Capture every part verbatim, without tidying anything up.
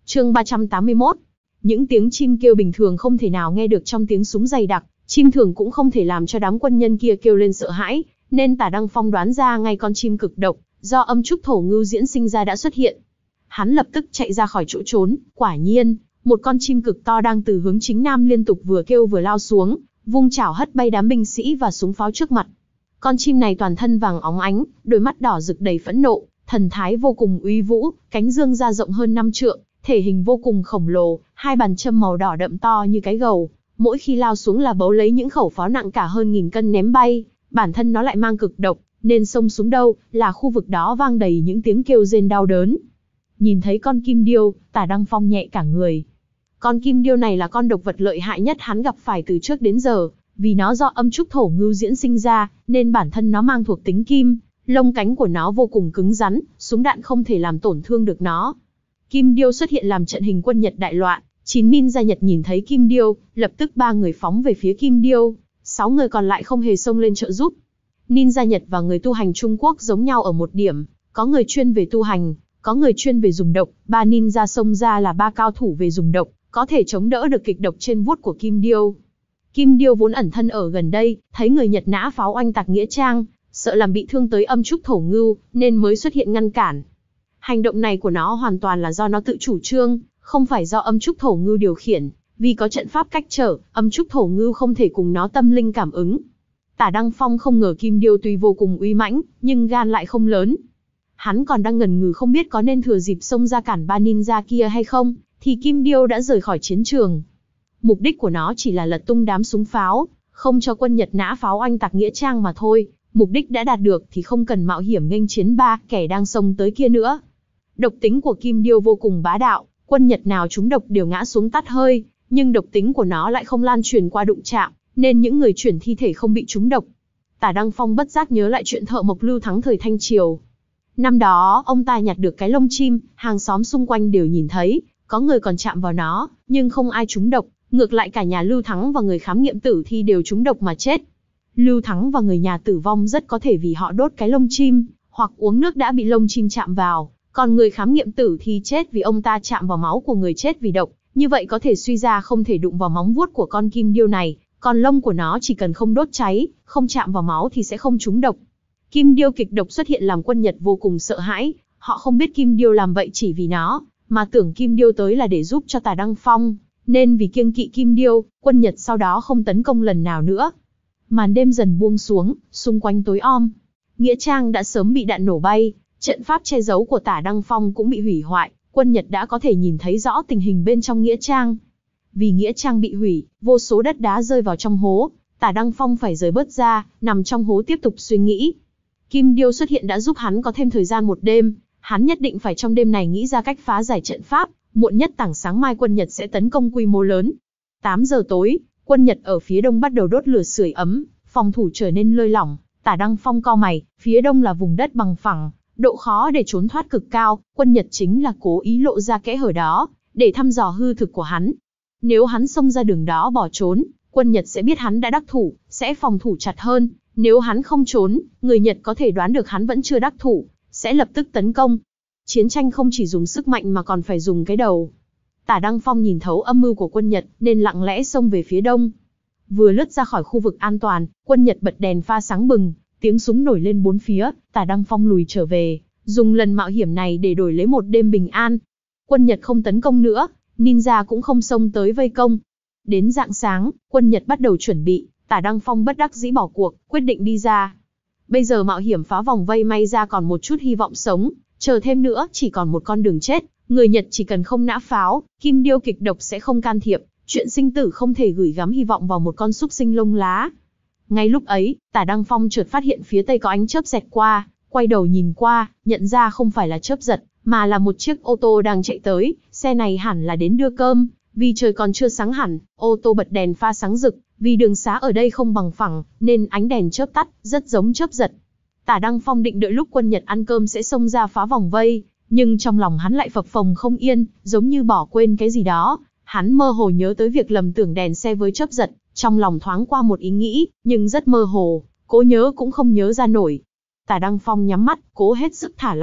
Chương ba trăm tám mươi mốt. Những tiếng chim kêu bình thường không thể nào nghe được trong tiếng súng dày đặc, chim thường cũng không thể làm cho đám quân nhân kia kêu lên sợ hãi, nên Tả Đăng Phong đoán ra ngay con chim cực độc do âm trúc thổ ngưu diễn sinh ra đã xuất hiện. Hắn lập tức chạy ra khỏi chỗ trốn, quả nhiên, một con chim cực to đang từ hướng chính nam liên tục vừa kêu vừa lao xuống, vung chảo hất bay đám binh sĩ và súng pháo trước mặt. Con chim này toàn thân vàng óng ánh, đôi mắt đỏ rực đầy phẫn nộ, thần thái vô cùng uy vũ, cánh dương ra rộng hơn năm trượng, thể hình vô cùng khổng lồ, hai bàn châm màu đỏ đậm to như cái gầu, mỗi khi lao xuống là bấu lấy những khẩu pháo nặng cả hơn nghìn cân ném bay, bản thân nó lại mang cực độc, nên xông xuống đâu, là khu vực đó vang đầy những tiếng kêu rên đau đớn. Nhìn thấy con kim điêu, Tả Đăng Phong nhẹ cả người. Con kim điêu này là con độc vật lợi hại nhất hắn gặp phải từ trước đến giờ, vì nó do âm trúc thổ ngưu diễn sinh ra, nên bản thân nó mang thuộc tính kim, lông cánh của nó vô cùng cứng rắn, súng đạn không thể làm tổn thương được nó. Kim điêu xuất hiện làm trận hình quân Nhật đại loạn, chín ninja Nhật nhìn thấy kim điêu, lập tức ba người phóng về phía kim điêu, sáu người còn lại không hề xông lên trợ giúp. Ninja Nhật và người tu hành Trung Quốc giống nhau ở một điểm, có người chuyên về tu hành, có người chuyên về dùng độc, ba ninja xông ra là ba cao thủ về dùng độc, có thể chống đỡ được kịch độc trên vuốt của kim điêu. Kim điêu vốn ẩn thân ở gần đây, thấy người Nhật nã pháo oanh tạc nghĩa trang, sợ làm bị thương tới âm trúc thổ ngưu, nên mới xuất hiện ngăn cản. Hành động này của nó hoàn toàn là do nó tự chủ trương, không phải do âm trúc thổ ngưu điều khiển, vì có trận pháp cách trở, âm trúc thổ ngưu không thể cùng nó tâm linh cảm ứng. Tả Đăng Phong không ngờ kim điêu tuy vô cùng uy mãnh, nhưng gan lại không lớn. Hắn còn đang ngần ngừ không biết có nên thừa dịp xông ra cản ba ninja kia hay không, thì kim điêu đã rời khỏi chiến trường. Mục đích của nó chỉ là lật tung đám súng pháo, không cho quân Nhật nã pháo oanh tạc nghĩa trang mà thôi. Mục đích đã đạt được thì không cần mạo hiểm nghênh chiến ba kẻ đang xông tới kia nữa. Độc tính của kim điêu vô cùng bá đạo, quân Nhật nào trúng độc đều ngã xuống tắt hơi, nhưng độc tính của nó lại không lan truyền qua đụng chạm, nên những người chuyển thi thể không bị trúng độc. Tả Đăng Phong bất giác nhớ lại chuyện thợ mộc Lưu Thắng thời Thanh Triều. Năm đó, ông ta nhặt được cái lông chim, hàng xóm xung quanh đều nhìn thấy, có người còn chạm vào nó, nhưng không ai trúng độc, ngược lại cả nhà Lưu Thắng và người khám nghiệm tử thi đều trúng độc mà chết. Lưu Thắng và người nhà tử vong rất có thể vì họ đốt cái lông chim, hoặc uống nước đã bị lông chim chạm vào, còn người khám nghiệm tử thi chết vì ông ta chạm vào máu của người chết vì độc, như vậy có thể suy ra không thể đụng vào móng vuốt của con kim điêu này, còn lông của nó chỉ cần không đốt cháy, không chạm vào máu thì sẽ không trúng độc. Kim điêu kịch độc xuất hiện làm quân Nhật vô cùng sợ hãi, họ không biết kim điêu làm vậy chỉ vì nó, mà tưởng kim điêu tới là để giúp cho Tả Đăng Phong, nên vì kiêng kỵ kim điêu, quân Nhật sau đó không tấn công lần nào nữa. Màn đêm dần buông xuống, xung quanh tối om. Nghĩa trang đã sớm bị đạn nổ bay, trận pháp che giấu của Tả Đăng Phong cũng bị hủy hoại, quân Nhật đã có thể nhìn thấy rõ tình hình bên trong nghĩa trang. Vì nghĩa trang bị hủy, vô số đất đá rơi vào trong hố, Tả Đăng Phong phải rời bớt ra, nằm trong hố tiếp tục suy nghĩ. Kim điêu xuất hiện đã giúp hắn có thêm thời gian một đêm, hắn nhất định phải trong đêm này nghĩ ra cách phá giải trận pháp, muộn nhất tảng sáng mai quân Nhật sẽ tấn công quy mô lớn. tám giờ tối, quân Nhật ở phía đông bắt đầu đốt lửa sưởi ấm, phòng thủ trở nên lơi lỏng. Tả Đăng Phong cau mày, phía đông là vùng đất bằng phẳng, độ khó để trốn thoát cực cao, quân Nhật chính là cố ý lộ ra kẽ hở đó, để thăm dò hư thực của hắn. Nếu hắn xông ra đường đó bỏ trốn, quân Nhật sẽ biết hắn đã đắc thủ, sẽ phòng thủ chặt hơn. Nếu hắn không trốn, người Nhật có thể đoán được hắn vẫn chưa đắc thủ, sẽ lập tức tấn công. Chiến tranh không chỉ dùng sức mạnh mà còn phải dùng cái đầu. Tả Đăng Phong nhìn thấu âm mưu của quân Nhật nên lặng lẽ xông về phía đông. Vừa lướt ra khỏi khu vực an toàn, quân Nhật bật đèn pha sáng bừng, tiếng súng nổi lên bốn phía, Tả Đăng Phong lùi trở về, dùng lần mạo hiểm này để đổi lấy một đêm bình an. Quân Nhật không tấn công nữa, ninja cũng không xông tới vây công. Đến rạng sáng, quân Nhật bắt đầu chuẩn bị, Tả Đăng Phong bất đắc dĩ bỏ cuộc, quyết định đi ra. Bây giờ mạo hiểm phá vòng vây may ra còn một chút hy vọng sống, chờ thêm nữa chỉ còn một con đường chết, người Nhật chỉ cần không nã pháo, kim điêu kịch độc sẽ không can thiệp, chuyện sinh tử không thể gửi gắm hy vọng vào một con súc sinh lông lá. Ngay lúc ấy, Tả Đăng Phong chợt phát hiện phía tây có ánh chớp xẹt qua, quay đầu nhìn qua, nhận ra không phải là chớp giật, mà là một chiếc ô tô đang chạy tới, xe này hẳn là đến đưa cơm, vì trời còn chưa sáng hẳn, ô tô bật đèn pha sáng rực, vì đường xá ở đây không bằng phẳng, nên ánh đèn chớp tắt, rất giống chớp giật. Tả Đăng Phong định đợi lúc quân Nhật ăn cơm sẽ xông ra phá vòng vây, nhưng trong lòng hắn lại phập phồng không yên, giống như bỏ quên cái gì đó. Hắn mơ hồ nhớ tới việc lầm tưởng đèn xe với chớp giật, trong lòng thoáng qua một ý nghĩ, nhưng rất mơ hồ, cố nhớ cũng không nhớ ra nổi. Tả Đăng Phong nhắm mắt, cố hết sức thả lỏng,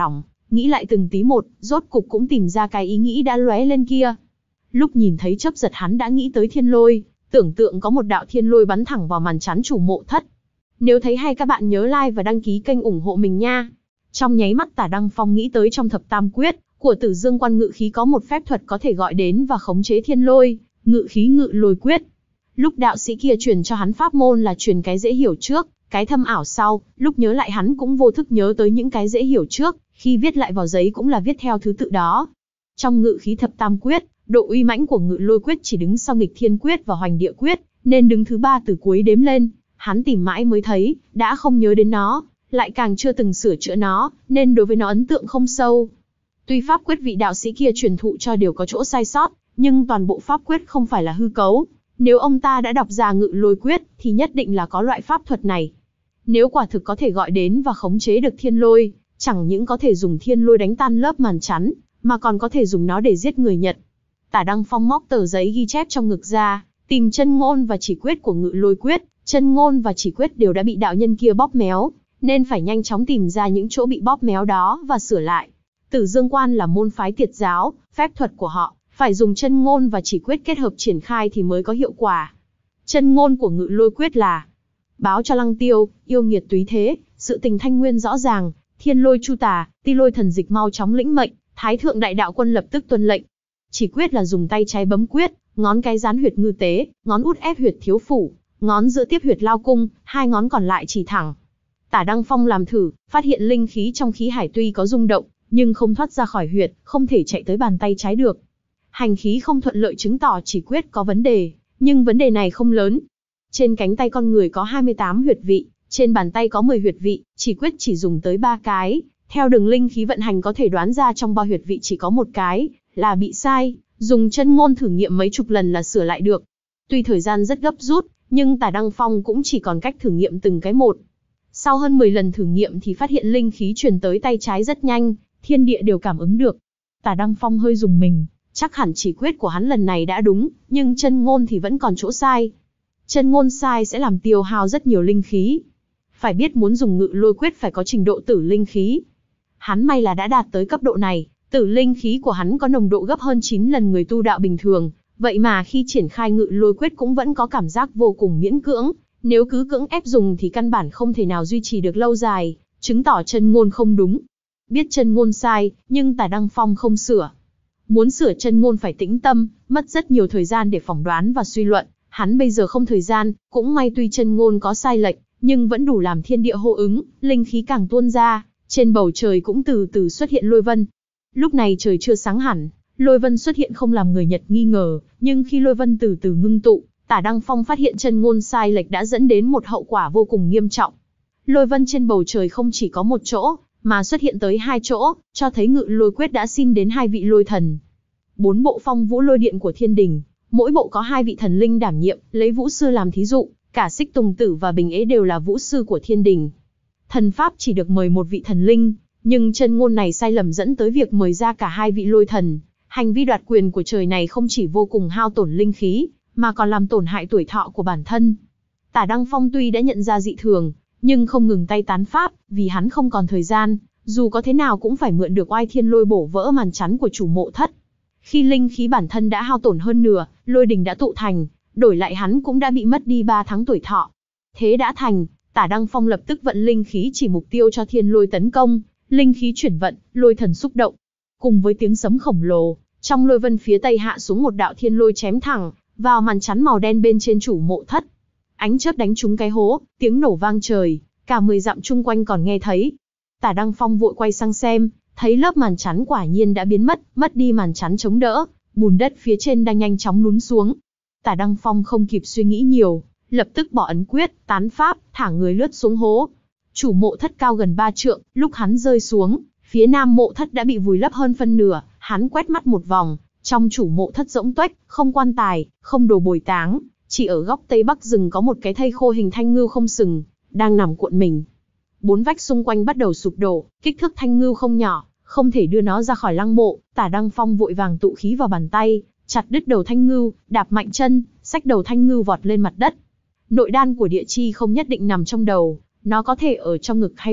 nghĩ lại từng tí một, rốt cục cũng tìm ra cái ý nghĩ đã lóe lên kia. Lúc nhìn thấy chớp giật hắn đã nghĩ tới thiên lôi, tưởng tượng có một đạo thiên lôi bắn thẳng vào màn chắn chủ mộ thất. Nếu thấy hay các bạn nhớ like và đăng ký kênh ủng hộ mình nha. Trong nháy mắt Tả Đăng Phong nghĩ tới trong thập tam quyết của Tử Dương Quan Ngự Khí có một phép thuật có thể gọi đến và khống chế thiên lôi, ngự khí ngự lôi quyết. Lúc đạo sĩ kia truyền cho hắn pháp môn là truyền cái dễ hiểu trước, cái thâm ảo sau, lúc nhớ lại hắn cũng vô thức nhớ tới những cái dễ hiểu trước, khi viết lại vào giấy cũng là viết theo thứ tự đó. Trong ngự khí thập tam quyết, độ uy mãnh của ngự lôi quyết chỉ đứng sau nghịch thiên quyết và hoành địa quyết, nên đứng thứ ba từ cuối đếm lên. Hắn tìm mãi mới thấy, đã không nhớ đến nó, lại càng chưa từng sửa chữa nó, nên đối với nó ấn tượng không sâu. Tuy pháp quyết vị đạo sĩ kia truyền thụ cho đều có chỗ sai sót, nhưng toàn bộ pháp quyết không phải là hư cấu. Nếu ông ta đã đọc ra ngự lôi quyết, thì nhất định là có loại pháp thuật này. Nếu quả thực có thể gọi đến và khống chế được thiên lôi, chẳng những có thể dùng thiên lôi đánh tan lớp màn chắn, mà còn có thể dùng nó để giết người Nhật. Tả Đăng Phong móc tờ giấy ghi chép trong ngực ra, tìm chân ngôn và chỉ quyết của ngự lôi quyết. Chân ngôn và chỉ quyết đều đã bị đạo nhân kia bóp méo, nên phải nhanh chóng tìm ra những chỗ bị bóp méo đó và sửa lại. Tử Dương Quan là môn phái tiệt giáo, phép thuật của họ phải dùng chân ngôn và chỉ quyết kết hợp triển khai thì mới có hiệu quả. Chân ngôn của ngự lôi quyết là: báo cho Lăng Tiêu, yêu nghiệt túy thế, sự tình thanh nguyên rõ ràng, thiên lôi chu tà, ti lôi thần dịch mau chóng lĩnh mệnh, thái thượng đại đạo quân lập tức tuân lệnh. Chỉ quyết là dùng tay trái bấm quyết, ngón cái dán huyệt ngư tế, ngón út ép huyệt thiếu phủ, ngón giữa tiếp huyệt lao cung, hai ngón còn lại chỉ thẳng. Tả Đăng Phong làm thử, phát hiện linh khí trong khí hải tuy có rung động, nhưng không thoát ra khỏi huyệt, không thể chạy tới bàn tay trái được. Hành khí không thuận lợi chứng tỏ chỉ quyết có vấn đề, nhưng vấn đề này không lớn. Trên cánh tay con người có hai mươi tám huyệt vị, trên bàn tay có mười huyệt vị, chỉ quyết chỉ dùng tới ba cái. Theo đường linh khí vận hành có thể đoán ra trong ba huyệt vị chỉ có một cái, là bị sai, dùng chân ngôn thử nghiệm mấy chục lần là sửa lại được. Tuy thời gian rất gấp rút, nhưng Tả Đăng Phong cũng chỉ còn cách thử nghiệm từng cái một. Sau hơn mười lần thử nghiệm thì phát hiện linh khí truyền tới tay trái rất nhanh, thiên địa đều cảm ứng được. Tả Đăng Phong hơi rùng mình, chắc hẳn chỉ quyết của hắn lần này đã đúng, nhưng chân ngôn thì vẫn còn chỗ sai. Chân ngôn sai sẽ làm tiêu hao rất nhiều linh khí. Phải biết muốn dùng ngự lôi quyết phải có trình độ tử linh khí. Hắn may là đã đạt tới cấp độ này, tử linh khí của hắn có nồng độ gấp hơn chín lần người tu đạo bình thường. Vậy mà khi triển khai ngự lôi quyết cũng vẫn có cảm giác vô cùng miễn cưỡng, nếu cứ cưỡng ép dùng thì căn bản không thể nào duy trì được lâu dài, chứng tỏ chân ngôn không đúng. Biết chân ngôn sai, nhưng Tả Đăng Phong không sửa. Muốn sửa chân ngôn phải tĩnh tâm, mất rất nhiều thời gian để phỏng đoán và suy luận, hắn bây giờ không thời gian, cũng may tuy chân ngôn có sai lệch, nhưng vẫn đủ làm thiên địa hô ứng, linh khí càng tuôn ra, trên bầu trời cũng từ từ xuất hiện lôi vân. Lúc này trời chưa sáng hẳn, lôi vân xuất hiện không làm người Nhật nghi ngờ, nhưng khi lôi vân từ từ ngưng tụ, Tả Đăng Phong phát hiện chân ngôn sai lệch đã dẫn đến một hậu quả vô cùng nghiêm trọng. Lôi vân trên bầu trời không chỉ có một chỗ, mà xuất hiện tới hai chỗ, cho thấy ngự lôi quyết đã xin đến hai vị lôi thần. Bốn bộ phong vũ lôi điện của thiên đình, mỗi bộ có hai vị thần linh đảm nhiệm, lấy vũ sư làm thí dụ, cả Xích Tùng Tử và Bình Ế đều là vũ sư của thiên đình. Thần pháp chỉ được mời một vị thần linh, nhưng chân ngôn này sai lầm dẫn tới việc mời ra cả hai vị lôi thần. Hành vi đoạt quyền của trời này không chỉ vô cùng hao tổn linh khí, mà còn làm tổn hại tuổi thọ của bản thân. Tả Đăng Phong tuy đã nhận ra dị thường, nhưng không ngừng tay tán pháp, vì hắn không còn thời gian, dù có thế nào cũng phải mượn được oai thiên lôi bổ vỡ màn chắn của chủ mộ thất. Khi linh khí bản thân đã hao tổn hơn nửa, lôi đình đã tụ thành, đổi lại hắn cũng đã bị mất đi ba tháng tuổi thọ. Thế đã thành, Tả Đăng Phong lập tức vận linh khí chỉ mục tiêu cho thiên lôi tấn công, linh khí chuyển vận, lôi thần xúc động. Cùng với tiếng sấm khổng lồ, trong lôi vân phía tây hạ xuống một đạo thiên lôi chém thẳng vào màn chắn màu đen bên trên chủ mộ thất. Ánh chớp đánh trúng cái hố, tiếng nổ vang trời, cả mười dặm chung quanh còn nghe thấy. Tả Đăng Phong vội quay sang xem, thấy lớp màn chắn quả nhiên đã biến mất, mất đi màn chắn chống đỡ, bùn đất phía trên đang nhanh chóng lún xuống. Tả Đăng Phong không kịp suy nghĩ nhiều, lập tức bỏ ấn quyết, tán pháp, thả người lướt xuống hố. Chủ mộ thất cao gần ba trượng, lúc hắn rơi xuống, phía nam mộ thất đã bị vùi lấp hơn phân nửa. Hắn quét mắt một vòng, trong chủ mộ thất rỗng tuếch, không quan tài, không đồ bồi táng, chỉ ở góc tây bắc rừng có một cái thây khô hình thanh ngưu không sừng, đang nằm cuộn mình. Bốn vách xung quanh bắt đầu sụp đổ, kích thước thanh ngưu không nhỏ, không thể đưa nó ra khỏi lăng mộ. Tả Đăng Phong vội vàng tụ khí vào bàn tay, chặt đứt đầu thanh ngưu, đạp mạnh chân, xách đầu thanh ngưu vọt lên mặt đất. Nội đan của địa chi không nhất định nằm trong đầu, nó có thể ở trong ngực hay bụng,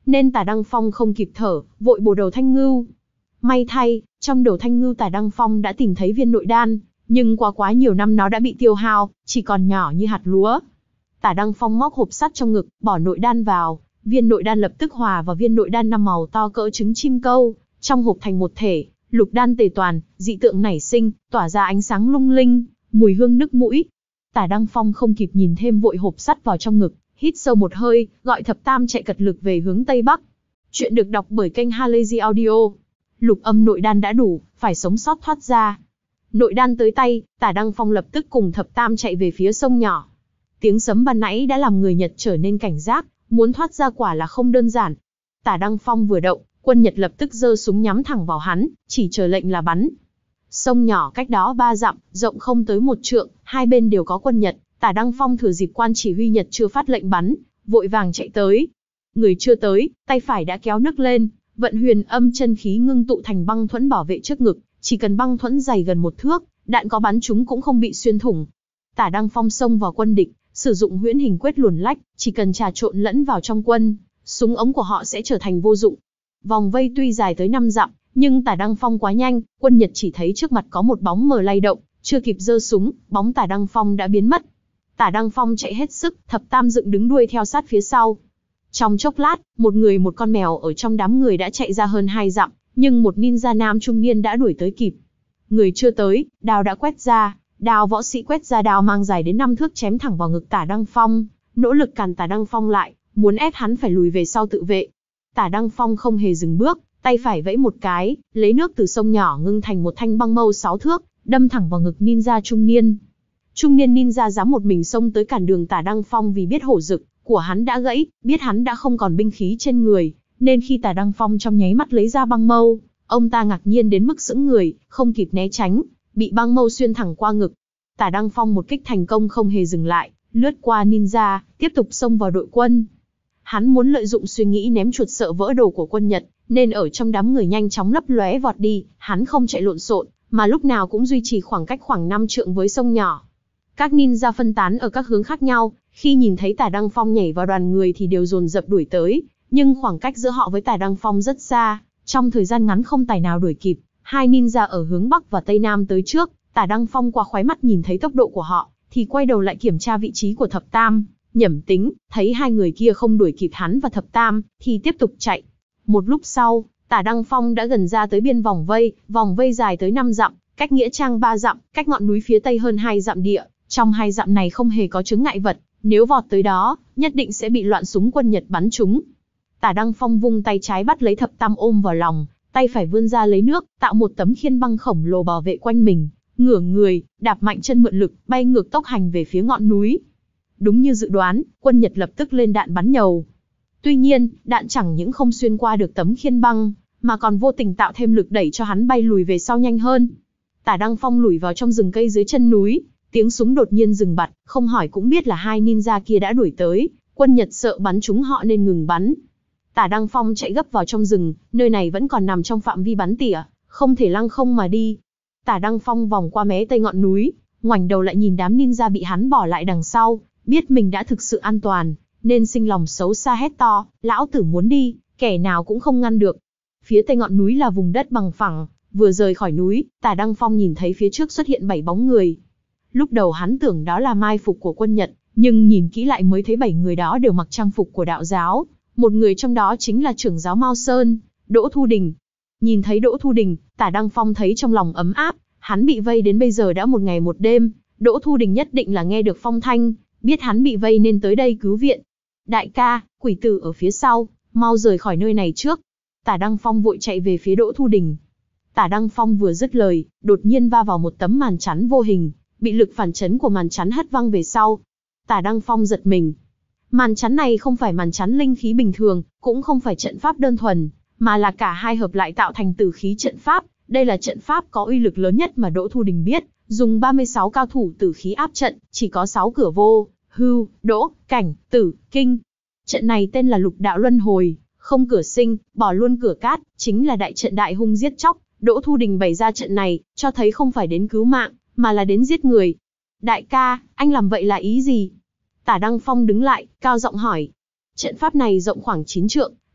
nên Tả Đăng Phong không kịp thở, vội bổ đầu thanh ngưu. May thay, trong đầu thanh ngưu Tả Đăng Phong đã tìm thấy viên nội đan, nhưng qua quá nhiều năm nó đã bị tiêu hao, chỉ còn nhỏ như hạt lúa. Tả Đăng Phong móc hộp sắt trong ngực, bỏ nội đan vào, viên nội đan lập tức hòa vào viên nội đan năm màu to cỡ trứng chim câu, trong hộp thành một thể, lục đan tề toàn, dị tượng nảy sinh, tỏa ra ánh sáng lung linh, mùi hương nức mũi. Tả Đăng Phong không kịp nhìn thêm vội hộp sắt vào trong ngực, hít sâu một hơi, gọi thập tam chạy cật lực về hướng tây bắc. Chuyện được đọc bởi kênh Halazy Audio. Lục âm nội đan đã đủ, phải sống sót thoát ra. Nội đan tới tay, Tả Đăng Phong lập tức cùng thập tam chạy về phía sông nhỏ. Tiếng sấm ban nãy đã làm người Nhật trở nên cảnh giác, muốn thoát ra quả là không đơn giản. Tả Đăng Phong vừa động, quân Nhật lập tức giơ súng nhắm thẳng vào hắn, chỉ chờ lệnh là bắn. Sông nhỏ cách đó ba dặm, rộng không tới một trượng, hai bên đều có quân Nhật. Tả Đăng Phong thừa dịp quan chỉ huy Nhật chưa phát lệnh bắn, vội vàng chạy tới. Người chưa tới, tay phải đã kéo nức lên, vận huyền âm chân khí ngưng tụ thành băng thuẫn bảo vệ trước ngực, chỉ cần băng thuẫn dày gần một thước, đạn có bắn chúng cũng không bị xuyên thủng. Tả Đăng Phong xông vào quân địch, sử dụng huyễn hình quyết luồn lách, chỉ cần trà trộn lẫn vào trong quân, súng ống của họ sẽ trở thành vô dụng. Vòng vây tuy dài tới năm dặm, nhưng Tả Đăng Phong quá nhanh, quân Nhật chỉ thấy trước mặt có một bóng mờ lay động, chưa kịp giơ súng, bóng Tả Đăng Phong đã biến mất. Tả Đăng Phong chạy hết sức, thập tam dựng đứng đuôi theo sát phía sau. Trong chốc lát, một người một con mèo ở trong đám người đã chạy ra hơn hai dặm, nhưng một ninja nam trung niên đã đuổi tới kịp. Người chưa tới, đao đã quét ra, đao võ sĩ quét ra đao mang dài đến năm thước chém thẳng vào ngực Tả Đăng Phong, nỗ lực cản Tả Đăng Phong lại, muốn ép hắn phải lùi về sau tự vệ. Tả Đăng Phong không hề dừng bước, tay phải vẫy một cái, lấy nước từ sông nhỏ ngưng thành một thanh băng mâu sáu thước, đâm thẳng vào ngực ninja trung niên. Trung niên ninja dám một mình xông tới cản đường Tả Đăng Phong vì biết hổ dực của hắn đã gãy, biết hắn đã không còn binh khí trên người, nên khi Tả Đăng Phong trong nháy mắt lấy ra băng mâu, ông ta ngạc nhiên đến mức sững người, không kịp né tránh, bị băng mâu xuyên thẳng qua ngực. Tả Đăng Phong một kích thành công không hề dừng lại, lướt qua ninja, tiếp tục xông vào đội quân. Hắn muốn lợi dụng suy nghĩ ném chuột sợ vỡ đồ của quân Nhật, nên ở trong đám người nhanh chóng lấp lóe vọt đi, hắn không chạy lộn xộn, mà lúc nào cũng duy trì khoảng cách khoảng năm trượng với sông nhỏ. Các ninja phân tán ở các hướng khác nhau, khi nhìn thấy Tả Đăng Phong nhảy vào đoàn người thì đều dồn dập đuổi tới, nhưng khoảng cách giữa họ với Tả Đăng Phong rất xa, trong thời gian ngắn không tài nào đuổi kịp. Hai ninja ở hướng bắc và tây nam tới trước, Tả Đăng Phong qua khóe mắt nhìn thấy tốc độ của họ, thì quay đầu lại kiểm tra vị trí của thập tam, nhẩm tính, thấy hai người kia không đuổi kịp hắn và thập tam, thì tiếp tục chạy. Một lúc sau, Tả Đăng Phong đã gần ra tới biên vòng vây, vòng vây dài tới năm dặm, cách nghĩa trang ba dặm, cách ngọn núi phía tây hơn hai dặm địa. Trong hai dặm này không hề có chướng ngại vật, nếu vọt tới đó, nhất định sẽ bị loạn súng quân Nhật bắn trúng. Tả Đăng Phong vung tay trái bắt lấy thập tam ôm vào lòng, tay phải vươn ra lấy nước, tạo một tấm khiên băng khổng lồ bảo vệ quanh mình, ngửa người, đạp mạnh chân mượn lực, bay ngược tốc hành về phía ngọn núi. Đúng như dự đoán, quân Nhật lập tức lên đạn bắn nhầu. Tuy nhiên, đạn chẳng những không xuyên qua được tấm khiên băng, mà còn vô tình tạo thêm lực đẩy cho hắn bay lùi về sau nhanh hơn. Tả Đăng Phong lủi vào trong rừng cây dưới chân núi, tiếng súng đột nhiên dừng bặt, không hỏi cũng biết là hai ninja kia đã đuổi tới, quân Nhật sợ bắn trúng họ nên ngừng bắn. Tả Đăng Phong chạy gấp vào trong rừng, nơi này vẫn còn nằm trong phạm vi bắn tỉa, không thể lăng không mà đi. Tả Đăng Phong vòng qua mé tây ngọn núi, ngoảnh đầu lại nhìn đám ninja bị hắn bỏ lại đằng sau, biết mình đã thực sự an toàn, nên sinh lòng xấu xa hét to, lão tử muốn đi, kẻ nào cũng không ngăn được. Phía tây ngọn núi là vùng đất bằng phẳng, vừa rời khỏi núi, Tả Đăng Phong nhìn thấy phía trước xuất hiện bảy bóng người. Lúc đầu hắn tưởng đó là mai phục của quân Nhật, nhưng nhìn kỹ lại mới thấy bảy người đó đều mặc trang phục của đạo giáo, một người trong đó chính là trưởng giáo Mao Sơn, Đỗ Thu Đình. Nhìn thấy Đỗ Thu Đình, Tả Đăng Phong thấy trong lòng ấm áp, hắn bị vây đến bây giờ đã một ngày một đêm, Đỗ Thu Đình nhất định là nghe được phong thanh, biết hắn bị vây nên tới đây cứu viện. Đại ca, quỷ tử ở phía sau, mau rời khỏi nơi này trước. Tả Đăng Phong vội chạy về phía Đỗ Thu Đình. Tả Đăng Phong vừa dứt lời, đột nhiên va vào một tấm màn chắn vô hình, bị lực phản chấn của màn chắn hất văng về sau. Tả Đăng Phong giật mình. Màn chắn này không phải màn chắn linh khí bình thường, cũng không phải trận pháp đơn thuần, mà là cả hai hợp lại tạo thành tử khí trận pháp. Đây là trận pháp có uy lực lớn nhất mà Đỗ Thu Đình biết, dùng ba mươi sáu cao thủ tử khí áp trận, chỉ có sáu cửa vô, hưu, đỗ, cảnh, tử, kinh. Trận này tên là Lục Đạo Luân Hồi, không cửa sinh, bỏ luôn cửa cát, chính là đại trận đại hung giết chóc. Đỗ Thu Đình bày ra trận này, cho thấy không phải đến cứu mạng, mà là đến giết người. Đại ca, anh làm vậy là ý gì? Tả Đăng Phong đứng lại, cao giọng hỏi. Trận pháp này rộng khoảng chín trượng,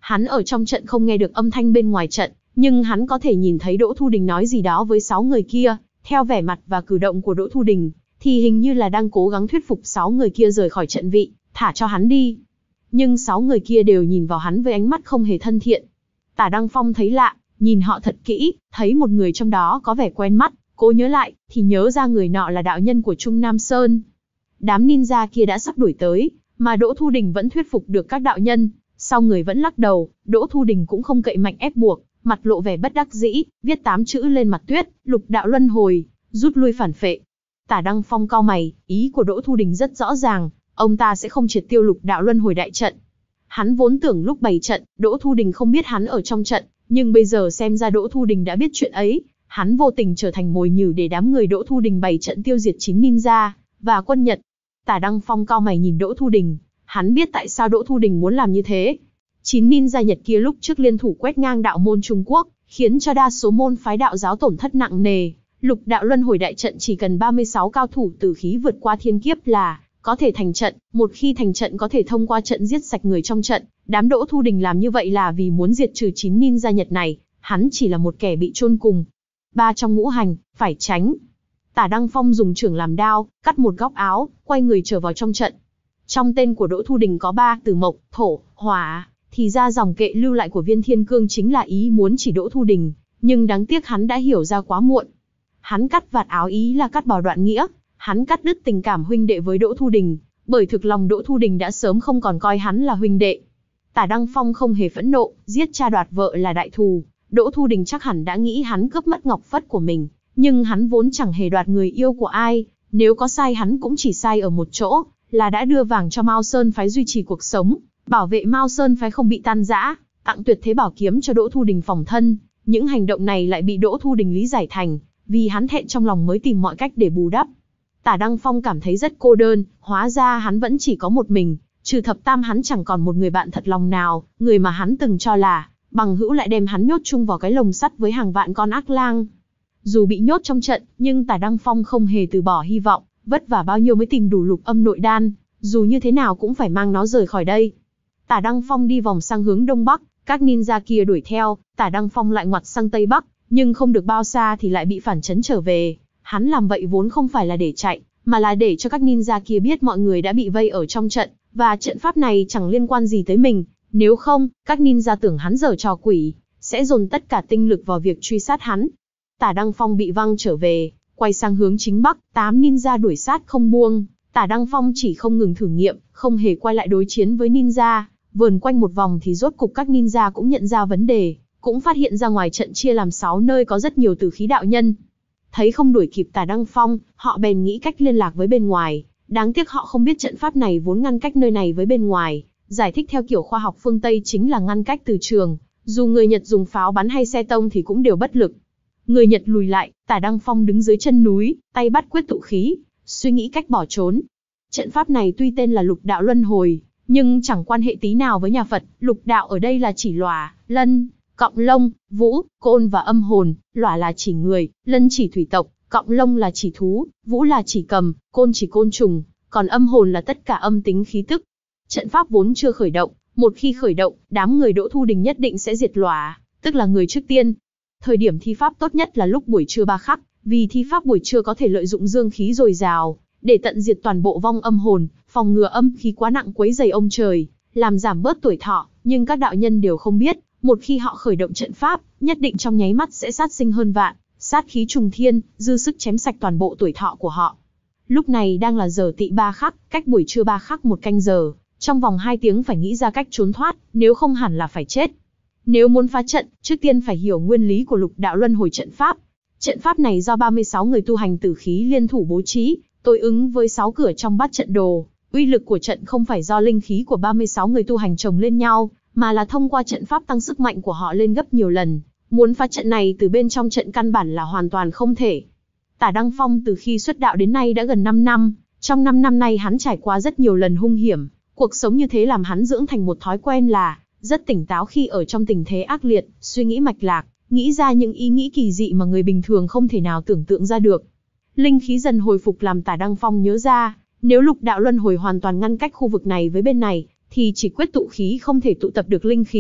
Hắn ở trong trận không nghe được âm thanh bên ngoài trận, nhưng hắn có thể nhìn thấy Đỗ Thu Đình nói gì đó với sáu người kia. Theo vẻ mặt và cử động của Đỗ Thu Đình, thì hình như là đang cố gắng thuyết phục sáu người kia rời khỏi trận vị, thả cho hắn đi. Nhưng sáu người kia đều nhìn vào hắn với ánh mắt không hề thân thiện. Tả Đăng Phong thấy lạ, nhìn họ thật kỹ, thấy một người trong đó có vẻ quen mắt, cố nhớ lại, thì nhớ ra người nọ là đạo nhân của Trung Nam Sơn. Đám ninja kia đã sắp đuổi tới, mà Đỗ Thu Đình vẫn thuyết phục được các đạo nhân. Sau người vẫn lắc đầu, Đỗ Thu Đình cũng không cậy mạnh ép buộc, mặt lộ vẻ bất đắc dĩ, viết tám chữ lên mặt tuyết, lục đạo luân hồi, rút lui phản phệ. Tả Đăng Phong cau mày, ý của Đỗ Thu Đình rất rõ ràng, ông ta sẽ không triệt tiêu lục đạo luân hồi đại trận. Hắn vốn tưởng lúc bày trận, Đỗ Thu Đình không biết hắn ở trong trận, nhưng bây giờ xem ra Đỗ Thu Đình đã biết chuyện ấy, hắn vô tình trở thành mồi nhử để đám người Đỗ Thu Đình bày trận tiêu diệt chín ninja và quân Nhật. Tả Đăng Phong cau mày nhìn Đỗ Thu Đình, hắn biết tại sao Đỗ Thu Đình muốn làm như thế. Chín ninja Nhật kia lúc trước liên thủ quét ngang đạo môn Trung Quốc, khiến cho đa số môn phái đạo giáo tổn thất nặng nề. Lục đạo luân hồi đại trận chỉ cần ba mươi sáu cao thủ tử khí vượt qua thiên kiếp là có thể thành trận, một khi thành trận có thể thông qua trận giết sạch người trong trận. Đám Đỗ Thu Đình làm như vậy là vì muốn diệt trừ chín ninja Nhật này, hắn chỉ là một kẻ bị chôn cùng. Ba trong ngũ hành, phải tránh. Tả Đăng Phong dùng chưởng làm đao, cắt một góc áo, quay người trở vào trong trận. Trong tên của Đỗ Thu Đình có ba từ mộc, thổ, hỏa, thì ra dòng kệ lưu lại của Viên Thiên Cương chính là ý muốn chỉ Đỗ Thu Đình, nhưng đáng tiếc hắn đã hiểu ra quá muộn. Hắn cắt vạt áo ý là cắt bỏ đoạn nghĩa, hắn cắt đứt tình cảm huynh đệ với Đỗ Thu Đình, bởi thực lòng Đỗ Thu Đình đã sớm không còn coi hắn là huynh đệ. Tả Đăng Phong không hề phẫn nộ, giết cha đoạt vợ là đại thù, Đỗ Thu Đình chắc hẳn đã nghĩ hắn cướp mất ngọc phất của mình, nhưng hắn vốn chẳng hề đoạt người yêu của ai, nếu có sai hắn cũng chỉ sai ở một chỗ, là đã đưa vàng cho Mao Sơn phái duy trì cuộc sống, bảo vệ Mao Sơn phái không bị tan rã, tặng tuyệt thế bảo kiếm cho Đỗ Thu Đình phòng thân. Những hành động này lại bị Đỗ Thu Đình lý giải thành, vì hắn thẹn trong lòng mới tìm mọi cách để bù đắp. Tả Đăng Phong cảm thấy rất cô đơn, hóa ra hắn vẫn chỉ có một mình, trừ thập tam hắn chẳng còn một người bạn thật lòng nào, người mà hắn từng cho là bằng hữu lại đem hắn nhốt chung vào cái lồng sắt với hàng vạn con ác lang. Dù bị nhốt trong trận, nhưng Tả Đăng Phong không hề từ bỏ hy vọng, vất vả bao nhiêu mới tìm đủ lục âm nội đan, dù như thế nào cũng phải mang nó rời khỏi đây. Tả Đăng Phong đi vòng sang hướng đông bắc, các ninja kia đuổi theo, Tả Đăng Phong lại ngoặt sang tây bắc, nhưng không được bao xa thì lại bị phản chấn trở về. Hắn làm vậy vốn không phải là để chạy, mà là để cho các ninja kia biết mọi người đã bị vây ở trong trận, và trận pháp này chẳng liên quan gì tới mình. Nếu không, các ninja tưởng hắn giở trò quỷ, sẽ dồn tất cả tinh lực vào việc truy sát hắn. Tả Đăng Phong bị văng trở về, quay sang hướng chính bắc, tám ninja đuổi sát không buông. Tả Đăng Phong chỉ không ngừng thử nghiệm, không hề quay lại đối chiến với ninja. Vườn quanh một vòng thì rốt cục các ninja cũng nhận ra vấn đề, cũng phát hiện ra ngoài trận chia làm sáu nơi có rất nhiều tử khí đạo nhân. Thấy không đuổi kịp Tả Đăng Phong, họ bèn nghĩ cách liên lạc với bên ngoài. Đáng tiếc họ không biết trận pháp này vốn ngăn cách nơi này với bên ngoài. Giải thích theo kiểu khoa học phương Tây chính là ngăn cách từ trường. Dù người Nhật dùng pháo bắn hay xe tông thì cũng đều bất lực. Người Nhật lùi lại, Tả Đăng Phong đứng dưới chân núi, tay bắt quyết tụ khí, suy nghĩ cách bỏ trốn. Trận pháp này tuy tên là lục đạo luân hồi, nhưng chẳng quan hệ tí nào với nhà Phật. Lục đạo ở đây là chỉ lỏa, lân, cọng lông, vũ, côn và âm hồn. Lỏa là chỉ người, lân chỉ thủy tộc, cọng lông là chỉ thú, vũ là chỉ cầm, côn chỉ côn trùng, còn âm hồn là tất cả âm tính khí tức. Trận pháp vốn chưa khởi động, một khi khởi động, đám người Đỗ Thu Đình nhất định sẽ diệt lỏa, tức là người trước tiên. Thời điểm thi pháp tốt nhất là lúc buổi trưa ba khắc, vì thi pháp buổi trưa có thể lợi dụng dương khí dồi dào, để tận diệt toàn bộ vong âm hồn, phòng ngừa âm khí quá nặng quấy rầy ông trời, làm giảm bớt tuổi thọ. Nhưng các đạo nhân đều không biết, một khi họ khởi động trận pháp, nhất định trong nháy mắt sẽ sát sinh hơn vạn, sát khí trùng thiên, dư sức chém sạch toàn bộ tuổi thọ của họ. Lúc này đang là giờ tỵ ba khắc, cách buổi trưa ba khắc một canh giờ, trong vòng hai tiếng phải nghĩ ra cách trốn thoát, nếu không hẳn là phải chết. Nếu muốn phá trận, trước tiên phải hiểu nguyên lý của lục đạo luân hồi trận pháp. Trận pháp này do ba mươi sáu người tu hành tử khí liên thủ bố trí, đối ứng với sáu cửa trong bát trận đồ. Uy lực của trận không phải do linh khí của ba mươi sáu người tu hành chồng lên nhau, mà là thông qua trận pháp tăng sức mạnh của họ lên gấp nhiều lần. Muốn phá trận này từ bên trong trận căn bản là hoàn toàn không thể. Tả Đăng Phong từ khi xuất đạo đến nay đã gần năm năm, trong năm năm nay hắn trải qua rất nhiều lần hung hiểm. Cuộc sống như thế làm hắn dưỡng thành một thói quen là rất tỉnh táo khi ở trong tình thế ác liệt, suy nghĩ mạch lạc, nghĩ ra những ý nghĩ kỳ dị mà người bình thường không thể nào tưởng tượng ra được. Linh khí dần hồi phục làm Tả Đăng Phong nhớ ra, nếu lục đạo luân hồi hoàn toàn ngăn cách khu vực này với bên này, thì chỉ quyết tụ khí không thể tụ tập được linh khí,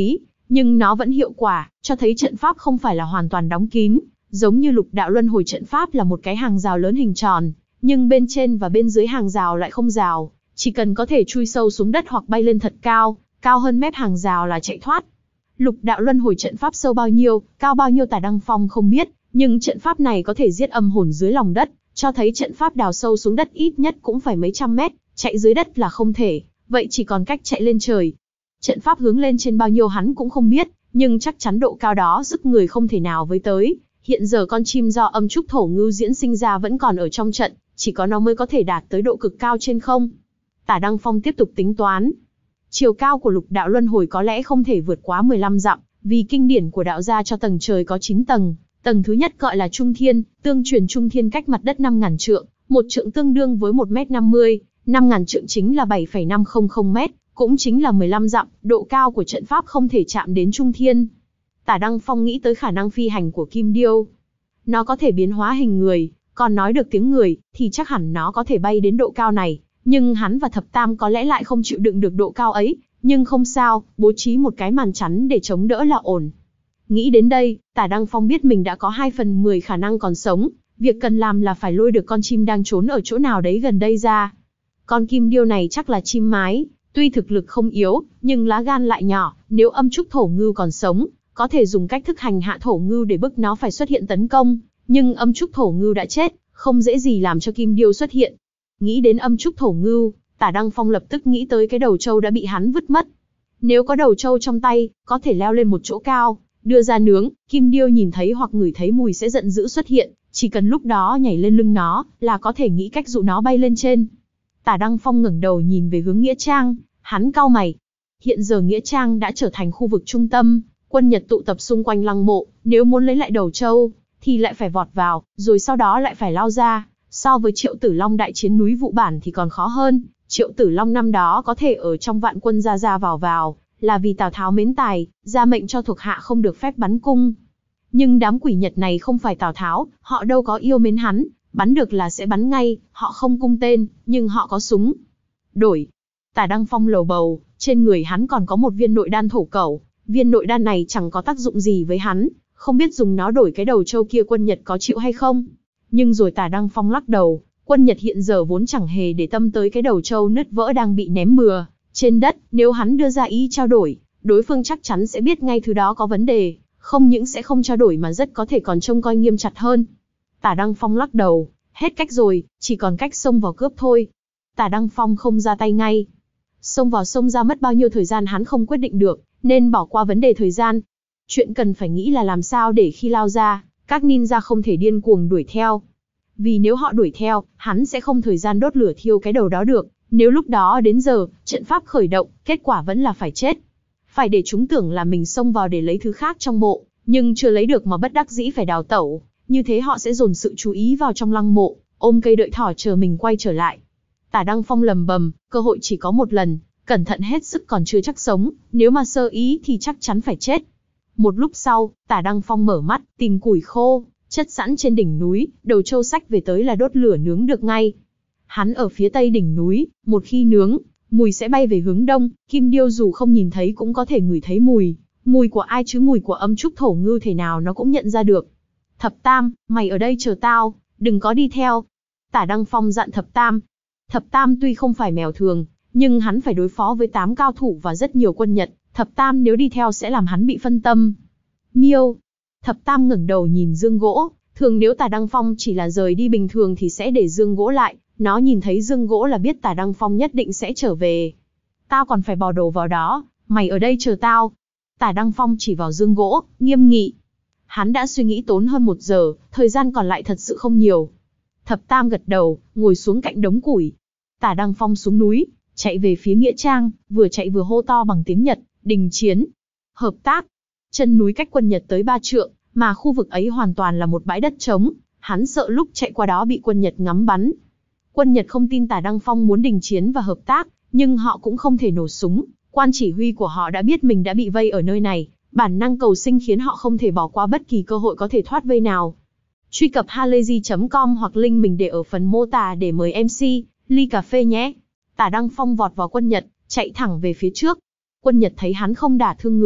nhưng nó vẫn hiệu quả, cho thấy trận pháp không phải là hoàn toàn đóng kín, giống như lục đạo luân hồi trận pháp là một cái hàng rào lớn hình tròn, nhưng bên trên và bên dưới hàng rào lại không rào, chỉ cần có thể chui sâu xuống đất hoặc bay lên thật cao, cao hơn mép hàng rào là chạy thoát. Lục đạo luân hồi trận pháp sâu bao nhiêu, cao bao nhiêu Tả Đăng Phong không biết, nhưng trận pháp này có thể giết âm hồn dưới lòng đất, cho thấy trận pháp đào sâu xuống đất ít nhất cũng phải mấy trăm mét, chạy dưới đất là không thể, vậy chỉ còn cách chạy lên trời. Trận pháp hướng lên trên bao nhiêu hắn cũng không biết, nhưng chắc chắn độ cao đó sức người không thể nào với tới. Hiện giờ con chim do âm trúc thổ ngưu diễn sinh ra vẫn còn ở trong trận, chỉ có nó mới có thể đạt tới độ cực cao trên không. Tả Đăng Phong tiếp tục tính toán. Chiều cao của lục đạo luân hồi có lẽ không thể vượt quá mười lăm dặm, vì kinh điển của đạo gia cho tầng trời có chín tầng. Tầng thứ nhất gọi là Trung Thiên, tương truyền Trung Thiên cách mặt đất năm nghìn trượng, một trượng tương đương với một mét năm mươi, năm nghìn trượng chính là bảy phẩy năm không không mét, cũng chính là mười lăm dặm, độ cao của trận pháp không thể chạm đến Trung Thiên. Tả Đăng Phong nghĩ tới khả năng phi hành của Kim Điêu. Nó có thể biến hóa hình người, còn nói được tiếng người, thì chắc hẳn nó có thể bay đến độ cao này. Nhưng hắn và Thập Tam có lẽ lại không chịu đựng được độ cao ấy, nhưng không sao, bố trí một cái màn chắn để chống đỡ là ổn. Nghĩ đến đây, Tả Đăng Phong biết mình đã có hai phần mười khả năng còn sống, việc cần làm là phải lôi được con chim đang trốn ở chỗ nào đấy gần đây ra. Con Kim Điêu này chắc là chim mái, tuy thực lực không yếu, nhưng lá gan lại nhỏ, nếu âm trúc thổ ngưu còn sống, có thể dùng cách thức hành hạ thổ ngưu để bức nó phải xuất hiện tấn công, nhưng âm trúc thổ ngưu đã chết, không dễ gì làm cho Kim Điêu xuất hiện. Nghĩ đến âm trúc thổ ngưu, Tả Đăng Phong lập tức nghĩ tới cái đầu trâu đã bị hắn vứt mất. Nếu có đầu trâu trong tay, có thể leo lên một chỗ cao, đưa ra nướng, Kim Điêu nhìn thấy hoặc ngửi thấy mùi sẽ giận dữ xuất hiện, chỉ cần lúc đó nhảy lên lưng nó, là có thể nghĩ cách dụ nó bay lên trên. Tả Đăng Phong ngẩng đầu nhìn về hướng Nghĩa Trang, hắn cau mày. Hiện giờ Nghĩa Trang đã trở thành khu vực trung tâm, quân Nhật tụ tập xung quanh lăng mộ, nếu muốn lấy lại đầu trâu, thì lại phải vọt vào, rồi sau đó lại phải lao ra. So với Triệu Tử Long đại chiến núi Vụ Bản thì còn khó hơn, Triệu Tử Long năm đó có thể ở trong vạn quân ra ra vào vào, là vì Tào Tháo mến tài, ra mệnh cho thuộc hạ không được phép bắn cung. Nhưng đám quỷ Nhật này không phải Tào Tháo, họ đâu có yêu mến hắn, bắn được là sẽ bắn ngay, họ không cung tên, nhưng họ có súng. Đổi. Tả Đăng Phong lầu bầu, trên người hắn còn có một viên nội đan thổ cẩu, viên nội đan này chẳng có tác dụng gì với hắn, không biết dùng nó đổi cái đầu trâu kia quân Nhật có chịu hay không. Nhưng rồi Tả Đăng Phong lắc đầu, quân Nhật hiện giờ vốn chẳng hề để tâm tới cái đầu trâu nứt vỡ đang bị ném bừa trên đất, nếu hắn đưa ra ý trao đổi, đối phương chắc chắn sẽ biết ngay thứ đó có vấn đề, không những sẽ không trao đổi mà rất có thể còn trông coi nghiêm chặt hơn. Tả Đăng Phong lắc đầu, hết cách rồi, chỉ còn cách xông vào cướp thôi. Tả Đăng Phong không ra tay ngay. Xông vào xông ra mất bao nhiêu thời gian hắn không quyết định được, nên bỏ qua vấn đề thời gian. Chuyện cần phải nghĩ là làm sao để khi lao ra, các ninja không thể điên cuồng đuổi theo. Vì nếu họ đuổi theo, hắn sẽ không thời gian đốt lửa thiêu cái đầu đó được. Nếu lúc đó đến giờ, trận pháp khởi động, kết quả vẫn là phải chết. Phải để chúng tưởng là mình xông vào để lấy thứ khác trong mộ, nhưng chưa lấy được mà bất đắc dĩ phải đào tẩu. Như thế họ sẽ dồn sự chú ý vào trong lăng mộ, ôm cây đợi thỏ chờ mình quay trở lại. Tả Đăng Phong lầm bầm, cơ hội chỉ có một lần, cẩn thận hết sức còn chưa chắc sống, nếu mà sơ ý thì chắc chắn phải chết. Một lúc sau, Tả Đăng Phong mở mắt, tìm củi khô, chất sẵn trên đỉnh núi, đầu trâu sách về tới là đốt lửa nướng được ngay. Hắn ở phía tây đỉnh núi, một khi nướng, mùi sẽ bay về hướng đông, Kim Điêu dù không nhìn thấy cũng có thể ngửi thấy mùi, mùi của ai chứ mùi của âm trúc thổ ngưu thể nào nó cũng nhận ra được. Thập Tam, mày ở đây chờ tao, đừng có đi theo. Tả Đăng Phong dặn Thập Tam. Thập Tam tuy không phải mèo thường, nhưng hắn phải đối phó với tám cao thủ và rất nhiều quân Nhật, Thập Tam nếu đi theo sẽ làm hắn bị phân tâm. Miêu. Thập Tam ngẩng đầu nhìn dương gỗ, thường nếu Tả Đăng Phong chỉ là rời đi bình thường thì sẽ để dương gỗ lại, nó nhìn thấy dương gỗ là biết Tả Đăng Phong nhất định sẽ trở về. Tao còn phải bỏ đồ vào đó, mày ở đây chờ tao. Tả Đăng Phong chỉ vào dương gỗ, nghiêm nghị. Hắn đã suy nghĩ tốn hơn một giờ, thời gian còn lại thật sự không nhiều. Thập Tam gật đầu, ngồi xuống cạnh đống củi. Tả Đăng Phong xuống núi, chạy về phía Nghĩa Trang, vừa chạy vừa hô to bằng tiếng Nhật, đình chiến, hợp tác. Chân núi cách quân Nhật tới ba trượng, mà khu vực ấy hoàn toàn là một bãi đất trống, hắn sợ lúc chạy qua đó bị quân Nhật ngắm bắn. Quân Nhật không tin Tả Đăng Phong muốn đình chiến và hợp tác, nhưng họ cũng không thể nổ súng, quan chỉ huy của họ đã biết mình đã bị vây ở nơi này, bản năng cầu sinh khiến họ không thể bỏ qua bất kỳ cơ hội có thể thoát vây nào. Truy cập halayzi chấm com hoặc link mình để ở phần mô tả để mời em xê, ly cà phê nhé. Tả Đăng Phong vọt vào quân Nhật, chạy thẳng về phía trước. Quân Nhật thấy hắn không đả thương người,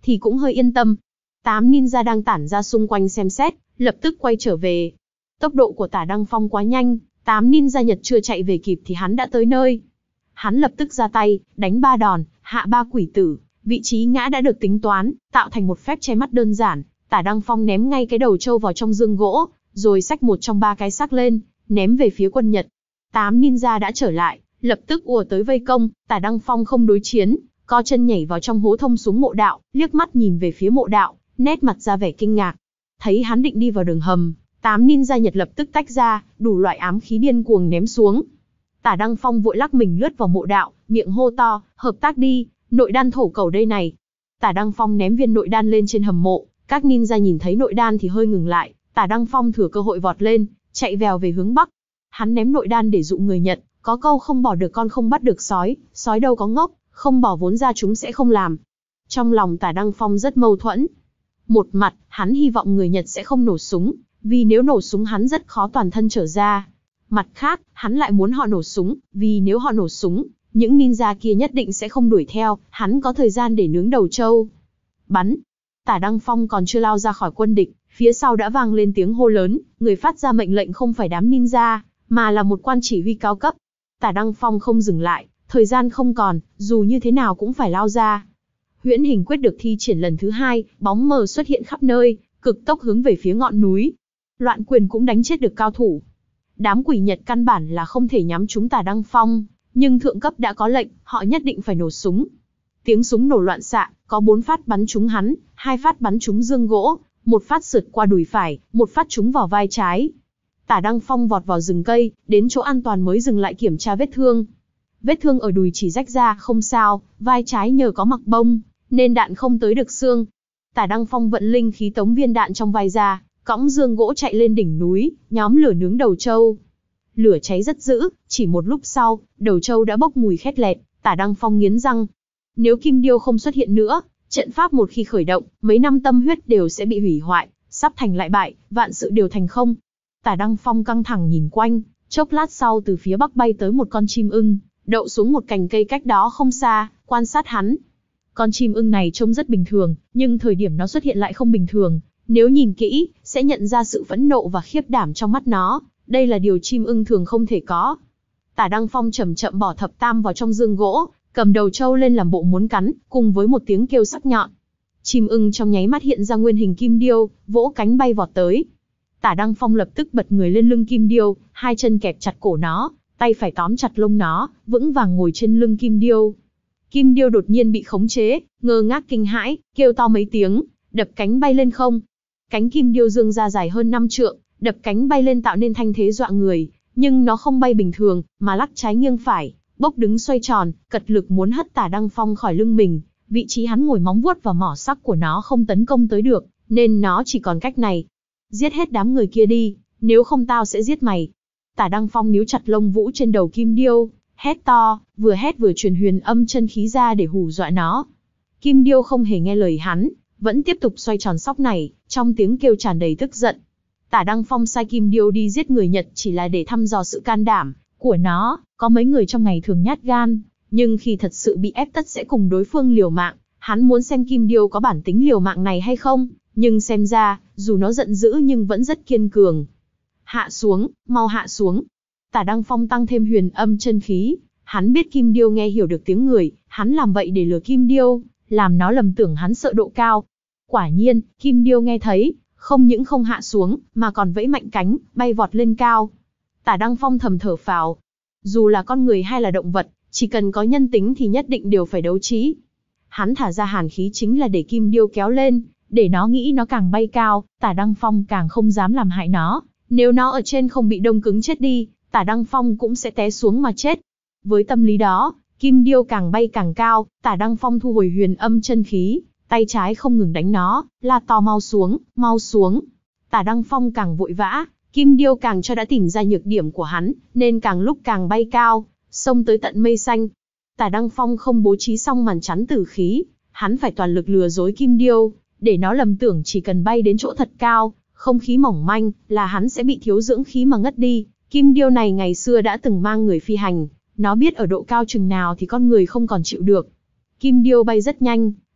thì cũng hơi yên tâm. Tám ninja đang tản ra xung quanh xem xét, lập tức quay trở về. Tốc độ của Tả Đăng Phong quá nhanh, tám ninja Nhật chưa chạy về kịp thì hắn đã tới nơi. Hắn lập tức ra tay, đánh ba đòn, hạ ba quỷ tử, vị trí ngã đã được tính toán, tạo thành một phép che mắt đơn giản. Tả Đăng Phong ném ngay cái đầu trâu vào trong dương gỗ, rồi xách một trong ba cái xác lên, ném về phía quân Nhật. Tám ninja đã trở lại, lập tức ùa tới vây công. Tả Đăng Phong không đối chiến, co chân nhảy vào trong hố thông xuống mộ đạo, liếc mắt nhìn về phía mộ đạo, nét mặt ra vẻ kinh ngạc. Thấy hắn định đi vào đường hầm, tám ninja Nhật lập tức tách ra, đủ loại ám khí điên cuồng ném xuống. Tả Đăng Phong vội lắc mình lướt vào mộ đạo, miệng hô to, hợp tác đi, nội đan thổ cầu đây này. Tả Đăng Phong ném viên nội đan lên trên hầm mộ, các ninja nhìn thấy nội đan thì hơi ngừng lại. Tả Đăng Phong thừa cơ hội vọt lên, chạy vèo về hướng bắc. Hắn ném nội đan để dụ người Nhật, có câu không bỏ được con không bắt được sói, sói đâu có ngốc, không bỏ vốn ra chúng sẽ không làm. Trong lòng Tả Đăng Phong rất mâu thuẫn. Một mặt, hắn hy vọng người Nhật sẽ không nổ súng, vì nếu nổ súng hắn rất khó toàn thân trở ra. Mặt khác, hắn lại muốn họ nổ súng, vì nếu họ nổ súng, những ninja kia nhất định sẽ không đuổi theo, hắn có thời gian để nướng đầu trâu. Bắn! Tả Đăng Phong còn chưa lao ra khỏi quân địch, phía sau đã vang lên tiếng hô lớn, người phát ra mệnh lệnh không phải đám ninja, mà là một quan chỉ huy cao cấp. Tả Đăng Phong không dừng lại, thời gian không còn, dù như thế nào cũng phải lao ra. Huyễn hình quyết được thi triển lần thứ hai, bóng mờ xuất hiện khắp nơi, cực tốc hướng về phía ngọn núi. Loạn quyền cũng đánh chết được cao thủ. Đám quỷ Nhật căn bản là không thể nhắm trúng Tả Đăng Phong, nhưng thượng cấp đã có lệnh, họ nhất định phải nổ súng. Tiếng súng nổ loạn xạ, có bốn phát bắn trúng hắn, hai phát bắn trúng dương gỗ, một phát sượt qua đùi phải, một phát trúng vào vai trái. Tả Đăng Phong vọt vào rừng cây, đến chỗ an toàn mới dừng lại kiểm tra vết thương. Vết thương ở đùi chỉ rách ra, không sao, vai trái nhờ có mặc bông, nên đạn không tới được xương. Tả Đăng Phong vận linh khí tống viên đạn trong vai ra, cõng dương gỗ chạy lên đỉnh núi, nhóm lửa nướng đầu trâu. Lửa cháy rất dữ, chỉ một lúc sau, đầu trâu đã bốc mùi khét lẹt. Tả Đăng Phong nghiến răng. Nếu Kim Điêu không xuất hiện nữa, trận pháp một khi khởi động, mấy năm tâm huyết đều sẽ bị hủy hoại, sắp thành lại bại, vạn sự đều thành không. Tả Đăng Phong căng thẳng nhìn quanh, chốc lát sau từ phía bắc bay tới một con chim ưng, đậu xuống một cành cây cách đó không xa, quan sát hắn. Con chim ưng này trông rất bình thường, nhưng thời điểm nó xuất hiện lại không bình thường. Nếu nhìn kỹ, sẽ nhận ra sự phẫn nộ và khiếp đảm trong mắt nó. Đây là điều chim ưng thường không thể có. Tả Đăng Phong chậm chậm bỏ thập tam vào trong dương gỗ, cầm đầu trâu lên làm bộ muốn cắn, cùng với một tiếng kêu sắc nhọn. Chim ưng trong nháy mắt hiện ra nguyên hình kim điêu, vỗ cánh bay vọt tới. Tả Đăng Phong lập tức bật người lên lưng kim điêu, hai chân kẹp chặt cổ nó, tay phải tóm chặt lông nó, vững vàng ngồi trên lưng kim điêu. Kim điêu đột nhiên bị khống chế, ngơ ngác kinh hãi, kêu to mấy tiếng, đập cánh bay lên không. Cánh kim điêu dương ra dài hơn năm trượng, đập cánh bay lên tạo nên thanh thế dọa người, nhưng nó không bay bình thường, mà lắc trái nghiêng phải, bốc đứng xoay tròn, cật lực muốn hất Tả Đăng Phong khỏi lưng mình. Vị trí hắn ngồi móng vuốt và mỏ sắc của nó không tấn công tới được, nên nó chỉ còn cách này. Giết hết đám người kia đi, nếu không tao sẽ giết mày. Tả Đăng Phong níu chặt lông vũ trên đầu kim điêu, hét to, vừa hét vừa truyền huyền âm chân khí ra để hù dọa nó. Kim điêu không hề nghe lời hắn, vẫn tiếp tục xoay tròn sóc này, trong tiếng kêu tràn đầy tức giận. Tả Đăng Phong sai kim điêu đi giết người Nhật chỉ là để thăm dò sự can đảm của nó. Có mấy người trong ngày thường nhát gan, nhưng khi thật sự bị ép tất sẽ cùng đối phương liều mạng. Hắn muốn xem kim điêu có bản tính liều mạng này hay không, nhưng xem ra, dù nó giận dữ nhưng vẫn rất kiên cường. Hạ xuống, mau hạ xuống. Tả Đăng Phong tăng thêm huyền âm chân khí. Hắn biết kim điêu nghe hiểu được tiếng người, hắn làm vậy để lừa kim điêu, làm nó lầm tưởng hắn sợ độ cao. Quả nhiên, kim điêu nghe thấy, không những không hạ xuống, mà còn vẫy mạnh cánh, bay vọt lên cao. Tả Đăng Phong thầm thở phào. Dù là con người hay là động vật, chỉ cần có nhân tính thì nhất định đều phải đấu trí. Hắn thả ra hàn khí chính là để kim điêu kéo lên, để nó nghĩ nó càng bay cao, Tả Đăng Phong càng không dám làm hại nó. Nếu nó ở trên không bị đông cứng chết đi, Tả Đăng Phong cũng sẽ té xuống mà chết. Với tâm lý đó, kim điêu càng bay càng cao, Tả Đăng Phong thu hồi huyền âm chân khí, tay trái không ngừng đánh nó, la to mau xuống, mau xuống. Tả Đăng Phong càng vội vã, kim điêu càng cho đã tìm ra nhược điểm của hắn, nên càng lúc càng bay cao, xông tới tận mây xanh. Tả Đăng Phong không bố trí xong màn chắn tử khí, hắn phải toàn lực lừa dối kim điêu, để nó lầm tưởng chỉ cần bay đến chỗ thật cao, không khí mỏng manh, là hắn sẽ bị thiếu dưỡng khí mà ngất đi. Kim điêu này ngày xưa đã từng mang người phi hành, nó biết ở độ cao chừng nào thì con người không còn chịu được. Kim điêu bay rất nhanh,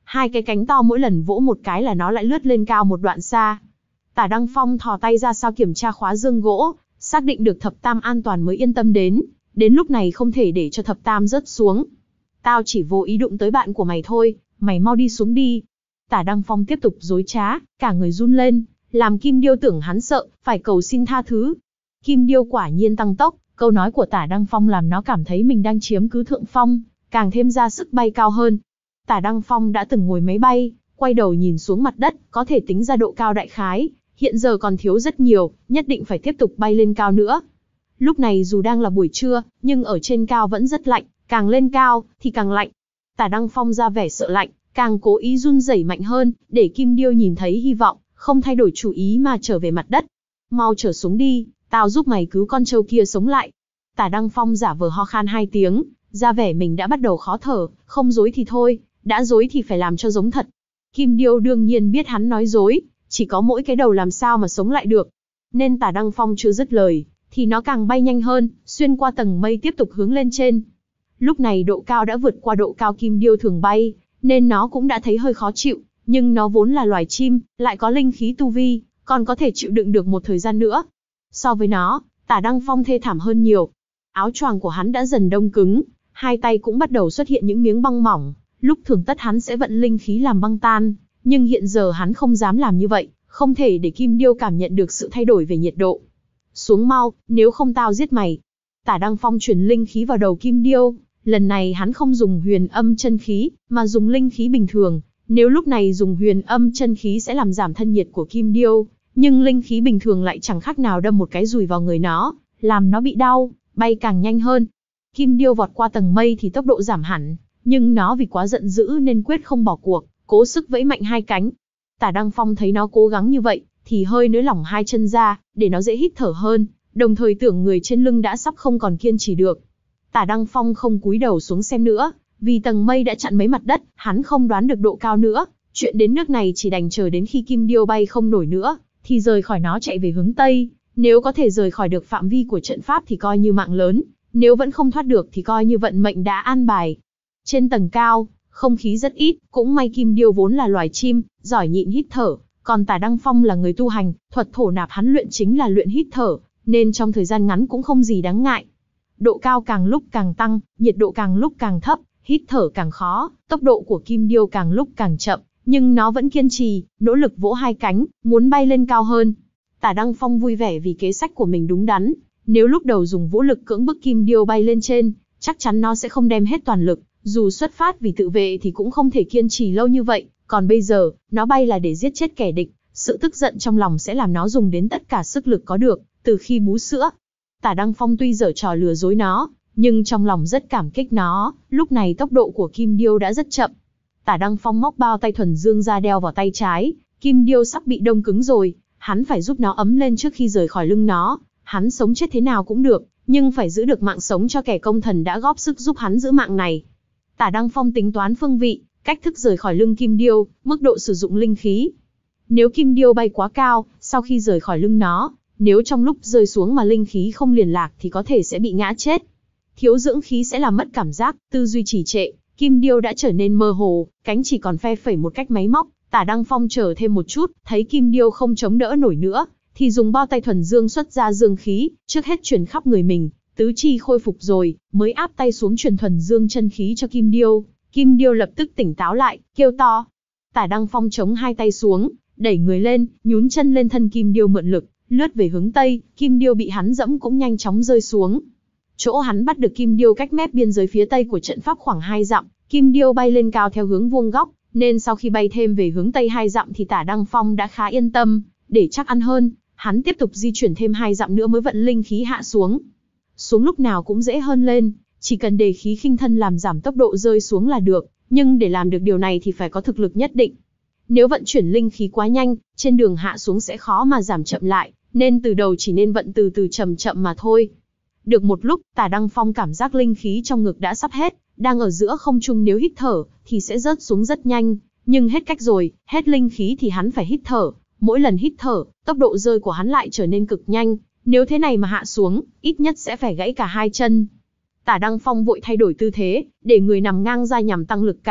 hai cái cánh to mỗi lần vỗ một cái là nó lại lướt lên cao một đoạn xa. Tả Đăng Phong thò tay ra sau kiểm tra khóa dương gỗ, xác định được thập tam an toàn mới yên tâm đến, đến lúc này không thể để cho thập tam rớt xuống. Tao chỉ vô ý đụng tới bạn của mày thôi, mày mau đi xuống đi. Tả Đăng Phong tiếp tục dối trá, cả người run lên, làm Kim Điêu tưởng hắn sợ, phải cầu xin tha thứ. Kim Điêu quả nhiên tăng tốc, câu nói của Tả Đăng Phong làm nó cảm thấy mình đang chiếm cứ thượng phong, càng thêm ra sức bay cao hơn. Tả Đăng Phong đã từng ngồi máy bay, quay đầu nhìn xuống mặt đất, có thể tính ra độ cao đại khái, hiện giờ còn thiếu rất nhiều, nhất định phải tiếp tục bay lên cao nữa. Lúc này dù đang là buổi trưa, nhưng ở trên cao vẫn rất lạnh, càng lên cao thì càng lạnh. Tả Đăng Phong ra vẻ sợ lạnh, càng cố ý run rẩy mạnh hơn, để Kim Điêu nhìn thấy hy vọng, không thay đổi chủ ý mà trở về mặt đất. Mau trở xuống đi, tao giúp mày cứu con trâu kia sống lại. Tả Đăng Phong giả vờ ho khan hai tiếng, ra vẻ mình đã bắt đầu khó thở, không dối thì thôi, đã dối thì phải làm cho giống thật. Kim Điêu đương nhiên biết hắn nói dối, chỉ có mỗi cái đầu làm sao mà sống lại được. Nên Tả Đăng Phong chưa dứt lời, thì nó càng bay nhanh hơn, xuyên qua tầng mây tiếp tục hướng lên trên. Lúc này độ cao đã vượt qua độ cao Kim Điêu thường bay, nên nó cũng đã thấy hơi khó chịu, nhưng nó vốn là loài chim, lại có linh khí tu vi, còn có thể chịu đựng được một thời gian nữa. So với nó, Tả Đăng Phong thê thảm hơn nhiều. Áo choàng của hắn đã dần đông cứng, hai tay cũng bắt đầu xuất hiện những miếng băng mỏng, lúc thường tất hắn sẽ vận linh khí làm băng tan, nhưng hiện giờ hắn không dám làm như vậy, không thể để Kim Điêu cảm nhận được sự thay đổi về nhiệt độ. Xuống mau, nếu không tao giết mày. Tả Đăng Phong truyền linh khí vào đầu Kim Điêu, lần này hắn không dùng huyền âm chân khí, mà dùng linh khí bình thường. Nếu lúc này dùng huyền âm chân khí sẽ làm giảm thân nhiệt của Kim Điêu, nhưng linh khí bình thường lại chẳng khác nào đâm một cái dùi vào người nó, làm nó bị đau, bay càng nhanh hơn. Kim Điêu vọt qua tầng mây thì tốc độ giảm hẳn, nhưng nó vì quá giận dữ nên quyết không bỏ cuộc, cố sức vẫy mạnh hai cánh. Tả Đăng Phong thấy nó cố gắng như vậy, thì hơi nới lỏng hai chân ra, để nó dễ hít thở hơn, đồng thời tưởng người trên lưng đã sắp không còn kiên trì được. Tả Đăng Phong không cúi đầu xuống xem nữa, vì tầng mây đã chặn mấy mặt đất, hắn không đoán được độ cao nữa, chuyện đến nước này chỉ đành chờ đến khi Kim Điêu bay không nổi nữa, thì rời khỏi nó chạy về hướng Tây, nếu có thể rời khỏi được phạm vi của trận pháp thì coi như mạng lớn, nếu vẫn không thoát được thì coi như vận mệnh đã an bài. Trên tầng cao, không khí rất ít, cũng may Kim Điêu vốn là loài chim, giỏi nhịn hít thở, còn Tả Đăng Phong là người tu hành, thuật thổ nạp hắn luyện chính là luyện hít thở, nên trong thời gian ngắn cũng không gì đáng ngại. Độ cao càng lúc càng tăng, nhiệt độ càng lúc càng thấp, hít thở càng khó, tốc độ của Kim Điêu càng lúc càng chậm, nhưng nó vẫn kiên trì, nỗ lực vỗ hai cánh, muốn bay lên cao hơn. Tả Đăng Phong vui vẻ vì kế sách của mình đúng đắn, nếu lúc đầu dùng vũ lực cưỡng bức Kim Điêu bay lên trên, chắc chắn nó sẽ không đem hết toàn lực, dù xuất phát vì tự vệ thì cũng không thể kiên trì lâu như vậy, còn bây giờ, nó bay là để giết chết kẻ địch, sự tức giận trong lòng sẽ làm nó dùng đến tất cả sức lực có được, từ khi bú sữa. Tả Đăng Phong tuy giở trò lừa dối nó, nhưng trong lòng rất cảm kích nó, lúc này tốc độ của Kim Điêu đã rất chậm. Tả Đăng Phong móc bao tay thuần dương ra đeo vào tay trái, Kim Điêu sắp bị đông cứng rồi, hắn phải giúp nó ấm lên trước khi rời khỏi lưng nó, hắn sống chết thế nào cũng được, nhưng phải giữ được mạng sống cho kẻ công thần đã góp sức giúp hắn giữ mạng này. Tả Đăng Phong tính toán phương vị, cách thức rời khỏi lưng Kim Điêu, mức độ sử dụng linh khí. Nếu Kim Điêu bay quá cao, sau khi rời khỏi lưng nó, nếu trong lúc rơi xuống mà linh khí không liền lạc thì có thể sẽ bị ngã chết. Thiếu dưỡng khí sẽ làm mất cảm giác, tư duy trì trệ, Kim Điêu đã trở nên mơ hồ, cánh chỉ còn phe phẩy một cách máy móc. Tả Đăng Phong chờ thêm một chút, thấy Kim Điêu không chống đỡ nổi nữa, thì dùng bao tay thuần dương xuất ra dương khí, trước hết truyền khắp người mình, tứ chi khôi phục rồi, mới áp tay xuống truyền thuần dương chân khí cho Kim Điêu. Kim Điêu lập tức tỉnh táo lại, kêu to. Tả Đăng Phong chống hai tay xuống, đẩy người lên, nhún chân lên thân Kim Điêu mượn lực, lướt về hướng Tây, Kim Điêu bị hắn dẫm cũng nhanh chóng rơi xuống. Chỗ hắn bắt được Kim Điêu cách mép biên giới phía Tây của trận pháp khoảng hai dặm, Kim Điêu bay lên cao theo hướng vuông góc, nên sau khi bay thêm về hướng Tây hai dặm thì Tả Đăng Phong đã khá yên tâm, để chắc ăn hơn, hắn tiếp tục di chuyển thêm hai dặm nữa mới vận linh khí hạ xuống. Xuống lúc nào cũng dễ hơn lên, chỉ cần đề khí khinh thân làm giảm tốc độ rơi xuống là được, nhưng để làm được điều này thì phải có thực lực nhất định. Nếu vận chuyển linh khí quá nhanh, trên đường hạ xuống sẽ khó mà giảm chậm lại, nên từ đầu chỉ nên vận từ từ chậm chậm mà thôi. Được một lúc, Tả Đăng Phong cảm giác linh khí trong ngực đã sắp hết, đang ở giữa không trung nếu hít thở, thì sẽ rớt xuống rất nhanh, nhưng hết cách rồi, hết linh khí thì hắn phải hít thở, mỗi lần hít thở, tốc độ rơi của hắn lại trở nên cực nhanh, nếu thế này mà hạ xuống, ít nhất sẽ phải gãy cả hai chân. Tả Đăng Phong vội thay đổi tư thế, để người nằm ngang ra nhằm tăng lực cản,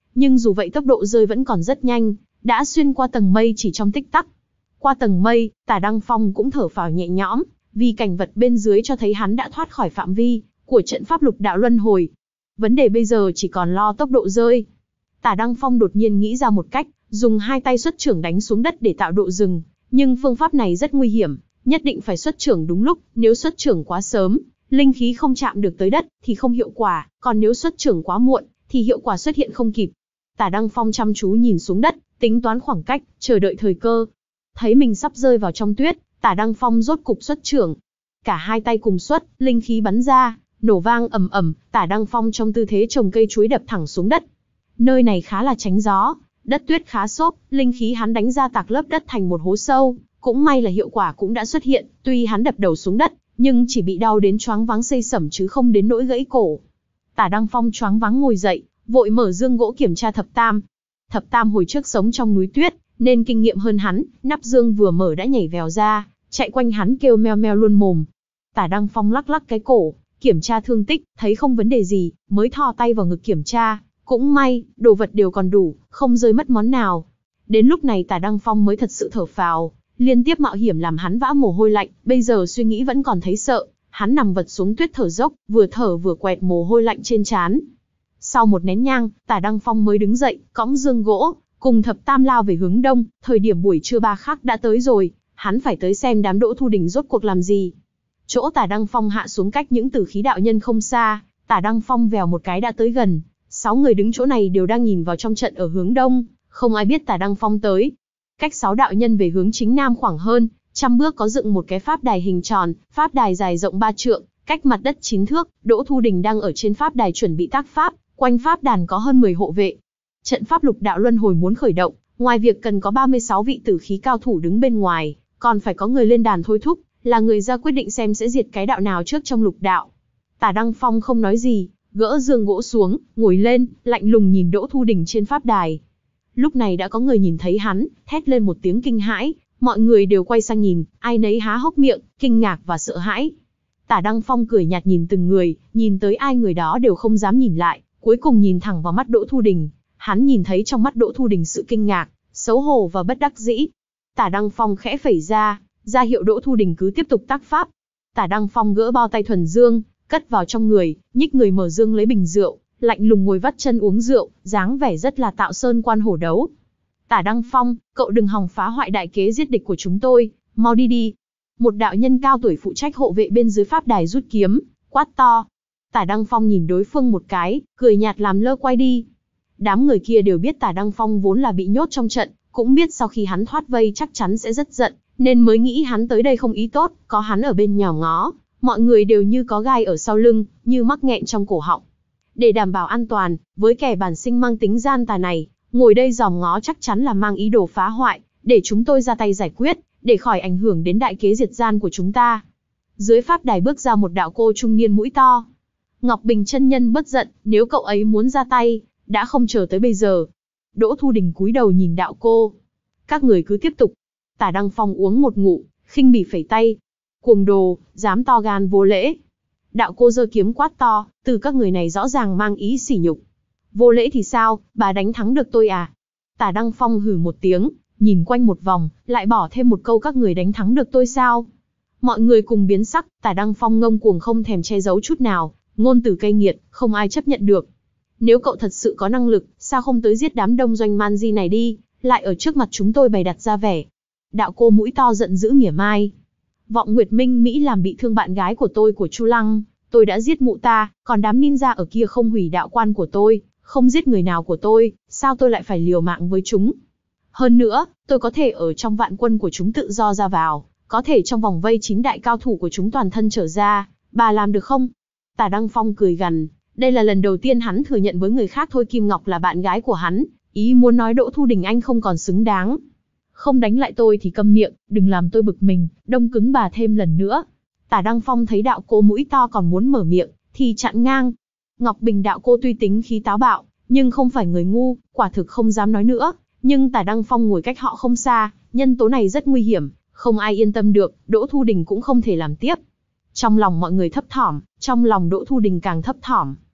nhưng dù vậy tốc độ rơi vẫn còn rất nhanh, đã xuyên qua tầng mây chỉ trong tích tắc. Qua tầng mây, Tả Đăng Phong cũng thở phào nhẹ nhõm, vì cảnh vật bên dưới cho thấy hắn đã thoát khỏi phạm vi của trận pháp lục đạo luân hồi. Vấn đề bây giờ chỉ còn lo tốc độ rơi. Tả Đăng Phong đột nhiên nghĩ ra một cách, dùng hai tay xuất chưởng đánh xuống đất để tạo độ dừng, nhưng phương pháp này rất nguy hiểm, nhất định phải xuất chưởng đúng lúc, nếu xuất chưởng quá sớm, linh khí không chạm được tới đất thì không hiệu quả, còn nếu xuất chưởng quá muộn thì hiệu quả xuất hiện không kịp. Tả Đăng Phong chăm chú nhìn xuống đất, tính toán khoảng cách, chờ đợi thời cơ. Thấy mình sắp rơi vào trong tuyết, Tả Đăng Phong rốt cục xuất chưởng. Cả hai tay cùng xuất, linh khí bắn ra, nổ vang ầm ầm, Tả Đăng Phong trong tư thế trồng cây chuối đập thẳng xuống đất. Nơi này khá là tránh gió, đất tuyết khá xốp, linh khí hắn đánh ra tạc lớp đất thành một hố sâu, cũng may là hiệu quả cũng đã xuất hiện, tuy hắn đập đầu xuống đất, nhưng chỉ bị đau đến choáng váng xây sẩm chứ không đến nỗi gãy cổ. Tả Đăng Phong choáng váng ngồi dậy, vội mở dương gỗ kiểm tra thập tam. Thập tam hồi trước sống trong núi tuyết, nên kinh nghiệm hơn hắn, nắp dương vừa mở đã nhảy vèo ra, chạy quanh hắn kêu meo meo luôn mồm. Tả Đăng Phong lắc lắc cái cổ, kiểm tra thương tích, thấy không vấn đề gì, mới thò tay vào ngực kiểm tra, cũng may, đồ vật đều còn đủ, không rơi mất món nào. Đến lúc này Tả Đăng Phong mới thật sự thở phào, liên tiếp mạo hiểm làm hắn vã mồ hôi lạnh, bây giờ suy nghĩ vẫn còn thấy sợ, hắn nằm vật xuống tuyết thở dốc, vừa thở vừa quẹt mồ hôi lạnh trên trán. Sau một nén nhang, Tả Đăng Phong mới đứng dậy, cõng dương gỗ, cùng thập tam lao về hướng đông, thời điểm buổi trưa ba khắc đã tới rồi, hắn phải tới xem đám Đỗ Thu Đình rốt cuộc làm gì. Chỗ Tả Đăng Phong hạ xuống cách những tử khí đạo nhân không xa, Tả Đăng Phong vèo một cái đã tới gần, sáu người đứng chỗ này đều đang nhìn vào trong trận ở hướng đông, không ai biết Tả Đăng Phong tới. Cách sáu đạo nhân về hướng chính nam khoảng hơn trăm bước có dựng một cái pháp đài hình tròn, pháp đài dài rộng ba trượng, cách mặt đất chín thước, Đỗ Thu Đình đang ở trên pháp đài chuẩn bị tác pháp, quanh pháp đàn có hơn mười hộ vệ. Trận pháp lục đạo luân hồi muốn khởi động, ngoài việc cần có ba mươi sáu vị tử khí cao thủ đứng bên ngoài, còn phải có người lên đàn thôi thúc, là người ra quyết định xem sẽ diệt cái đạo nào trước trong lục đạo. Tả Đăng Phong không nói gì, gỡ giường gỗ xuống, ngồi lên, lạnh lùng nhìn Đỗ Thu Đình trên pháp đài. Lúc này đã có người nhìn thấy hắn, thét lên một tiếng kinh hãi, mọi người đều quay sang nhìn, ai nấy há hốc miệng, kinh ngạc và sợ hãi. Tả Đăng Phong cười nhạt nhìn từng người, nhìn tới ai người đó đều không dám nhìn lại, cuối cùng nhìn thẳng vào mắt Đỗ Thu Đình. Hắn nhìn thấy trong mắt Đỗ Thu Đình sự kinh ngạc, xấu hổ và bất đắc dĩ. Tả Đăng Phong khẽ phẩy ra, ra hiệu Đỗ Thu Đình cứ tiếp tục tác pháp. Tả Đăng Phong gỡ bao tay thuần dương, cất vào trong người, nhích người mở dương lấy bình rượu, lạnh lùng ngồi vắt chân uống rượu, dáng vẻ rất là Tạo Sơn Quan hổ đấu. Tả Đăng Phong, cậu đừng hòng phá hoại đại kế giết địch của chúng tôi, mau đi đi. Một đạo nhân cao tuổi phụ trách hộ vệ bên dưới pháp đài rút kiếm, quát to. Tả Đăng Phong nhìn đối phương một cái, cười nhạt làm lơ quay đi. Đám người kia đều biết Tả Đăng Phong vốn là bị nhốt trong trận, cũng biết sau khi hắn thoát vây chắc chắn sẽ rất giận, nên mới nghĩ hắn tới đây không ý tốt, có hắn ở bên nhào ngó, mọi người đều như có gai ở sau lưng, như mắc nghẹn trong cổ họng. Để đảm bảo an toàn, với kẻ bản sinh mang tính gian tà này, ngồi đây dòm ngó chắc chắn là mang ý đồ phá hoại, để chúng tôi ra tay giải quyết, để khỏi ảnh hưởng đến đại kế diệt gian của chúng ta. Dưới pháp đài bước ra một đạo cô trung niên mũi to. Ngọc Bình chân nhân bất giận, nếu cậu ấy muốn ra tay, đã không chờ tới bây giờ. Đỗ Thu Đình cúi đầu nhìn đạo cô. Các người cứ tiếp tục. Tả Đăng Phong uống một ngụm, khinh bỉ phẩy tay. Cuồng đồ, dám to gan vô lễ. Đạo cô giơ kiếm quát to, từ các người này rõ ràng mang ý sỉ nhục. Vô lễ thì sao, bà đánh thắng được tôi à? Tả Đăng Phong hừ một tiếng, nhìn quanh một vòng, lại bỏ thêm một câu các người đánh thắng được tôi sao? Mọi người cùng biến sắc, Tả Đăng Phong ngông cuồng không thèm che giấu chút nào, ngôn từ cay nghiệt, không ai chấp nhận được. Nếu cậu thật sự có năng lực, sao không tới giết đám đông doanh man di này đi, lại ở trước mặt chúng tôi bày đặt ra vẻ. Đạo cô mũi to giận dữ mỉa mai. Vọng Nguyệt Minh Mỹ làm bị thương bạn gái của tôi của Chu Lăng, tôi đã giết mụ ta, còn đám ninja ở kia không hủy đạo quan của tôi, không giết người nào của tôi, sao tôi lại phải liều mạng với chúng? Hơn nữa, tôi có thể ở trong vạn quân của chúng tự do ra vào, có thể trong vòng vây chín đại cao thủ của chúng toàn thân trở ra, bà làm được không? Tả Đăng Phong cười gằn, đây là lần đầu tiên hắn thừa nhận với người khác Thôi Kim Ngọc là bạn gái của hắn, ý muốn nói Đỗ Thu Đình anh không còn xứng đáng. Không đánh lại tôi thì câm miệng, đừng làm tôi bực mình, đông cứng bà thêm lần nữa. Tả Đăng Phong thấy đạo cô mũi to còn muốn mở miệng, thì chặn ngang. Ngọc Bình đạo cô tuy tính khí táo bạo, nhưng không phải người ngu, quả thực không dám nói nữa. Nhưng Tả Đăng Phong ngồi cách họ không xa, nhân tố này rất nguy hiểm, không ai yên tâm được, Đỗ Thu Đình cũng không thể làm tiếp. Trong lòng mọi người thấp thỏm, trong lòng Đỗ Thu Đình càng thấp thỏm.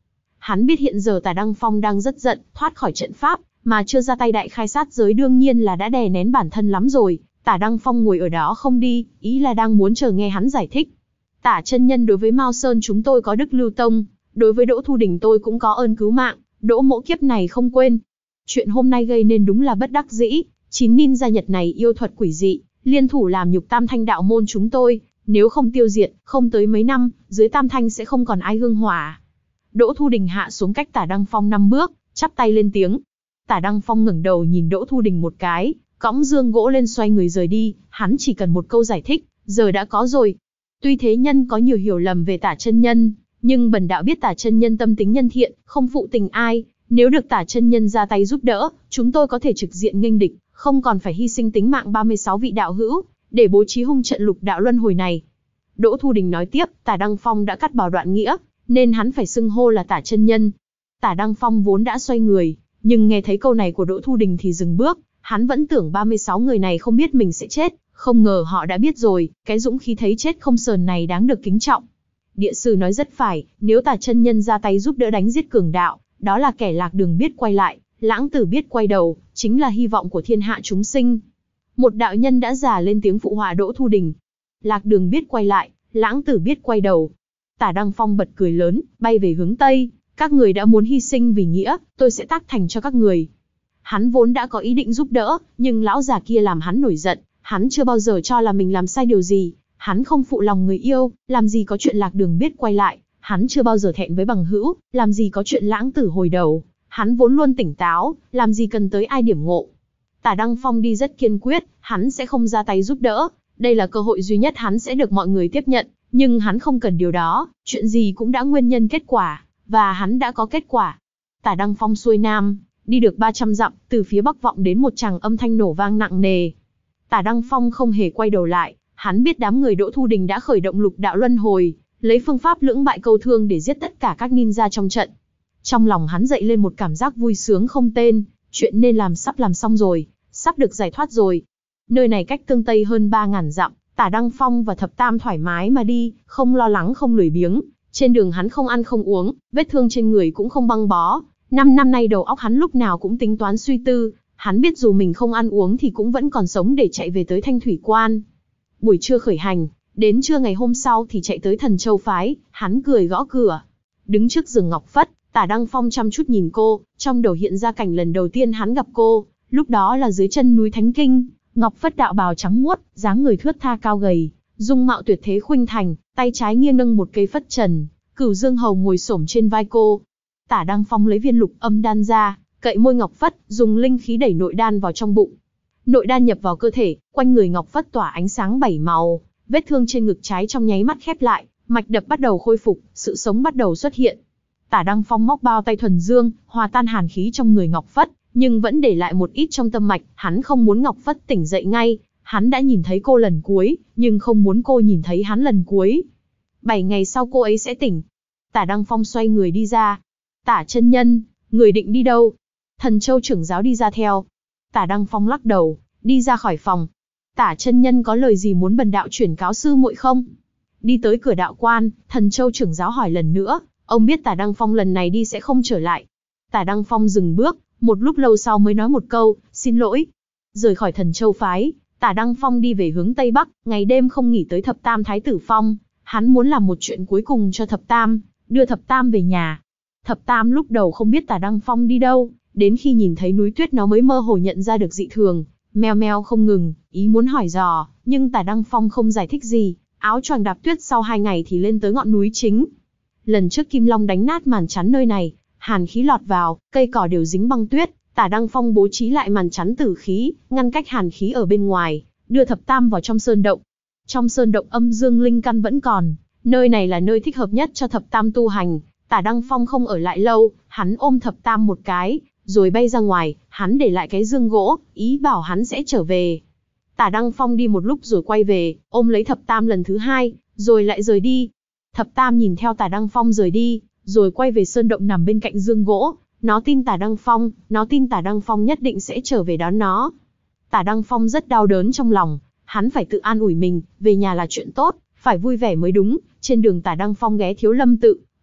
Hắn biết hiện giờ Tả Đăng Phong đang rất giận, thoát khỏi trận pháp, mà chưa ra tay đại khai sát giới đương nhiên là đã đè nén bản thân lắm rồi. Tả Đăng Phong ngồi ở đó không đi, ý là đang muốn chờ nghe hắn giải thích. Tả chân nhân, đối với Mao Sơn chúng tôi có đức lưu tông, đối với Đỗ Thu Đình tôi cũng có ơn cứu mạng, Đỗ mỗ kiếp này không quên. Chuyện hôm nay gây nên đúng là bất đắc dĩ, chín ninja Nhật này yêu thuật quỷ dị, liên thủ làm nhục Tam Thanh đạo môn chúng tôi, nếu không tiêu diệt, không tới mấy năm, dưới Tam Thanh sẽ không còn ai hương hỏa. Đỗ Thu Đình hạ xuống cách Tả Đăng Phong năm bước, chắp tay lên tiếng. Tả Đăng Phong ngẩng đầu nhìn Đỗ Thu Đình một cái, cõng dương gỗ lên xoay người rời đi, hắn chỉ cần một câu giải thích, giờ đã có rồi. Tuy thế nhân có nhiều hiểu lầm về Tả chân nhân, nhưng bần đạo biết Tả chân nhân tâm tính nhân thiện, không phụ tình ai, nếu được Tả chân nhân ra tay giúp đỡ, chúng tôi có thể trực diện nghênh địch, không còn phải hy sinh tính mạng ba mươi sáu vị đạo hữu, để bố trí hung trận lục đạo luân hồi này. Đỗ Thu Đình nói tiếp, Tả Đăng Phong đã cắt bảo đoạn nghĩa, nên hắn phải xưng hô là Tả chân nhân. Tả Đăng Phong vốn đã xoay người, nhưng nghe thấy câu này của Đỗ Thu Đình thì dừng bước, hắn vẫn tưởng ba mươi sáu người này không biết mình sẽ chết, không ngờ họ đã biết rồi, cái dũng khí thấy chết không sờn này đáng được kính trọng. Địa sư nói rất phải, nếu Tả chân nhân ra tay giúp đỡ đánh giết cường đạo, đó là kẻ lạc đường biết quay lại, lãng tử biết quay đầu, chính là hy vọng của thiên hạ chúng sinh. Một đạo nhân đã già lên tiếng phụ họa Đỗ Thu Đình. Lạc đường biết quay lại, lãng tử biết quay đầu. Tả Đăng Phong bật cười lớn, bay về hướng Tây. Các người đã muốn hy sinh vì nghĩa, tôi sẽ tác thành cho các người. Hắn vốn đã có ý định giúp đỡ, nhưng lão già kia làm hắn nổi giận. Hắn chưa bao giờ cho là mình làm sai điều gì. Hắn không phụ lòng người yêu, làm gì có chuyện lạc đường biết quay lại. Hắn chưa bao giờ thẹn với bằng hữu, làm gì có chuyện lãng tử hồi đầu. Hắn vốn luôn tỉnh táo, làm gì cần tới ai điểm ngộ. Tả Đăng Phong đi rất kiên quyết, hắn sẽ không ra tay giúp đỡ. Đây là cơ hội duy nhất hắn sẽ được mọi người tiếp nhận. Nhưng hắn không cần điều đó, chuyện gì cũng đã nguyên nhân kết quả, và hắn đã có kết quả. Tả Đăng Phong xuôi nam, đi được ba trăm dặm, từ phía bắc vọng đến một tràng âm thanh nổ vang nặng nề. Tả Đăng Phong không hề quay đầu lại, hắn biết đám người Đỗ Thu Đình đã khởi động lục đạo luân hồi, lấy phương pháp lưỡng bại câu thương để giết tất cả các ninja trong trận. Trong lòng hắn dậy lên một cảm giác vui sướng không tên, chuyện nên làm sắp làm xong rồi, sắp được giải thoát rồi. Nơi này cách Tương Tây hơn ba ngàn dặm, Tả Đăng Phong và Thập Tam thoải mái mà đi, không lo lắng không lười biếng. Trên đường hắn không ăn không uống, vết thương trên người cũng không băng bó. Năm năm nay đầu óc hắn lúc nào cũng tính toán suy tư, hắn biết dù mình không ăn uống thì cũng vẫn còn sống để chạy về tới Thanh Thủy Quan. Buổi trưa khởi hành, đến trưa ngày hôm sau thì chạy tới Thần Châu Phái, hắn cười gõ cửa. Đứng trước giường Ngọc Phất, Tả Đăng Phong chăm chút nhìn cô, trong đầu hiện ra cảnh lần đầu tiên hắn gặp cô, lúc đó là dưới chân núi Thánh Kinh. Ngọc Phất đạo bào trắng muốt, dáng người thướt tha cao gầy, dung mạo tuyệt thế khuynh thành, tay trái nghiêng nâng một cây phất trần, Cửu Dương Hầu ngồi xổm trên vai cô. Tả Đăng Phong lấy viên lục âm đan ra, cậy môi Ngọc Phất, dùng linh khí đẩy nội đan vào trong bụng. Nội đan nhập vào cơ thể, quanh người Ngọc Phất tỏa ánh sáng bảy màu, vết thương trên ngực trái trong nháy mắt khép lại, mạch đập bắt đầu khôi phục, sự sống bắt đầu xuất hiện. Tả Đăng Phong móc bao tay thuần dương, hòa tan hàn khí trong người Ngọc Phất, nhưng vẫn để lại một ít trong tâm mạch, hắn không muốn Ngọc Phất tỉnh dậy ngay, hắn đã nhìn thấy cô lần cuối, nhưng không muốn cô nhìn thấy hắn lần cuối. Bảy ngày sau cô ấy sẽ tỉnh. Tả Đăng Phong xoay người đi ra. Tả chân nhân, người định đi đâu? Thần Châu trưởng giáo đi ra theo. Tả Đăng Phong lắc đầu, đi ra khỏi phòng. Tả chân nhân có lời gì muốn bần đạo chuyển cáo sư muội không? Đi tới cửa đạo quan, Thần Châu trưởng giáo hỏi lần nữa, ông biết Tả Đăng Phong lần này đi sẽ không trở lại. Tả Đăng Phong dừng bước, một lúc lâu sau mới nói một câu, xin lỗi. Rời khỏi Thần Châu Phái, Tả Đăng Phong đi về hướng Tây Bắc, ngày đêm không nghỉ tới Thập Tam Thái Tử Phong. Hắn muốn làm một chuyện cuối cùng cho Thập Tam, đưa Thập Tam về nhà. Thập Tam lúc đầu không biết Tả Đăng Phong đi đâu, đến khi nhìn thấy núi tuyết nó mới mơ hồ nhận ra được dị thường, meo meo không ngừng, ý muốn hỏi dò, nhưng Tả Đăng Phong không giải thích gì, áo choàng đạp tuyết sau hai ngày thì lên tới ngọn núi chính. Lần trước Kim Long đánh nát màn chắn nơi này, hàn khí lọt vào, cây cỏ đều dính băng tuyết, Tả Đăng Phong bố trí lại màn chắn tử khí, ngăn cách hàn khí ở bên ngoài, đưa Thập Tam vào trong sơn động. Trong sơn động âm dương linh căn vẫn còn, nơi này là nơi thích hợp nhất cho Thập Tam tu hành. Tả Đăng Phong không ở lại lâu, hắn ôm Thập Tam một cái, rồi bay ra ngoài, hắn để lại cái dương gỗ, ý bảo hắn sẽ trở về. Tả Đăng Phong đi một lúc rồi quay về, ôm lấy Thập Tam lần thứ hai, rồi lại rời đi. Thập Tam nhìn theo Tả Đăng Phong rời đi, rồi quay về sơn động nằm bên cạnh dương gỗ. Nó tin Tả Đăng Phong, nó tin Tả Đăng Phong nhất định sẽ trở về đón nó. Tả Đăng Phong rất đau đớn trong lòng, hắn phải tự an ủi mình, về nhà là chuyện tốt, phải vui vẻ mới đúng. Trên đường Tả Đăng Phong ghé Thiếu Lâm tự,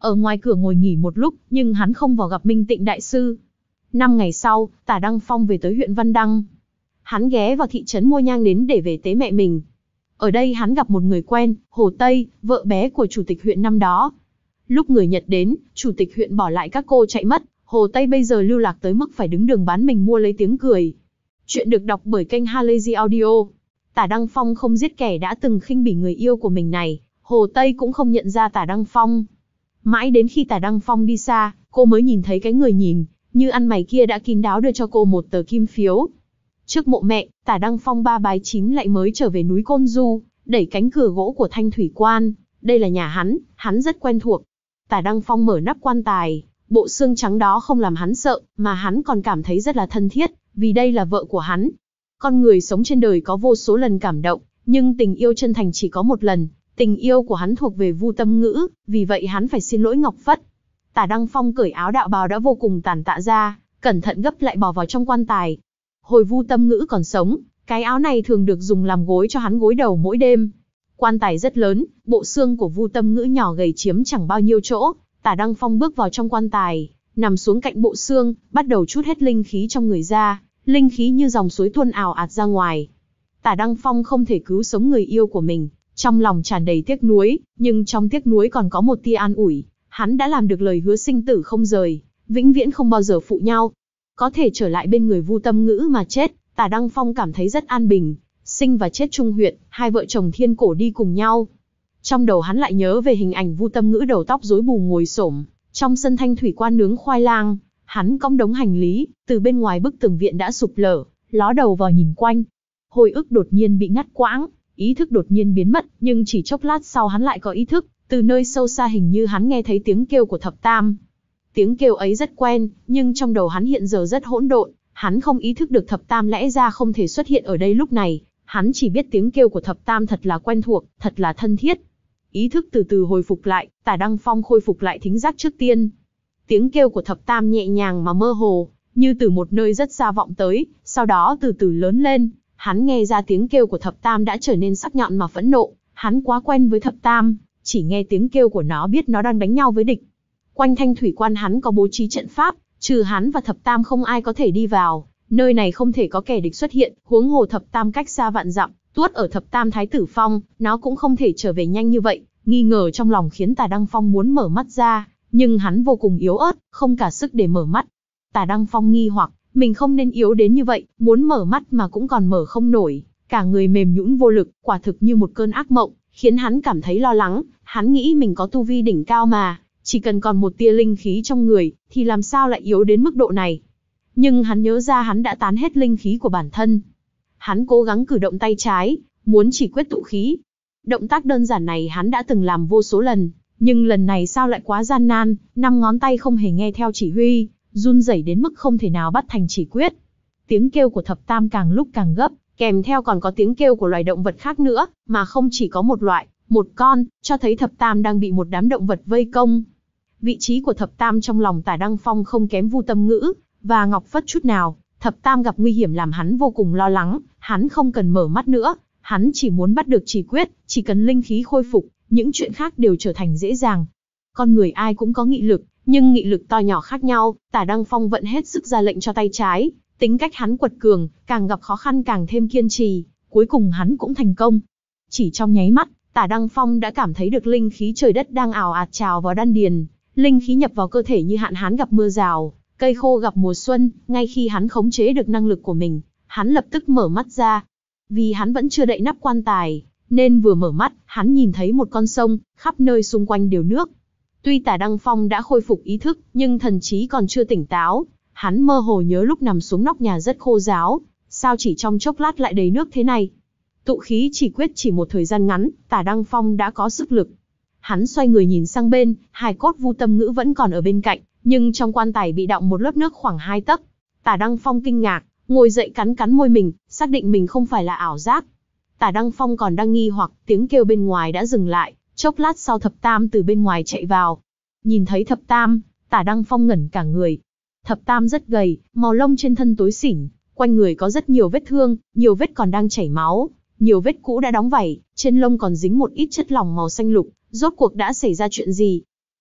ở ngoài cửa ngồi nghỉ một lúc, nhưng hắn không vào gặp Minh Tịnh đại sư. Năm ngày sau, Tả Đăng Phong về tới huyện Văn Đăng. Hắn ghé vào thị trấn mua nhang đến để về tế mẹ mình. Ở đây hắn gặp một người quen, Hồ Tây, vợ bé của chủ tịch huyện năm đó. Lúc người Nhật đến, chủ tịch huyện bỏ lại các cô chạy mất, Hồ Tây bây giờ lưu lạc tới mức phải đứng đường bán mình mua lấy tiếng cười. Chuyện được đọc bởi kênh Halazy Audio. Tả Đăng Phong không giết kẻ đã từng khinh bỉ người yêu của mình này, Hồ Tây cũng không nhận ra Tả Đăng Phong. Mãi đến khi Tả Đăng Phong đi xa, cô mới nhìn thấy cái người nhìn như ăn mày kia đã kín đáo đưa cho cô một tờ kim phiếu. Trước mộ mẹ, Tả Đăng Phong ba bái chín lại mới trở về núi Côn Du, đẩy cánh cửa gỗ của Thanh Thủy Quan. Đây là nhà hắn, hắn rất quen thuộc. Tả Đăng Phong mở nắp quan tài, bộ xương trắng đó không làm hắn sợ, mà hắn còn cảm thấy rất là thân thiết, vì đây là vợ của hắn. Con người sống trên đời có vô số lần cảm động, nhưng tình yêu chân thành chỉ có một lần. Tình yêu của hắn thuộc về Vu Tâm Ngữ, vì vậy hắn phải xin lỗi Ngọc Phất. Tả Đăng Phong cởi áo đạo bào đã vô cùng tàn tạ ra, cẩn thận gấp lại bỏ vào trong quan tài. Hồi Vu Tâm Ngữ còn sống, cái áo này thường được dùng làm gối cho hắn gối đầu mỗi đêm. Quan tài rất lớn, bộ xương của Vu Tâm Ngữ nhỏ gầy chiếm chẳng bao nhiêu chỗ. Tả Đăng Phong bước vào trong quan tài, nằm xuống cạnh bộ xương, bắt đầu trút hết linh khí trong người ra, linh khí như dòng suối tuôn ào ạt ra ngoài. Tả Đăng Phong không thể cứu sống người yêu của mình, trong lòng tràn đầy tiếc nuối, nhưng trong tiếc nuối còn có một tia an ủi. Hắn đã làm được lời hứa sinh tử không rời, vĩnh viễn không bao giờ phụ nhau. Có thể trở lại bên người Vu Tâm Ngữ mà chết, Tả Đăng Phong cảm thấy rất an bình. Sinh và chết chung huyện, hai vợ chồng thiên cổ đi cùng nhau. Trong đầu hắn lại nhớ về hình ảnh Vu Tâm Ngữ đầu tóc rối bù ngồi xổm trong sân Thanh Thủy Quan nướng khoai lang. Hắn cõng đống hành lý, từ bên ngoài bức tường viện đã sụp lở, ló đầu vào nhìn quanh. Hồi ức đột nhiên bị ngắt quãng, ý thức đột nhiên biến mất, nhưng chỉ chốc lát sau hắn lại có ý thức. Từ nơi sâu xa hình như hắn nghe thấy tiếng kêu của Thập Tam. Tiếng kêu ấy rất quen, nhưng trong đầu hắn hiện giờ rất hỗn độn. Hắn không ý thức được Thập Tam lẽ ra không thể xuất hiện ở đây lúc này. Hắn chỉ biết tiếng kêu của Thập Tam thật là quen thuộc, thật là thân thiết. Ý thức từ từ hồi phục lại, Tả Đăng Phong khôi phục lại thính giác trước tiên. Tiếng kêu của Thập Tam nhẹ nhàng mà mơ hồ, như từ một nơi rất xa vọng tới, sau đó từ từ lớn lên. Hắn nghe ra tiếng kêu của Thập Tam đã trở nên sắc nhọn mà phẫn nộ. Hắn quá quen với Thập Tam, chỉ nghe tiếng kêu của nó biết nó đang đánh nhau với địch. Quanh Thanh Thủy Quan hắn có bố trí trận pháp, trừ hắn và Thập Tam không ai có thể đi vào. Nơi này không thể có kẻ địch xuất hiện, huống hồ Thập Tam cách xa vạn dặm, tuốt ở Thập Tam Thái Tử Phong, nó cũng không thể trở về nhanh như vậy. Nghi ngờ trong lòng khiến Tả Đăng Phong muốn mở mắt ra, nhưng hắn vô cùng yếu ớt, không cả sức để mở mắt. Tả Đăng Phong nghi hoặc, mình không nên yếu đến như vậy, muốn mở mắt mà cũng còn mở không nổi, cả người mềm nhũn vô lực, quả thực như một cơn ác mộng, khiến hắn cảm thấy lo lắng. Hắn nghĩ mình có tu vi đỉnh cao mà, chỉ cần còn một tia linh khí trong người, thì làm sao lại yếu đến mức độ này. Nhưng hắn nhớ ra hắn đã tán hết linh khí của bản thân. Hắn cố gắng cử động tay trái, muốn chỉ quyết tụ khí. Động tác đơn giản này hắn đã từng làm vô số lần, nhưng lần này sao lại quá gian nan, năm ngón tay không hề nghe theo chỉ huy, run rẩy đến mức không thể nào bắt thành chỉ quyết. Tiếng kêu của Thập Tam càng lúc càng gấp, kèm theo còn có tiếng kêu của loài động vật khác nữa, mà không chỉ có một loại, một con, cho thấy Thập Tam đang bị một đám động vật vây công. Vị trí của Thập Tam trong lòng Tả Đăng Phong không kém Vu Tâm Ngữ và Ngọc Phất chút nào. Thập Tam gặp nguy hiểm làm hắn vô cùng lo lắng, hắn không cần mở mắt nữa, hắn chỉ muốn bắt được chỉ quyết, chỉ cần linh khí khôi phục, những chuyện khác đều trở thành dễ dàng. Con người ai cũng có nghị lực, nhưng nghị lực to nhỏ khác nhau. Tả Đăng Phong vận hết sức ra lệnh cho tay trái, tính cách hắn quật cường, càng gặp khó khăn càng thêm kiên trì, cuối cùng hắn cũng thành công. Chỉ trong nháy mắt, Tả Đăng Phong đã cảm thấy được linh khí trời đất đang ào ạt trào vào đan điền, linh khí nhập vào cơ thể như hạn hán gặp mưa rào, cây khô gặp mùa xuân. Ngay khi hắn khống chế được năng lực của mình, hắn lập tức mở mắt ra. Vì hắn vẫn chưa đậy nắp quan tài, nên vừa mở mắt, hắn nhìn thấy một con sông, khắp nơi xung quanh đều nước. Tuy Tả Đăng Phong đã khôi phục ý thức, nhưng thần trí còn chưa tỉnh táo. Hắn mơ hồ nhớ lúc nằm xuống nóc nhà rất khô ráo, sao chỉ trong chốc lát lại đầy nước thế này. Tụ khí chỉ quyết chỉ một thời gian ngắn, Tả Đăng Phong đã có sức lực. Hắn xoay người nhìn sang bên, hài cốt Vu Tâm Ngữ vẫn còn ở bên cạnh, nhưng trong quan tài bị đọng một lớp nước khoảng hai tấc. Tả Đăng Phong kinh ngạc, ngồi dậy cắn cắn môi mình, xác định mình không phải là ảo giác. Tả Đăng Phong còn đang nghi hoặc, tiếng kêu bên ngoài đã dừng lại, chốc lát sau Thập Tam từ bên ngoài chạy vào. Nhìn thấy Thập Tam, Tả Đăng Phong ngẩn cả người. Thập Tam rất gầy, màu lông trên thân tối xỉn, quanh người có rất nhiều vết thương, nhiều vết còn đang chảy máu, nhiều vết cũ đã đóng vảy, trên lông còn dính một ít chất lỏng màu xanh lục. Rốt cuộc đã xảy ra chuyện gì?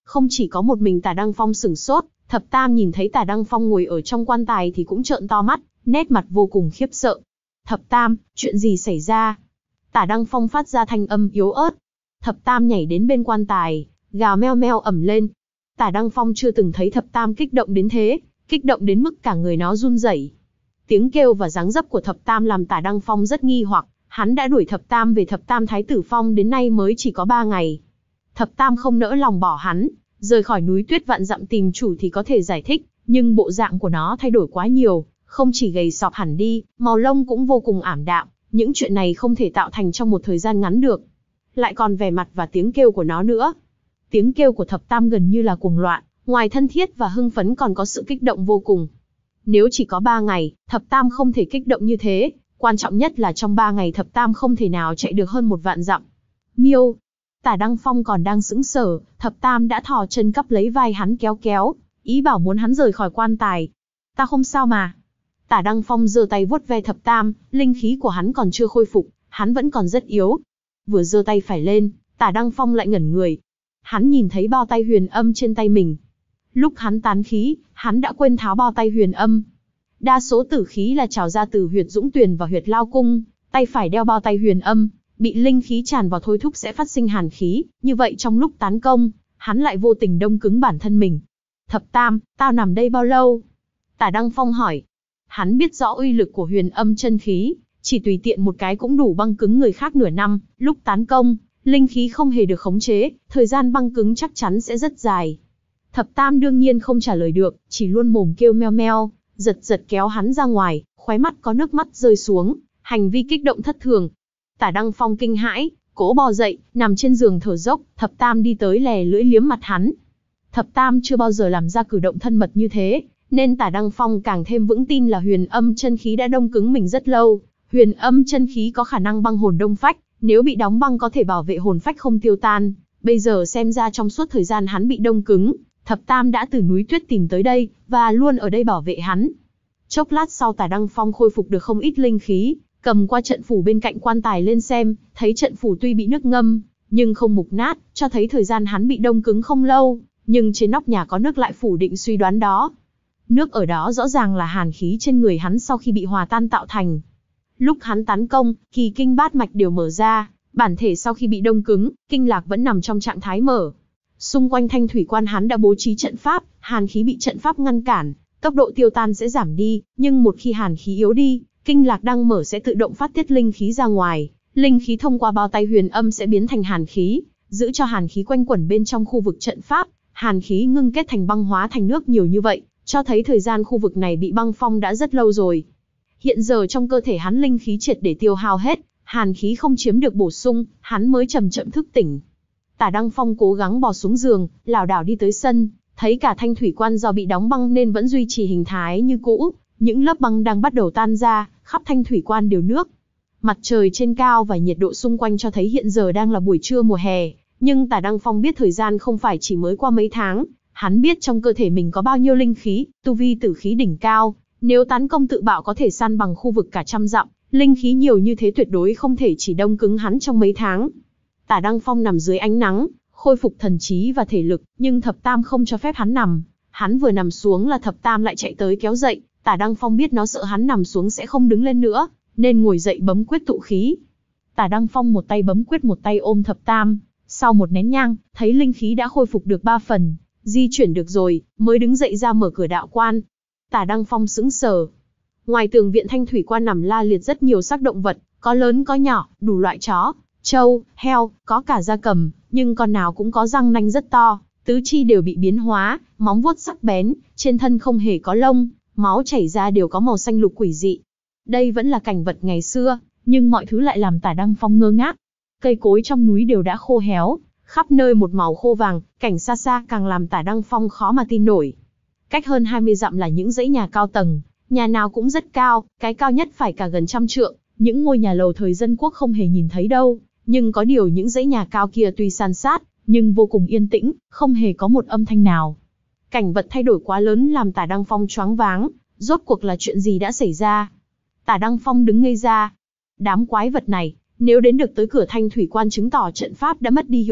Không chỉ có một mình Tả Đăng Phong sửng sốt, Thập Tam nhìn thấy Tả Đăng Phong ngồi ở trong quan tài thì cũng trợn to mắt, nét mặt vô cùng khiếp sợ. Thập Tam, chuyện gì xảy ra? Tả Đăng Phong phát ra thanh âm yếu ớt. Thập Tam nhảy đến bên quan tài, gào meo meo ầm lên. Tả Đăng Phong chưa từng thấy Thập Tam kích động đến thế, kích động đến mức cả người nó run rẩy. Tiếng kêu và dáng dấp của Thập Tam làm Tả Đăng Phong rất nghi hoặc, hắn đã đuổi Thập Tam về Thập Tam Thái Tử Phong đến nay mới chỉ có ba ngày. Thập Tam không nỡ lòng bỏ hắn, rời khỏi núi tuyết vạn dặm tìm chủ thì có thể giải thích, nhưng bộ dạng của nó thay đổi quá nhiều, không chỉ gầy sọp hẳn đi, màu lông cũng vô cùng ảm đạm, những chuyện này không thể tạo thành trong một thời gian ngắn được. Lại còn vẻ mặt và tiếng kêu của nó nữa. Tiếng kêu của Thập Tam gần như là cuồng loạn, ngoài thân thiết và hưng phấn còn có sự kích động vô cùng. Nếu chỉ có ba ngày, Thập Tam không thể kích động như thế, quan trọng nhất là trong ba ngày Thập Tam không thể nào chạy được hơn một vạn dặm. Miêu, Tả Đăng Phong còn đang sững sờ, Thập Tam đã thò chân cắp lấy vai hắn kéo kéo, ý bảo muốn hắn rời khỏi quan tài. Ta không sao mà. Tả Đăng Phong giơ tay vuốt ve Thập Tam, linh khí của hắn còn chưa khôi phục, hắn vẫn còn rất yếu. Vừa giơ tay phải lên, Tả Đăng Phong lại ngẩn người. Hắn nhìn thấy bao tay huyền âm trên tay mình. Lúc hắn tán khí, hắn đã quên tháo bao tay huyền âm. Đa số tử khí là trào ra từ huyệt Dũng Tuyền và huyệt Lao Cung, tay phải đeo bao tay huyền âm, bị linh khí tràn vào thôi thúc sẽ phát sinh hàn khí, như vậy trong lúc tán công, hắn lại vô tình đông cứng bản thân mình. Thập Tam, tao nằm đây bao lâu? Tả Đăng Phong hỏi. Hắn biết rõ uy lực của huyền âm chân khí, chỉ tùy tiện một cái cũng đủ băng cứng người khác nửa năm, lúc tán công, linh khí không hề được khống chế, thời gian băng cứng chắc chắn sẽ rất dài. Thập Tam đương nhiên không trả lời được, chỉ luôn mồm kêu meo meo, giật giật kéo hắn ra ngoài, khóe mắt có nước mắt rơi xuống, hành vi kích động thất thường. Tả Đăng Phong kinh hãi, cố bò dậy, nằm trên giường thở dốc, Thập Tam đi tới lè lưỡi liếm mặt hắn. Thập Tam chưa bao giờ làm ra cử động thân mật như thế, nên Tả Đăng Phong càng thêm vững tin là huyền âm chân khí đã đông cứng mình rất lâu. Huyền âm chân khí có khả năng băng hồn đông phách, nếu bị đóng băng có thể bảo vệ hồn phách không tiêu tan. Bây giờ xem ra trong suốt thời gian hắn bị đông cứng, Thập Tam đã từ núi tuyết tìm tới đây, và luôn ở đây bảo vệ hắn. Chốc lát sau Tả Đăng Phong khôi phục được không ít linh khí, cầm qua trận phủ bên cạnh quan tài lên xem, thấy trận phủ tuy bị nước ngâm, nhưng không mục nát, cho thấy thời gian hắn bị đông cứng không lâu, nhưng trên nóc nhà có nước lại phủ định suy đoán đó. Nước ở đó rõ ràng là hàn khí trên người hắn sau khi bị hòa tan tạo thành. Lúc hắn tán công, kỳ kinh bát mạch đều mở ra, bản thể sau khi bị đông cứng, kinh lạc vẫn nằm trong trạng thái mở. Xung quanh thanh thủy quan hắn đã bố trí trận pháp, hàn khí bị trận pháp ngăn cản, tốc độ tiêu tan sẽ giảm đi, nhưng một khi hàn khí yếu đi, kinh lạc đang mở sẽ tự động phát tiết linh khí ra ngoài, linh khí thông qua bao tay huyền âm sẽ biến thành hàn khí, giữ cho hàn khí quanh quẩn bên trong khu vực trận pháp, hàn khí ngưng kết thành băng hóa thành nước nhiều như vậy, cho thấy thời gian khu vực này bị băng phong đã rất lâu rồi. Hiện giờ trong cơ thể hắn linh khí triệt để tiêu hao hết, hàn khí không chiếm được bổ sung, hắn mới chậm chậm thức tỉnh. Tả Đăng Phong cố gắng bò xuống giường, lảo đảo đi tới sân, thấy cả thanh thủy quan do bị đóng băng nên vẫn duy trì hình thái như cũ, những lớp băng đang bắt đầu tan ra, khắp thanh thủy quan đều nước. Mặt trời trên cao và nhiệt độ xung quanh cho thấy hiện giờ đang là buổi trưa mùa hè, nhưng Tả Đăng Phong biết thời gian không phải chỉ mới qua mấy tháng, hắn biết trong cơ thể mình có bao nhiêu linh khí, tu vi tử khí đỉnh cao, nếu tán công tự bạo có thể san bằng khu vực cả trăm dặm, linh khí nhiều như thế tuyệt đối không thể chỉ đông cứng hắn trong mấy tháng. Tả Đăng Phong nằm dưới ánh nắng, khôi phục thần trí và thể lực, nhưng Thập Tam không cho phép hắn nằm. Hắn vừa nằm xuống là Thập Tam lại chạy tới kéo dậy, Tả Đăng Phong biết nó sợ hắn nằm xuống sẽ không đứng lên nữa, nên ngồi dậy bấm quyết tụ khí. Tả Đăng Phong một tay bấm quyết một tay ôm Thập Tam, sau một nén nhang, thấy linh khí đã khôi phục được ba phần, di chuyển được rồi, mới đứng dậy ra mở cửa đạo quan. Tả Đăng Phong sững sờ. Ngoài tường viện thanh thủy quan nằm la liệt rất nhiều xác động vật, có lớn có nhỏ, đủ loại chó, trâu, heo, có cả gia cầm, nhưng con nào cũng có răng nanh rất to, tứ chi đều bị biến hóa, móng vuốt sắc bén, trên thân không hề có lông, máu chảy ra đều có màu xanh lục quỷ dị. Đây vẫn là cảnh vật ngày xưa, nhưng mọi thứ lại làm Tả Đăng Phong ngơ ngác. Cây cối trong núi đều đã khô héo, khắp nơi một màu khô vàng, cảnh xa xa càng làm Tả Đăng Phong khó mà tin nổi. Cách hơn hai mươi dặm là những dãy nhà cao tầng, nhà nào cũng rất cao, cái cao nhất phải cả gần trăm trượng, những ngôi nhà lầu thời dân quốc không hề nhìn thấy đâu, nhưng có điều những dãy nhà cao kia tuy san sát, nhưng vô cùng yên tĩnh, không hề có một âm thanh nào. Cảnh vật thay đổi quá lớn làm Tả Đăng Phong choáng váng, rốt cuộc là chuyện gì đã xảy ra? Tả Đăng Phong đứng ngây ra. Đám quái vật này, nếu đến được tới cửa thanh thủy quan chứng tỏ trận pháp đã mất đi hiệu lực,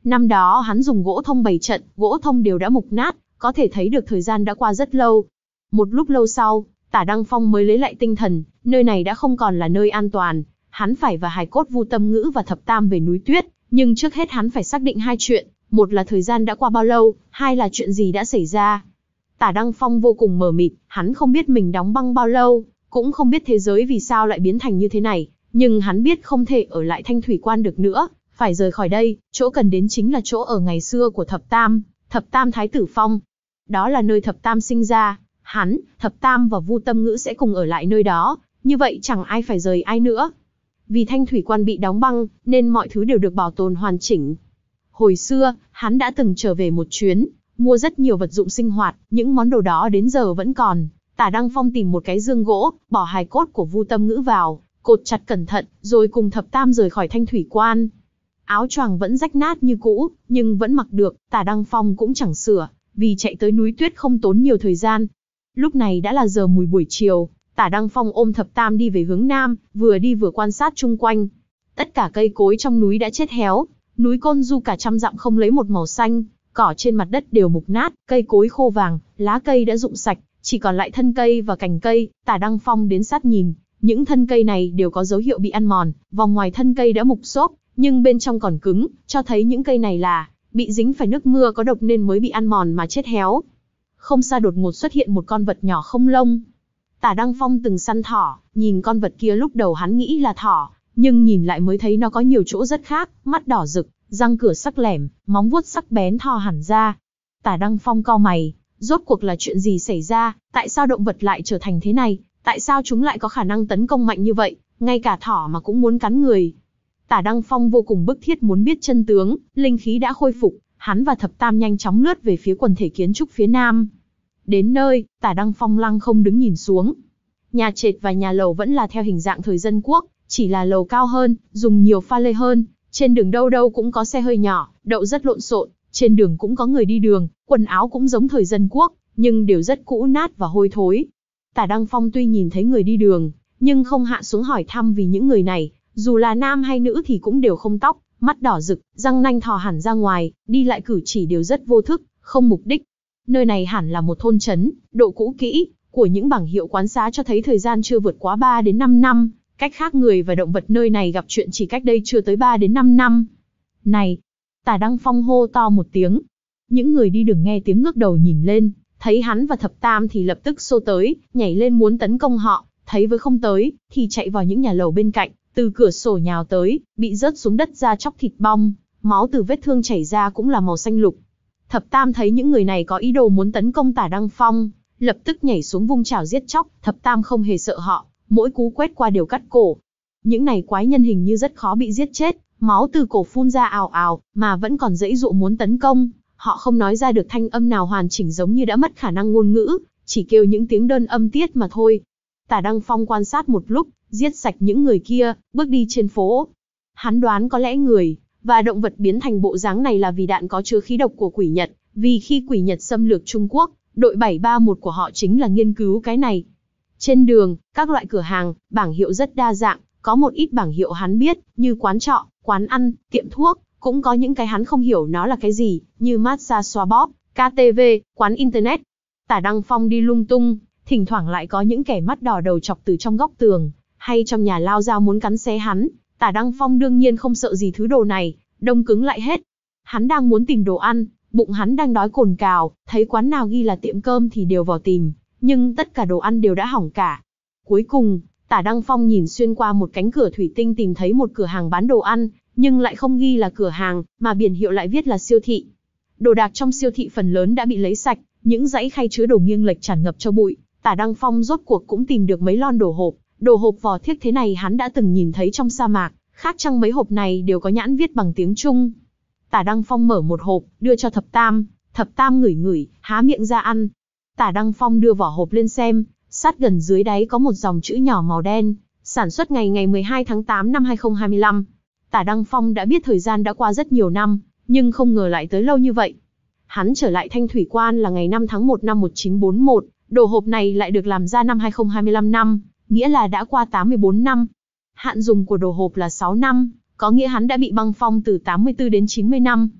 Năm đó hắn dùng gỗ thông bày trận, gỗ thông đều đã mục nát, có thể thấy được thời gian đã qua rất lâu. Một lúc lâu sau, Tả Đăng Phong mới lấy lại tinh thần, nơi này đã không còn là nơi an toàn, hắn phải và hài cốt Vu Tâm Ngữ và Thập Tam về núi tuyết, nhưng trước hết hắn phải xác định hai chuyện, một là thời gian đã qua bao lâu, hai là chuyện gì đã xảy ra. Tả Đăng Phong vô cùng mờ mịt, hắn không biết mình đóng băng bao lâu, cũng không biết thế giới vì sao lại biến thành như thế này, nhưng hắn biết không thể ở lại Thanh Thủy Quan được nữa, phải rời khỏi đây, chỗ cần đến chính là chỗ ở ngày xưa của Thập Tam, Thập Tam Thái Tử Phong. Đó là nơi Thập Tam sinh ra, hắn, Thập Tam và Vu Tâm Ngữ sẽ cùng ở lại nơi đó, như vậy chẳng ai phải rời ai nữa. Vì Thanh Thủy Quan bị đóng băng, nên mọi thứ đều được bảo tồn hoàn chỉnh. Hồi xưa, hắn đã từng trở về một chuyến, mua rất nhiều vật dụng sinh hoạt, những món đồ đó đến giờ vẫn còn. Tả Đăng Phong tìm một cái giường gỗ, bỏ hài cốt của Vu Tâm Ngữ vào, cột chặt cẩn thận, rồi cùng Thập Tam rời khỏi Thanh Thủy Quan. Áo choàng vẫn rách nát như cũ, nhưng vẫn mặc được, Tả Đăng Phong cũng chẳng sửa, vì chạy tới núi tuyết không tốn nhiều thời gian. Lúc này đã là giờ mùi buổi chiều, Tả Đăng Phong ôm Thập Tam đi về hướng nam, vừa đi vừa quan sát chung quanh. Tất cả cây cối trong núi đã chết héo, núi Côn Du cả trăm dặm không lấy một màu xanh, cỏ trên mặt đất đều mục nát, cây cối khô vàng, lá cây đã rụng sạch, chỉ còn lại thân cây và cành cây. Tả Đăng Phong đến sát nhìn, những thân cây này đều có dấu hiệu bị ăn mòn, vòng ngoài thân cây đã mục xốp, nhưng bên trong còn cứng, cho thấy những cây này là bị dính phải nước mưa có độc nên mới bị ăn mòn mà chết héo. Không xa đột ngột xuất hiện một con vật nhỏ không lông. Tả Đăng Phong từng săn thỏ, nhìn con vật kia lúc đầu hắn nghĩ là thỏ, nhưng nhìn lại mới thấy nó có nhiều chỗ rất khác, mắt đỏ rực, răng cửa sắc lẻm, móng vuốt sắc bén thò hẳn ra. Tả Đăng Phong cau mày, rốt cuộc là chuyện gì xảy ra, tại sao động vật lại trở thành thế này, tại sao chúng lại có khả năng tấn công mạnh như vậy, ngay cả thỏ mà cũng muốn cắn người. Tả Đăng Phong vô cùng bức thiết muốn biết chân tướng, linh khí đã khôi phục, hắn và Thập Tam nhanh chóng lướt về phía quần thể kiến trúc phía nam. Đến nơi, Tả Đăng Phong lăng không đứng nhìn xuống. Nhà trệt và nhà lầu vẫn là theo hình dạng thời dân quốc, chỉ là lầu cao hơn, dùng nhiều pha lê hơn, trên đường đâu đâu cũng có xe hơi nhỏ, đậu rất lộn xộn, trên đường cũng có người đi đường, quần áo cũng giống thời dân quốc, nhưng đều rất cũ nát và hôi thối. Tả Đăng Phong tuy nhìn thấy người đi đường, nhưng không hạ xuống hỏi thăm vì những người này, dù là nam hay nữ thì cũng đều không tóc, mắt đỏ rực, răng nanh thò hẳn ra ngoài, đi lại cử chỉ đều rất vô thức, không mục đích. Nơi này hẳn là một thôn trấn, độ cũ kỹ của những bảng hiệu quán xá cho thấy thời gian chưa vượt quá ba đến năm năm, cách khác người và động vật nơi này gặp chuyện chỉ cách đây chưa tới ba đến năm năm. Này! Tả Đăng Phong hô to một tiếng. Những người đi đường nghe tiếng ngước đầu nhìn lên, thấy hắn và Thập Tam thì lập tức xô tới, nhảy lên muốn tấn công họ, thấy với không tới, thì chạy vào những nhà lầu bên cạnh, từ cửa sổ nhào tới, bị rớt xuống đất ra chóc thịt bong, máu từ vết thương chảy ra cũng là màu xanh lục. Thập Tam thấy những người này có ý đồ muốn tấn công Tả Đăng Phong, lập tức nhảy xuống vung chảo giết chóc. Thập Tam không hề sợ họ, mỗi cú quét qua đều cắt cổ. Những này quái nhân hình như rất khó bị giết chết, máu từ cổ phun ra ào ào, mà vẫn còn dãy dụa muốn tấn công. Họ không nói ra được thanh âm nào hoàn chỉnh, giống như đã mất khả năng ngôn ngữ, chỉ kêu những tiếng đơn âm tiết mà thôi. Tả Đăng Phong quan sát một lúc, giết sạch những người kia, bước đi trên phố. Hắn đoán có lẽ người và động vật biến thành bộ dáng này là vì đạn có chứa khí độc của quỷ Nhật, vì khi quỷ Nhật xâm lược Trung Quốc, đội bảy ba một của họ chính là nghiên cứu cái này. Trên đường, các loại cửa hàng, bảng hiệu rất đa dạng, có một ít bảng hiệu hắn biết, như quán trọ, quán ăn, tiệm thuốc, cũng có những cái hắn không hiểu nó là cái gì, như massage xoa bóp, ca tê vê, quán internet. Tả Đăng Phong đi lung tung, thỉnh thoảng lại có những kẻ mắt đỏ đầu chọc từ trong góc tường, hay trong nhà lao dao muốn cắn xé hắn. Tả Đăng Phong đương nhiên không sợ gì thứ đồ này, đông cứng lại hết. Hắn đang muốn tìm đồ ăn, bụng hắn đang đói cồn cào, thấy quán nào ghi là tiệm cơm thì đều vào tìm, nhưng tất cả đồ ăn đều đã hỏng cả. Cuối cùng, Tả Đăng Phong nhìn xuyên qua một cánh cửa thủy tinh tìm thấy một cửa hàng bán đồ ăn, nhưng lại không ghi là cửa hàng, mà biển hiệu lại viết là siêu thị. Đồ đạc trong siêu thị phần lớn đã bị lấy sạch, những dãy khay chứa đồ nghiêng lệch tràn ngập cho bụi. Tả Đăng Phong rốt cuộc cũng tìm được mấy lon đồ hộp, đồ hộp vỏ thiếc thế này hắn đã từng nhìn thấy trong sa mạc, khác chăng mấy hộp này đều có nhãn viết bằng tiếng Trung. Tả Đăng Phong mở một hộp, đưa cho Thập Tam, Thập Tam ngửi ngửi, há miệng ra ăn. Tả Đăng Phong đưa vỏ hộp lên xem, sát gần dưới đáy có một dòng chữ nhỏ màu đen, sản xuất ngày ngày mười hai tháng tám năm hai không hai lăm. Tả Đăng Phong đã biết thời gian đã qua rất nhiều năm, nhưng không ngờ lại tới lâu như vậy. Hắn trở lại Thanh Thủy Quan là ngày năm tháng một năm một nghìn chín trăm bốn mươi mốt, đồ hộp này lại được làm ra năm hai không hai lăm năm, nghĩa là đã qua tám mươi bốn năm. Hạn dùng của đồ hộp là sáu năm, có nghĩa hắn đã bị băng phong từ tám mươi tư đến chín mươi năm.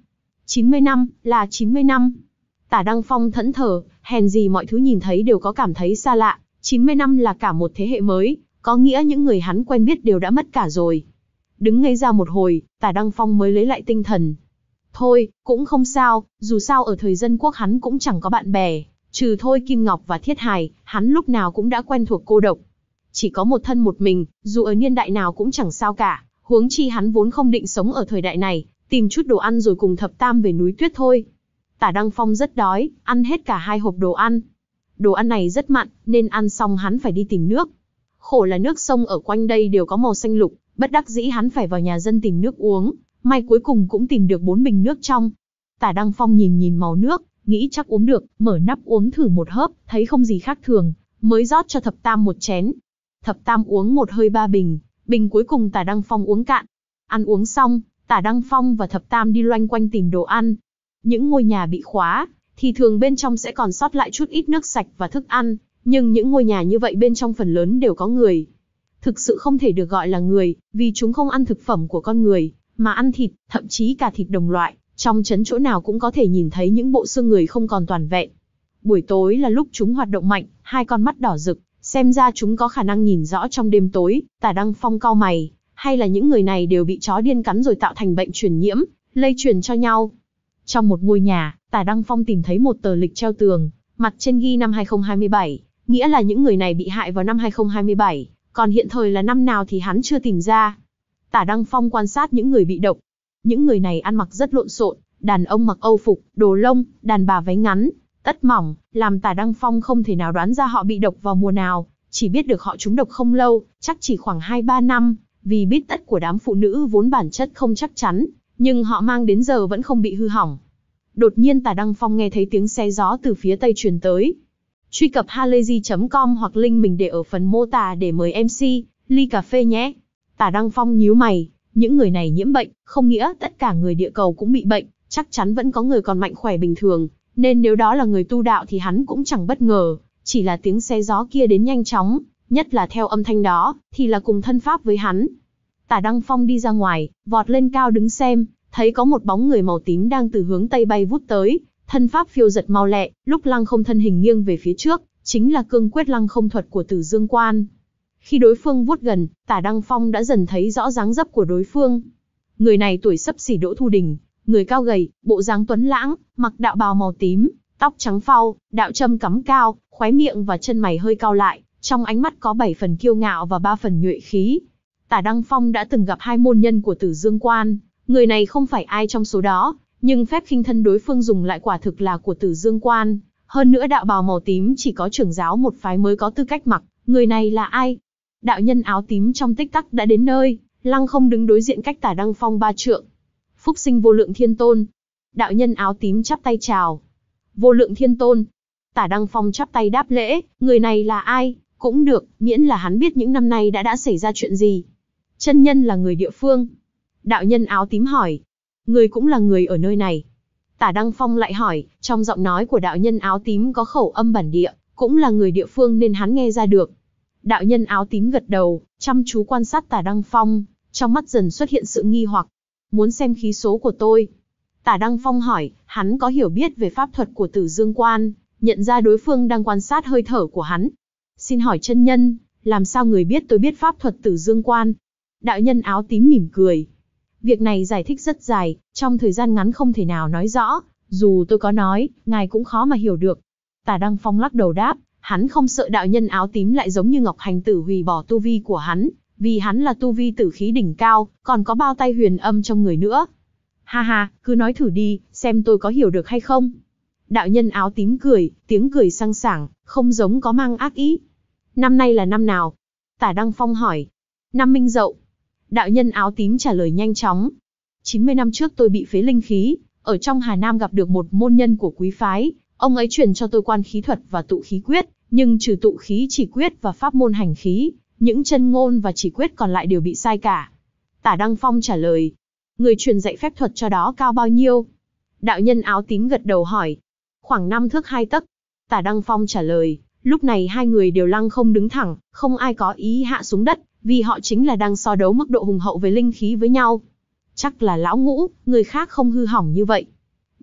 chín mươi năm, là chín mươi năm. Tả Đăng Phong thẫn thờ, hèn gì mọi thứ nhìn thấy đều có cảm thấy xa lạ, chín mươi năm là cả một thế hệ mới, có nghĩa những người hắn quen biết đều đã mất cả rồi. Đứng ngây ra một hồi, Tả Đăng Phong mới lấy lại tinh thần. Thôi, cũng không sao, dù sao ở thời dân quốc hắn cũng chẳng có bạn bè, trừ Thôi Kim Ngọc và Thiết Hài, hắn lúc nào cũng đã quen thuộc cô độc. Chỉ có một thân một mình, dù ở niên đại nào cũng chẳng sao cả, huống chi hắn vốn không định sống ở thời đại này, tìm chút đồ ăn rồi cùng Thập Tam về núi Tuyết thôi. Tả Đăng Phong rất đói, ăn hết cả hai hộp đồ ăn. Đồ ăn này rất mặn, nên ăn xong hắn phải đi tìm nước. Khổ là nước sông ở quanh đây đều có màu xanh lục, bất đắc dĩ hắn phải vào nhà dân tìm nước uống, may cuối cùng cũng tìm được bốn bình nước trong. Tả Đăng Phong nhìn nhìn màu nước, nghĩ chắc uống được, mở nắp uống thử một hớp, thấy không gì khác thường, mới rót cho Thập Tam một chén. Thập Tam uống một hơi ba bình, bình cuối cùng Tả Đăng Phong uống cạn. Ăn uống xong, Tả Đăng Phong và Thập Tam đi loanh quanh tìm đồ ăn. Những ngôi nhà bị khóa, thì thường bên trong sẽ còn sót lại chút ít nước sạch và thức ăn, nhưng những ngôi nhà như vậy bên trong phần lớn đều có người. Thực sự không thể được gọi là người, vì chúng không ăn thực phẩm của con người, mà ăn thịt, thậm chí cả thịt đồng loại. Trong trấn chỗ nào cũng có thể nhìn thấy những bộ xương người không còn toàn vẹn. Buổi tối là lúc chúng hoạt động mạnh, hai con mắt đỏ rực, xem ra chúng có khả năng nhìn rõ trong đêm tối. Tả Đăng Phong cau mày, hay là những người này đều bị chó điên cắn rồi tạo thành bệnh truyền nhiễm, lây truyền cho nhau. Trong một ngôi nhà, Tả Đăng Phong tìm thấy một tờ lịch treo tường, mặt trên ghi năm hai không hai bảy, nghĩa là những người này bị hại vào năm hai không hai bảy, còn hiện thời là năm nào thì hắn chưa tìm ra. Tả Đăng Phong quan sát những người bị độc. Những người này ăn mặc rất lộn xộn, đàn ông mặc âu phục, đồ lông, đàn bà váy ngắn, tất mỏng, làm Tả Đăng Phong không thể nào đoán ra họ bị độc vào mùa nào, chỉ biết được họ trúng độc không lâu, chắc chỉ khoảng hai ba năm, vì bít tất của đám phụ nữ vốn bản chất không chắc chắn, nhưng họ mang đến giờ vẫn không bị hư hỏng. Đột nhiên Tả Đăng Phong nghe thấy tiếng xe gió từ phía tây truyền tới. Truy cập halayzi chấm com hoặc link mình để ở phần mô tả để mời em xê, ly cà phê nhé. Tả Đăng Phong nhíu mày, những người này nhiễm bệnh, không nghĩa tất cả người địa cầu cũng bị bệnh, chắc chắn vẫn có người còn mạnh khỏe bình thường, nên nếu đó là người tu đạo thì hắn cũng chẳng bất ngờ, chỉ là tiếng xe gió kia đến nhanh chóng, nhất là theo âm thanh đó, thì là cùng thân pháp với hắn. Tả Đăng Phong đi ra ngoài, vọt lên cao đứng xem, thấy có một bóng người màu tím đang từ hướng tây bay vút tới, thân pháp phiêu giật mau lẹ, lúc lăng không thân hình nghiêng về phía trước, chính là cương quyết lăng không thuật của Tử Dương Quan. Khi đối phương vuốt gần, Tả Đăng Phong đã dần thấy rõ dáng dấp của đối phương. Người này tuổi xấp xỉ Đỗ Thu Đình, người cao gầy, bộ dáng tuấn lãng, mặc đạo bào màu tím, tóc trắng phau, đạo châm cắm cao, khóe miệng và chân mày hơi cau lại, trong ánh mắt có bảy phần kiêu ngạo và ba phần nhuệ khí. Tả Đăng Phong đã từng gặp hai môn nhân của Tử Dương Quan, người này không phải ai trong số đó, nhưng phép khinh thân đối phương dùng lại quả thực là của Tử Dương Quan, hơn nữa đạo bào màu tím chỉ có trưởng giáo một phái mới có tư cách mặc, người này là ai? Đạo nhân áo tím trong tích tắc đã đến nơi, lăng không đứng đối diện cách Tả Đăng Phong ba trượng. Phúc sinh Vô Lượng Thiên Tôn. Đạo nhân áo tím chắp tay chào. Vô Lượng Thiên Tôn. Tả Đăng Phong chắp tay đáp lễ, người này là ai? Cũng được, miễn là hắn biết những năm nay đã đã xảy ra chuyện gì. Chân nhân là người địa phương. Đạo nhân áo tím hỏi. Người cũng là người ở nơi này. Tả Đăng Phong lại hỏi, trong giọng nói của đạo nhân áo tím có khẩu âm bản địa, cũng là người địa phương nên hắn nghe ra được. Đạo nhân áo tím gật đầu, chăm chú quan sát Tả Đăng Phong, trong mắt dần xuất hiện sự nghi hoặc. Muốn xem khí số của tôi. Tả Đăng Phong hỏi, hắn có hiểu biết về pháp thuật của Tử Dương Quan, nhận ra đối phương đang quan sát hơi thở của hắn. Xin hỏi chân nhân, làm sao người biết tôi biết pháp thuật Tử Dương Quan? Đạo nhân áo tím mỉm cười. Việc này giải thích rất dài, trong thời gian ngắn không thể nào nói rõ, dù tôi có nói, ngài cũng khó mà hiểu được. Tả Đăng Phong lắc đầu đáp, hắn không sợ đạo nhân áo tím lại giống như Ngọc Hành Tử hủy bỏ tu vi của hắn, vì hắn là tu vi tử khí đỉnh cao, còn có bao tay huyền âm trong người nữa. Ha ha, cứ nói thử đi, xem tôi có hiểu được hay không. Đạo nhân áo tím cười, tiếng cười sang sảng, không giống có mang ác ý. Năm nay là năm nào? Tả Đăng Phong hỏi. Năm Minh Dậu. Đạo nhân áo tím trả lời nhanh chóng. chín mươi năm trước tôi bị phế linh khí, ở trong Hà Nam gặp được một môn nhân của quý phái, ông ấy truyền cho tôi quan khí thuật và tụ khí quyết, nhưng trừ tụ khí chỉ quyết và pháp môn hành khí, những chân ngôn và chỉ quyết còn lại đều bị sai cả. Tả Đăng Phong trả lời. Người truyền dạy phép thuật cho đó cao bao nhiêu? Đạo nhân áo tím gật đầu hỏi. Khoảng năm thước hai tấc. Tả Đăng Phong trả lời. Lúc này hai người đều lăng không đứng thẳng, không ai có ý hạ xuống đất, vì họ chính là đang so đấu mức độ hùng hậu về linh khí với nhau. Chắc là lão Ngũ, người khác không hư hỏng như vậy.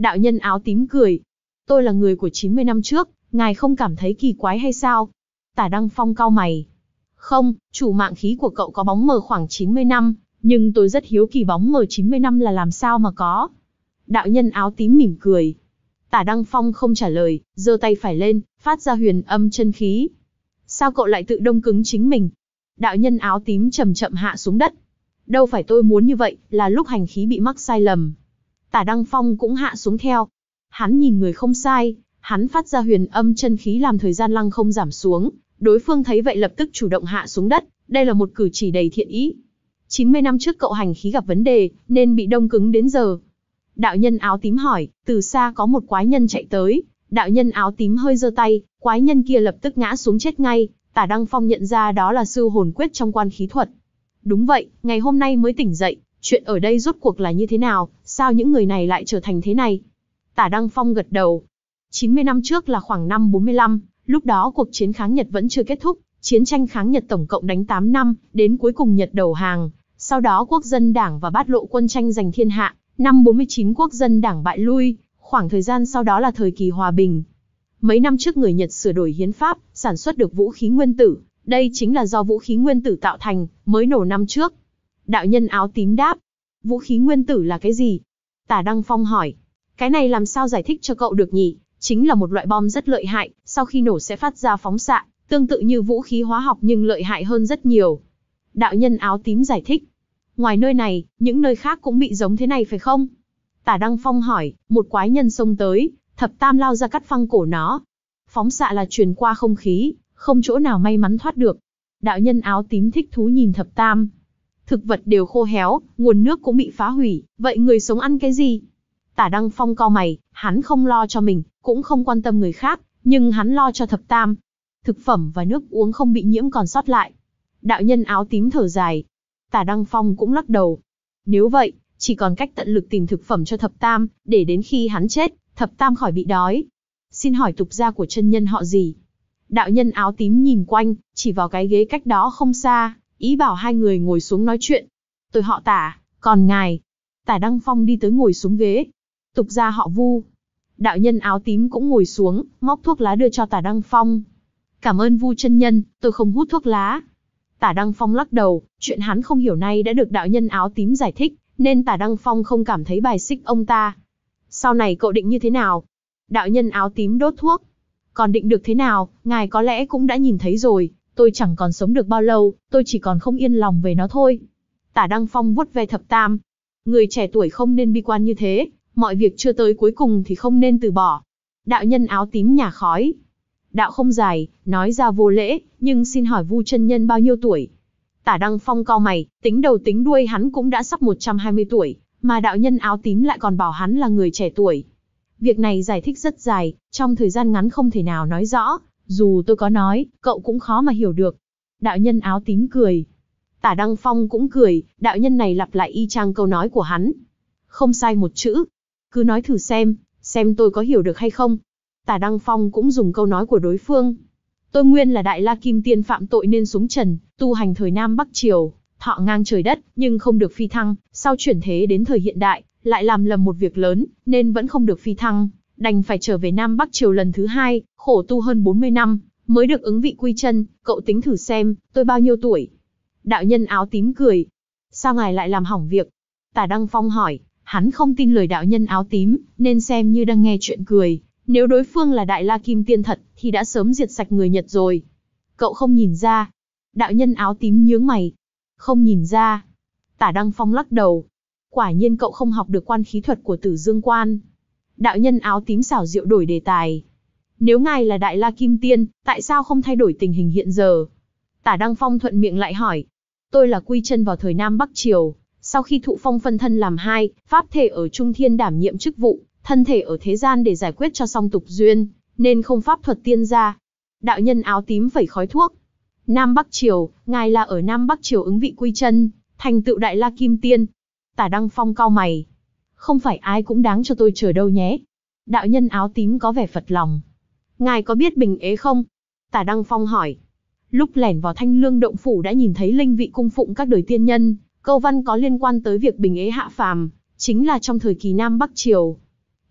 Đạo nhân áo tím cười. Tôi là người của chín mươi năm trước, ngài không cảm thấy kỳ quái hay sao? Tả Đăng Phong cau mày. Không, chủ mạng khí của cậu có bóng mờ khoảng chín mươi năm, nhưng tôi rất hiếu kỳ bóng mờ chín mươi năm là làm sao mà có. Đạo nhân áo tím mỉm cười. Tả Đăng Phong không trả lời, giơ tay phải lên, phát ra huyền âm chân khí. Sao cậu lại tự đông cứng chính mình? Đạo nhân áo tím chậm chậm hạ xuống đất. Đâu phải tôi muốn như vậy, là lúc hành khí bị mắc sai lầm. Tả Đăng Phong cũng hạ xuống theo. Hắn nhìn người không sai, hắn phát ra huyền âm chân khí làm thời gian lăng không giảm xuống. Đối phương thấy vậy lập tức chủ động hạ xuống đất, đây là một cử chỉ đầy thiện ý. chín mươi năm trước cậu hành khí gặp vấn đề, nên bị đông cứng đến giờ. Đạo nhân áo tím hỏi, từ xa có một quái nhân chạy tới. Đạo nhân áo tím hơi giơ tay, quái nhân kia lập tức ngã xuống chết ngay. Tả Đăng Phong nhận ra đó là sư hồn quyết trong quan khí thuật. Đúng vậy, ngày hôm nay mới tỉnh dậy, chuyện ở đây rốt cuộc là như thế nào, sao những người này lại trở thành thế này? Tả Đăng Phong gật đầu. chín mươi năm trước là khoảng năm bốn mươi lăm, lúc đó cuộc chiến kháng Nhật vẫn chưa kết thúc, chiến tranh kháng Nhật tổng cộng đánh tám năm, đến cuối cùng Nhật đầu hàng. Sau đó Quốc dân đảng và Bát lộ quân tranh giành thiên hạ, năm bốn mươi chín Quốc dân đảng bại lui, khoảng thời gian sau đó là thời kỳ hòa bình. Mấy năm trước người Nhật sửa đổi hiến pháp, sản xuất được vũ khí nguyên tử, đây chính là do vũ khí nguyên tử tạo thành, mới nổ năm trước. Đạo nhân áo tím đáp, vũ khí nguyên tử là cái gì? Tả Đăng Phong hỏi, cái này làm sao giải thích cho cậu được nhỉ? Chính là một loại bom rất lợi hại, sau khi nổ sẽ phát ra phóng xạ, tương tự như vũ khí hóa học nhưng lợi hại hơn rất nhiều. Đạo nhân áo tím giải thích, ngoài nơi này, những nơi khác cũng bị giống thế này phải không? Tả Đăng Phong hỏi, một quái nhân xông tới, thập tam lao ra cắt phăng cổ nó. Phóng xạ là truyền qua không khí, không chỗ nào may mắn thoát được. Đạo nhân áo tím thích thú nhìn thập tam. Thực vật đều khô héo, nguồn nước cũng bị phá hủy, vậy người sống ăn cái gì? Tả Đăng Phong cau mày, hắn không lo cho mình, cũng không quan tâm người khác, nhưng hắn lo cho thập tam. Thực phẩm và nước uống không bị nhiễm còn sót lại. Đạo nhân áo tím thở dài. Tả Đăng Phong cũng lắc đầu. Nếu vậy, chỉ còn cách tận lực tìm thực phẩm cho thập tam, để đến khi hắn chết, thập tam khỏi bị đói. Xin hỏi tục gia của chân nhân họ gì? Đạo nhân áo tím nhìn quanh, chỉ vào cái ghế cách đó không xa, ý bảo hai người ngồi xuống nói chuyện. Tôi họ Tả, còn ngài? Tả Đăng Phong đi tới ngồi xuống ghế. Tục gia họ Vu. Đạo nhân áo tím cũng ngồi xuống, móc thuốc lá đưa cho Tả Đăng Phong. Cảm ơn Vu chân nhân, tôi không hút thuốc lá. Tả Đăng Phong lắc đầu, chuyện hắn không hiểu nay đã được đạo nhân áo tím giải thích, nên Tả Đăng Phong không cảm thấy bài xích ông ta. Sau này cậu định như thế nào? Đạo nhân áo tím đốt thuốc. Còn định được thế nào, ngài có lẽ cũng đã nhìn thấy rồi, tôi chẳng còn sống được bao lâu, tôi chỉ còn không yên lòng về nó thôi. Tả Đăng Phong vuốt ve thập tam. Người trẻ tuổi không nên bi quan như thế, mọi việc chưa tới cuối cùng thì không nên từ bỏ. Đạo nhân áo tím nhả khói. Đạo không dài, nói ra vô lễ, nhưng xin hỏi Vu chân nhân bao nhiêu tuổi? Tả Đăng Phong cau mày, tính đầu tính đuôi hắn cũng đã sắp một trăm hai mươi tuổi, mà đạo nhân áo tím lại còn bảo hắn là người trẻ tuổi. Việc này giải thích rất dài, trong thời gian ngắn không thể nào nói rõ, dù tôi có nói, cậu cũng khó mà hiểu được. Đạo nhân áo tím cười. Tả Đăng Phong cũng cười, đạo nhân này lặp lại y chang câu nói của hắn. Không sai một chữ. Cứ nói thử xem, xem tôi có hiểu được hay không. Tả Đăng Phong cũng dùng câu nói của đối phương. Tôi nguyên là Đại La Kim Tiên phạm tội nên xuống trần, tu hành thời Nam Bắc Triều, thọ ngang trời đất, nhưng không được phi thăng, sau chuyển thế đến thời hiện đại, lại làm lầm một việc lớn, nên vẫn không được phi thăng, đành phải trở về Nam Bắc Triều lần thứ hai, khổ tu hơn bốn mươi năm, mới được ứng vị quy chân, cậu tính thử xem, tôi bao nhiêu tuổi? Đạo nhân áo tím cười. Sao ngài lại làm hỏng việc? Tả Đăng Phong hỏi, hắn không tin lời đạo nhân áo tím, nên xem như đang nghe chuyện cười. Nếu đối phương là Đại La Kim Tiên thật, thì đã sớm diệt sạch người Nhật rồi. Cậu không nhìn ra. Đạo nhân áo tím nhướng mày. Không nhìn ra. Tả Đăng Phong lắc đầu. Quả nhiên cậu không học được quan khí thuật của Tử Dương Quan. Đạo nhân áo tím xảo diệu đổi đề tài. Nếu ngài là Đại La Kim Tiên, tại sao không thay đổi tình hình hiện giờ? Tả Đăng Phong thuận miệng lại hỏi. Tôi là quy chân vào thời Nam Bắc Triều. Sau khi thụ phong phân thân làm hai, pháp thể ở Trung Thiên đảm nhiệm chức vụ, thân thể ở thế gian để giải quyết cho xong tục duyên, nên không pháp thuật tiên gia. Đạo nhân áo tím phẩy khói thuốc. Nam Bắc Triều, ngài là ở Nam Bắc Triều ứng vị quy chân, thành tựu Đại La Kim Tiên. Tả Đăng Phong cau mày. Không phải ai cũng đáng cho tôi chờ đâu nhé. Đạo nhân áo tím có vẻ phật lòng. Ngài có biết Bình Ế không? Tả Đăng Phong hỏi. Lúc lẻn vào Thanh Lương động phủ đã nhìn thấy linh vị cung phụng các đời tiên nhân, câu văn có liên quan tới việc Bình Ế hạ phàm, chính là trong thời kỳ Nam Bắc Triều.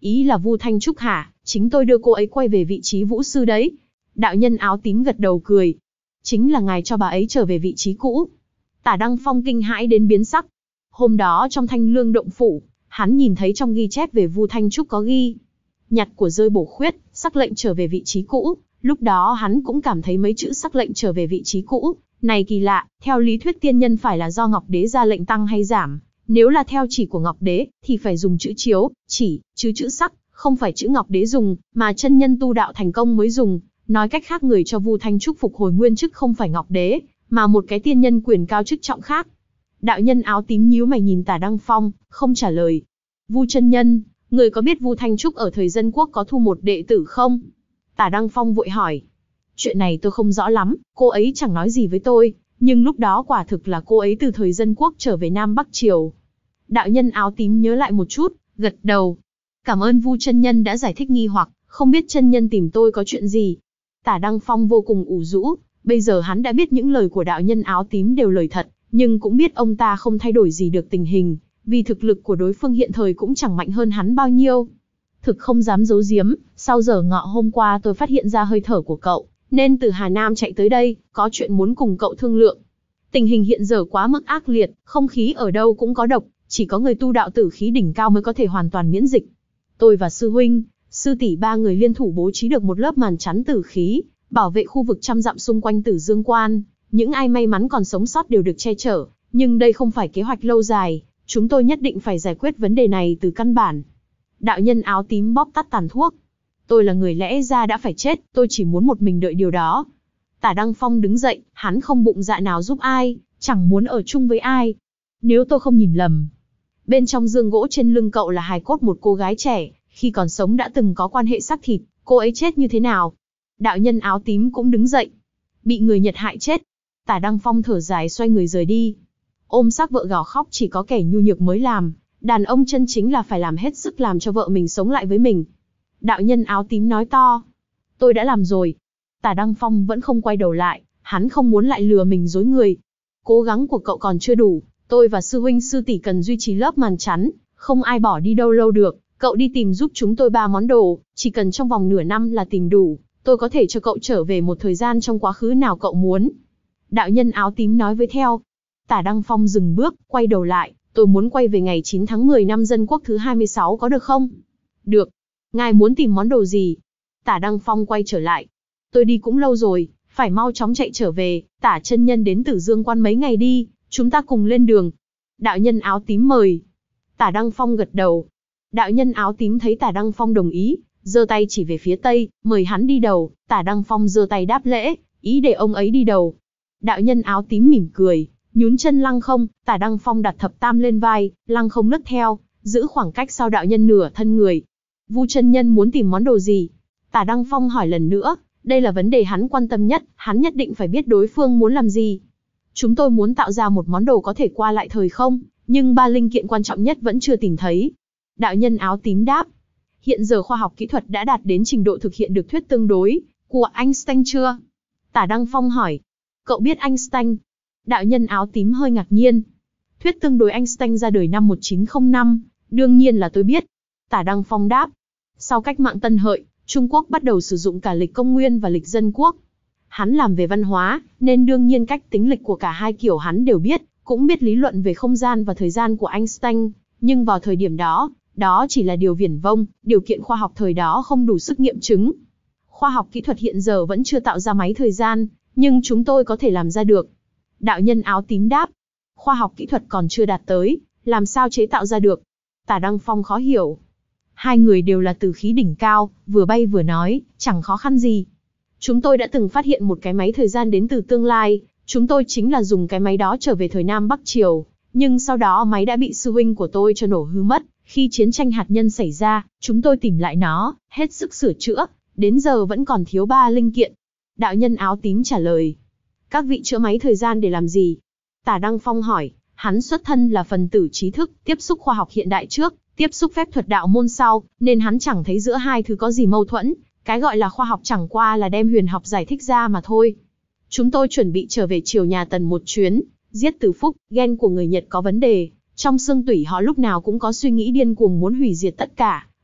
Ý là Vu Thanh Trúc hả? Chính tôi đưa cô ấy quay về vị trí vũ sư đấy. Đạo nhân áo tím gật đầu cười. Chính là ngài cho bà ấy trở về vị trí cũ. Tả Đăng Phong kinh hãi đến biến sắc. Hôm đó trong Thanh Lương động phủ, hắn nhìn thấy trong ghi chép về Vu Thanh Trúc có ghi nhặt của rơi bổ khuyết, sắc lệnh trở về vị trí cũ. Lúc đó hắn cũng cảm thấy mấy chữ sắc lệnh trở về vị trí cũ này kỳ lạ. Theo lý thuyết tiên nhân phải là do Ngọc Đế ra lệnh tăng hay giảm. Nếu là theo chỉ của Ngọc Đế, thì phải dùng chữ chiếu, chỉ, chứ chữ sắc, không phải chữ Ngọc Đế dùng, mà chân nhân tu đạo thành công mới dùng. Nói cách khác, người cho Vu Thanh Trúc phục hồi nguyên chức không phải Ngọc Đế, mà một cái tiên nhân quyền cao chức trọng khác. Đạo nhân áo tím nhíu mày nhìn Tả Đăng Phong, không trả lời. Vu chân nhân, người có biết Vu Thanh Trúc ở thời Dân Quốc có thu một đệ tử không? Tả Đăng Phong vội hỏi. Chuyện này tôi không rõ lắm, cô ấy chẳng nói gì với tôi, nhưng lúc đó quả thực là cô ấy từ thời Dân Quốc trở về Nam Bắc Triều. Đạo nhân áo tím nhớ lại một chút, gật đầu. Cảm ơn Vu chân nhân đã giải thích nghi hoặc, không biết chân nhân tìm tôi có chuyện gì. Tả Đăng Phong vô cùng ủ rũ, bây giờ hắn đã biết những lời của đạo nhân áo tím đều lời thật, nhưng cũng biết ông ta không thay đổi gì được tình hình, vì thực lực của đối phương hiện thời cũng chẳng mạnh hơn hắn bao nhiêu. Thực không dám giấu giếm, sau giờ ngọ hôm qua tôi phát hiện ra hơi thở của cậu, nên từ Hà Nam chạy tới đây, có chuyện muốn cùng cậu thương lượng. Tình hình hiện giờ quá mức ác liệt, không khí ở đâu cũng có độc, chỉ có người tu đạo tử khí đỉnh cao mới có thể hoàn toàn miễn dịch. Tôi và sư huynh, sư tỷ ba người liên thủ bố trí được một lớp màn chắn tử khí, bảo vệ khu vực trăm dặm xung quanh Tử Dương Quan. Những ai may mắn còn sống sót đều được che chở, nhưng đây không phải kế hoạch lâu dài, chúng tôi nhất định phải giải quyết vấn đề này từ căn bản. Đạo nhân áo tím bóp tắt tàn thuốc. Tôi là người lẽ ra đã phải chết, tôi chỉ muốn một mình đợi điều đó. Tả Đăng Phong đứng dậy, hắn không bụng dạ nào giúp ai, chẳng muốn ở chung với ai. Nếu tôi không nhìn lầm, bên trong giường gỗ trên lưng cậu là hài cốt một cô gái trẻ, khi còn sống đã từng có quan hệ xác thịt, cô ấy chết như thế nào? Đạo nhân áo tím cũng đứng dậy. Bị người Nhật hại chết. Tả Đăng Phong thở dài xoay người rời đi. Ôm xác vợ gào khóc chỉ có kẻ nhu nhược mới làm, đàn ông chân chính là phải làm hết sức làm cho vợ mình sống lại với mình. Đạo nhân áo tím nói to. Tôi đã làm rồi. Tả Đăng Phong vẫn không quay đầu lại, hắn không muốn lại lừa mình dối người. Cố gắng của cậu còn chưa đủ, tôi và sư huynh sư tỷ cần duy trì lớp màn chắn, không ai bỏ đi đâu lâu được. Cậu đi tìm giúp chúng tôi ba món đồ, chỉ cần trong vòng nửa năm là tìm đủ, tôi có thể cho cậu trở về một thời gian trong quá khứ nào cậu muốn. Đạo nhân áo tím nói với theo. Tả Đăng Phong dừng bước, quay đầu lại, tôi muốn quay về ngày chín tháng mười năm Dân Quốc thứ hai mươi sáu có được không? Được. Ngài muốn tìm món đồ gì? Tả Đăng Phong quay trở lại. Tôi đi cũng lâu rồi, phải mau chóng chạy trở về, Tả chân nhân đến Tử Dương Quan mấy ngày đi, chúng ta cùng lên đường. Đạo nhân áo tím mời. Tả Đăng Phong gật đầu. Đạo nhân áo tím thấy Tả Đăng Phong đồng ý, giơ tay chỉ về phía tây, mời hắn đi đầu. Tả Đăng Phong giơ tay đáp lễ, ý để ông ấy đi đầu. Đạo nhân áo tím mỉm cười, nhún chân lăng không. Tả Đăng Phong đặt thập tam lên vai, lăng không lướt theo, giữ khoảng cách sau đạo nhân nửa thân người. Vu chân nhân muốn tìm món đồ gì? Tả Đăng Phong hỏi lần nữa, đây là vấn đề hắn quan tâm nhất, hắn nhất định phải biết đối phương muốn làm gì. Chúng tôi muốn tạo ra một món đồ có thể qua lại thời không, nhưng ba linh kiện quan trọng nhất vẫn chưa tìm thấy. Đạo nhân áo tím đáp, hiện giờ khoa học kỹ thuật đã đạt đến trình độ thực hiện được thuyết tương đối của Einstein chưa? Tả Đăng Phong hỏi, cậu biết Einstein? Đạo nhân áo tím hơi ngạc nhiên. Thuyết tương đối Einstein ra đời năm một nghìn chín trăm lẻ năm, đương nhiên là tôi biết. Tả Đăng Phong đáp, sau cách mạng Tân Hợi, Trung Quốc bắt đầu sử dụng cả lịch công nguyên và lịch Dân Quốc. Hắn làm về văn hóa, nên đương nhiên cách tính lịch của cả hai kiểu hắn đều biết, cũng biết lý luận về không gian và thời gian của Einstein, nhưng vào thời điểm đó, đó chỉ là điều viển vông, điều kiện khoa học thời đó không đủ sức nghiệm chứng. Khoa học kỹ thuật hiện giờ vẫn chưa tạo ra máy thời gian, nhưng chúng tôi có thể làm ra được. Đạo nhân áo tím đáp, khoa học kỹ thuật còn chưa đạt tới, làm sao chế tạo ra được? Tả Đăng Phong khó hiểu. Hai người đều là tử khí đỉnh cao, vừa bay vừa nói, chẳng khó khăn gì. Chúng tôi đã từng phát hiện một cái máy thời gian đến từ tương lai, chúng tôi chính là dùng cái máy đó trở về thời Nam Bắc Triều, nhưng sau đó máy đã bị sư huynh của tôi cho nổ hư mất. Khi chiến tranh hạt nhân xảy ra, chúng tôi tìm lại nó, hết sức sửa chữa, đến giờ vẫn còn thiếu ba linh kiện. Đạo nhân áo tím trả lời, các vị chữa máy thời gian để làm gì? Tả Đăng Phong hỏi, hắn xuất thân là phần tử trí thức, tiếp xúc khoa học hiện đại trước, tiếp xúc phép thuật đạo môn sau, nên hắn chẳng thấy giữa hai thứ có gì mâu thuẫn. Cái gọi là khoa học chẳng qua là đem huyền học giải thích ra mà thôi. Chúng tôi chuẩn bị trở về triều nhà Tần một chuyến, giết Từ Phúc, gen của người Nhật có vấn đề. Trong xương tủy họ lúc nào cũng có suy nghĩ điên cuồng muốn hủy diệt tất cả,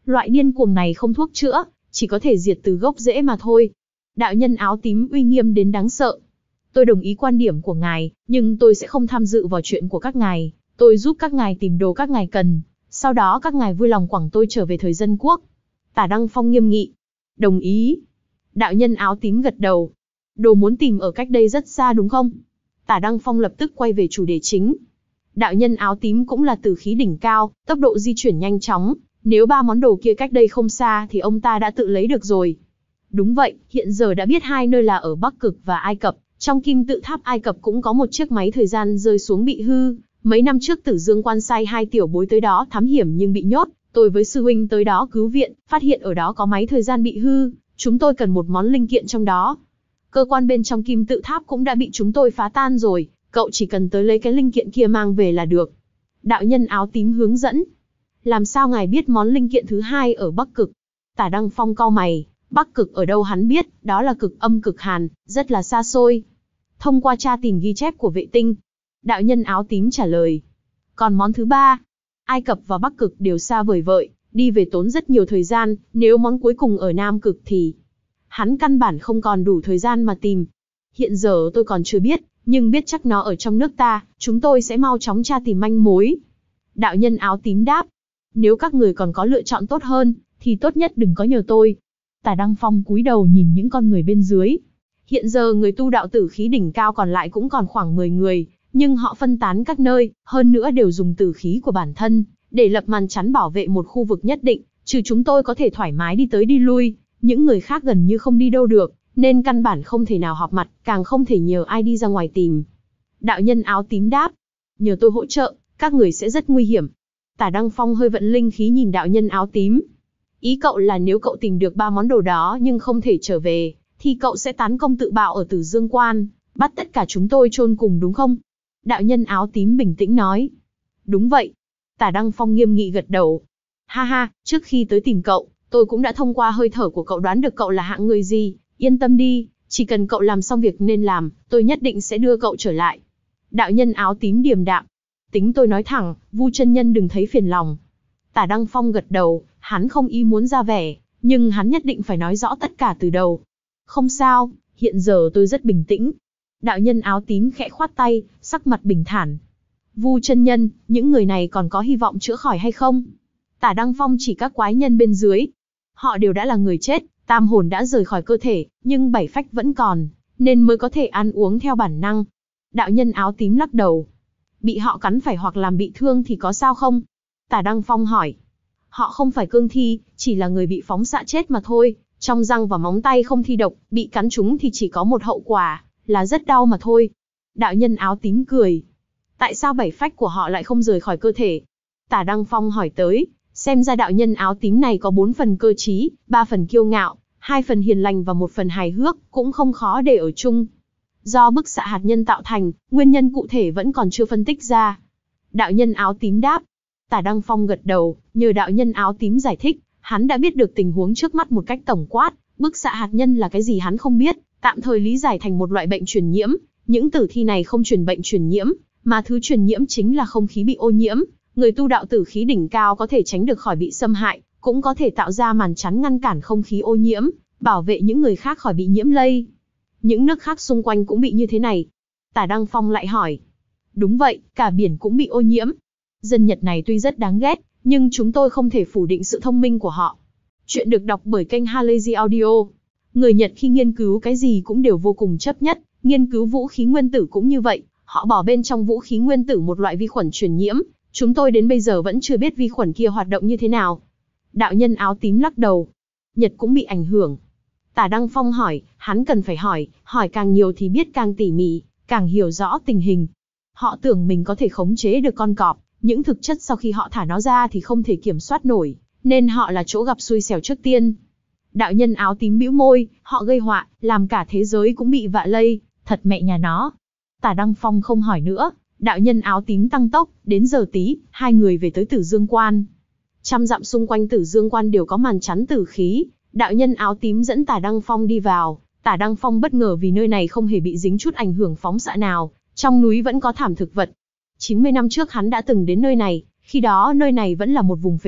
Loại điên cuồng này không thuốc chữa, chỉ có thể diệt từ gốc rễ mà thôi. Đạo nhân áo tím uy nghiêm đến đáng sợ. Tôi đồng ý quan điểm của ngài, nhưng tôi sẽ không tham dự vào chuyện của các ngài. Tôi giúp các ngài tìm đồ các ngài cần, sau đó các ngài vui lòng quẳng tôi trở về thời dân quốc. Tả Đăng Phong nghiêm nghị. Đồng ý. Đạo nhân áo tím gật đầu. Đồ muốn tìm ở cách đây rất xa đúng không? Tả Đăng Phong lập tức quay về chủ đề chính. Đạo nhân áo tím cũng là tử khí đỉnh cao, tốc độ di chuyển nhanh chóng. Nếu ba món đồ kia cách đây không xa thì ông ta đã tự lấy được rồi. Đúng vậy, hiện giờ đã biết hai nơi là ở Bắc Cực và Ai Cập. Trong kim tự tháp Ai Cập cũng có một chiếc máy thời gian rơi xuống bị hư. Mấy năm trước Tử Dương Quan sai hai tiểu bối tới đó thám hiểm nhưng bị nhốt. Tôi với sư huynh tới đó cứu viện, phát hiện ở đó có máy thời gian bị hư. Chúng tôi cần một món linh kiện trong đó. Cơ quan bên trong kim tự tháp cũng đã bị chúng tôi phá tan rồi. Cậu chỉ cần tới lấy cái linh kiện kia mang về là được. Đạo nhân áo tím hướng dẫn. Làm sao ngài biết món linh kiện thứ hai ở Bắc Cực? Tả Đăng Phong cau mày. Bắc Cực ở đâu hắn biết, đó là cực âm cực hàn, rất là xa xôi. Thông qua tra tìm ghi chép của vệ tinh. Đạo nhân áo tím trả lời. Còn món thứ ba, Ai Cập và Bắc Cực đều xa vời vợi, đi về tốn rất nhiều thời gian, nếu món cuối cùng ở Nam Cực thì hắn căn bản không còn đủ thời gian mà tìm. Hiện giờ tôi còn chưa biết, nhưng biết chắc nó ở trong nước ta, chúng tôi sẽ mau chóng tra tìm manh mối. Đạo nhân áo tím đáp. Nếu các người còn có lựa chọn tốt hơn, thì tốt nhất đừng có nhờ tôi. Tả Đăng Phong cúi đầu nhìn những con người bên dưới. Hiện giờ người tu đạo tử khí đỉnh cao còn lại cũng còn khoảng mười người, nhưng họ phân tán các nơi, hơn nữa đều dùng tử khí của bản thân, để lập màn chắn bảo vệ một khu vực nhất định, trừ chúng tôi có thể thoải mái đi tới đi lui, những người khác gần như không đi đâu được, nên căn bản không thể nào họp mặt, càng không thể nhờ ai đi ra ngoài tìm. Đạo nhân áo tím đáp, nhờ tôi hỗ trợ, các người sẽ rất nguy hiểm. Tả Đăng Phong hơi vận linh khí nhìn đạo nhân áo tím. Ý cậu là nếu cậu tìm được ba món đồ đó nhưng không thể trở về, thì cậu sẽ tán công tự bạo ở Tử Dương Quan, bắt tất cả chúng tôi chôn cùng đúng không? Đạo nhân áo tím bình tĩnh nói. Đúng vậy. Tả Đăng Phong nghiêm nghị gật đầu. Ha ha, trước khi tới tìm cậu, tôi cũng đã thông qua hơi thở của cậu đoán được cậu là hạng người gì, yên tâm đi, chỉ cần cậu làm xong việc nên làm, tôi nhất định sẽ đưa cậu trở lại. Đạo nhân áo tím điềm đạm. Tính tôi nói thẳng, Vu chân nhân đừng thấy phiền lòng. Tả Đăng Phong gật đầu, hắn không ý muốn ra vẻ, nhưng hắn nhất định phải nói rõ tất cả từ đầu. Không sao, hiện giờ tôi rất bình tĩnh. Đạo nhân áo tím khẽ khoát tay, sắc mặt bình thản. Vu chân nhân, những người này còn có hy vọng chữa khỏi hay không? Tả Đăng Phong chỉ các quái nhân bên dưới. Họ đều đã là người chết, tam hồn đã rời khỏi cơ thể, nhưng bảy phách vẫn còn, nên mới có thể ăn uống theo bản năng. Đạo nhân áo tím lắc đầu. Bị họ cắn phải hoặc làm bị thương thì có sao không? Tả Đăng Phong hỏi. Họ không phải cương thi, chỉ là người bị phóng xạ chết mà thôi. Trong răng và móng tay không thi độc, bị cắn trúng thì chỉ có một hậu quả, là rất đau mà thôi. Đạo nhân áo tím cười. Tại sao bảy phách của họ lại không rời khỏi cơ thể? Tả Đăng Phong hỏi tới. Xem ra đạo nhân áo tím này có bốn phần cơ trí, ba phần kiêu ngạo, hai phần hiền lành và một phần hài hước, cũng không khó để ở chung. Do bức xạ hạt nhân tạo thành, nguyên nhân cụ thể vẫn còn chưa phân tích ra. Đạo nhân áo tím đáp. Tả Đăng Phong gật đầu, nhờ đạo nhân áo tím giải thích, hắn đã biết được tình huống trước mắt một cách tổng quát. Bức xạ hạt nhân là cái gì hắn không biết, tạm thời lý giải thành một loại bệnh truyền nhiễm. Những tử thi này không truyền bệnh truyền nhiễm, mà thứ truyền nhiễm chính là không khí bị ô nhiễm. Người tu đạo tử khí đỉnh cao có thể tránh được khỏi bị xâm hại, cũng có thể tạo ra màn chắn ngăn cản không khí ô nhiễm, bảo vệ những người khác khỏi bị nhiễm lây. Những nước khác xung quanh cũng bị như thế này. Tả Đăng Phong lại hỏi. Đúng vậy, cả biển cũng bị ô nhiễm. Dân Nhật này tuy rất đáng ghét, nhưng chúng tôi không thể phủ định sự thông minh của họ. Chuyện được đọc bởi kênh Halazy Audio. Người Nhật khi nghiên cứu cái gì cũng đều vô cùng chấp nhất, nghiên cứu vũ khí nguyên tử cũng như vậy. Họ bỏ bên trong vũ khí nguyên tử một loại vi khuẩn truyền nhiễm. Chúng tôi đến bây giờ vẫn chưa biết vi khuẩn kia hoạt động như thế nào. Đạo nhân áo tím lắc đầu. Nhật cũng bị ảnh hưởng. Tả Đăng Phong hỏi, hắn cần phải hỏi, hỏi càng nhiều thì biết càng tỉ mỉ, càng hiểu rõ tình hình. Họ tưởng mình có thể khống chế được con cọp, những thực chất sau khi họ thả nó ra thì không thể kiểm soát nổi, nên họ là chỗ gặp xui xẻo trước tiên. Đạo nhân áo tím bĩu môi, họ gây họa, làm cả thế giới cũng bị vạ lây, thật mẹ nhà nó. Tả Đăng Phong không hỏi nữa, đạo nhân áo tím tăng tốc, đến giờ tí, hai người về tới Tử Dương Quan. Trăm dặm xung quanh Tử Dương Quan đều có màn chắn tử khí, đạo nhân áo tím dẫn Tả Đăng Phong đi vào. Tả Đăng Phong bất ngờ vì nơi này không hề bị dính chút ảnh hưởng phóng xạ nào, trong núi vẫn có thảm thực vật. chín mươi năm trước hắn đã từng đến nơi này, khi đó nơi này vẫn là một vùng phế tích,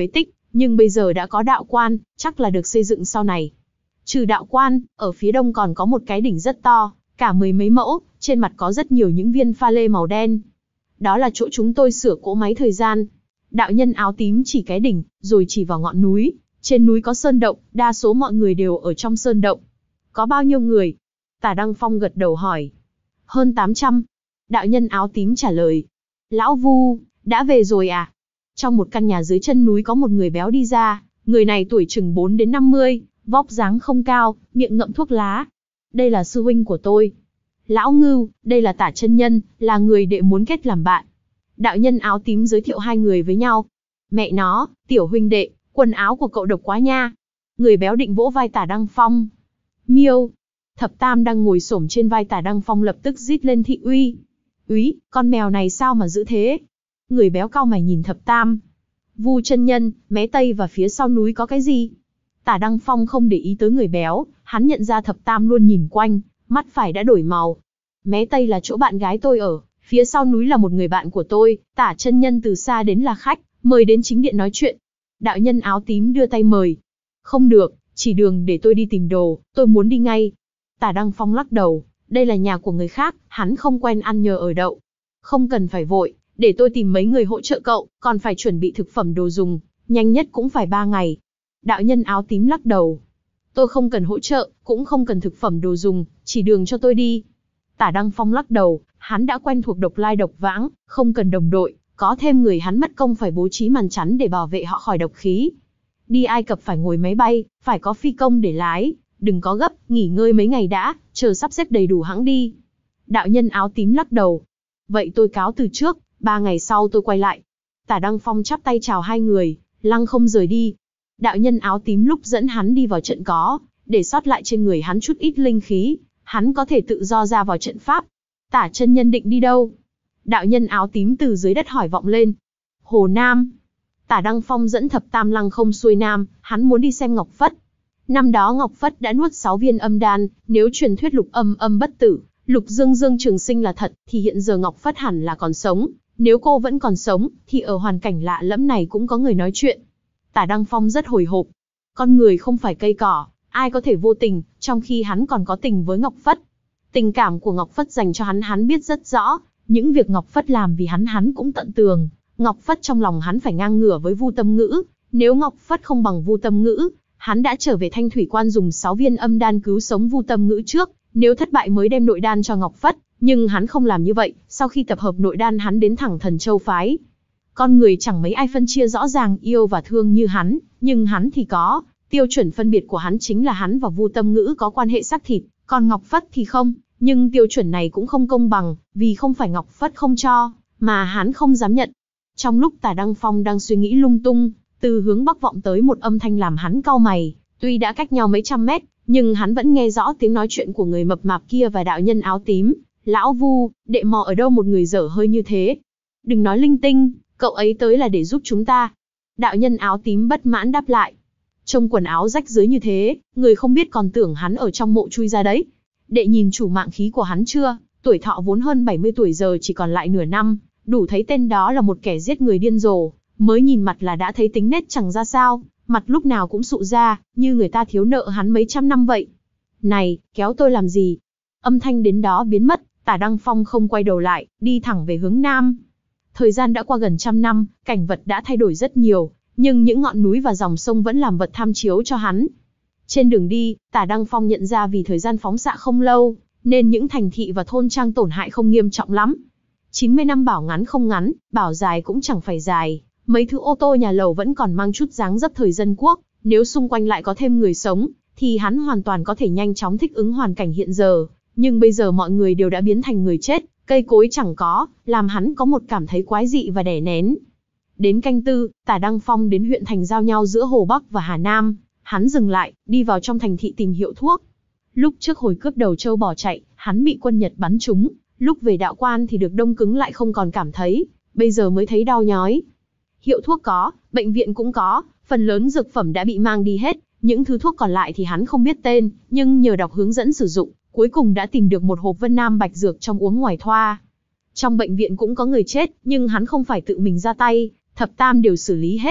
nhưng bây giờ đã có đạo quan, chắc là được xây dựng sau này. Trừ đạo quan, ở phía đông còn có một cái đỉnh rất to, cả mười mấy mẫu, trên mặt có rất nhiều những viên pha lê màu đen. Đó là chỗ chúng tôi sửa cỗ máy thời gian. Đạo nhân áo tím chỉ cái đỉnh, rồi chỉ vào ngọn núi. Trên núi có sơn động, đa số mọi người đều ở trong sơn động. Có bao nhiêu người? Tả Đăng Phong gật đầu hỏi. Hơn tám trăm. Đạo nhân áo tím trả lời. Lão Vu, đã về rồi à? Trong một căn nhà dưới chân núi có một người béo đi ra, người này tuổi chừng bốn đến năm mươi, vóc dáng không cao, miệng ngậm thuốc lá. Đây là sư huynh của tôi. Lão Ngưu, đây là Tả chân nhân, là người đệ muốn kết làm bạn. Đạo nhân áo tím giới thiệu hai người với nhau. Mẹ nó, tiểu huynh đệ, quần áo của cậu độc quá nha. Người béo định vỗ vai Tả Đăng Phong. Miêu. Thập Tam đang ngồi xổm trên vai Tả Đăng Phong lập tức rít lên thị uy. Úy, con mèo này sao mà dữ thế? Người béo cau mày nhìn Thập Tam. Vu chân nhân, mé tây và phía sau núi có cái gì? Tả Đăng Phong không để ý tới người béo, hắn nhận ra Thập Tam luôn nhìn quanh, mắt phải đã đổi màu. Mé tây là chỗ bạn gái tôi ở, phía sau núi là một người bạn của tôi, Tả chân nhân từ xa đến là khách, mời đến chính điện nói chuyện. Đạo nhân áo tím đưa tay mời. Không được, chỉ đường để tôi đi tìm đồ, tôi muốn đi ngay. Tả Đăng Phong lắc đầu, đây là nhà của người khác, hắn không quen ăn nhờ ở đậu. Không cần phải vội, để tôi tìm mấy người hỗ trợ cậu, còn phải chuẩn bị thực phẩm đồ dùng, nhanh nhất cũng phải ba ngày. Đạo nhân áo tím lắc đầu. Tôi không cần hỗ trợ, cũng không cần thực phẩm đồ dùng, chỉ đường cho tôi đi. Tả Đăng Phong lắc đầu, hắn đã quen thuộc độc lai độc vãng, không cần đồng đội, có thêm người hắn mất công phải bố trí màn chắn để bảo vệ họ khỏi độc khí. Đi Ai Cập phải ngồi máy bay, phải có phi công để lái, đừng có gấp, nghỉ ngơi mấy ngày đã, chờ sắp xếp đầy đủ hãng đi. Đạo nhân áo tím lắc đầu. Vậy tôi cáo từ trước, ba ngày sau tôi quay lại. Tả Đăng Phong chắp tay chào hai người, lăng không rời đi. Đạo nhân áo tím lúc dẫn hắn đi vào trận có, để sót lại trên người hắn chút ít linh khí, hắn có thể tự do ra vào trận pháp. Tả chân nhân định đi đâu? Đạo nhân áo tím từ dưới đất hỏi vọng lên. Hồ Nam. Tả Đăng Phong dẫn Thập Tam lăng không xuôi Nam, hắn muốn đi xem Ngọc Phất. Năm đó Ngọc Phất đã nuốt sáu viên âm đan, nếu truyền thuyết lục âm âm bất tử, lục dương dương trường sinh là thật, thì hiện giờ Ngọc Phất hẳn là còn sống. Nếu cô vẫn còn sống, thì ở hoàn cảnh lạ lẫm này cũng có người nói chuyện. Tả Đăng Phong rất hồi hộp. Con người không phải cây cỏ, ai có thể vô tình, trong khi hắn còn có tình với Ngọc Phất. Tình cảm của Ngọc Phất dành cho hắn hắn biết rất rõ, những việc Ngọc Phất làm vì hắn hắn cũng tận tường. Ngọc Phất trong lòng hắn phải ngang ngửa với Vu Tâm Ngữ, nếu Ngọc Phất không bằng Vu Tâm Ngữ, hắn đã trở về Thanh Thủy Quan dùng sáu viên âm đan cứu sống Vu Tâm Ngữ trước, nếu thất bại mới đem nội đan cho Ngọc Phất, nhưng hắn không làm như vậy, sau khi tập hợp nội đan hắn đến thẳng Thần Châu phái. Con người chẳng mấy ai phân chia rõ ràng yêu và thương như hắn, nhưng hắn thì có, tiêu chuẩn phân biệt của hắn chính là hắn và Vu Tâm Ngữ có quan hệ xác thịt, còn Ngọc Phất thì không, nhưng tiêu chuẩn này cũng không công bằng, vì không phải Ngọc Phất không cho, mà hắn không dám nhận. Trong lúc Tả Đăng Phong đang suy nghĩ lung tung, từ hướng bắc vọng tới một âm thanh làm hắn cau mày, tuy đã cách nhau mấy trăm mét, nhưng hắn vẫn nghe rõ tiếng nói chuyện của người mập mạp kia và đạo nhân áo tím. Lão Vu, đệ mò ở đâu một người dở hơi như thế? Đừng nói linh tinh, cậu ấy tới là để giúp chúng ta. Đạo nhân áo tím bất mãn đáp lại. Trông quần áo rách rưới như thế, người không biết còn tưởng hắn ở trong mộ chui ra đấy. Đệ nhìn chủ mạng khí của hắn chưa, tuổi thọ vốn hơn bảy mươi tuổi giờ chỉ còn lại nửa năm, đủ thấy tên đó là một kẻ giết người điên rồ, mới nhìn mặt là đã thấy tính nết chẳng ra sao, mặt lúc nào cũng sụ ra, như người ta thiếu nợ hắn mấy trăm năm vậy. Này, kéo tôi làm gì? Âm thanh đến đó biến mất, Tả Đăng Phong không quay đầu lại, đi thẳng về hướng Nam. Thời gian đã qua gần trăm năm, cảnh vật đã thay đổi rất nhiều, nhưng những ngọn núi và dòng sông vẫn làm vật tham chiếu cho hắn. Trên đường đi, Tả Đăng Phong nhận ra vì thời gian phóng xạ không lâu, nên những thành thị và thôn trang tổn hại không nghiêm trọng lắm. chín mươi năm bảo ngắn không ngắn, bảo dài cũng chẳng phải dài, mấy thứ ô tô nhà lầu vẫn còn mang chút dáng dấp thời dân quốc, nếu xung quanh lại có thêm người sống, thì hắn hoàn toàn có thể nhanh chóng thích ứng hoàn cảnh hiện giờ. Nhưng bây giờ mọi người đều đã biến thành người chết, cây cối chẳng có, làm hắn có một cảm thấy quái dị và đè nén. Đến canh tư, Tả Đăng Phong đến huyện thành giao nhau giữa Hồ Bắc và Hà Nam, hắn dừng lại, đi vào trong thành thị tìm hiệu thuốc. Lúc trước hồi cướp đầu trâu bỏ chạy, hắn bị quân Nhật bắn trúng, lúc về đạo quan thì được đông cứng lại không còn cảm thấy, bây giờ mới thấy đau nhói. Hiệu thuốc có, bệnh viện cũng có, phần lớn dược phẩm đã bị mang đi hết, những thứ thuốc còn lại thì hắn không biết tên, nhưng nhờ đọc hướng dẫn sử dụng, cuối cùng đã tìm được một hộp Vân Nam Bạch Dược trong uống ngoài thoa. Trong bệnh viện cũng có người chết, nhưng hắn không phải tự mình ra tay, Thập Tam đều xử lý hết.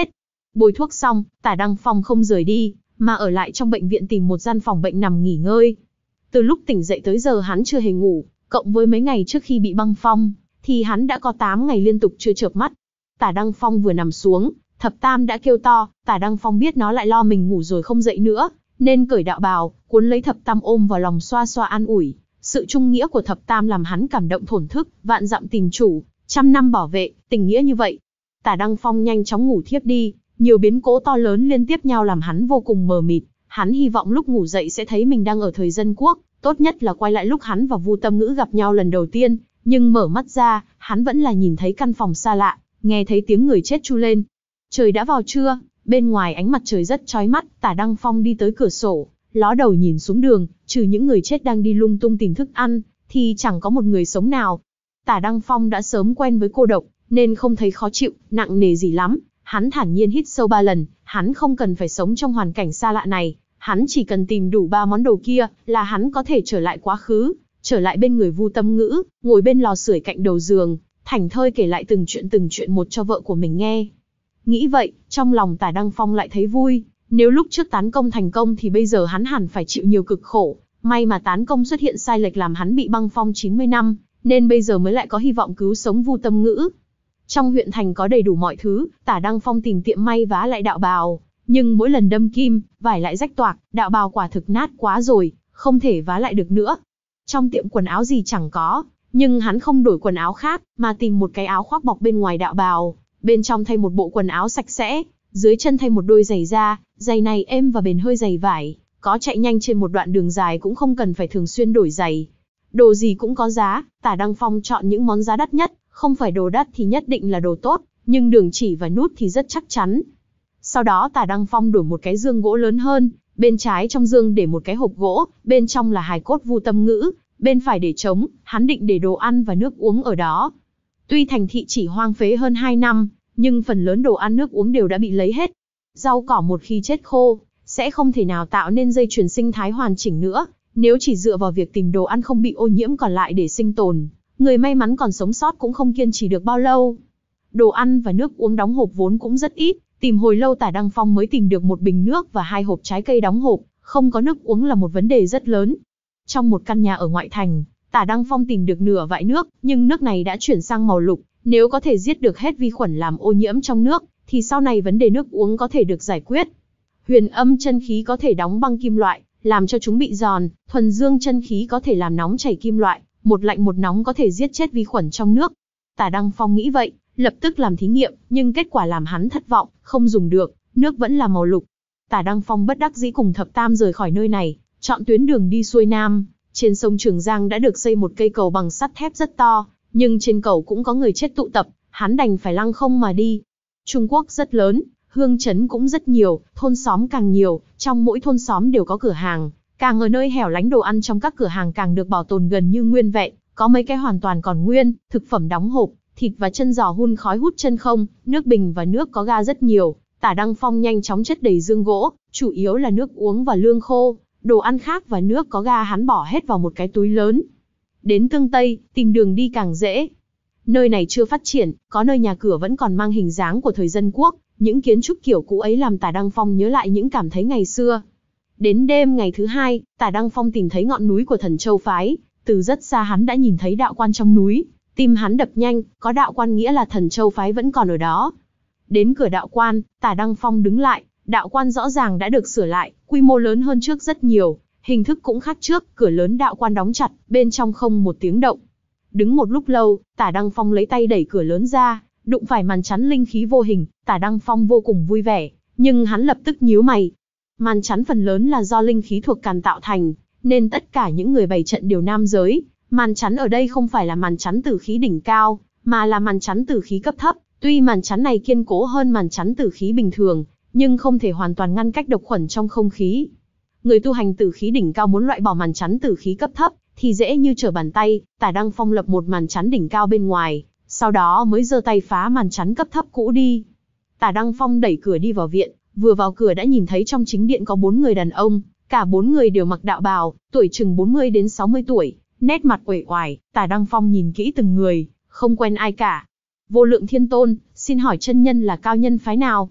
Bôi thuốc xong, Tả Đăng Phong không rời đi, mà ở lại trong bệnh viện tìm một gian phòng bệnh nằm nghỉ ngơi. Từ lúc tỉnh dậy tới giờ hắn chưa hề ngủ, cộng với mấy ngày trước khi bị băng phong, thì hắn đã có tám ngày liên tục chưa chợp mắt. Tả Đăng Phong vừa nằm xuống, Thập Tam đã kêu to. Tả Đăng Phong biết nó lại lo mình ngủ rồi không dậy nữa, nên cởi đạo bào, cuốn lấy Thập Tam ôm vào lòng xoa xoa an ủi. Sự trung nghĩa của Thập Tam làm hắn cảm động thổn thức, vạn dặm tìm chủ, trăm năm bảo vệ, tình nghĩa như vậy. Tả Đăng Phong nhanh chóng ngủ thiếp đi, nhiều biến cố to lớn liên tiếp nhau làm hắn vô cùng mờ mịt. Hắn hy vọng lúc ngủ dậy sẽ thấy mình đang ở thời Dân Quốc, tốt nhất là quay lại lúc hắn và Vu Tâm Ngữ gặp nhau lần đầu tiên, nhưng mở mắt ra, hắn vẫn là nhìn thấy căn phòng xa lạ, nghe thấy tiếng người chết tru lên. Trời đã vào trưa, bên ngoài ánh mặt trời rất chói mắt. Tả Đăng Phong đi tới cửa sổ, ló đầu nhìn xuống đường, trừ những người chết đang đi lung tung tìm thức ăn, thì chẳng có một người sống nào. Tả Đăng Phong đã sớm quen với cô độc, nên không thấy khó chịu, nặng nề gì lắm. Hắn thản nhiên hít sâu ba lần, hắn không cần phải sống trong hoàn cảnh xa lạ này, hắn chỉ cần tìm đủ ba món đồ kia, là hắn có thể trở lại quá khứ, trở lại bên người Vu Tâm Ngữ, ngồi bên lò sưởi cạnh đầu giường, thảnh thơi kể lại từng chuyện từng chuyện một cho vợ của mình nghe. Nghĩ vậy, trong lòng Tả Đăng Phong lại thấy vui, nếu lúc trước tán công thành công thì bây giờ hắn hẳn phải chịu nhiều cực khổ, may mà tán công xuất hiện sai lệch làm hắn bị băng phong chín mươi năm, nên bây giờ mới lại có hy vọng cứu sống Vu Tâm Ngữ. Trong huyện thành có đầy đủ mọi thứ, Tả Đăng Phong tìm tiệm may vá lại đạo bào, nhưng mỗi lần đâm kim, vải lại rách toạc, đạo bào quả thực nát quá rồi, không thể vá lại được nữa. Trong tiệm quần áo gì chẳng có, nhưng hắn không đổi quần áo khác, mà tìm một cái áo khoác bọc bên ngoài đạo bào, bên trong thay một bộ quần áo sạch sẽ, dưới chân thay một đôi giày da, giày này êm và bền hơi giày vải, có chạy nhanh trên một đoạn đường dài cũng không cần phải thường xuyên đổi giày. Đồ gì cũng có giá, Tả Đăng Phong chọn những món giá đắt nhất, không phải đồ đắt thì nhất định là đồ tốt, nhưng đường chỉ và nút thì rất chắc chắn. Sau đó Tả Đăng Phong đổi một cái dương gỗ lớn hơn, bên trái trong dương để một cái hộp gỗ, bên trong là hài cốt Vu Tâm Ngữ, bên phải để trống, hắn định để đồ ăn và nước uống ở đó. Tuy thành thị chỉ hoang phế hơn hai năm, nhưng phần lớn đồ ăn nước uống đều đã bị lấy hết. Rau cỏ một khi chết khô, sẽ không thể nào tạo nên dây chuyền sinh thái hoàn chỉnh nữa, nếu chỉ dựa vào việc tìm đồ ăn không bị ô nhiễm còn lại để sinh tồn, người may mắn còn sống sót cũng không kiên trì được bao lâu. Đồ ăn và nước uống đóng hộp vốn cũng rất ít, tìm hồi lâu Tả Đăng Phong mới tìm được một bình nước và hai hộp trái cây đóng hộp, không có nước uống là một vấn đề rất lớn. Trong một căn nhà ở ngoại thành, Tả Đăng Phong tìm được nửa vại nước, nhưng nước này đã chuyển sang màu lục, nếu có thể giết được hết vi khuẩn làm ô nhiễm trong nước, thì sau này vấn đề nước uống có thể được giải quyết. Huyền âm chân khí có thể đóng băng kim loại, làm cho chúng bị giòn, thuần dương chân khí có thể làm nóng chảy kim loại, một lạnh một nóng có thể giết chết vi khuẩn trong nước. Tả Đăng Phong nghĩ vậy, lập tức làm thí nghiệm, nhưng kết quả làm hắn thất vọng, không dùng được, nước vẫn là màu lục. Tả Đăng Phong bất đắc dĩ cùng Thập Tam rời khỏi nơi này, chọn tuyến đường đi xuôi nam. Trên sông Trường Giang đã được xây một cây cầu bằng sắt thép rất to, nhưng trên cầu cũng có người chết tụ tập, hắn đành phải lăng không mà đi. Trung Quốc rất lớn, hương trấn cũng rất nhiều, thôn xóm càng nhiều, trong mỗi thôn xóm đều có cửa hàng, càng ở nơi hẻo lánh đồ ăn trong các cửa hàng càng được bảo tồn gần như nguyên vẹn, có mấy cái hoàn toàn còn nguyên, thực phẩm đóng hộp, thịt và chân giò hun khói hút chân không, nước bình và nước có ga rất nhiều. Tả Đăng Phong nhanh chóng chất đầy dương gỗ, chủ yếu là nước uống và lương khô, đồ ăn khác và nước có ga hắn bỏ hết vào một cái túi lớn. Đến Tương Tây, tìm đường đi càng dễ. Nơi này chưa phát triển, có nơi nhà cửa vẫn còn mang hình dáng của thời Dân Quốc, những kiến trúc kiểu cũ ấy làm Tả Đăng Phong nhớ lại những cảm thấy ngày xưa. Đến đêm ngày thứ hai, Tả Đăng Phong tìm thấy ngọn núi của Thần Châu phái, từ rất xa hắn đã nhìn thấy đạo quan trong núi, tim hắn đập nhanh, có đạo quan nghĩa là Thần Châu phái vẫn còn ở đó. Đến cửa đạo quan, Tả Đăng Phong đứng lại, đạo quan rõ ràng đã được sửa lại, quy mô lớn hơn trước rất nhiều, hình thức cũng khác trước, cửa lớn đạo quan đóng chặt, bên trong không một tiếng động. Đứng một lúc lâu, Tả Đăng Phong lấy tay đẩy cửa lớn ra, đụng phải màn chắn linh khí vô hình, Tả Đăng Phong vô cùng vui vẻ, nhưng hắn lập tức nhíu mày. Màn chắn phần lớn là do linh khí thuộc càn tạo thành, nên tất cả những người bày trận đều nam giới. Màn chắn ở đây không phải là màn chắn tử khí đỉnh cao, mà là màn chắn tử khí cấp thấp. Tuy màn chắn này kiên cố hơn màn chắn tử khí bình thường, nhưng không thể hoàn toàn ngăn cách độc khuẩn trong không khí. Người tu hành tử khí đỉnh cao muốn loại bỏ màn chắn tử khí cấp thấp, thì dễ như trở bàn tay. Tả Đăng Phong lập một màn chắn đỉnh cao bên ngoài, sau đó mới giơ tay phá màn chắn cấp thấp cũ đi. Tả Đăng Phong đẩy cửa đi vào viện, vừa vào cửa đã nhìn thấy trong chính điện có bốn người đàn ông, cả bốn người đều mặc đạo bào, tuổi chừng bốn mươi đến sáu mươi tuổi, nét mặt uể oải. Tả Đăng Phong nhìn kỹ từng người, không quen ai cả. Vô Lượng Thiên Tôn, xin hỏi chân nhân là cao nhân phái nào?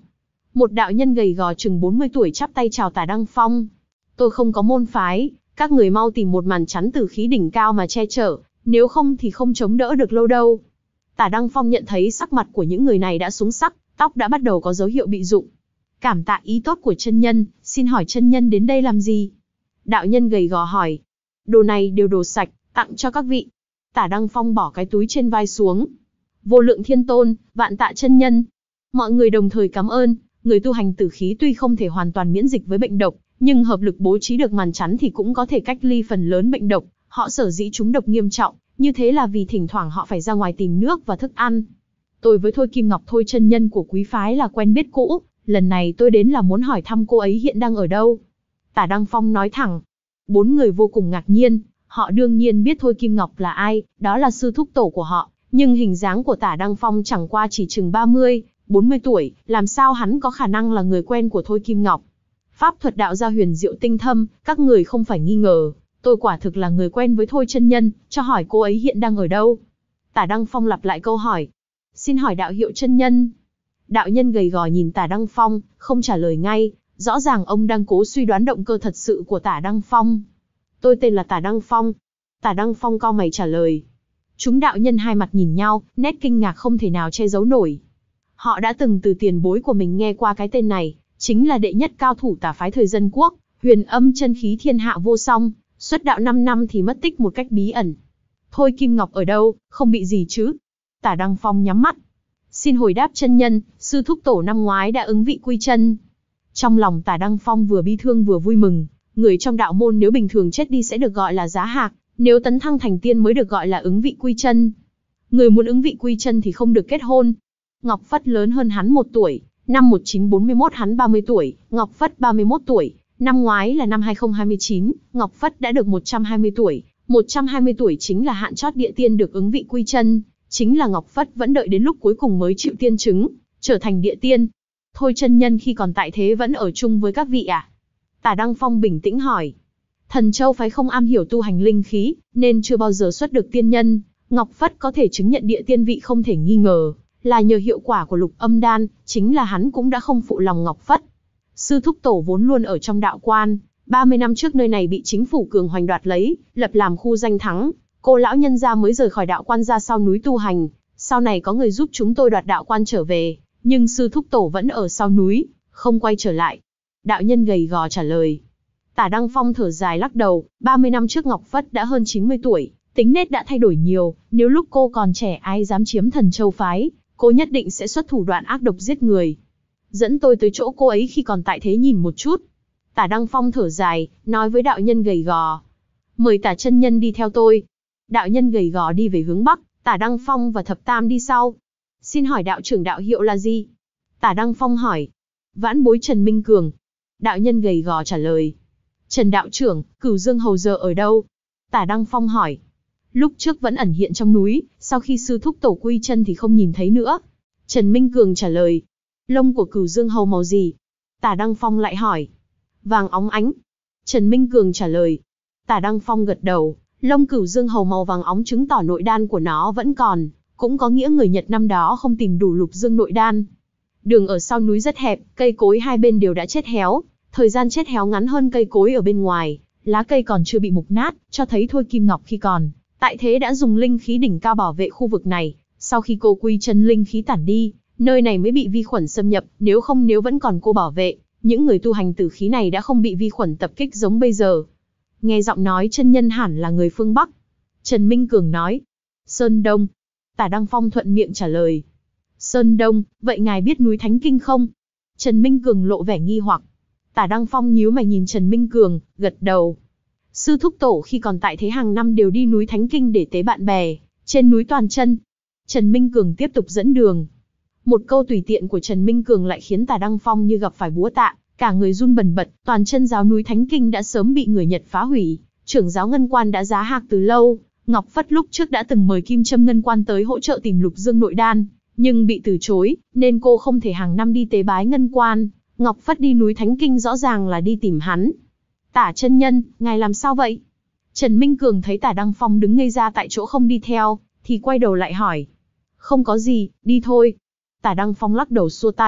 Một đạo nhân gầy gò chừng bốn mươi tuổi chắp tay chào Tả Đăng Phong. Tôi không có môn phái, các người mau tìm một màn chắn từ khí đỉnh cao mà che chở, nếu không thì không chống đỡ được lâu đâu. Tả Đăng Phong nhận thấy sắc mặt của những người này đã xuống sắc, tóc đã bắt đầu có dấu hiệu bị rụng. Cảm tạ ý tốt của chân nhân, xin hỏi chân nhân đến đây làm gì? Đạo nhân gầy gò hỏi. Đồ này đều đồ sạch, tặng cho các vị. Tả Đăng Phong bỏ cái túi trên vai xuống. Vô lượng thiên tôn, vạn tạ chân nhân. Mọi người đồng thời cảm ơn. Người tu hành tử khí tuy không thể hoàn toàn miễn dịch với bệnh độc, nhưng hợp lực bố trí được màn chắn thì cũng có thể cách ly phần lớn bệnh độc. Họ sở dĩ trúng độc nghiêm trọng, như thế là vì thỉnh thoảng họ phải ra ngoài tìm nước và thức ăn. Tôi với Thôi Kim Ngọc Thôi chân nhân của quý phái là quen biết cũ, lần này tôi đến là muốn hỏi thăm cô ấy hiện đang ở đâu. Tả Đăng Phong nói thẳng. Bốn người vô cùng ngạc nhiên, họ đương nhiên biết Thôi Kim Ngọc là ai, đó là sư thúc tổ của họ, nhưng hình dáng của Tả Đăng Phong chẳng qua chỉ chừng ba mươi, bốn mươi tuổi, làm sao hắn có khả năng là người quen của Thôi Kim Ngọc. Pháp thuật đạo gia huyền diệu tinh thâm, các người không phải nghi ngờ, tôi quả thực là người quen với Thôi chân nhân, cho hỏi cô ấy hiện đang ở đâu. Tả Đăng Phong lặp lại câu hỏi. Xin hỏi đạo hiệu chân nhân. Đạo nhân gầy gò nhìn Tả Đăng Phong, không trả lời ngay, rõ ràng ông đang cố suy đoán động cơ thật sự của Tả Đăng Phong. Tôi tên là Tả Đăng Phong. Tả Đăng Phong cau mày trả lời. Chúng đạo nhân hai mặt nhìn nhau, nét kinh ngạc không thể nào che giấu nổi. Họ đã từng từ tiền bối của mình nghe qua cái tên này, chính là đệ nhất cao thủ tả phái thời Dân Quốc, huyền âm chân khí thiên hạ vô song, xuất đạo năm năm thì mất tích một cách bí ẩn. Thôi Kim Ngọc ở đâu, không bị gì chứ? Tả Đăng Phong nhắm mắt. Xin hồi đáp chân nhân, sư thúc tổ năm ngoái đã ứng vị quy chân. Trong lòng Tả Đăng Phong vừa bi thương vừa vui mừng, người trong đạo môn nếu bình thường chết đi sẽ được gọi là giá hạc, nếu tấn thăng thành tiên mới được gọi là ứng vị quy chân. Người muốn ứng vị quy chân thì không được kết hôn. Ngọc Phất lớn hơn hắn một tuổi, năm một nghìn chín trăm bốn mươi mốt hắn ba mươi tuổi, Ngọc Phất ba mươi mốt tuổi, năm ngoái là năm hai không hai chín, Ngọc Phất đã được một trăm hai mươi tuổi, một trăm hai mươi tuổi chính là hạn chót địa tiên được ứng vị quy chân, chính là Ngọc Phất vẫn đợi đến lúc cuối cùng mới chịu tiên chứng, trở thành địa tiên. Thôi chân nhân khi còn tại thế vẫn ở chung với các vị à? Tả Đăng Phong bình tĩnh hỏi. Thần Châu phái không am hiểu tu hành linh khí, nên chưa bao giờ xuất được tiên nhân, Ngọc Phất có thể chứng nhận địa tiên vị không thể nghi ngờ, là nhờ hiệu quả của lục âm đan, chính là hắn cũng đã không phụ lòng Ngọc Phất. Sư thúc tổ vốn luôn ở trong đạo quan, ba mươi năm trước nơi này bị chính phủ cường hoành đoạt lấy, lập làm khu danh thắng, cô lão nhân gia mới rời khỏi đạo quan ra sau núi tu hành, sau này có người giúp chúng tôi đoạt đạo quan trở về, nhưng sư thúc tổ vẫn ở sau núi, không quay trở lại. Đạo nhân gầy gò trả lời. Tả Đăng Phong thở dài lắc đầu, ba mươi năm trước Ngọc Phất đã hơn chín mươi tuổi, tính nết đã thay đổi nhiều, nếu lúc cô còn trẻ ai dám chiếm Thần Châu phái, cô nhất định sẽ xuất thủ đoạn ác độc giết người. Dẫn tôi tới chỗ cô ấy khi còn tại thế nhìn một chút. Tả Đăng Phong thở dài, nói với đạo nhân gầy gò. Mời Tả chân nhân đi theo tôi. Đạo nhân gầy gò đi về hướng Bắc, Tả Đăng Phong và Thập Tam đi sau. Xin hỏi đạo trưởng đạo hiệu là gì? Tả Đăng Phong hỏi. Vãn bối Trần Minh Cường. Đạo nhân gầy gò trả lời. Trần đạo trưởng, Cửu Dương hầu giờ ở đâu? Tả Đăng Phong hỏi. Lúc trước vẫn ẩn hiện trong núi, sau khi sư thúc tổ quy chân thì không nhìn thấy nữa. Trần Minh Cường trả lời. Lông của Cửu Dương hầu màu gì? Tả Đăng Phong lại hỏi. Vàng óng ánh. Trần Minh Cường trả lời. Tả Đăng Phong gật đầu. Lông Cửu Dương hầu màu vàng óng chứng tỏ nội đan của nó vẫn còn, cũng có nghĩa người Nhật năm đó không tìm đủ lục dương nội đan. Đường ở sau núi rất hẹp, cây cối hai bên đều đã chết héo, thời gian chết héo ngắn hơn cây cối ở bên ngoài, lá cây còn chưa bị mục nát, cho thấy Thôi Kim Ngọc khi còn tại thế đã dùng linh khí đỉnh cao bảo vệ khu vực này. Sau khi cô quy chân linh khí tản đi, nơi này mới bị vi khuẩn xâm nhập, nếu không nếu vẫn còn cô bảo vệ, những người tu hành tử khí này đã không bị vi khuẩn tập kích giống bây giờ. Nghe giọng nói chân nhân hẳn là người phương Bắc. Trần Minh Cường nói. Sơn Đông. Tả Đăng Phong thuận miệng trả lời. Sơn Đông, vậy ngài biết núi Thánh Kinh không? Trần Minh Cường lộ vẻ nghi hoặc. Tả Đăng Phong nhíu mày nhìn Trần Minh Cường, gật đầu. Sư thúc tổ khi còn tại thế hàng năm đều đi núi Thánh Kinh để tế bạn bè, trên núi Toàn Chân. Trần Minh Cường tiếp tục dẫn đường. Một câu tùy tiện của Trần Minh Cường lại khiến Tả Đăng Phong như gặp phải búa tạ, cả người run bần bật. Toàn Chân giáo núi Thánh Kinh đã sớm bị người Nhật phá hủy, trưởng giáo Ngân Quan đã giá hạc từ lâu. Ngọc Phất lúc trước đã từng mời Kim Trâm Ngân Quan tới hỗ trợ tìm lục dương nội đan, nhưng bị từ chối, nên cô không thể hàng năm đi tế bái Ngân Quan. Ngọc Phất đi núi Thánh Kinh rõ ràng là đi tìm hắn. Tả chân nhân, ngài làm sao vậy? Trần Minh Cường thấy Tả Đăng Phong đứng ngây ra tại chỗ không đi theo, thì quay đầu lại hỏi. Không có gì, đi thôi. Tả Đăng Phong lắc đầu xua tay,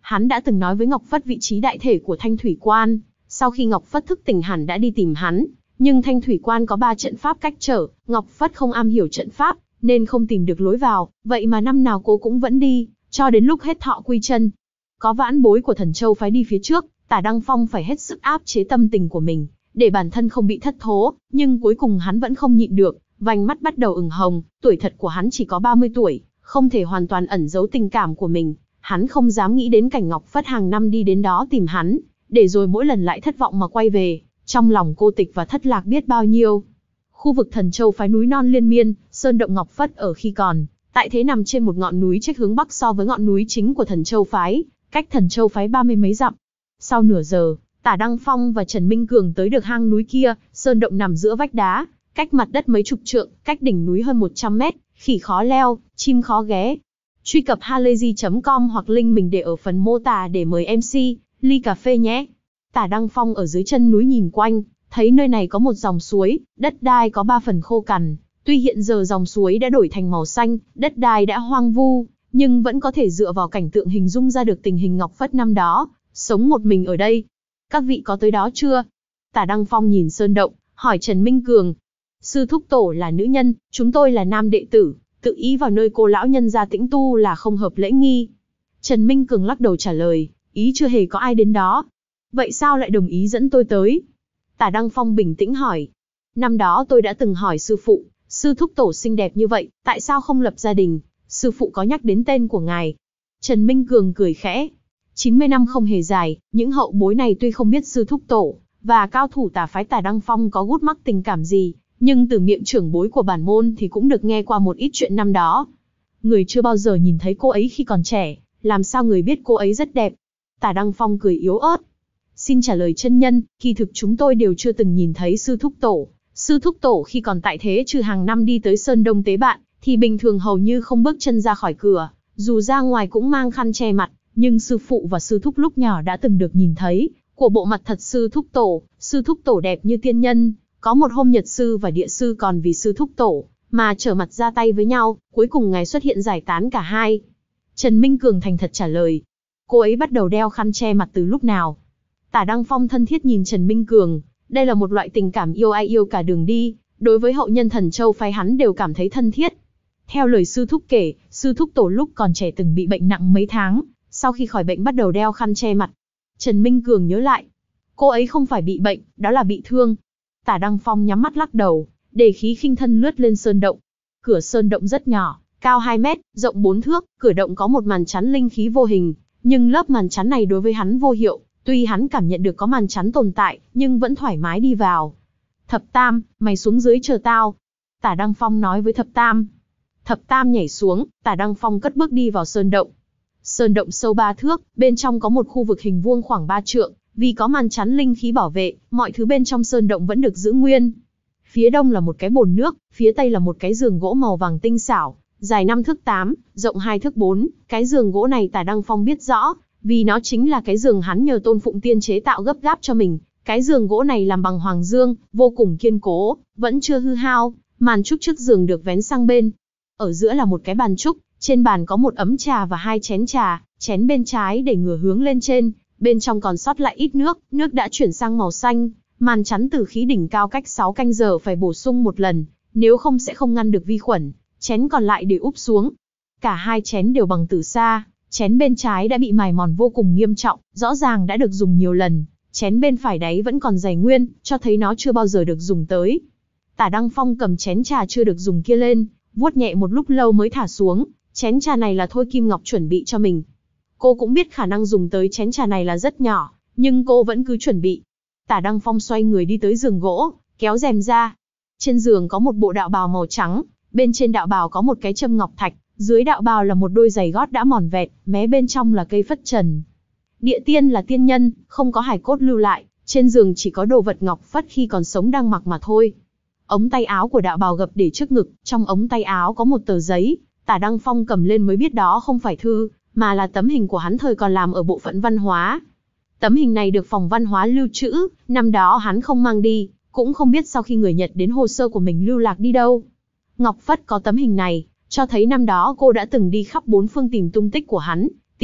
Hắn đã từng nói với Ngọc Phất vị trí đại thể của Thanh Thủy Quan, sau khi Ngọc Phất thức tỉnh hẳn đã đi tìm hắn, nhưng Thanh Thủy Quan có ba trận pháp cách trở, Ngọc Phất không am hiểu trận pháp, nên không tìm được lối vào, vậy mà năm nào cô cũng vẫn đi, cho đến lúc hết thọ quy chân. Có vãn bối của Thần Châu phái đi phía trước, Tả Đăng Phong phải hết sức áp chế tâm tình của mình, để bản thân không bị thất thố, nhưng cuối cùng hắn vẫn không nhịn được, vành mắt bắt đầu ửng hồng, tuổi thật của hắn chỉ có ba mươi tuổi, không thể hoàn toàn ẩn giấu tình cảm của mình, hắn không dám nghĩ đến cảnh Ngọc Phất hàng năm đi đến đó tìm hắn, để rồi mỗi lần lại thất vọng mà quay về, trong lòng cô tịch và thất lạc biết bao nhiêu. Khu vực Thần Châu phái núi non liên miên, sơn động Ngọc Phất ở khi còn tại thế nằm trên một ngọn núi chếch hướng bắc so với ngọn núi chính của Thần Châu phái, cách Thần Châu phái ba mươi mấy dặm. Sau nửa giờ, Tả Đăng Phong và Trần Minh Cường tới được hang núi kia, sơn động nằm giữa vách đá, cách mặt đất mấy chục trượng, cách đỉnh núi hơn một trăm mét, khỉ khó leo, chim khó ghé. Truy cập halayzi chấm com hoặc link mình để ở phần mô tả để mời em xê, ly cà phê nhé. Tả Đăng Phong ở dưới chân núi nhìn quanh, thấy nơi này có một dòng suối, đất đai có ba phần khô cằn. Tuy hiện giờ dòng suối đã đổi thành màu xanh, đất đai đã hoang vu, nhưng vẫn có thể dựa vào cảnh tượng hình dung ra được tình hình Ngọc Phất năm đó, sống một mình ở đây. Các vị có tới đó chưa? Tả Đăng Phong nhìn sơn động, hỏi Trần Minh Cường. Sư thúc tổ là nữ nhân, chúng tôi là nam đệ tử, tự ý vào nơi cô lão nhân gia tĩnh tu là không hợp lễ nghi. Trần Minh Cường lắc đầu trả lời, ý chưa hề có ai đến đó. Vậy sao lại đồng ý dẫn tôi tới? Tả Đăng Phong bình tĩnh hỏi. Năm đó tôi đã từng hỏi sư phụ, sư thúc tổ xinh đẹp như vậy, tại sao không lập gia đình? Sư phụ có nhắc đến tên của ngài. Trần Minh Cường cười khẽ. chín mươi năm không hề dài, những hậu bối này tuy không biết sư thúc tổ và cao thủ tả phái Tả Đăng Phong có gút mắc tình cảm gì, nhưng từ miệng trưởng bối của bản môn thì cũng được nghe qua một ít chuyện năm đó. Người chưa bao giờ nhìn thấy cô ấy khi còn trẻ, làm sao người biết cô ấy rất đẹp? Tả Đăng Phong cười yếu ớt. Xin trả lời chân nhân, kỳ thực chúng tôi đều chưa từng nhìn thấy sư thúc tổ. Sư thúc tổ khi còn tại thế trừ hàng năm đi tới Sơn Đông tế bạn, thì bình thường hầu như không bước chân ra khỏi cửa, dù ra ngoài cũng mang khăn che mặt, nhưng sư phụ và sư thúc lúc nhỏ đã từng được nhìn thấy, của bộ mặt thật sư thúc tổ, sư thúc tổ đẹp như tiên nhân, có một hôm Nhật sư và Địa sư còn vì sư thúc tổ, mà trở mặt ra tay với nhau, cuối cùng ngài xuất hiện giải tán cả hai. Trần Minh Cường thành thật trả lời, cô ấy bắt đầu đeo khăn che mặt từ lúc nào? Tả Đăng Phong thân thiết nhìn Trần Minh Cường, đây là một loại tình cảm yêu ai yêu cả đường đi, đối với hậu nhân Thần Châu phái hắn đều cảm thấy thân thiết. Theo lời sư thúc kể, sư thúc tổ lúc còn trẻ từng bị bệnh nặng mấy tháng, sau khi khỏi bệnh bắt đầu đeo khăn che mặt. Trần Minh Cường nhớ lại, cô ấy không phải bị bệnh, đó là bị thương. Tả Đăng Phong nhắm mắt lắc đầu, để khí khinh thân lướt lên sơn động. Cửa sơn động rất nhỏ, cao hai mét, rộng bốn thước, cửa động có một màn chắn linh khí vô hình, nhưng lớp màn chắn này đối với hắn vô hiệu. Tuy hắn cảm nhận được có màn chắn tồn tại, nhưng vẫn thoải mái đi vào. Thập Tam, mày xuống dưới chờ tao. Tả Đăng Phong nói với Thập Tam. Thập Tam nhảy xuống, Tả Đăng Phong cất bước đi vào sơn động. Sơn động sâu ba thước, bên trong có một khu vực hình vuông khoảng ba trượng, vì có màn chắn linh khí bảo vệ, mọi thứ bên trong sơn động vẫn được giữ nguyên. Phía đông là một cái bồn nước, phía tây là một cái giường gỗ màu vàng tinh xảo, dài năm thước tám, rộng hai thước bốn. Cái giường gỗ này Tả Đăng Phong biết rõ, vì nó chính là cái giường hắn nhờ Tôn Phụng Tiên chế tạo gấp gáp cho mình. Cái giường gỗ này làm bằng hoàng dương, vô cùng kiên cố, vẫn chưa hư hao. Màn trúc trước giường được vén sang bên. Ở giữa là một cái bàn trúc, trên bàn có một ấm trà và hai chén trà, chén bên trái để ngửa hướng lên trên, bên trong còn sót lại ít nước, nước đã chuyển sang màu xanh. Màn chắn tử khí đỉnh cao cách sáu canh giờ phải bổ sung một lần, nếu không sẽ không ngăn được vi khuẩn. Chén còn lại để úp xuống. Cả hai chén đều bằng tử sa. Chén bên trái đã bị mài mòn vô cùng nghiêm trọng, rõ ràng đã được dùng nhiều lần. Chén bên phải đáy vẫn còn dày nguyên, cho thấy nó chưa bao giờ được dùng tới. Tả Đăng Phong cầm chén trà chưa được dùng kia lên, vuốt nhẹ một lúc lâu mới thả xuống. Chén trà này là Thôi Kim Ngọc chuẩn bị cho mình. Cô cũng biết khả năng dùng tới chén trà này là rất nhỏ, nhưng cô vẫn cứ chuẩn bị. Tả Đăng Phong xoay người đi tới giường gỗ, kéo rèm ra. Trên giường có một bộ đạo bào màu trắng, bên trên đạo bào có một cái châm ngọc thạch. Dưới đạo bào là một đôi giày gót đã mòn vẹt, mé bên trong là cây phất trần. Địa tiên là tiên nhân, không có hài cốt lưu lại, trên giường chỉ có đồ vật Ngọc Phất khi còn sống đang mặc mà thôi. Ống tay áo của đạo bào gập để trước ngực, trong ống tay áo có một tờ giấy, Tả Đăng Phong cầm lên mới biết đó không phải thư, mà là tấm hình của hắn thời còn làm ở bộ phận văn hóa. Tấm hình này được phòng văn hóa lưu trữ, năm đó hắn không mang đi, cũng không biết sau khi người Nhật đến hồ sơ của mình lưu lạc đi đâu. Ngọc Phất có tấm hình này, cho thấy năm đó cô đã từng đi khắp bốn phương tìm tung tích của hắn,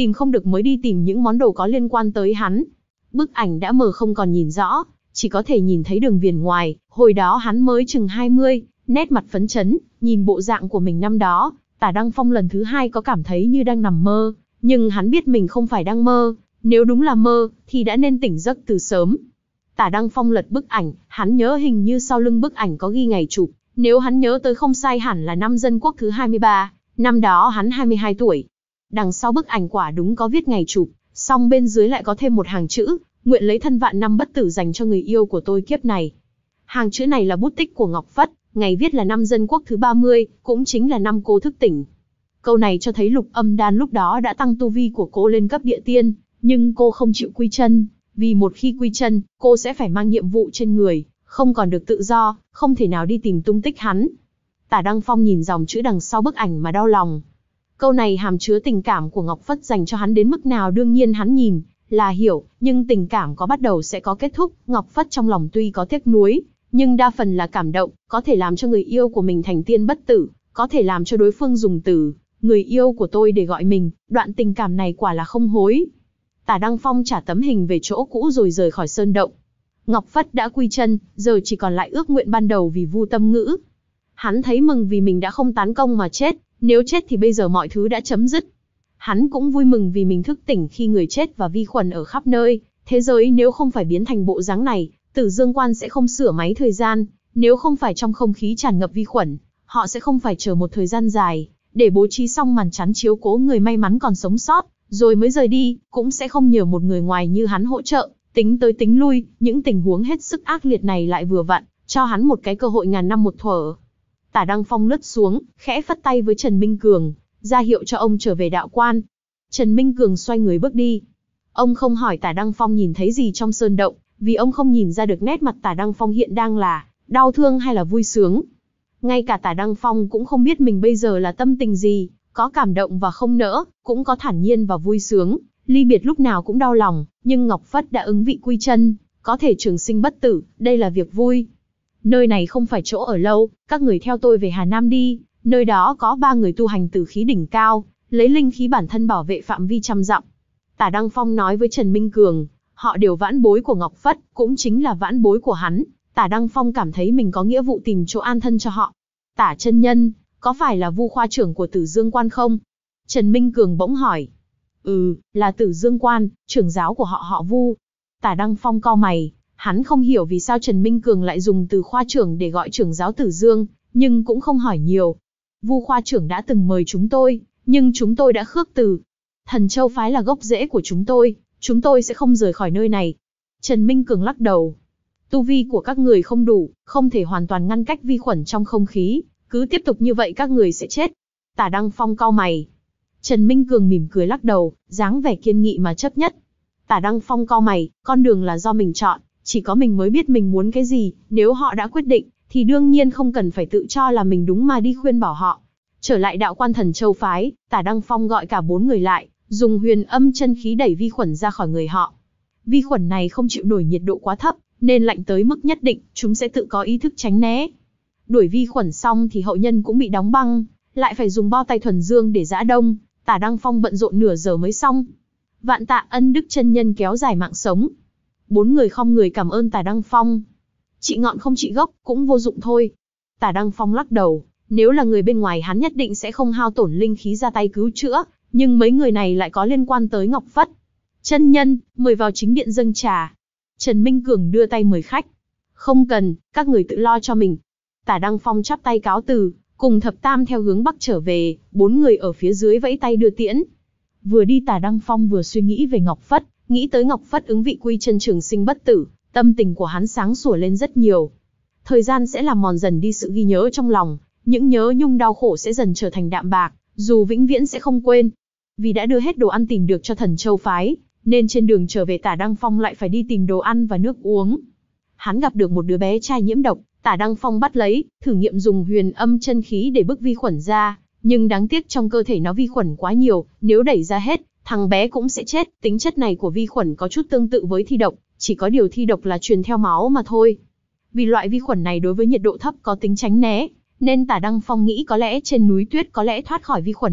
tìm không được mới đi tìm những món đồ có liên quan tới hắn. Bức ảnh đã mờ không còn nhìn rõ, chỉ có thể nhìn thấy đường viền ngoài, hồi đó hắn mới chừng hai mươi, nét mặt phấn chấn, nhìn bộ dạng của mình năm đó, Tả Đăng Phong lần thứ hai có cảm thấy như đang nằm mơ, nhưng hắn biết mình không phải đang mơ, nếu đúng là mơ, thì đã nên tỉnh giấc từ sớm. Tả Đăng Phong lật bức ảnh, hắn nhớ hình như sau lưng bức ảnh có ghi ngày chụp, nếu hắn nhớ tới không sai hẳn là năm Dân Quốc thứ hai mươi ba, năm đó hắn hai mươi hai tuổi. Đằng sau bức ảnh quả đúng có viết ngày chụp, song bên dưới lại có thêm một hàng chữ, nguyện lấy thân vạn năm bất tử dành cho người yêu của tôi kiếp này. Hàng chữ này là bút tích của Ngọc Phất, ngày viết là năm Dân Quốc thứ ba mươi, cũng chính là năm cô thức tỉnh. Câu này cho thấy Lục Âm Đan lúc đó đã tăng tu vi của cô lên cấp địa tiên, nhưng cô không chịu quy chân, vì một khi quy chân, cô sẽ phải mang nhiệm vụ trên người, không còn được tự do, không thể nào đi tìm tung tích hắn. Tả Đăng Phong nhìn dòng chữ đằng sau bức ảnh mà đau lòng. Câu này hàm chứa tình cảm của Ngọc Phất dành cho hắn đến mức nào đương nhiên hắn nhìn là hiểu, nhưng tình cảm có bắt đầu sẽ có kết thúc. Ngọc Phất trong lòng tuy có tiếc nuối, nhưng đa phần là cảm động, có thể làm cho người yêu của mình thành tiên bất tử, có thể làm cho đối phương dùng từ người yêu của tôi để gọi mình, đoạn tình cảm này quả là không hối. Tả Đăng Phong trả tấm hình về chỗ cũ rồi rời khỏi sơn động. Ngọc Phất đã quy chân, giờ chỉ còn lại ước nguyện ban đầu vì Vu Tâm Ngữ. Hắn thấy mừng vì mình đã không tán công mà chết, nếu chết thì bây giờ mọi thứ đã chấm dứt. Hắn cũng vui mừng vì mình thức tỉnh khi người chết và vi khuẩn ở khắp nơi, thế giới nếu không phải biến thành bộ dáng này, Tử Dương Quan sẽ không sửa máy thời gian, nếu không phải trong không khí tràn ngập vi khuẩn, họ sẽ không phải chờ một thời gian dài, để bố trí xong màn chắn chiếu cố người may mắn còn sống sót, rồi mới rời đi, cũng sẽ không nhờ một người ngoài như hắn hỗ trợ, tính tới tính lui, những tình huống hết sức ác liệt này lại vừa vặn, cho hắn một cái cơ hội ngàn năm một thuở. Tả Đăng Phong lướt xuống, khẽ phất tay với Trần Minh Cường, ra hiệu cho ông trở về đạo quan. Trần Minh Cường xoay người bước đi. Ông không hỏi Tả Đăng Phong nhìn thấy gì trong sơn động, vì ông không nhìn ra được nét mặt Tả Đăng Phong hiện đang là đau thương hay là vui sướng. Ngay cả Tả Đăng Phong cũng không biết mình bây giờ là tâm tình gì, có cảm động và không nỡ, cũng có thản nhiên và vui sướng, ly biệt lúc nào cũng đau lòng, nhưng Ngọc Phất đã ứng vị quy chân, có thể trường sinh bất tử, đây là việc vui. Nơi này không phải chỗ ở lâu, các người theo tôi về Hà Nam đi, nơi đó có ba người tu hành tử khí đỉnh cao, lấy linh khí bản thân bảo vệ phạm vi trăm dặm. Tả Đăng Phong nói với Trần Minh Cường, họ đều vãn bối của Ngọc Phất, cũng chính là vãn bối của hắn. Tả Đăng Phong cảm thấy mình có nghĩa vụ tìm chỗ an thân cho họ. Tả chân nhân, có phải là Vu khoa trưởng của Tử Dương Quan không? Trần Minh Cường bỗng hỏi. Ừ, là Tử Dương Quan, trưởng giáo của họ họ Vu. Tả Đăng Phong cau mày, hắn không hiểu vì sao Trần Minh Cường lại dùng từ khoa trưởng để gọi trưởng giáo Tử Dương, nhưng cũng không hỏi nhiều. Vu khoa trưởng đã từng mời chúng tôi, nhưng chúng tôi đã khước từ. Thần Châu phái là gốc rễ của chúng tôi, chúng tôi sẽ không rời khỏi nơi này. Trần Minh Cường lắc đầu. Tu vi của các người không đủ, không thể hoàn toàn ngăn cách vi khuẩn trong không khí, cứ tiếp tục như vậy các người sẽ chết. Tả Đăng Phong cau mày. Trần Minh Cường mỉm cười lắc đầu, dáng vẻ kiên nghị mà chấp nhất. Tả Đăng Phong cau mày, con đường là do mình chọn, chỉ có mình mới biết mình muốn cái gì, nếu họ đã quyết định, thì đương nhiên không cần phải tự cho là mình đúng mà đi khuyên bảo họ. Trở lại đạo quan Thần Châu phái, Tả Đăng Phong gọi cả bốn người lại, dùng huyền âm chân khí đẩy vi khuẩn ra khỏi người họ. Vi khuẩn này không chịu nổi nhiệt độ quá thấp, nên lạnh tới mức nhất định, chúng sẽ tự có ý thức tránh né. Đuổi vi khuẩn xong thì hậu nhân cũng bị đóng băng, lại phải dùng bao tay thuần dương để giã đông. Tả Đăng Phong bận rộn nửa giờ mới xong. Vạn tạ ân đức chân nhân kéo dài mạng sống. Bốn người khom người cảm ơn Tả Đăng Phong. Trị ngọn không trị gốc, cũng vô dụng thôi. Tả Đăng Phong lắc đầu, nếu là người bên ngoài hắn nhất định sẽ không hao tổn linh khí ra tay cứu chữa, nhưng mấy người này lại có liên quan tới Ngọc Phất. Chân nhân, mời vào chính điện dâng trà. Trần Minh Cường đưa tay mời khách. Không cần, các người tự lo cho mình. Tả Đăng Phong chắp tay cáo từ, cùng thập tam theo hướng bắc trở về, bốn người ở phía dưới vẫy tay đưa tiễn. Vừa đi Tả Đăng Phong vừa suy nghĩ về Ngọc Phất, nghĩ tới Ngọc Phất ứng vị quy chân trường sinh bất tử, tâm tình của hắn sáng sủa lên rất nhiều. Thời gian sẽ làm mòn dần đi sự ghi nhớ trong lòng, những nhớ nhung đau khổ sẽ dần trở thành đạm bạc, dù vĩnh viễn sẽ không quên. Vì đã đưa hết đồ ăn tìm được cho Thần Châu phái, nên trên đường trở về Tả Đăng Phong lại phải đi tìm đồ ăn và nước uống. Hắn gặp được một đứa bé trai nhiễm độc, Tả Đăng Phong bắt lấy, thử nghiệm dùng huyền âm chân khí để bức vi khuẩn ra, nhưng đáng tiếc trong cơ thể nó vi khuẩn quá nhiều, nếu đẩy ra hết, thằng bé cũng sẽ chết. Tính chất này của vi khuẩn có chút tương tự với thi độc, chỉ có điều thi độc là truyền theo máu mà thôi. Vì loại vi khuẩn này đối với nhiệt độ thấp có tính tránh né, nên Tả Đăng Phong nghĩ có lẽ trên núi tuyết có lẽ thoát khỏi vi khuẩn độc,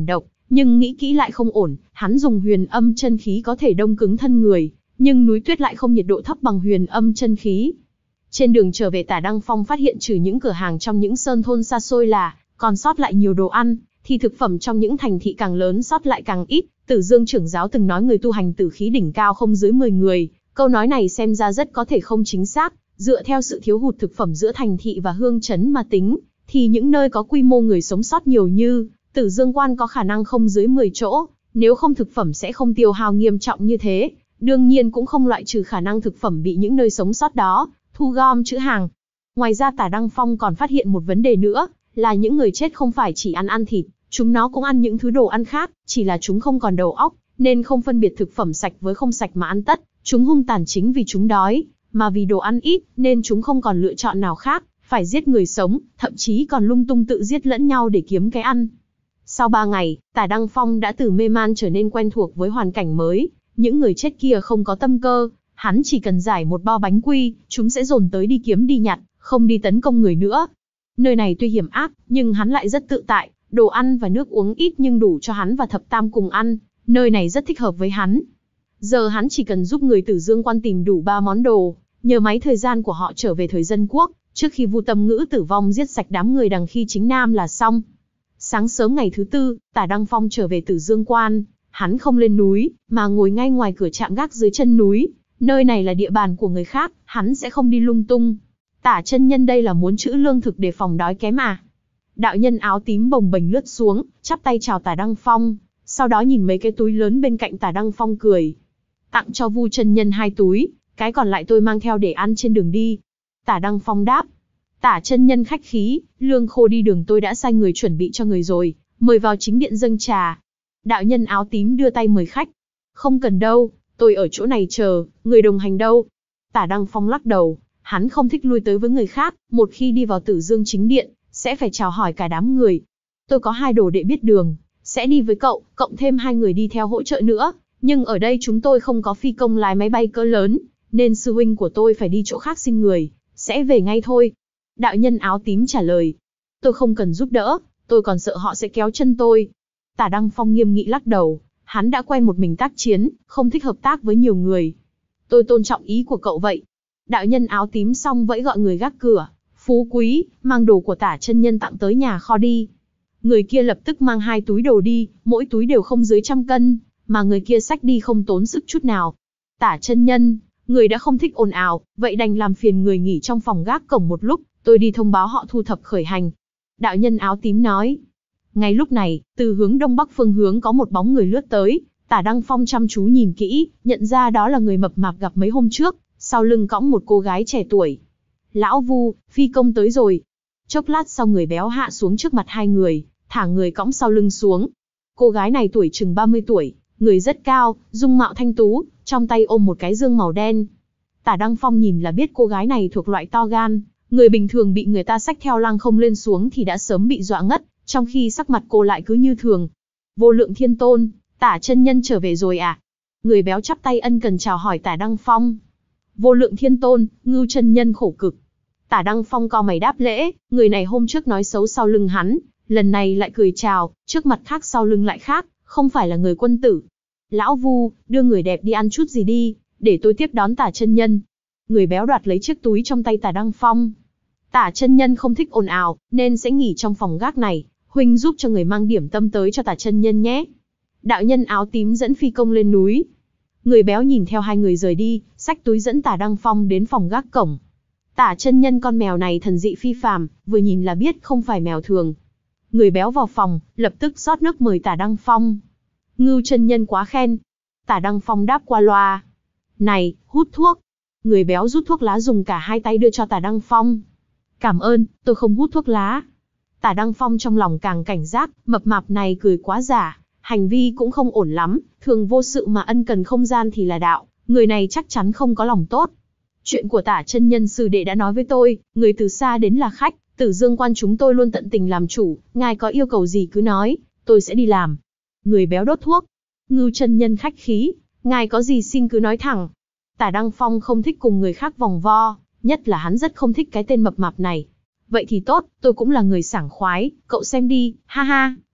Nhưng nghĩ kỹ lại không ổn, hắn dùng huyền âm chân khí có thể đông cứng thân người, nhưng núi tuyết lại không nhiệt độ thấp bằng huyền âm chân khí. Trên đường trở về Tả Đăng Phong phát hiện trừ những cửa hàng trong những sơn thôn xa xôi là còn sót lại nhiều đồ ăn, thì thực phẩm trong những thành thị càng lớn sót lại càng ít. Tử Dương trưởng giáo từng nói người tu hành tử khí đỉnh cao không dưới mười người, câu nói này xem ra rất có thể không chính xác, dựa theo sự thiếu hụt thực phẩm giữa thành thị và hương trấn mà tính, thì những nơi có quy mô người sống sót nhiều như Tử Dương Quan có khả năng không dưới mười chỗ, nếu không thực phẩm sẽ không tiêu hao nghiêm trọng như thế, đương nhiên cũng không loại trừ khả năng thực phẩm bị những nơi sống sót đó thu gom trữ hàng. Ngoài ra Tả Đăng Phong còn phát hiện một vấn đề nữa, là những người chết không phải chỉ ăn ăn thịt, chúng nó cũng ăn những thứ đồ ăn khác, chỉ là chúng không còn đầu óc, nên không phân biệt thực phẩm sạch với không sạch mà ăn tất. Chúng hung tàn chính vì chúng đói, mà vì đồ ăn ít, nên chúng không còn lựa chọn nào khác, phải giết người sống, thậm chí còn lung tung tự giết lẫn nhau để kiếm cái ăn. Sau ba ngày, Tả Đăng Phong đã từ mê man trở nên quen thuộc với hoàn cảnh mới, những người chết kia không có tâm cơ, hắn chỉ cần giải một bao bánh quy, chúng sẽ dồn tới đi kiếm đi nhặt, không đi tấn công người nữa. Nơi này tuy hiểm ác, nhưng hắn lại rất tự tại, đồ ăn và nước uống ít nhưng đủ cho hắn và Thập Tam cùng ăn, nơi này rất thích hợp với hắn. Giờ hắn chỉ cần giúp người Tử Dương Quan tìm đủ ba món đồ, nhờ máy thời gian của họ trở về thời Dân Quốc, trước khi Vu Tâm Ngữ tử vong giết sạch đám người đằng khi chính nam là xong. Sáng sớm ngày thứ tư, Tả Đăng Phong trở về Tử Dương Quan, hắn không lên núi, mà ngồi ngay ngoài cửa trạm gác dưới chân núi, nơi này là địa bàn của người khác, hắn sẽ không đi lung tung. Tả chân nhân đây là muốn trữ lương thực để phòng đói kém à? Đạo nhân áo tím bồng bềnh lướt xuống, chắp tay chào Tả Đăng Phong, sau đó nhìn mấy cái túi lớn bên cạnh Tả Đăng Phong cười. Tặng cho Vu chân nhân hai túi, cái còn lại tôi mang theo để ăn trên đường đi. Tả Đăng Phong đáp. Tả chân nhân khách khí, lương khô đi đường tôi đã sai người chuẩn bị cho người rồi, mời vào chính điện dâng trà. Đạo nhân áo tím đưa tay mời khách. Không cần đâu, tôi ở chỗ này chờ, người đồng hành đâu? Tả Đăng Phong lắc đầu, hắn không thích lui tới với người khác, một khi đi vào Tử Dương chính điện, sẽ phải chào hỏi cả đám người. Tôi có hai đồ đệ biết đường, sẽ đi với cậu, cộng thêm hai người đi theo hỗ trợ nữa, nhưng ở đây chúng tôi không có phi công lái máy bay cỡ lớn, nên sư huynh của tôi phải đi chỗ khác xin người, sẽ về ngay thôi. Đạo nhân áo tím trả lời, tôi không cần giúp đỡ, tôi còn sợ họ sẽ kéo chân tôi. Tả Đăng Phong nghiêm nghị lắc đầu, hắn đã quen một mình tác chiến, không thích hợp tác với nhiều người. Tôi tôn trọng ý của cậu vậy. Đạo nhân áo tím xong vẫy gọi người gác cửa, Phú Quý, mang đồ của Tả chân nhân tặng tới nhà kho đi. Người kia lập tức mang hai túi đồ đi, mỗi túi đều không dưới trăm cân, mà người kia xách đi không tốn sức chút nào. Tả chân nhân, người đã không thích ồn ào, vậy đành làm phiền người nghỉ trong phòng gác cổng một lúc, tôi đi thông báo họ thu thập khởi hành. Đạo nhân áo tím nói. Ngay lúc này, từ hướng đông bắc phương hướng có một bóng người lướt tới, Tả Đăng Phong chăm chú nhìn kỹ, nhận ra đó là người mập mạp gặp mấy hôm trước, sau lưng cõng một cô gái trẻ tuổi. Lão Vu, phi công tới rồi. Chốc lát sau người béo hạ xuống trước mặt hai người, thả người cõng sau lưng xuống. Cô gái này tuổi chừng ba mươi tuổi, người rất cao, dung mạo thanh tú, trong tay ôm một cái dương màu đen. Tả Đăng Phong nhìn là biết cô gái này thuộc loại to gan, người bình thường bị người ta xách theo lăng không lên xuống thì đã sớm bị dọa ngất, trong khi sắc mặt cô lại cứ như thường. Vô Lượng Thiên Tôn, Tả chân nhân trở về rồi à? Người béo chắp tay ân cần chào hỏi Tả Đăng Phong. Vô Lượng Thiên Tôn, Ngưu chân nhân khổ cực. Tả Đăng Phong cau mày đáp lễ, người này hôm trước nói xấu sau lưng hắn, lần này lại cười chào, trước mặt khác sau lưng lại khác, không phải là người quân tử. Lão Vu, đưa người đẹp đi ăn chút gì đi, để tôi tiếp đón Tả chân nhân. Người béo đoạt lấy chiếc túi trong tay Tả Đăng Phong. Tả chân nhân không thích ồn ào, nên sẽ nghỉ trong phòng gác này, huynh giúp cho người mang điểm tâm tới cho Tả chân nhân nhé. Đạo nhân áo tím dẫn phi công lên núi. Người béo nhìn theo hai người rời đi, xách túi dẫn Tả Đăng Phong đến phòng gác cổng. Tả chân nhân con mèo này thần dị phi phàm, vừa nhìn là biết không phải mèo thường. Người béo vào phòng, lập tức rót nước mời Tả Đăng Phong. Ngưu chân nhân quá khen. Tả Đăng Phong đáp qua loa. Này, hút thuốc. Người béo rút thuốc lá dùng cả hai tay đưa cho Tả Đăng Phong. Cảm ơn, tôi không hút thuốc lá. Tả Đăng Phong trong lòng càng cảnh giác, mập mạp này cười quá giả, hành vi cũng không ổn lắm, thường vô sự mà ân cần không gian thì là đạo, người này chắc chắn không có lòng tốt. Chuyện của Tả chân nhân sư đệ đã nói với tôi, người từ xa đến là khách, Tử Dương Quan chúng tôi luôn tận tình làm chủ, ngài có yêu cầu gì cứ nói, tôi sẽ đi làm. Người béo đốt thuốc. Ngưu chân nhân khách khí, ngài có gì xin cứ nói thẳng. Tả Đăng Phong không thích cùng người khác vòng vo, nhất là hắn rất không thích cái tên mập mạp này. Vậy thì tốt, tôi cũng là người sảng khoái, cậu xem đi, ha ha,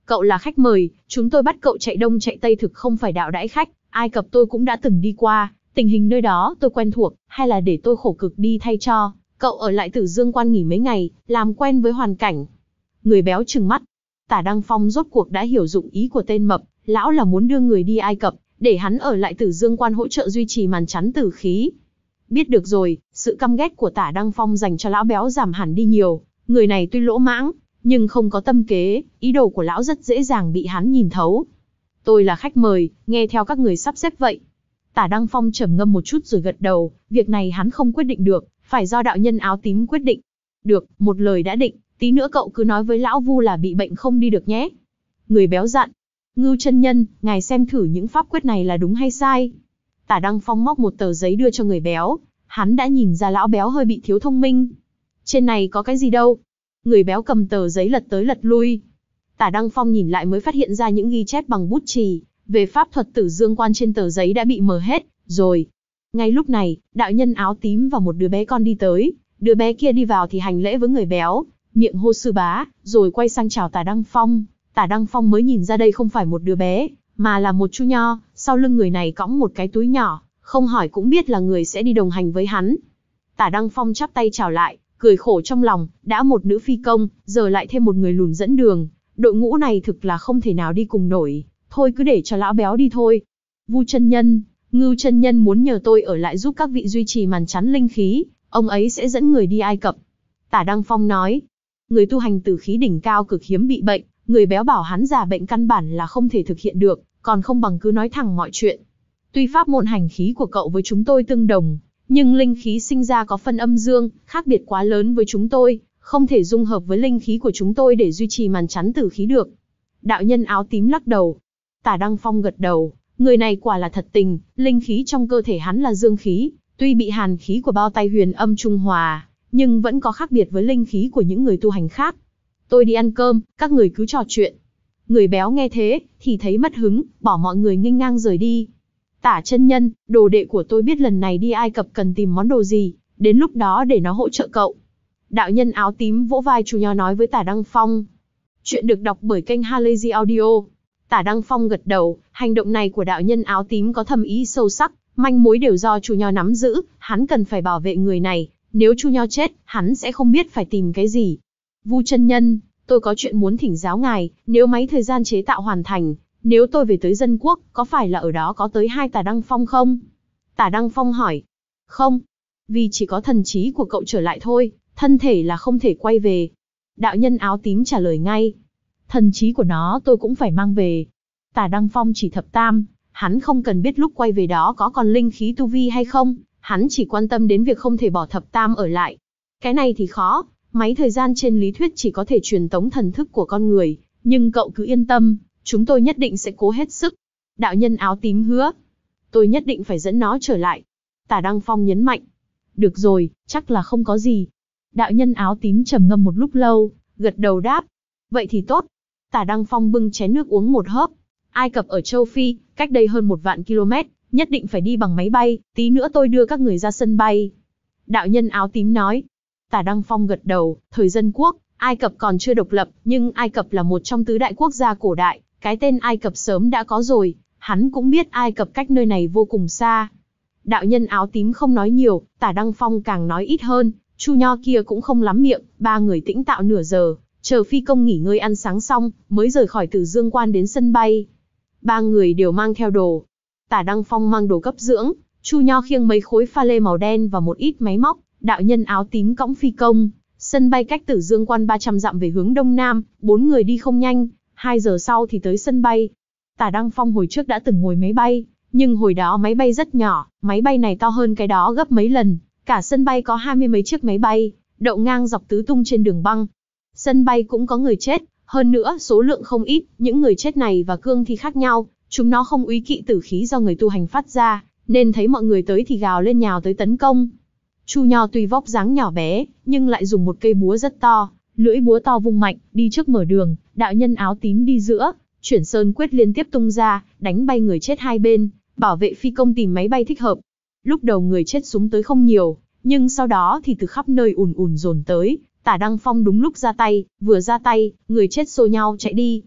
Cậu là khách mời, chúng tôi bắt cậu chạy đông chạy tây thực không phải đạo đãi khách, Ai Cập tôi cũng đã từng đi qua, tình hình nơi đó tôi quen thuộc, hay là để tôi khổ cực đi thay cho, cậu ở lại Tử Dương Quan nghỉ mấy ngày, làm quen với hoàn cảnh. Người béo trừng mắt. Tả Đăng Phong rốt cuộc đã hiểu dụng ý của tên mập, lão là muốn đưa người đi Ai Cập, để hắn ở lại Tử Dương Quan hỗ trợ duy trì màn chắn tử khí. Biết được rồi, sự căm ghét của Tả Đăng Phong dành cho lão béo giảm hẳn đi nhiều, người này tuy lỗ mãng, nhưng không có tâm kế, ý đồ của lão rất dễ dàng bị hắn nhìn thấu. Tôi là khách mời, nghe theo các người sắp xếp vậy. Tả Đăng Phong trầm ngâm một chút rồi gật đầu, việc này hắn không quyết định được, phải do đạo nhân áo tím quyết định. Được, một lời đã định, tí nữa cậu cứ nói với lão Vu là bị bệnh không đi được nhé. Người béo dặn. Ngưu chân nhân, ngài xem thử những pháp quyết này là đúng hay sai. Tả Đăng Phong móc một tờ giấy đưa cho người béo, hắn đã nhìn ra lão béo hơi bị thiếu thông minh. Trên này có cái gì đâu? Người béo cầm tờ giấy lật tới lật lui. Tả Đăng Phong nhìn lại mới phát hiện ra những ghi chép bằng bút chì về pháp thuật Tử Dương Quan trên tờ giấy đã bị mờ hết rồi. Ngay lúc này, đạo nhân áo tím và một đứa bé con đi tới. Đứa bé kia đi vào thì hành lễ với người béo, miệng hô sư bá, rồi quay sang chào Tả Đăng Phong. Tả Đăng Phong mới nhìn ra đây không phải một đứa bé, mà là một Chu Nho, sau lưng người này cõng một cái túi nhỏ, không hỏi cũng biết là người sẽ đi đồng hành với hắn. Tả Đăng Phong chắp tay chào lại, cười khổ trong lòng, đã một nữ phi công, giờ lại thêm một người lùn dẫn đường, đội ngũ này thực là không thể nào đi cùng nổi, thôi cứ để cho lão béo đi thôi. Vu chân nhân, Ngưu chân nhân muốn nhờ tôi ở lại giúp các vị duy trì màn chắn linh khí, ông ấy sẽ dẫn người đi Ai Cập. Tả Đăng Phong nói, người tu hành tử khí đỉnh cao cực hiếm bị bệnh, người béo bảo hắn già bệnh căn bản là không thể thực hiện được, còn không bằng cứ nói thẳng mọi chuyện. Tuy pháp môn hành khí của cậu với chúng tôi tương đồng, nhưng linh khí sinh ra có phân âm dương, khác biệt quá lớn với chúng tôi, không thể dung hợp với linh khí của chúng tôi để duy trì màn chắn tử khí được. Đạo nhân áo tím lắc đầu. Tả Đăng Phong gật đầu, người này quả là thật tình, linh khí trong cơ thể hắn là dương khí, tuy bị hàn khí của bao tay huyền âm trung hòa, nhưng vẫn có khác biệt với linh khí của những người tu hành khác. Tôi đi ăn cơm, các người cứ trò chuyện. Người béo nghe thế, thì thấy mất hứng, bỏ mọi người nghênh ngang rời đi. Tả chân nhân, đồ đệ của tôi biết lần này đi Ai Cập cần tìm món đồ gì, đến lúc đó để nó hỗ trợ cậu. Đạo nhân áo tím vỗ vai Chu Nho nói với Tả Đăng Phong. Chuyện được đọc bởi kênh Halazy Audio. Tả Đăng Phong gật đầu, hành động này của đạo nhân áo tím có thâm ý sâu sắc, manh mối đều do Chu Nho nắm giữ, hắn cần phải bảo vệ người này, nếu Chu Nho chết, hắn sẽ không biết phải tìm cái gì. Vu chân nhân, tôi có chuyện muốn thỉnh giáo ngài, nếu mấy thời gian chế tạo hoàn thành, nếu tôi về tới Dân Quốc, có phải là ở đó có tới hai Tả Đăng Phong không? Tả Đăng Phong hỏi. Không, vì chỉ có thần trí của cậu trở lại thôi, thân thể là không thể quay về. Đạo nhân áo tím trả lời ngay. Thần trí của nó tôi cũng phải mang về. Tả Đăng Phong chỉ thập tam, hắn không cần biết lúc quay về đó có còn linh khí tu vi hay không, hắn chỉ quan tâm đến việc không thể bỏ thập tam ở lại. Cái này thì khó, máy thời gian trên lý thuyết chỉ có thể truyền tống thần thức của con người, nhưng cậu cứ yên tâm, chúng tôi nhất định sẽ cố hết sức. Đạo nhân áo tím hứa. Tôi nhất định phải dẫn nó trở lại. Tả Đăng Phong nhấn mạnh. Được rồi, chắc là không có gì. Đạo nhân áo tím trầm ngâm một lúc lâu, gật đầu đáp. Vậy thì tốt. Tả Đăng Phong bưng chén nước uống một hớp. Ai Cập ở châu Phi, cách đây hơn một vạn km, nhất định phải đi bằng máy bay, tí nữa tôi đưa các người ra sân bay. Đạo nhân áo tím nói. Tả Đăng Phong gật đầu, thời Dân Quốc, Ai Cập còn chưa độc lập, nhưng Ai Cập là một trong tứ đại quốc gia cổ đại, cái tên Ai Cập sớm đã có rồi, hắn cũng biết Ai Cập cách nơi này vô cùng xa. Đạo nhân áo tím không nói nhiều, Tả Đăng Phong càng nói ít hơn, Chu Nho kia cũng không lắm miệng, ba người tĩnh tạo nửa giờ, chờ phi công nghỉ ngơi ăn sáng xong, mới rời khỏi Tử Dương Quan đến sân bay. Ba người đều mang theo đồ. Tả Đăng Phong mang đồ cấp dưỡng, Chu Nho khiêng mấy khối pha lê màu đen và một ít máy móc, đạo nhân áo tím cõng phi công. Sân bay cách Tử Dương Quan ba trăm dặm về hướng đông nam, bốn người đi không nhanh, hai giờ sau thì tới sân bay. Tả Đăng Phong hồi trước đã từng ngồi máy bay, nhưng hồi đó máy bay rất nhỏ, máy bay này to hơn cái đó gấp mấy lần, cả sân bay có hai mươi mấy chiếc máy bay, đậu ngang dọc tứ tung trên đường băng. Sân bay cũng có người chết, hơn nữa số lượng không ít, những người chết này và cương thi khác nhau, chúng nó không úy kỵ tử khí do người tu hành phát ra, nên thấy mọi người tới thì gào lên nhào tới tấn công. Chu Nho tuy vóc dáng nhỏ bé, nhưng lại dùng một cây búa rất to, lưỡi búa to vung mạnh, đi trước mở đường, đạo nhân áo tím đi giữa, chuyển sơn quyết liên tiếp tung ra, đánh bay người chết hai bên, bảo vệ phi công tìm máy bay thích hợp. Lúc đầu người chết súng tới không nhiều, nhưng sau đó thì từ khắp nơi ùn ùn dồn tới, Tả Đăng Phong đúng lúc ra tay, vừa ra tay, người chết xô nhau chạy đi.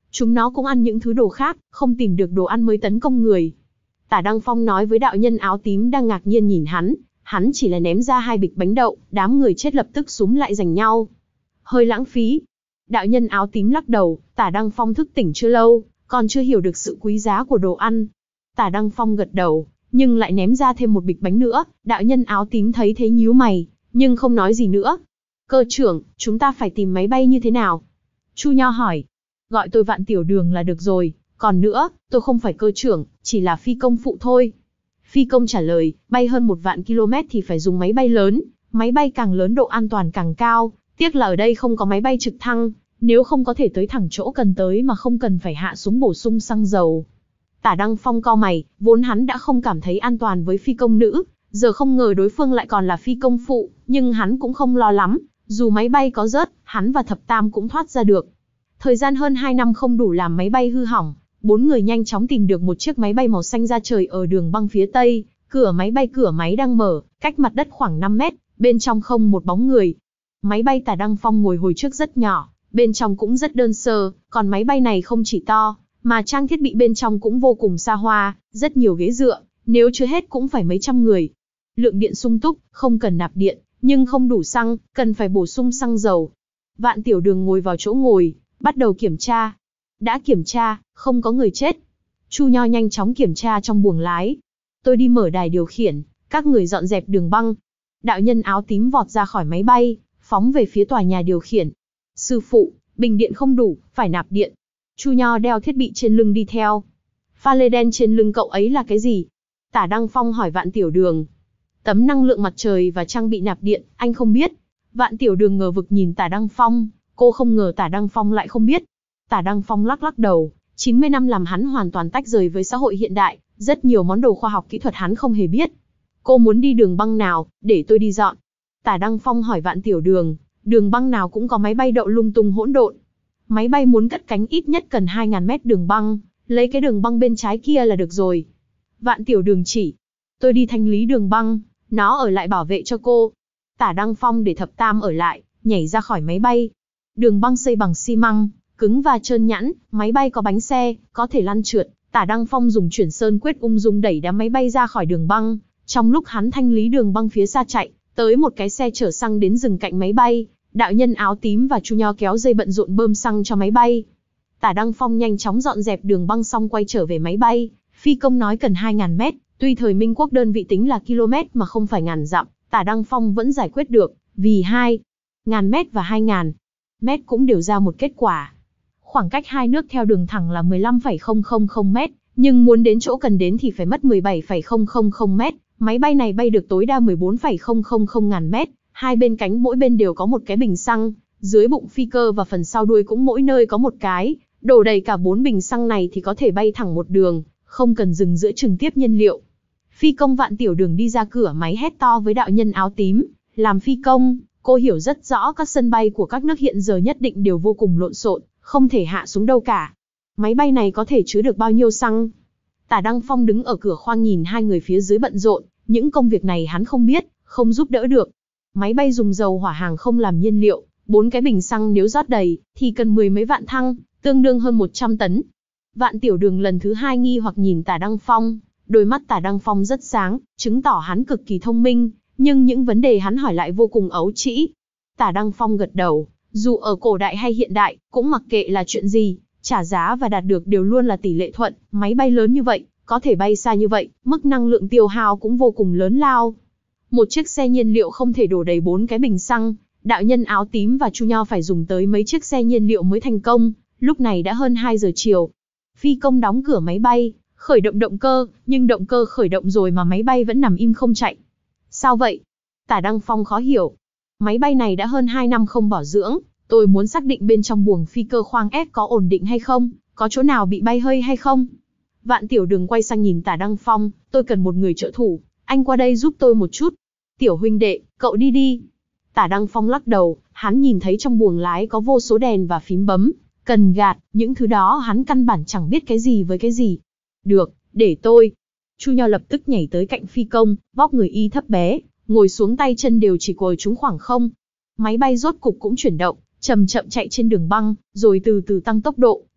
Chúng nó cũng ăn những thứ đồ khác, không tìm được đồ ăn mới tấn công người. Tả Đăng Phong nói với đạo nhân áo tím đang ngạc nhiên nhìn hắn, hắn chỉ là ném ra hai bịch bánh đậu, đám người chết lập tức xúm lại giành nhau. Hơi lãng phí. Đạo nhân áo tím lắc đầu, Tả Đăng Phong thức tỉnh chưa lâu, còn chưa hiểu được sự quý giá của đồ ăn. Tả Đăng Phong gật đầu, nhưng lại ném ra thêm một bịch bánh nữa, đạo nhân áo tím thấy thế nhíu mày, nhưng không nói gì nữa. Cơ trưởng, chúng ta phải tìm máy bay như thế nào? Chu Nho hỏi. Gọi tôi Vạn Tiểu Đường là được rồi, còn nữa, tôi không phải cơ trưởng, chỉ là phi công phụ thôi. Phi công trả lời, bay hơn một vạn km thì phải dùng máy bay lớn, máy bay càng lớn độ an toàn càng cao, tiếc là ở đây không có máy bay trực thăng, nếu không có thể tới thẳng chỗ cần tới mà không cần phải hạ xuống bổ sung xăng dầu. Tả Đăng Phong cau mày, vốn hắn đã không cảm thấy an toàn với phi công nữ, giờ không ngờ đối phương lại còn là phi công phụ, nhưng hắn cũng không lo lắm, dù máy bay có rớt, hắn và Thập Tam cũng thoát ra được. Thời gian hơn hai năm không đủ làm máy bay hư hỏng, bốn người nhanh chóng tìm được một chiếc máy bay màu xanh ra trời ở đường băng phía tây, cửa máy bay cửa máy đang mở, cách mặt đất khoảng năm mét, bên trong không một bóng người. Máy bay Tả Đăng Phong ngồi hồi trước rất nhỏ, bên trong cũng rất đơn sơ, còn máy bay này không chỉ to, mà trang thiết bị bên trong cũng vô cùng xa hoa, rất nhiều ghế dựa, nếu chưa hết cũng phải mấy trăm người. Lượng điện sung túc, không cần nạp điện, nhưng không đủ xăng, cần phải bổ sung xăng dầu. Vạn Tiểu Đường ngồi vào chỗ ngồi, bắt đầu kiểm tra. Đã kiểm tra, không có người chết. Chu Nho nhanh chóng kiểm tra trong buồng lái. Tôi đi mở đài điều khiển, các người dọn dẹp đường băng. Đạo nhân áo tím vọt ra khỏi máy bay, phóng về phía tòa nhà điều khiển. Sư phụ, bình điện không đủ, phải nạp điện. Chu Nho đeo thiết bị trên lưng đi theo. Pha lê đen trên lưng cậu ấy là cái gì? Tả Đăng Phong hỏi Vạn Tiểu Đường. Tấm năng lượng mặt trời và trang bị nạp điện, anh không biết. Vạn Tiểu Đường ngờ vực nhìn Tả Đăng Phong, cô không ngờ Tả Đăng Phong lại không biết. Tả Đăng Phong lắc lắc đầu, chín mươi năm làm hắn hoàn toàn tách rời với xã hội hiện đại, rất nhiều món đồ khoa học kỹ thuật hắn không hề biết. Cô muốn đi đường băng nào, để tôi đi dọn. Tả Đăng Phong hỏi Vạn Tiểu Đường, đường băng nào cũng có máy bay đậu lung tung hỗn độn. Máy bay muốn cất cánh ít nhất cần hai nghìn mét đường băng, lấy cái đường băng bên trái kia là được rồi. Vạn Tiểu Đường chỉ, tôi đi thanh lý đường băng, nó ở lại bảo vệ cho cô. Tả Đăng Phong để Thập Tam ở lại, nhảy ra khỏi máy bay. Đường băng xây bằng xi măng, cứng và trơn nhẵn, máy bay có bánh xe, có thể lăn trượt. Tả Đăng Phong dùng chuyển sơn quyết ung dung đẩy đám máy bay ra khỏi đường băng. Trong lúc hắn thanh lý đường băng phía xa chạy, tới một cái xe chở xăng đến dừng cạnh máy bay. Đạo nhân áo tím và Chu Nho kéo dây bận rộn bơm xăng cho máy bay. Tả Đăng Phong nhanh chóng dọn dẹp đường băng xong quay trở về máy bay. Phi công nói cần hai nghìn mét, tuy thời Minh Quốc đơn vị tính là km mà không phải ngàn dặm, Tả Đăng Phong vẫn giải quyết được, vì hai nghìn mét và hai nghìn mét cũng đều ra một kết quả. Khoảng cách hai nước theo đường thẳng là mười lăm phẩy không không không mét, nhưng muốn đến chỗ cần đến thì phải mất mười bảy phẩy không không không mét. Máy bay này bay được tối đa mười bốn phẩy không không không ngàn mét, hai bên cánh mỗi bên đều có một cái bình xăng, dưới bụng phi cơ và phần sau đuôi cũng mỗi nơi có một cái, đổ đầy cả bốn bình xăng này thì có thể bay thẳng một đường, không cần dừng giữa chừng tiếp nhiên liệu. Phi công Vạn Tiểu Đường đi ra cửa máy hét to với đạo nhân áo tím, làm phi công, cô hiểu rất rõ các sân bay của các nước hiện giờ nhất định đều vô cùng lộn xộn, không thể hạ xuống đâu cả. Máy bay này có thể chứa được bao nhiêu xăng? Tả Đăng Phong đứng ở cửa khoang nhìn hai người phía dưới bận rộn, những công việc này hắn không biết, không giúp đỡ được. Máy bay dùng dầu hỏa hàng không làm nhiên liệu, bốn cái bình xăng nếu rót đầy, thì cần mười mấy vạn thăng, tương đương hơn một trăm tấn. Vạn Tiểu Đường lần thứ hai nghi hoặc nhìn Tả Đăng Phong, đôi mắt Tả Đăng Phong rất sáng, chứng tỏ hắn cực kỳ thông minh, nhưng những vấn đề hắn hỏi lại vô cùng ấu trĩ. Tả Đăng Phong gật đầu, dù ở cổ đại hay hiện đại, cũng mặc kệ là chuyện gì, trả giá và đạt được đều luôn là tỷ lệ thuận, máy bay lớn như vậy, có thể bay xa như vậy, mức năng lượng tiêu hao cũng vô cùng lớn lao. Một chiếc xe nhiên liệu không thể đổ đầy bốn cái bình xăng, đạo nhân áo tím và Chu Nho phải dùng tới mấy chiếc xe nhiên liệu mới thành công, lúc này đã hơn hai giờ chiều. Phi công đóng cửa máy bay, khởi động động cơ, nhưng động cơ khởi động rồi mà máy bay vẫn nằm im không chạy. Sao vậy? Tả Đăng Phong khó hiểu. Máy bay này đã hơn hai năm không bảo dưỡng, tôi muốn xác định bên trong buồng phi cơ khoang ép có ổn định hay không, có chỗ nào bị bay hơi hay không. Vạn Tiểu Đường quay sang nhìn Tả Đăng Phong, tôi cần một người trợ thủ, anh qua đây giúp tôi một chút. Tiểu huynh đệ, cậu đi đi. Tả Đăng Phong lắc đầu, hắn nhìn thấy trong buồng lái có vô số đèn và phím bấm, cần gạt, những thứ đó hắn căn bản chẳng biết cái gì với cái gì. Được, để tôi. Chu Nho lập tức nhảy tới cạnh phi công, vóc người y thấp bé, ngồi xuống tay chân đều chỉ cùi trúng khoảng không. Máy bay rốt cục cũng chuyển động, chậm chậm chạy trên đường băng, rồi từ từ tăng tốc độ,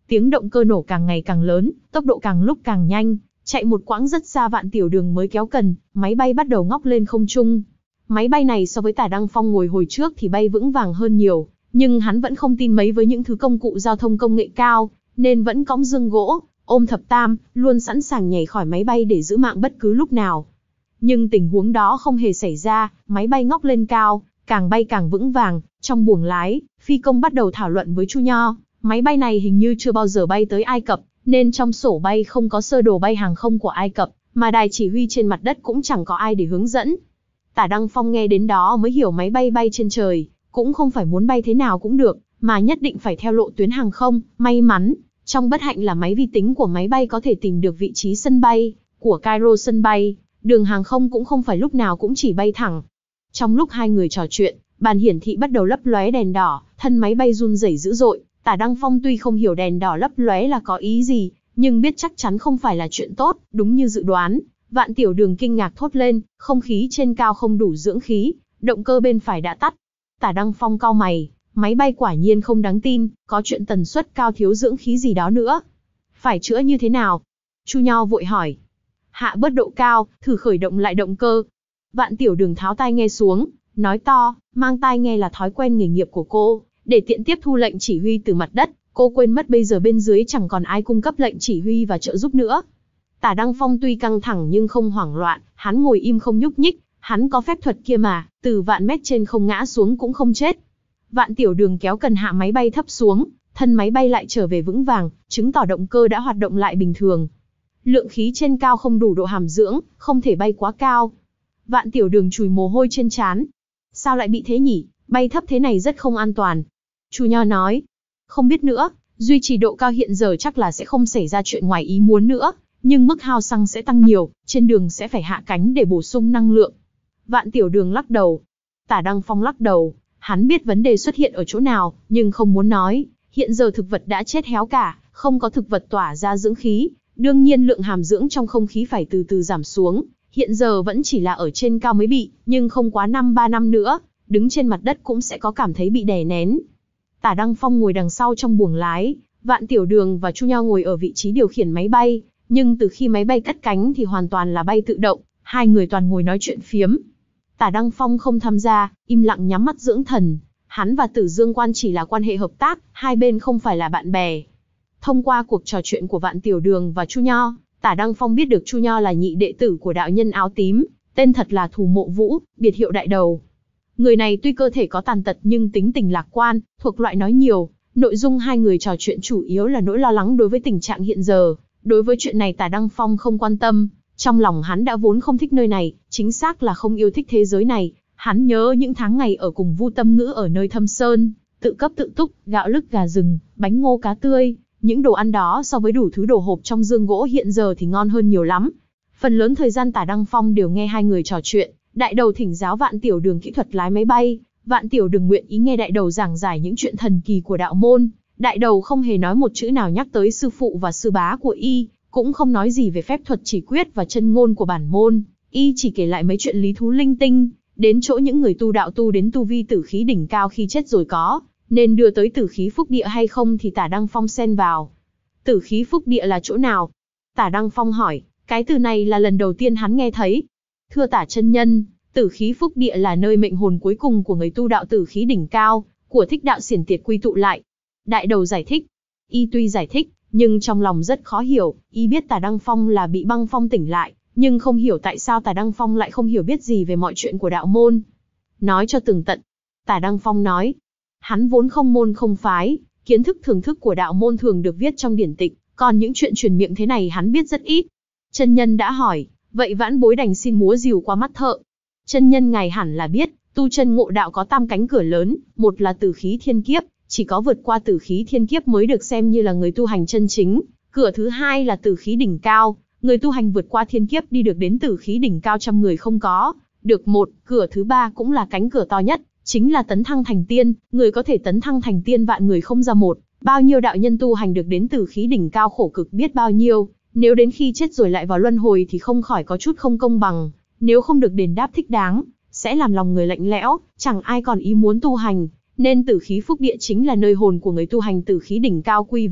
Tiếng động cơ nổ càng ngày càng lớn, tốc độ càng lúc càng nhanh, chạy một quãng rất xa Vạn Tiểu Đường mới kéo cần, máy bay bắt đầu ngóc lên không trung. Máy bay này so với Tả Đăng Phong ngồi hồi trước thì bay vững vàng hơn nhiều, nhưng hắn vẫn không tin mấy với những thứ công cụ giao thông công nghệ cao, nên vẫn cõng dương gỗ, ôm thập tam, luôn sẵn sàng nhảy khỏi máy bay để giữ mạng bất cứ lúc nào. Nhưng tình huống đó không hề xảy ra, máy bay ngóc lên cao, càng bay càng vững vàng. Trong buồng lái, phi công bắt đầu thảo luận với Chu Nho, máy bay này hình như chưa bao giờ bay tới Ai Cập, nên trong sổ bay không có sơ đồ bay hàng không của Ai Cập, mà đài chỉ huy trên mặt đất cũng chẳng có ai để hướng dẫn. Tả Đăng Phong nghe đến đó mới hiểu máy bay bay trên trời, cũng không phải muốn bay thế nào cũng được, mà nhất định phải theo lộ tuyến hàng không. May mắn, trong bất hạnh là máy vi tính của máy bay có thể tìm được vị trí sân bay của Cairo sân bay, đường hàng không cũng không phải lúc nào cũng chỉ bay thẳng. Trong lúc hai người trò chuyện, bàn hiển thị bắt đầu lấp lóe đèn đỏ, thân máy bay run rẩy dữ dội. Tả Đăng Phong tuy không hiểu đèn đỏ lấp lóe là có ý gì, nhưng biết chắc chắn không phải là chuyện tốt. Đúng như dự đoán, Vạn Tiểu Đường kinh ngạc thốt lên, không khí trên cao không đủ dưỡng khí, động cơ bên phải đã tắt. Tả Đăng Phong cau mày, máy bay quả nhiên không đáng tin, có chuyện tần suất cao thiếu dưỡng khí gì đó nữa. Phải chữa như thế nào? Chu Nho vội hỏi. Hạ bớt độ cao, thử khởi động lại động cơ. Vạn Tiểu Đường tháo tai nghe xuống, nói to, mang tai nghe là thói quen nghề nghiệp của cô, để tiện tiếp thu lệnh chỉ huy từ mặt đất. Cô quên mất bây giờ bên dưới chẳng còn ai cung cấp lệnh chỉ huy và trợ giúp nữa. Tả Đăng Phong tuy căng thẳng nhưng không hoảng loạn, hắn ngồi im không nhúc nhích, hắn có phép thuật kia mà, từ vạn mét trên không ngã xuống cũng không chết. Vạn Tiểu Đường kéo cần hạ máy bay thấp xuống, thân máy bay lại trở về vững vàng, chứng tỏ động cơ đã hoạt động lại bình thường. Lượng khí trên cao không đủ độ hàm dưỡng, không thể bay quá cao. Vạn Tiểu Đường chùi mồ hôi trên trán. Sao lại bị thế nhỉ, bay thấp thế này rất không an toàn. Chu Nho nói, không biết nữa, duy trì độ cao hiện giờ chắc là sẽ không xảy ra chuyện ngoài ý muốn nữa, nhưng mức hao xăng sẽ tăng nhiều, trên đường sẽ phải hạ cánh để bổ sung năng lượng. Vạn Tiểu Đường lắc đầu. Tả Đăng Phong lắc đầu, hắn biết vấn đề xuất hiện ở chỗ nào, nhưng không muốn nói. Hiện giờ thực vật đã chết héo cả, không có thực vật tỏa ra dưỡng khí, đương nhiên lượng hàm dưỡng trong không khí phải từ từ giảm xuống. Hiện giờ vẫn chỉ là ở trên cao mới bị, nhưng không quá năm ba năm nữa, đứng trên mặt đất cũng sẽ có cảm thấy bị đè nén. Tả Đăng Phong ngồi đằng sau trong buồng lái, Vạn Tiểu Đường và Chu Nho ngồi ở vị trí điều khiển máy bay, nhưng từ khi máy bay cất cánh thì hoàn toàn là bay tự động, hai người toàn ngồi nói chuyện phiếm. Tả Đăng Phong không tham gia, im lặng nhắm mắt dưỡng thần. Hắn và Tử Dương Quan chỉ là quan hệ hợp tác, hai bên không phải là bạn bè. Thông qua cuộc trò chuyện của Vạn Tiểu Đường và Chu Nho, Tả Đăng Phong biết được Chu Nho là nhị đệ tử của đạo nhân áo tím, tên thật là Thủ Mộ Vũ, biệt hiệu Đại Đầu. Người này tuy cơ thể có tàn tật nhưng tính tình lạc quan, thuộc loại nói nhiều. Nội dung hai người trò chuyện chủ yếu là nỗi lo lắng đối với tình trạng hiện giờ. Đối với chuyện này Tả Đăng Phong không quan tâm, trong lòng hắn đã vốn không thích nơi này, chính xác là không yêu thích thế giới này. Hắn nhớ những tháng ngày ở cùng Vu Tâm Ngữ ở nơi thâm sơn, tự cấp tự túc, gạo lứt gà rừng, bánh ngô cá tươi, những đồ ăn đó so với đủ thứ đồ hộp trong dương gỗ hiện giờ thì ngon hơn nhiều lắm. Phần lớn thời gian Tả Đăng Phong đều nghe hai người trò chuyện, Đại Đầu thỉnh giáo Vạn Tiểu Đường kỹ thuật lái máy bay, Vạn Tiểu Đường nguyện ý nghe Đại Đầu giảng giải những chuyện thần kỳ của đạo môn. Đại Đầu không hề nói một chữ nào nhắc tới sư phụ và sư bá của y, cũng không nói gì về phép thuật chỉ quyết và chân ngôn của bản môn, y chỉ kể lại mấy chuyện lý thú linh tinh, đến chỗ những người tu đạo tu đến tu vi tử khí đỉnh cao khi chết rồi có nên đưa tới tử khí phúc địa hay không thì Tả Đăng Phong xen vào. Tử khí phúc địa là chỗ nào? Tả Đăng Phong hỏi, cái từ này là lần đầu tiên hắn nghe thấy. Thưa Tả chân nhân, tử khí phúc địa là nơi mệnh hồn cuối cùng của người tu đạo tử khí đỉnh cao, của thích đạo xiển tiệt quy tụ lại. Đại Đầu giải thích. Y tuy giải thích, nhưng trong lòng rất khó hiểu, y biết Tả Đăng Phong là bị băng phong tỉnh lại, nhưng không hiểu tại sao Tả Đăng Phong lại không hiểu biết gì về mọi chuyện của đạo môn. Nói cho tường tận. Tả Đăng Phong nói, hắn vốn không môn không phái, kiến thức thưởng thức của đạo môn thường được viết trong điển tịch, còn những chuyện truyền miệng thế này hắn biết rất ít. Chân nhân đã hỏi, vậy vãn bối đành xin múa rìu qua mắt thợ. Chân nhân ngài hẳn là biết, tu chân ngộ đạo có tam cánh cửa lớn, một là tử khí thiên kiếp, chỉ có vượt qua tử khí thiên kiếp mới được xem như là người tu hành chân chính. Cửa thứ hai là tử khí đỉnh cao, người tu hành vượt qua thiên kiếp đi được đến tử khí đỉnh cao trăm người không có được một. Cửa thứ ba cũng là cánh cửa to nhất, chính là tấn thăng thành tiên, người có thể tấn thăng thành tiên vạn người không ra một. Bao nhiêu đạo nhân tu hành được đến tử khí đỉnh cao khổ cực biết bao nhiêu, nếu đến khi chết rồi lại vào luân hồi thì không khỏi có chút không công bằng, nếu không được đền đáp thích đáng, sẽ làm lòng người lạnh lẽo, chẳng ai còn ý muốn tu hành. Nên tử khí phúc địa chính là nơi hồn của người tu hành tử khí đỉnh cao quy về,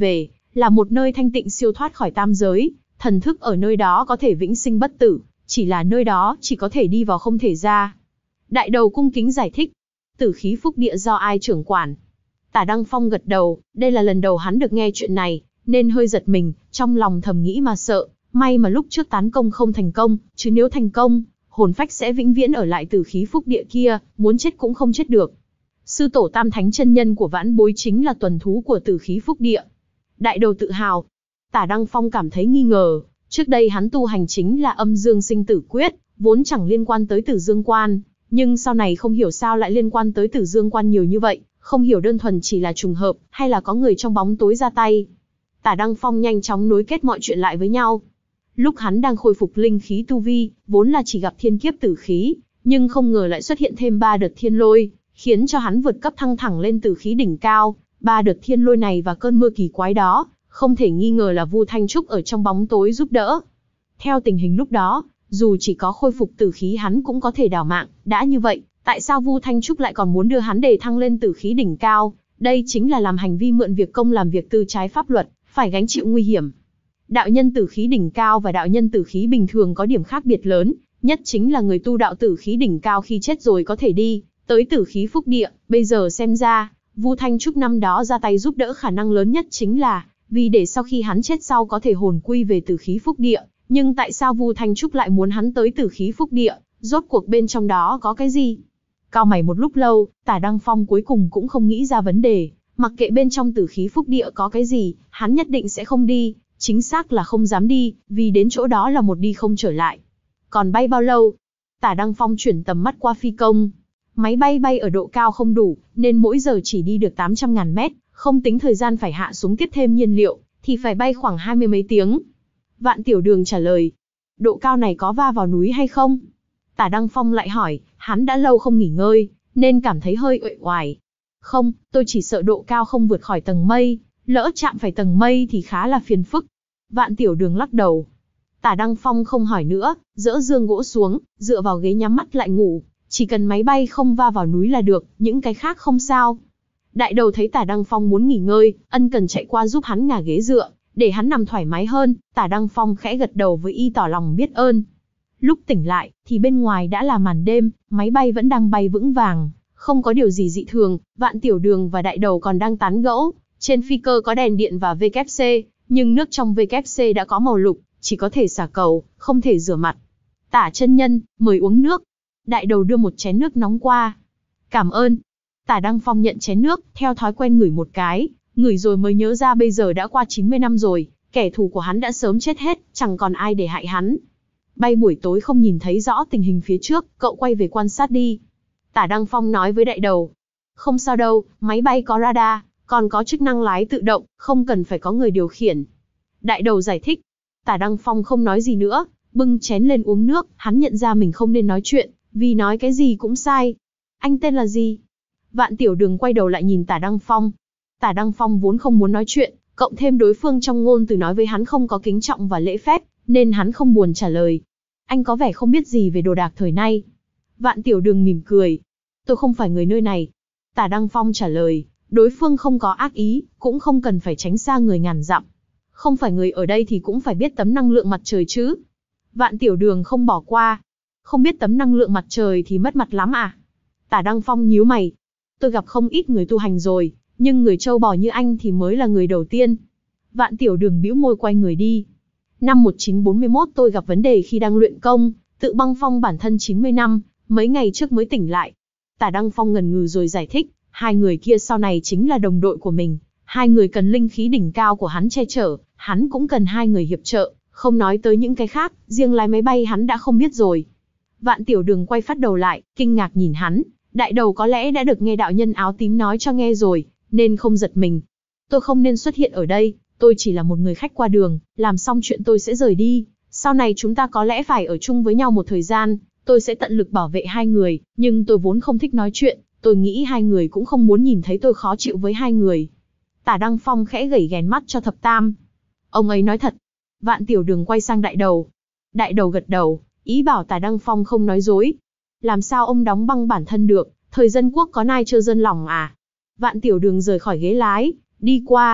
là một nơi thanh tịnh siêu thoát khỏi tam giới, thần thức ở nơi đó có thể vĩnh sinh bất tử, chỉ là nơi đó chỉ có thể đi vào không thể ra. Đại đầu cung kính giải thích, tử khí phúc địa do ai trưởng quản? Tả Đăng Phong gật đầu, đây là lần đầu hắn được nghe chuyện này, nên hơi giật mình, trong lòng thầm nghĩ mà sợ, may mà lúc trước tán công không thành công, chứ nếu thành công, hồn phách sẽ vĩnh viễn ở lại tử khí phúc địa kia, muốn chết cũng không chết được. Sư tổ Tam Thánh chân nhân của vãn bối chính là tuần thú của tử khí phúc địa. Đại đầu tự hào. Tả Đăng Phong cảm thấy nghi ngờ, trước đây hắn tu hành chính là âm dương sinh tử quyết, vốn chẳng liên quan tới Tử Dương Quan, nhưng sau này không hiểu sao lại liên quan tới Tử Dương Quan nhiều như vậy, không hiểu đơn thuần chỉ là trùng hợp, hay là có người trong bóng tối ra tay. Tả Đăng Phong nhanh chóng nối kết mọi chuyện lại với nhau. Lúc hắn đang khôi phục linh khí tu vi, vốn là chỉ gặp thiên kiếp tử khí, nhưng không ngờ lại xuất hiện thêm ba đợt thiên lôi, khiến cho hắn vượt cấp thăng thẳng lên tử khí đỉnh cao. Ba đợt thiên lôi này và cơn mưa kỳ quái đó, không thể nghi ngờ là Vu Thanh Trúc ở trong bóng tối giúp đỡ. Theo tình hình lúc đó, dù chỉ có khôi phục tử khí hắn cũng có thể đào mạng, đã như vậy, tại sao Vu Thanh Trúc lại còn muốn đưa hắn đề thăng lên tử khí đỉnh cao? Đây chính là làm hành vi mượn việc công làm việc tư trái pháp luật, phải gánh chịu nguy hiểm. Đạo nhân tử khí đỉnh cao và đạo nhân tử khí bình thường có điểm khác biệt lớn, nhất chính là người tu đạo tử khí đỉnh cao khi chết rồi có thể đi tới tử khí phúc địa. Bây giờ xem ra, Vu Thanh Trúc năm đó ra tay giúp đỡ khả năng lớn nhất chính là vì để sau khi hắn chết sau có thể hồn quy về tử khí phúc địa. Nhưng tại sao Vu Thanh Trúc lại muốn hắn tới tử khí phúc địa? Rốt cuộc bên trong đó có cái gì? Cau mày một lúc lâu, Tả Đăng Phong cuối cùng cũng không nghĩ ra vấn đề. Mặc kệ bên trong tử khí phúc địa có cái gì, hắn nhất định sẽ không đi. Chính xác là không dám đi, vì đến chỗ đó là một đi không trở lại. Còn bay bao lâu? Tả Đăng Phong chuyển tầm mắt qua phi công. Máy bay bay ở độ cao không đủ, nên mỗi giờ chỉ đi được tám trăm ngàn mét, không tính thời gian phải hạ xuống tiếp thêm nhiên liệu, thì phải bay khoảng hai mươi mấy tiếng. Vạn Tiểu Đường trả lời, độ cao này có va vào núi hay không? Tả Đăng Phong lại hỏi, hắn đã lâu không nghỉ ngơi, nên cảm thấy hơi uể oải. Không, tôi chỉ sợ độ cao không vượt khỏi tầng mây, lỡ chạm phải tầng mây thì khá là phiền phức. Vạn Tiểu Đường lắc đầu. Tả Đăng Phong không hỏi nữa, dỡ giường gỗ xuống, dựa vào ghế nhắm mắt lại ngủ. Chỉ cần máy bay không va vào núi là được, những cái khác không sao. Đại đầu thấy Tả Đăng Phong muốn nghỉ ngơi, ân cần chạy qua giúp hắn ngả ghế dựa, để hắn nằm thoải mái hơn. Tả Đăng Phong khẽ gật đầu với y tỏ lòng biết ơn. Lúc tỉnh lại, thì bên ngoài đã là màn đêm, máy bay vẫn đang bay vững vàng, không có điều gì dị thường. Vạn Tiểu Đường và Đại đầu còn đang tán gẫu. Trên phi cơ có đèn điện và vê kép xê, nhưng nước trong vê kép xê đã có màu lục, chỉ có thể xả cầu, không thể rửa mặt. Tả chân nhân, mời uống nước. Đại đầu đưa một chén nước nóng qua. Cảm ơn. Tả Đăng Phong nhận chén nước, theo thói quen ngửi một cái, ngửi rồi mới nhớ ra bây giờ đã qua chín mươi năm rồi, kẻ thù của hắn đã sớm chết hết, chẳng còn ai để hại hắn. Bay buổi tối không nhìn thấy rõ tình hình phía trước, cậu quay về quan sát đi. Tả Đăng Phong nói với Đại đầu. Không sao đâu, máy bay có radar, còn có chức năng lái tự động, không cần phải có người điều khiển. Đại đầu giải thích. Tả Đăng Phong không nói gì nữa, bưng chén lên uống nước. Hắn nhận ra mình không nên nói chuyện, vì nói cái gì cũng sai. Anh tên là gì? Vạn Tiểu Đường quay đầu lại nhìn Tả Đăng Phong. Tả Đăng Phong vốn không muốn nói chuyện, cộng thêm đối phương trong ngôn từ nói với hắn không có kính trọng và lễ phép, nên hắn không buồn trả lời. Anh có vẻ không biết gì về đồ đạc thời nay. Vạn Tiểu Đường mỉm cười. Tôi không phải người nơi này. Tả Đăng Phong trả lời. Đối phương không có ác ý, cũng không cần phải tránh xa người ngàn dặm. Không phải người ở đây thì cũng phải biết tấm năng lượng mặt trời chứ. Vạn Tiểu Đường không bỏ qua. Không biết tấm năng lượng mặt trời thì mất mặt lắm à? Tả Đăng Phong nhíu mày. Tôi gặp không ít người tu hành rồi, nhưng người trâu bò như anh thì mới là người đầu tiên. Vạn Tiểu Đường bĩu môi quay người đi. Năm một nghìn chín trăm bốn mươi mốt tôi gặp vấn đề khi đang luyện công, tự băng phong bản thân chín mươi năm, mấy ngày trước mới tỉnh lại. Tả Đăng Phong ngần ngừ rồi giải thích, hai người kia sau này chính là đồng đội của mình. Hai người cần linh khí đỉnh cao của hắn che chở, hắn cũng cần hai người hiệp trợ, không nói tới những cái khác, riêng lái máy bay hắn đã không biết rồi. Vạn Tiểu Đường quay phát đầu lại, kinh ngạc nhìn hắn. Đại đầu có lẽ đã được nghe đạo nhân áo tím nói cho nghe rồi, nên không giật mình. Tôi không nên xuất hiện ở đây, tôi chỉ là một người khách qua đường, làm xong chuyện tôi sẽ rời đi. Sau này chúng ta có lẽ phải ở chung với nhau một thời gian, tôi sẽ tận lực bảo vệ hai người, nhưng tôi vốn không thích nói chuyện, tôi nghĩ hai người cũng không muốn nhìn thấy tôi khó chịu với hai người. Tả Đăng Phong khẽ gẩy ghén mắt cho Thập Tam. Ông ấy nói thật. Vạn Tiểu Đường quay sang Đại đầu. Đại đầu gật đầu, ý bảo Tả Đăng Phong không nói dối. Làm sao ông đóng băng bản thân được, thời dân quốc có nai trơ dân lòng à? Vạn Tiểu Đường rời khỏi ghế lái, đi qua.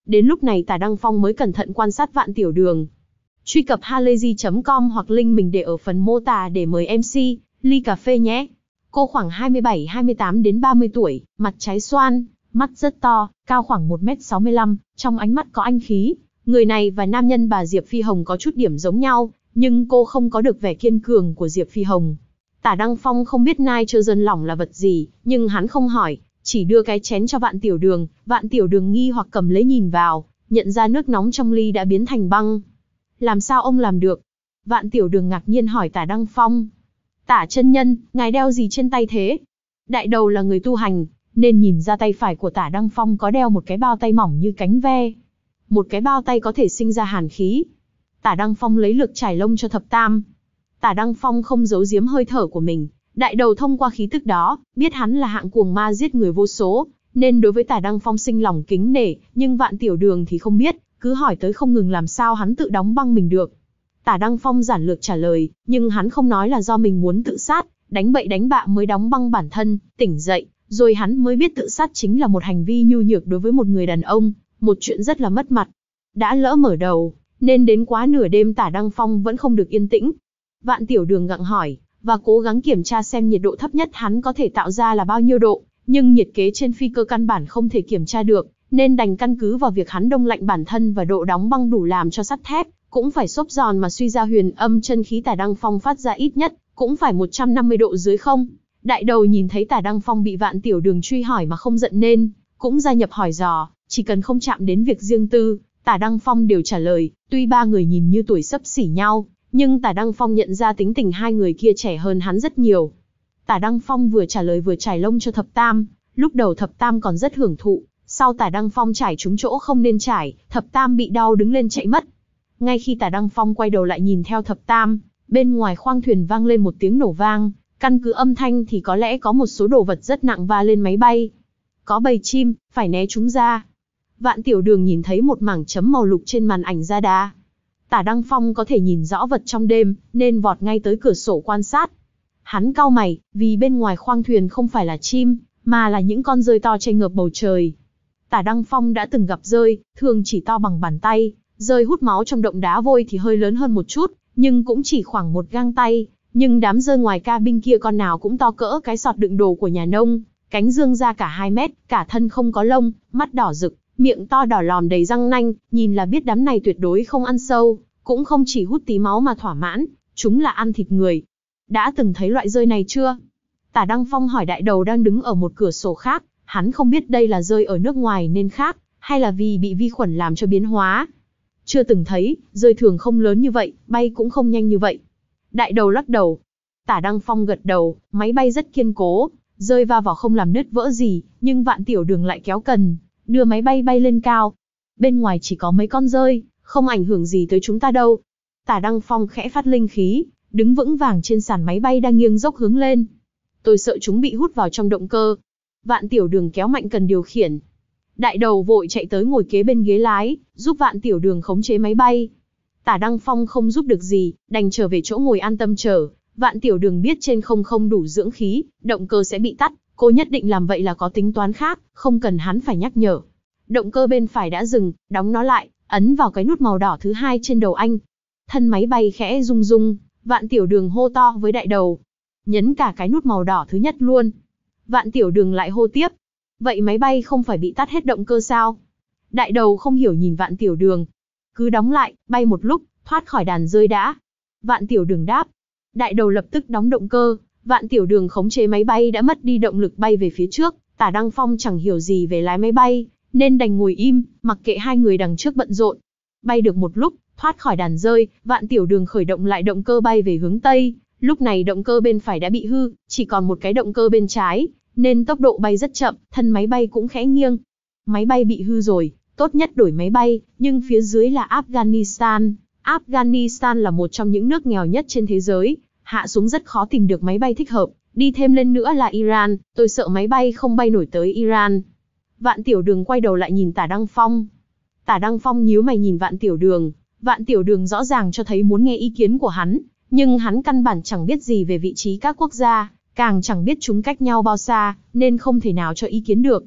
Đến lúc này Tả Đăng Phong mới cẩn thận quan sát Vạn Tiểu Đường. Truy cập halayzi chấm com hoặc link mình để ở phần mô tả để mời em xê, ly cà phê nhé. Cô khoảng hai mươi bảy hai mươi tám đến ba mươi tuổi, mặt trái xoan, mắt rất to, cao khoảng một mét sáu mươi lăm, trong ánh mắt có anh khí. Người này và nam nhân bà Diệp Phi Hồng có chút điểm giống nhau, nhưng cô không có được vẻ kiên cường của Diệp Phi Hồng. Tả Đăng Phong không biết nitrogen lỏng là vật gì, nhưng hắn không hỏi, chỉ đưa cái chén cho Vạn Tiểu Đường. Vạn Tiểu Đường nghi hoặc cầm lấy nhìn vào, nhận ra nước nóng trong ly đã biến thành băng. Làm sao ông làm được? Vạn Tiểu Đường ngạc nhiên hỏi Tả Đăng Phong. Tả chân nhân, ngài đeo gì trên tay thế? Đại đầu là người tu hành, nên nhìn ra tay phải của Tả Đăng Phong có đeo một cái bao tay mỏng như cánh ve. Một cái bao tay có thể sinh ra hàn khí. Tả Đăng Phong lấy lược trải lông cho Thập Tam. Tả Đăng Phong không giấu giếm hơi thở của mình. Đại đầu thông qua khí tức đó, biết hắn là hạng cuồng ma giết người vô số, nên đối với Tả Đăng Phong sinh lòng kính nể, nhưng Vạn Tiểu Đường thì không biết, cứ hỏi tới không ngừng làm sao hắn tự đóng băng mình được. Tả Đăng Phong giản lược trả lời, nhưng hắn không nói là do mình muốn tự sát, đánh bậy đánh bạ mới đóng băng bản thân, tỉnh dậy, rồi hắn mới biết tự sát chính là một hành vi nhu nhược đối với một người đàn ông, một chuyện rất là mất mặt. Đã lỡ mở đầu, nên đến quá nửa đêm Tả Đăng Phong vẫn không được yên tĩnh. Vạn Tiểu Đường gặng hỏi, và cố gắng kiểm tra xem nhiệt độ thấp nhất hắn có thể tạo ra là bao nhiêu độ, nhưng nhiệt kế trên phi cơ căn bản không thể kiểm tra được, nên đành căn cứ vào việc hắn đông lạnh bản thân và độ đóng băng đủ làm cho sắt thép cũng phải xốp giòn mà suy ra huyền âm chân khí Tả Đăng Phong phát ra ít nhất cũng phải một trăm năm mươi độ dưới không. Đại đầu nhìn thấy Tả Đăng Phong bị Vạn Tiểu Đường truy hỏi mà không giận nên cũng gia nhập hỏi dò, chỉ cần không chạm đến việc riêng tư, Tả Đăng Phong đều trả lời. Tuy ba người nhìn như tuổi xấp xỉ nhau, nhưng Tả Đăng Phong nhận ra tính tình hai người kia trẻ hơn hắn rất nhiều. Tả Đăng Phong vừa trả lời vừa trải lông cho Thập Tam. Lúc đầu Thập Tam còn rất hưởng thụ, sau Tả Đăng Phong trải trúng chỗ không nên trải, Thập Tam bị đau đứng lên chạy mất. Ngay khi Tả Đăng Phong quay đầu lại nhìn theo Thập Tam, bên ngoài khoang thuyền vang lên một tiếng nổ vang. Căn cứ âm thanh thì có lẽ có một số đồ vật rất nặng va lên máy bay. Có bầy chim, phải né chúng ra. Vạn Tiểu Đường nhìn thấy một mảng chấm màu lục trên màn ảnh radar. Tả Đăng Phong có thể nhìn rõ vật trong đêm, nên vọt ngay tới cửa sổ quan sát. Hắn cau mày, vì bên ngoài khoang thuyền không phải là chim, mà là những con dơi to che ngợp bầu trời. Tả Đăng Phong đã từng gặp dơi, thường chỉ to bằng bàn tay, dơi hút máu trong động đá vôi thì hơi lớn hơn một chút, nhưng cũng chỉ khoảng một gang tay. Nhưng đám dơi ngoài cabin kia con nào cũng to cỡ cái sọt đựng đồ của nhà nông, cánh dương ra cả hai mét, cả thân không có lông, mắt đỏ rực, miệng to đỏ lòm đầy răng nanh, nhìn là biết đám này tuyệt đối không ăn sâu, cũng không chỉ hút tí máu mà thỏa mãn, chúng là ăn thịt người. Đã từng thấy loại dơi này chưa? Tả Đăng Phong hỏi đại đầu đang đứng ở một cửa sổ khác, hắn không biết đây là dơi ở nước ngoài nên khác, hay là vì bị vi khuẩn làm cho biến hóa. Chưa từng thấy, dơi thường không lớn như vậy, bay cũng không nhanh như vậy. Đại đầu lắc đầu. Tả Đăng Phong gật đầu, máy bay rất kiên cố, rơi va vào không làm nứt vỡ gì, nhưng Vạn Tiểu Đường lại kéo cần, đưa máy bay bay lên cao. Bên ngoài chỉ có mấy con dơi, không ảnh hưởng gì tới chúng ta đâu. Tả Đăng Phong khẽ phát linh khí, đứng vững vàng trên sàn máy bay đang nghiêng dốc hướng lên. Tôi sợ chúng bị hút vào trong động cơ. Vạn Tiểu Đường kéo mạnh cần điều khiển. Đại đầu vội chạy tới ngồi kế bên ghế lái, giúp Vạn Tiểu Đường khống chế máy bay. Tả Đăng Phong không giúp được gì, đành trở về chỗ ngồi an tâm chờ. Vạn Tiểu Đường biết trên không không đủ dưỡng khí, động cơ sẽ bị tắt, cô nhất định làm vậy là có tính toán khác, không cần hắn phải nhắc nhở. Động cơ bên phải đã dừng, đóng nó lại, ấn vào cái nút màu đỏ thứ hai trên đầu anh. Thân máy bay khẽ rung rung, Vạn Tiểu Đường hô to với đại đầu. Nhấn cả cái nút màu đỏ thứ nhất luôn. Vạn Tiểu Đường lại hô tiếp. Vậy máy bay không phải bị tắt hết động cơ sao? Đại đầu không hiểu nhìn Vạn Tiểu Đường. Cứ đóng lại, bay một lúc, thoát khỏi đàn rơi đã. Vạn Tiểu Đường đáp. Đại đầu lập tức đóng động cơ, Vạn Tiểu Đường khống chế máy bay đã mất đi động lực bay về phía trước. Tả Đăng Phong chẳng hiểu gì về lái máy bay, nên đành ngồi im, mặc kệ hai người đằng trước bận rộn. Bay được một lúc, thoát khỏi đàn rơi, Vạn Tiểu Đường khởi động lại động cơ bay về hướng Tây. Lúc này động cơ bên phải đã bị hư, chỉ còn một cái động cơ bên trái, nên tốc độ bay rất chậm, thân máy bay cũng khẽ nghiêng. Máy bay bị hư rồi, tốt nhất đổi máy bay, nhưng phía dưới là Afghanistan. Afghanistan là một trong những nước nghèo nhất trên thế giới, hạ xuống rất khó tìm được máy bay thích hợp, đi thêm lên nữa là Iran, tôi sợ máy bay không bay nổi tới Iran. Vạn Tiểu Đường quay đầu lại nhìn Tả Đăng Phong. Tả Đăng Phong nhíu mày nhìn Vạn Tiểu Đường, Vạn Tiểu Đường rõ ràng cho thấy muốn nghe ý kiến của hắn, nhưng hắn căn bản chẳng biết gì về vị trí các quốc gia, càng chẳng biết chúng cách nhau bao xa, nên không thể nào cho ý kiến được.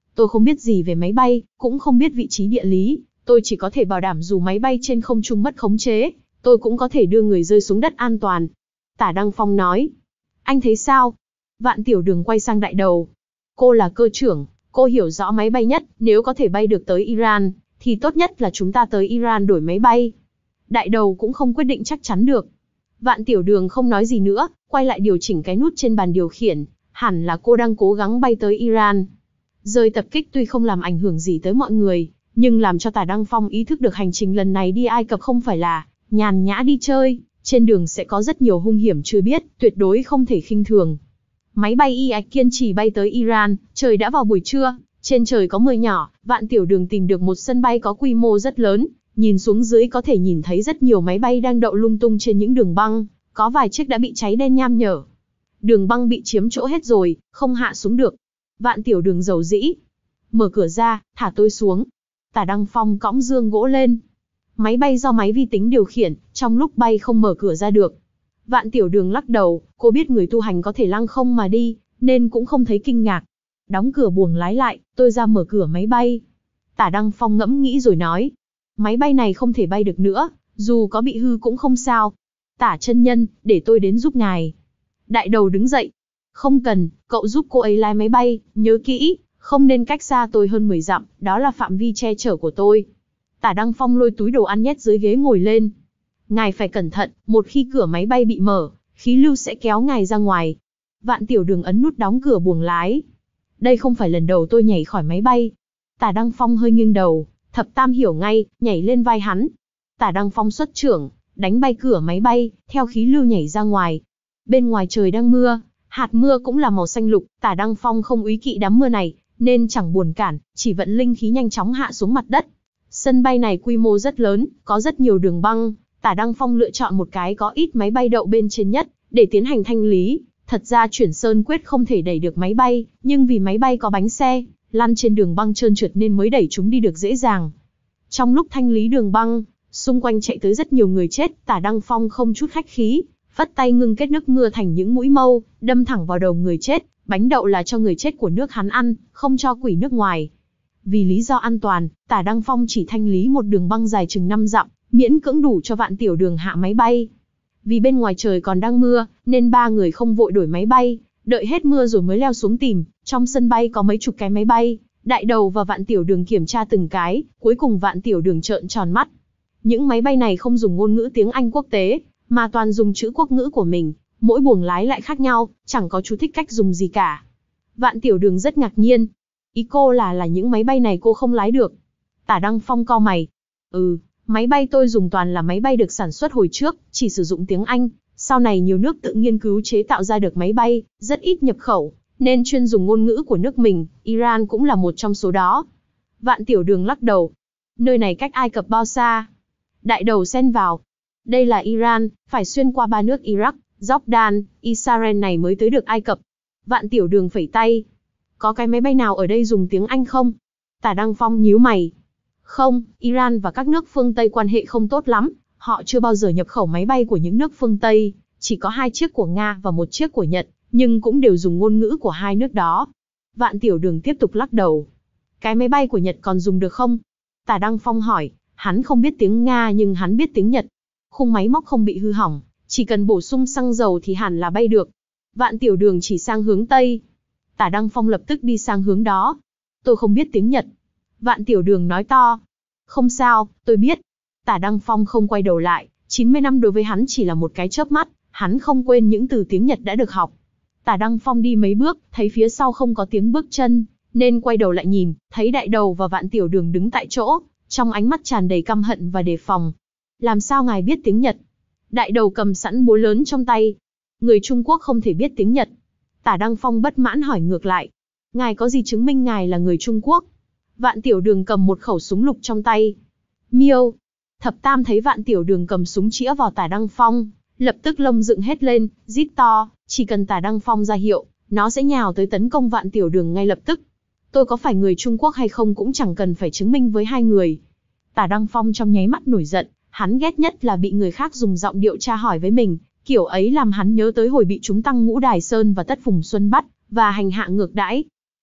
Tôi không biết gì về máy bay, cũng không biết vị trí địa lý, tôi chỉ có thể bảo đảm dù máy bay trên không trung mất khống chế, tôi cũng có thể đưa người rơi xuống đất an toàn. Tả Đăng Phong nói. Anh thấy sao? Vạn Tiểu Đường quay sang Đại Đầu. Cô là cơ trưởng, cô hiểu rõ máy bay nhất, nếu có thể bay được tới Iran, thì tốt nhất là chúng ta tới Iran đổi máy bay. Đại Đầu cũng không quyết định chắc chắn được. Vạn Tiểu Đường không nói gì nữa, quay lại điều chỉnh cái nút trên bàn điều khiển, hẳn là cô đang cố gắng bay tới Iran. Rơi tập kích tuy không làm ảnh hưởng gì tới mọi người, nhưng làm cho Tả Đăng Phong ý thức được hành trình lần này đi Ai Cập không phải là nhàn nhã đi chơi, trên đường sẽ có rất nhiều hung hiểm chưa biết, tuyệt đối không thể khinh thường. Máy bay Y ạch kiên trì bay tới Iran, trời đã vào buổi trưa, trên trời có mưa nhỏ, Vạn Tiểu Đường tìm được một sân bay có quy mô rất lớn, nhìn xuống dưới có thể nhìn thấy rất nhiều máy bay đang đậu lung tung trên những đường băng, có vài chiếc đã bị cháy đen nham nhở. Đường băng bị chiếm chỗ hết rồi, không hạ xuống được. Vạn Tiểu Đường dầu dĩ. Mở cửa ra, thả tôi xuống. Tả Đăng Phong cõng dương gỗ lên. Máy bay do máy vi tính điều khiển, trong lúc bay không mở cửa ra được. Vạn Tiểu Đường lắc đầu, cô biết người tu hành có thể lăng không mà đi, nên cũng không thấy kinh ngạc. Đóng cửa buồng lái lại, tôi ra mở cửa máy bay. Tả Đăng Phong ngẫm nghĩ rồi nói. Máy bay này không thể bay được nữa, dù có bị hư cũng không sao. Tả chân nhân, để tôi đến giúp ngài. Đại Đầu đứng dậy. Không cần, cậu giúp cô ấy lái máy bay, nhớ kỹ, không nên cách xa tôi hơn mười dặm, đó là phạm vi che chở của tôi. Tả Đăng Phong lôi túi đồ ăn nhét dưới ghế ngồi lên. Ngài phải cẩn thận, một khi cửa máy bay bị mở, khí lưu sẽ kéo ngài ra ngoài. Vạn Tiểu Đường ấn nút đóng cửa buồng lái. Đây không phải lần đầu tôi nhảy khỏi máy bay. Tả Đăng Phong hơi nghiêng đầu, Thập Tam hiểu ngay, nhảy lên vai hắn. Tả Đăng Phong xuất chưởng, đánh bay cửa máy bay, theo khí lưu nhảy ra ngoài. Bên ngoài trời đang mưa, hạt mưa cũng là màu xanh lục, Tả Đăng Phong không úy kỵ đám mưa này, nên chẳng buồn cản, chỉ vận linh khí nhanh chóng hạ xuống mặt đất. Sân bay này quy mô rất lớn, có rất nhiều đường băng, Tả Đăng Phong lựa chọn một cái có ít máy bay đậu bên trên nhất, để tiến hành thanh lý. Thật ra chuyển sơn quyết không thể đẩy được máy bay, nhưng vì máy bay có bánh xe, lăn trên đường băng trơn trượt nên mới đẩy chúng đi được dễ dàng. Trong lúc thanh lý đường băng, xung quanh chạy tới rất nhiều người chết, Tả Đăng Phong không chút khách khí, phất tay ngưng kết nước mưa thành những mũi mâu, đâm thẳng vào đầu người chết. Bánh đậu là cho người chết của nước hắn ăn, không cho quỷ nước ngoài. Vì lý do an toàn, Tả Đăng Phong chỉ thanh lý một đường băng dài chừng năm dặm, miễn cưỡng đủ cho Vạn Tiểu Đường hạ máy bay. Vì bên ngoài trời còn đang mưa, nên ba người không vội đổi máy bay, đợi hết mưa rồi mới leo xuống tìm. Trong sân bay có mấy chục cái máy bay, Đại Đầu và Vạn Tiểu Đường kiểm tra từng cái, cuối cùng Vạn Tiểu Đường trợn tròn mắt. Những máy bay này không dùng ngôn ngữ tiếng Anh quốc tế, mà toàn dùng chữ quốc ngữ của mình, mỗi buồng lái lại khác nhau, chẳng có chú thích cách dùng gì cả. Vạn Tiểu Đường rất ngạc nhiên. Ý cô là là những máy bay này cô không lái được. Tả Đăng Phong cau mày. Ừ, máy bay tôi dùng toàn là máy bay được sản xuất hồi trước, chỉ sử dụng tiếng Anh. Sau này nhiều nước tự nghiên cứu chế tạo ra được máy bay, rất ít nhập khẩu, nên chuyên dùng ngôn ngữ của nước mình, Iran cũng là một trong số đó. Vạn Tiểu Đường lắc đầu. Nơi này cách Ai Cập bao xa? Đại Đầu xen vào. Đây là Iran, phải xuyên qua ba nước Iraq, Jordan, Israel này mới tới được Ai Cập. Vạn Tiểu Đường phẩy tay. Có cái máy bay nào ở đây dùng tiếng Anh không? Tả Đăng Phong nhíu mày. Không, Iran và các nước phương Tây quan hệ không tốt lắm, họ chưa bao giờ nhập khẩu máy bay của những nước phương Tây, chỉ có hai chiếc của Nga và một chiếc của Nhật, nhưng cũng đều dùng ngôn ngữ của hai nước đó. Vạn Tiểu Đường tiếp tục lắc đầu. Cái máy bay của Nhật còn dùng được không? Tả Đăng Phong hỏi, hắn không biết tiếng Nga nhưng hắn biết tiếng Nhật. Khung máy móc không bị hư hỏng, chỉ cần bổ sung xăng dầu thì hẳn là bay được. Vạn Tiểu Đường chỉ sang hướng Tây. Tả Đăng Phong lập tức đi sang hướng đó. Tôi không biết tiếng Nhật. Vạn Tiểu Đường nói to. Không sao, tôi biết. Tả Đăng Phong không quay đầu lại, chín mươi năm đối với hắn chỉ là một cái chớp mắt, hắn không quên những từ tiếng Nhật đã được học. Tả Đăng Phong đi mấy bước, thấy phía sau không có tiếng bước chân, nên quay đầu lại nhìn, thấy Đại Đầu và Vạn Tiểu Đường đứng tại chỗ, trong ánh mắt tràn đầy căm hận và đề phòng. Làm sao ngài biết tiếng Nhật? Đại Đầu cầm sẵn búa lớn trong tay. Người Trung Quốc không thể biết tiếng Nhật. Tả Đăng Phong bất mãn hỏi ngược lại. Ngài có gì chứng minh ngài là người Trung Quốc? Vạn Tiểu Đường cầm một khẩu súng lục trong tay. Miêu. Thập Tam thấy Vạn Tiểu Đường cầm súng chĩa vào Tả Đăng Phong, lập tức lông dựng hết lên, rít to, chỉ cần Tả Đăng Phong ra hiệu, nó sẽ nhào tới tấn công Vạn Tiểu Đường ngay lập tức. Tôi có phải người Trung Quốc hay không cũng chẳng cần phải chứng minh với hai người. Tả Đăng Phong trong nháy mắt nổi giận, hắn ghét nhất là bị người khác dùng giọng điệu tra hỏi với mình, kiểu ấy làm hắn nhớ tới hồi bị chúng Tăng Ngũ Đài Sơn và Tất Phùng Xuân bắt và hành hạ ngược đãi.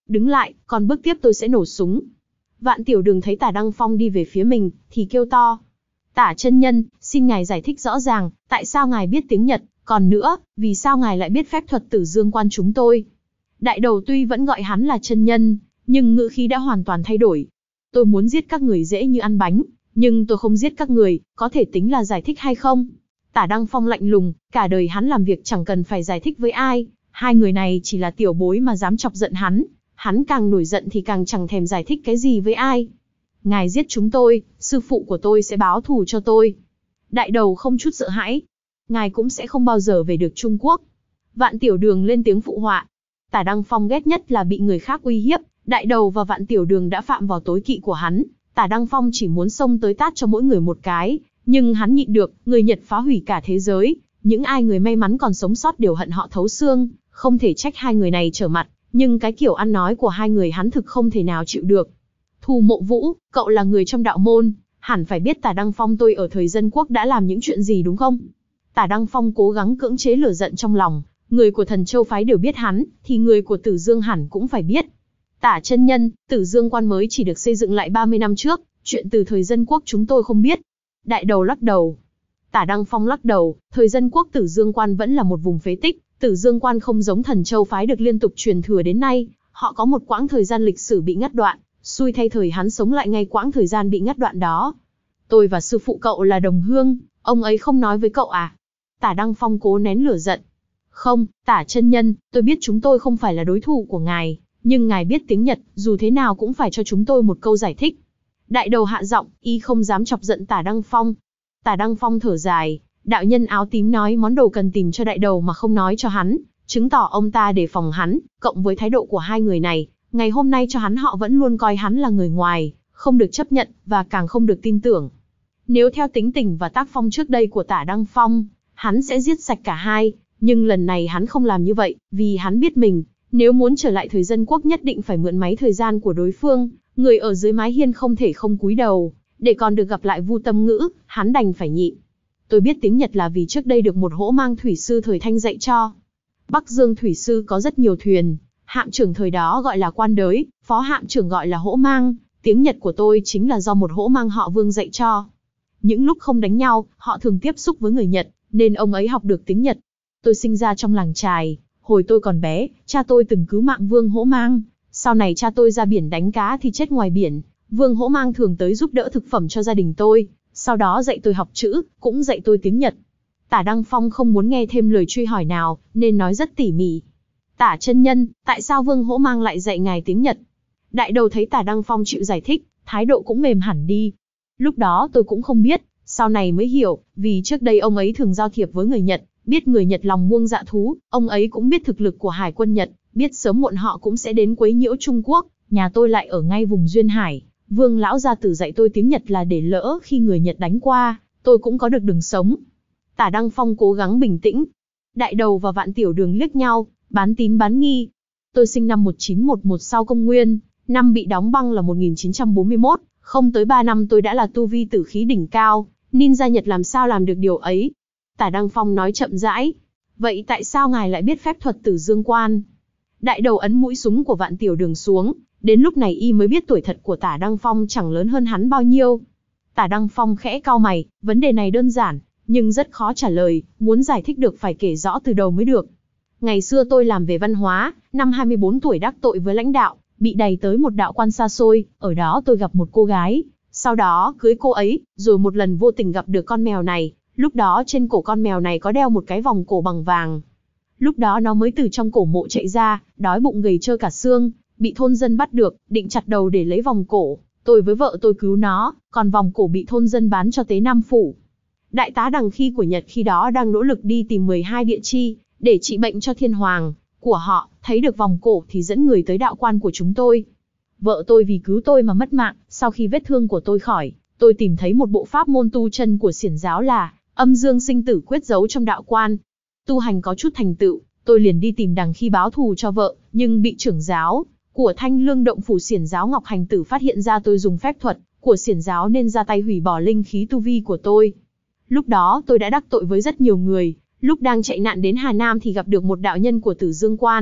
Đứng lại, còn bước tiếp tôi sẽ nổ súng. Vạn Tiểu Đường thấy Tả Đăng Phong đi về phía mình, thì kêu to. Tả chân nhân, xin ngài giải thích rõ ràng, tại sao ngài biết tiếng Nhật, còn nữa, vì sao ngài lại biết phép thuật Tử Dương Quan chúng tôi? Đại đầu tuy vẫn gọi hắn là chân nhân, nhưng ngữ khí đã hoàn toàn thay đổi. Tôi muốn giết các người dễ như ăn bánh, nhưng tôi không giết các người, có thể tính là giải thích hay không? Tả Đăng Phong lạnh lùng, cả đời hắn làm việc chẳng cần phải giải thích với ai, hai người này chỉ là tiểu bối mà dám chọc giận hắn, hắn càng nổi giận thì càng chẳng thèm giải thích cái gì với ai. Ngài giết chúng tôi, sư phụ của tôi sẽ báo thù cho tôi. Đại đầu không chút sợ hãi. Ngài cũng sẽ không bao giờ về được Trung Quốc. Vạn Tiểu Đường lên tiếng phụ họa. Tả Đăng Phong ghét nhất là bị người khác uy hiếp, Đại đầu và Vạn Tiểu Đường đã phạm vào tối kỵ của hắn. Tả Đăng Phong chỉ muốn xông tới tát cho mỗi người một cái, nhưng hắn nhịn được, người Nhật phá hủy cả thế giới, những ai người may mắn còn sống sót đều hận họ thấu xương, không thể trách hai người này trở mặt, nhưng cái kiểu ăn nói của hai người hắn thực không thể nào chịu được. Thù Mộ Vũ, cậu là người trong đạo môn, hẳn phải biết Tả Đăng Phong tôi ở thời Dân Quốc đã làm những chuyện gì đúng không? Tả Đăng Phong cố gắng cưỡng chế lửa giận trong lòng, người của Thần Châu phái đều biết hắn, thì người của Tử Dương hẳn cũng phải biết. Tả chân nhân, Tử Dương Quan mới chỉ được xây dựng lại ba mươi năm trước, chuyện từ thời Dân Quốc chúng tôi không biết. Đại đầu lắc đầu. Tả Đăng Phong lắc đầu, thời Dân Quốc Tử Dương Quan vẫn là một vùng phế tích, Tử Dương Quan không giống Thần Châu phái được liên tục truyền thừa đến nay, họ có một quãng thời gian lịch sử bị ngắt đoạn, xui thay thời hắn sống lại ngay quãng thời gian bị ngắt đoạn đó. Tôi và sư phụ cậu là đồng hương, ông ấy không nói với cậu à? Tả Đăng Phong cố nén lửa giận. Không, Tả chân nhân, tôi biết chúng tôi không phải là đối thủ của ngài, nhưng ngài biết tiếng Nhật, dù thế nào cũng phải cho chúng tôi một câu giải thích. Đại đầu hạ giọng, y không dám chọc giận Tả Đăng Phong. Tả Đăng Phong thở dài, đạo nhân áo tím nói món đồ cần tìm cho đại đầu mà không nói cho hắn, chứng tỏ ông ta đề phòng hắn, cộng với thái độ của hai người này, ngày hôm nay cho hắn họ vẫn luôn coi hắn là người ngoài, không được chấp nhận, và càng không được tin tưởng. Nếu theo tính tình và tác phong trước đây của Tả Đăng Phong, hắn sẽ giết sạch cả hai, nhưng lần này hắn không làm như vậy, vì hắn biết mình, nếu muốn trở lại thời Dân Quốc nhất định phải mượn máy thời gian của đối phương, người ở dưới mái hiên không thể không cúi đầu, để còn được gặp lại Vu Tâm Ngữ, hắn đành phải nhịn. Tôi biết tiếng Nhật là vì trước đây được một hỗ mang thủy sư thời Thanh dạy cho. Bắc Dương thủy sư có rất nhiều thuyền, hạm trưởng thời đó gọi là quan đới, phó hạm trưởng gọi là hỗ mang, tiếng Nhật của tôi chính là do một hỗ mang họ Vương dạy cho. Những lúc không đánh nhau, họ thường tiếp xúc với người Nhật, nên ông ấy học được tiếng Nhật. Tôi sinh ra trong làng chài, hồi tôi còn bé, cha tôi từng cứu mạng Vương Hỗ Mang, sau này cha tôi ra biển đánh cá thì chết ngoài biển, Vương Hỗ Mang thường tới giúp đỡ thực phẩm cho gia đình tôi, sau đó dạy tôi học chữ, cũng dạy tôi tiếng Nhật. Tả Đăng Phong không muốn nghe thêm lời truy hỏi nào, nên nói rất tỉ mỉ. Tả chân nhân, tại sao Vương Hỗ Mang lại dạy ngài tiếng Nhật? Đại đầu thấy Tả Đăng Phong chịu giải thích, thái độ cũng mềm hẳn đi. Lúc đó tôi cũng không biết, sau này mới hiểu, vì trước đây ông ấy thường giao thiệp với người Nhật, biết người Nhật lòng muông dạ thú, ông ấy cũng biết thực lực của Hải quân Nhật, biết sớm muộn họ cũng sẽ đến quấy nhiễu Trung Quốc, nhà tôi lại ở ngay vùng duyên hải, Vương lão gia tử dạy tôi tiếng Nhật là để lỡ khi người Nhật đánh qua, tôi cũng có được đường sống. Tả Đăng Phong cố gắng bình tĩnh. Đại đầu và Vạn Tiểu Đường liếc nhau, bán tín bán nghi. Tôi sinh năm một nghìn chín trăm mười một sau công nguyên, năm bị đóng băng là một nghìn chín trăm bốn mươi mốt, không tới ba năm tôi đã là tu vi tử khí đỉnh cao, ninja Nhật làm sao làm được điều ấy? Tả Đăng Phong nói chậm rãi. Vậy tại sao ngài lại biết phép thuật Tử Dương Quan? Đại đầu ấn mũi súng của Vạn Tiểu Đường xuống, đến lúc này y mới biết tuổi thật của Tả Đăng Phong chẳng lớn hơn hắn bao nhiêu. Tả Đăng Phong khẽ cau mày, vấn đề này đơn giản, nhưng rất khó trả lời, muốn giải thích được phải kể rõ từ đầu mới được. Ngày xưa tôi làm về văn hóa, năm hai mươi bốn tuổi đắc tội với lãnh đạo, bị đày tới một đạo quan xa xôi, ở đó tôi gặp một cô gái, sau đó cưới cô ấy, rồi một lần vô tình gặp được con mèo này, lúc đó trên cổ con mèo này có đeo một cái vòng cổ bằng vàng. Lúc đó nó mới từ trong cổ mộ chạy ra, đói bụng gầy trơ cả xương, bị thôn dân bắt được, định chặt đầu để lấy vòng cổ, tôi với vợ tôi cứu nó, còn vòng cổ bị thôn dân bán cho Tế Nam Phủ. Đại tá Đằng Khi của Nhật khi đó đang nỗ lực đi tìm mười hai địa chi, để trị bệnh cho thiên hoàng của họ, thấy được vòng cổ thì dẫn người tới đạo quan của chúng tôi. Vợ tôi vì cứu tôi mà mất mạng, sau khi vết thương của tôi khỏi, tôi tìm thấy một bộ pháp môn tu chân của xiển giáo là âm dương sinh tử quyết giấu trong đạo quan. Tu hành có chút thành tựu, tôi liền đi tìm Đằng Khi báo thù cho vợ, nhưng bị trưởng giáo của Thanh Lương Động phủ xiển giáo Ngọc Hành Tử phát hiện ra tôi dùng phép thuật của xiển giáo nên ra tay hủy bỏ linh khí tu vi của tôi. Lúc đó tôi đã đắc tội với rất nhiều người, lúc đang chạy nạn đến Hà Nam thì gặp được một đạo nhân của Tử Dương Quan,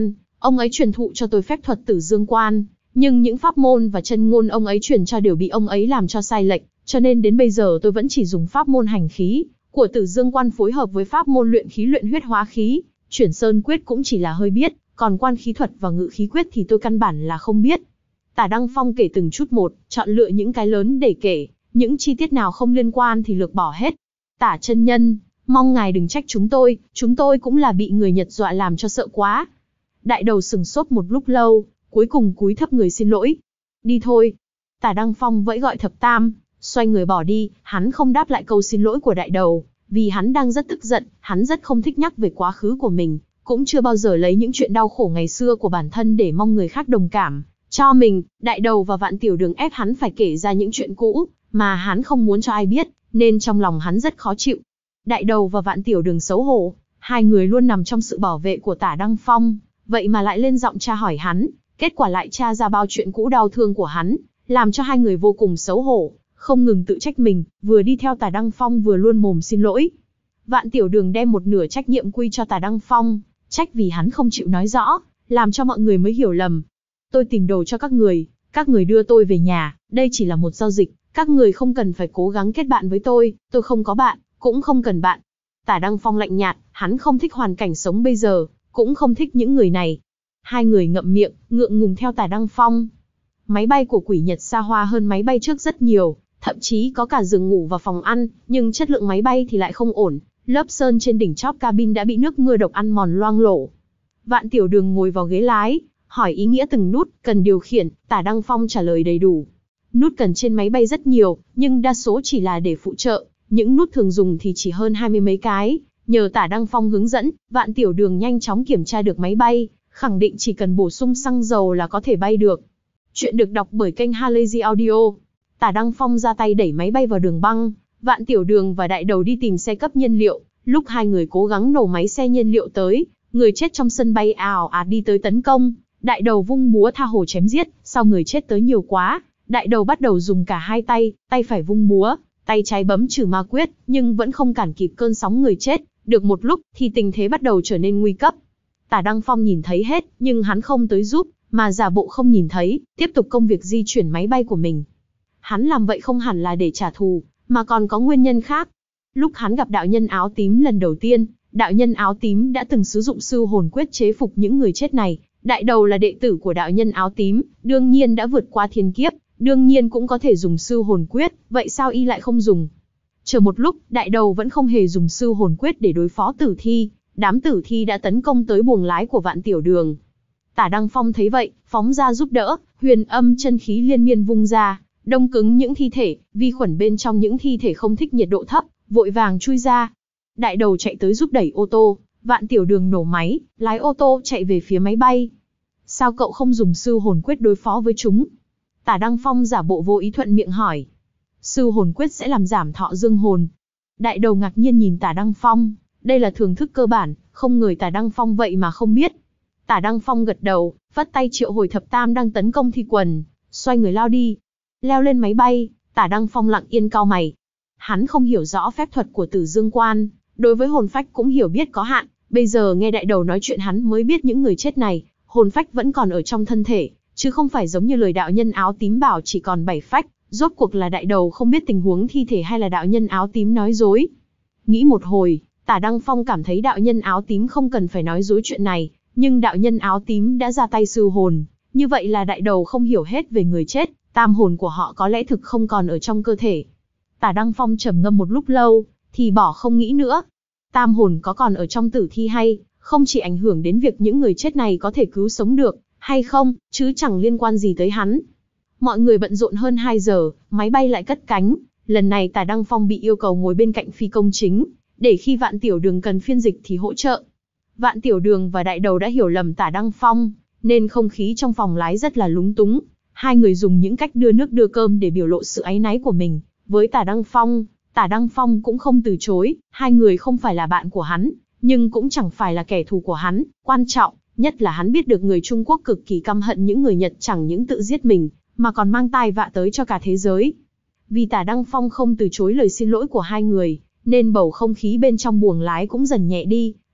Ông ấy truyền thụ cho tôi phép thuật Tử Dương Quan, nhưng những pháp môn và chân ngôn ông ấy truyền cho đều bị ông ấy làm cho sai lệch, cho nên đến bây giờ tôi vẫn chỉ dùng pháp môn hành khí của Tử Dương Quan phối hợp với pháp môn luyện khí luyện huyết hóa khí, chuyển sơn quyết cũng chỉ là hơi biết, còn quan khí thuật và ngự khí quyết thì tôi căn bản là không biết. Tả Đăng Phong kể từng chút một, chọn lựa những cái lớn để kể, những chi tiết nào không liên quan thì lược bỏ hết. Tả chân nhân, mong ngài đừng trách chúng tôi, chúng tôi cũng là bị người Nhật dọa làm cho sợ quá. Đại đầu sừng sốt một lúc lâu, cuối cùng cúi thấp người xin lỗi. Đi thôi. Tả Đăng Phong vẫy gọi thập tam, xoay người bỏ đi, hắn không đáp lại câu xin lỗi của đại đầu, vì hắn đang rất tức giận, hắn rất không thích nhắc về quá khứ của mình, cũng chưa bao giờ lấy những chuyện đau khổ ngày xưa của bản thân để mong người khác đồng cảm cho mình. Đại đầu và Vạn Tiểu Đường ép hắn phải kể ra những chuyện cũ mà hắn không muốn cho ai biết, nên trong lòng hắn rất khó chịu. Đại đầu và Vạn Tiểu Đường xấu hổ, hai người luôn nằm trong sự bảo vệ của Tả Đăng Phong, vậy mà lại lên giọng tra hỏi hắn, kết quả lại tra ra bao chuyện cũ đau thương của hắn, làm cho hai người vô cùng xấu hổ, không ngừng tự trách mình, vừa đi theo Tả Đăng Phong vừa luôn mồm xin lỗi. Vạn Tiểu Đường đem một nửa trách nhiệm quy cho Tả Đăng Phong, trách vì hắn không chịu nói rõ, làm cho mọi người mới hiểu lầm. Tôi tìm đồ cho các người, các người đưa tôi về nhà, đây chỉ là một giao dịch, các người không cần phải cố gắng kết bạn với tôi, tôi không có bạn, cũng không cần bạn. Tả Đăng Phong lạnh nhạt, hắn không thích hoàn cảnh sống bây giờ, cũng không thích những người này. Hai người ngậm miệng, ngượng ngùng theo Tả Đăng Phong. Máy bay của Quỷ Nhật xa hoa hơn máy bay trước rất nhiều, thậm chí có cả giường ngủ và phòng ăn, nhưng chất lượng máy bay thì lại không ổn. Lớp sơn trên đỉnh chóp cabin đã bị nước mưa độc ăn mòn loang lổ. Vạn Tiểu Đường ngồi vào ghế lái, hỏi ý nghĩa từng nút cần điều khiển, Tả Đăng Phong trả lời đầy đủ. Nút cần trên máy bay rất nhiều, nhưng đa số chỉ là để phụ trợ, những nút thường dùng thì chỉ hơn hai mươi mấy cái. Nhờ Tả Đăng Phong hướng dẫn, Vạn Tiểu Đường nhanh chóng kiểm tra được máy bay, khẳng định chỉ cần bổ sung xăng dầu là có thể bay được. Chuyện được đọc bởi kênh Halazy Audio. Tả Đăng Phong ra tay đẩy máy bay vào đường băng, Vạn Tiểu Đường và Đại Đầu đi tìm xe cấp nhiên liệu. Lúc hai người cố gắng nổ máy xe nhiên liệu tới, người chết trong sân bay ào ạt đi tới tấn công. Đại Đầu vung búa tha hồ chém giết, sau người chết tới nhiều quá, Đại Đầu bắt đầu dùng cả hai tay, tay phải vung búa, tay trái bấm trừ ma quyết, nhưng vẫn không cản kịp cơn sóng người chết. Được một lúc thì tình thế bắt đầu trở nên nguy cấp. Tả Đăng Phong nhìn thấy hết, nhưng hắn không tới giúp, mà giả bộ không nhìn thấy, tiếp tục công việc di chuyển máy bay của mình. Hắn làm vậy không hẳn là để trả thù, mà còn có nguyên nhân khác. Lúc hắn gặp đạo nhân áo tím lần đầu tiên, đạo nhân áo tím đã từng sử dụng sư hồn quyết chế phục những người chết này. Đại Đầu là đệ tử của đạo nhân áo tím, đương nhiên đã vượt qua thiên kiếp, đương nhiên cũng có thể dùng sư hồn quyết, vậy sao y lại không dùng? Chờ một lúc, Đại Đầu vẫn không hề dùng sư hồn quyết để đối phó tử thi, đám tử thi đã tấn công tới buồng lái của Vạn Tiểu Đường. Tả Đăng Phong thấy vậy, phóng ra giúp đỡ, huyền âm chân khí liên miên vung ra, đông cứng những thi thể, vi khuẩn bên trong những thi thể không thích nhiệt độ thấp, vội vàng chui ra. Đại Đầu chạy tới giúp đẩy ô tô, Vạn Tiểu Đường nổ máy, lái ô tô chạy về phía máy bay. Sao cậu không dùng sư hồn quyết đối phó với chúng? Tả Đăng Phong giả bộ vô ý thuận miệng hỏi. Sư hồn quyết sẽ làm giảm thọ dương hồn. Đại Đầu ngạc nhiên nhìn Tả Đăng Phong, đây là thưởng thức cơ bản, không ngờ Tả Đăng Phong vậy mà không biết. Tả Đăng Phong gật đầu, vắt tay triệu hồi thập tam đang tấn công thi quần, xoay người lao đi. Leo lên máy bay, Tả Đăng Phong lặng yên cau mày. Hắn không hiểu rõ phép thuật của Tử Dương Quan, đối với hồn phách cũng hiểu biết có hạn, bây giờ nghe Đại Đầu nói chuyện hắn mới biết những người chết này, hồn phách vẫn còn ở trong thân thể, chứ không phải giống như lời đạo nhân áo tím bảo chỉ còn bảy phách. Rốt cuộc là Đại Đầu không biết tình huống thi thể hay là đạo nhân áo tím nói dối? Nghĩ một hồi, Tả Đăng Phong cảm thấy đạo nhân áo tím không cần phải nói dối chuyện này, nhưng đạo nhân áo tím đã ra tay sư hồn, như vậy là Đại Đầu không hiểu hết về người chết, tam hồn của họ có lẽ thực không còn ở trong cơ thể. Tả Đăng Phong trầm ngâm một lúc lâu, thì bỏ không nghĩ nữa. Tam hồn có còn ở trong tử thi hay không chỉ ảnh hưởng đến việc những người chết này có thể cứu sống được hay không, chứ chẳng liên quan gì tới hắn. Mọi người bận rộn hơn hai giờ, máy bay lại cất cánh. Lần này Tả Đăng Phong bị yêu cầu ngồi bên cạnh phi công chính, để khi Vạn Tiểu Đường cần phiên dịch thì hỗ trợ. Vạn Tiểu Đường và Đại Đầu đã hiểu lầm Tả Đăng Phong, nên không khí trong phòng lái rất là lúng túng. Hai người dùng những cách đưa nước đưa cơm để biểu lộ sự áy náy của mình với Tả Đăng Phong. Tả Đăng Phong cũng không từ chối, hai người không phải là bạn của hắn, nhưng cũng chẳng phải là kẻ thù của hắn. Quan trọng nhất là hắn biết được người Trung Quốc cực kỳ căm hận những người Nhật chẳng những tự giết mình, mà còn mang tai vạ tới cho cả thế giới. Vì Tả Đăng Phong không từ chối lời xin lỗi của hai người, nên bầu không khí bên trong buồng lái cũng dần nhẹ đi.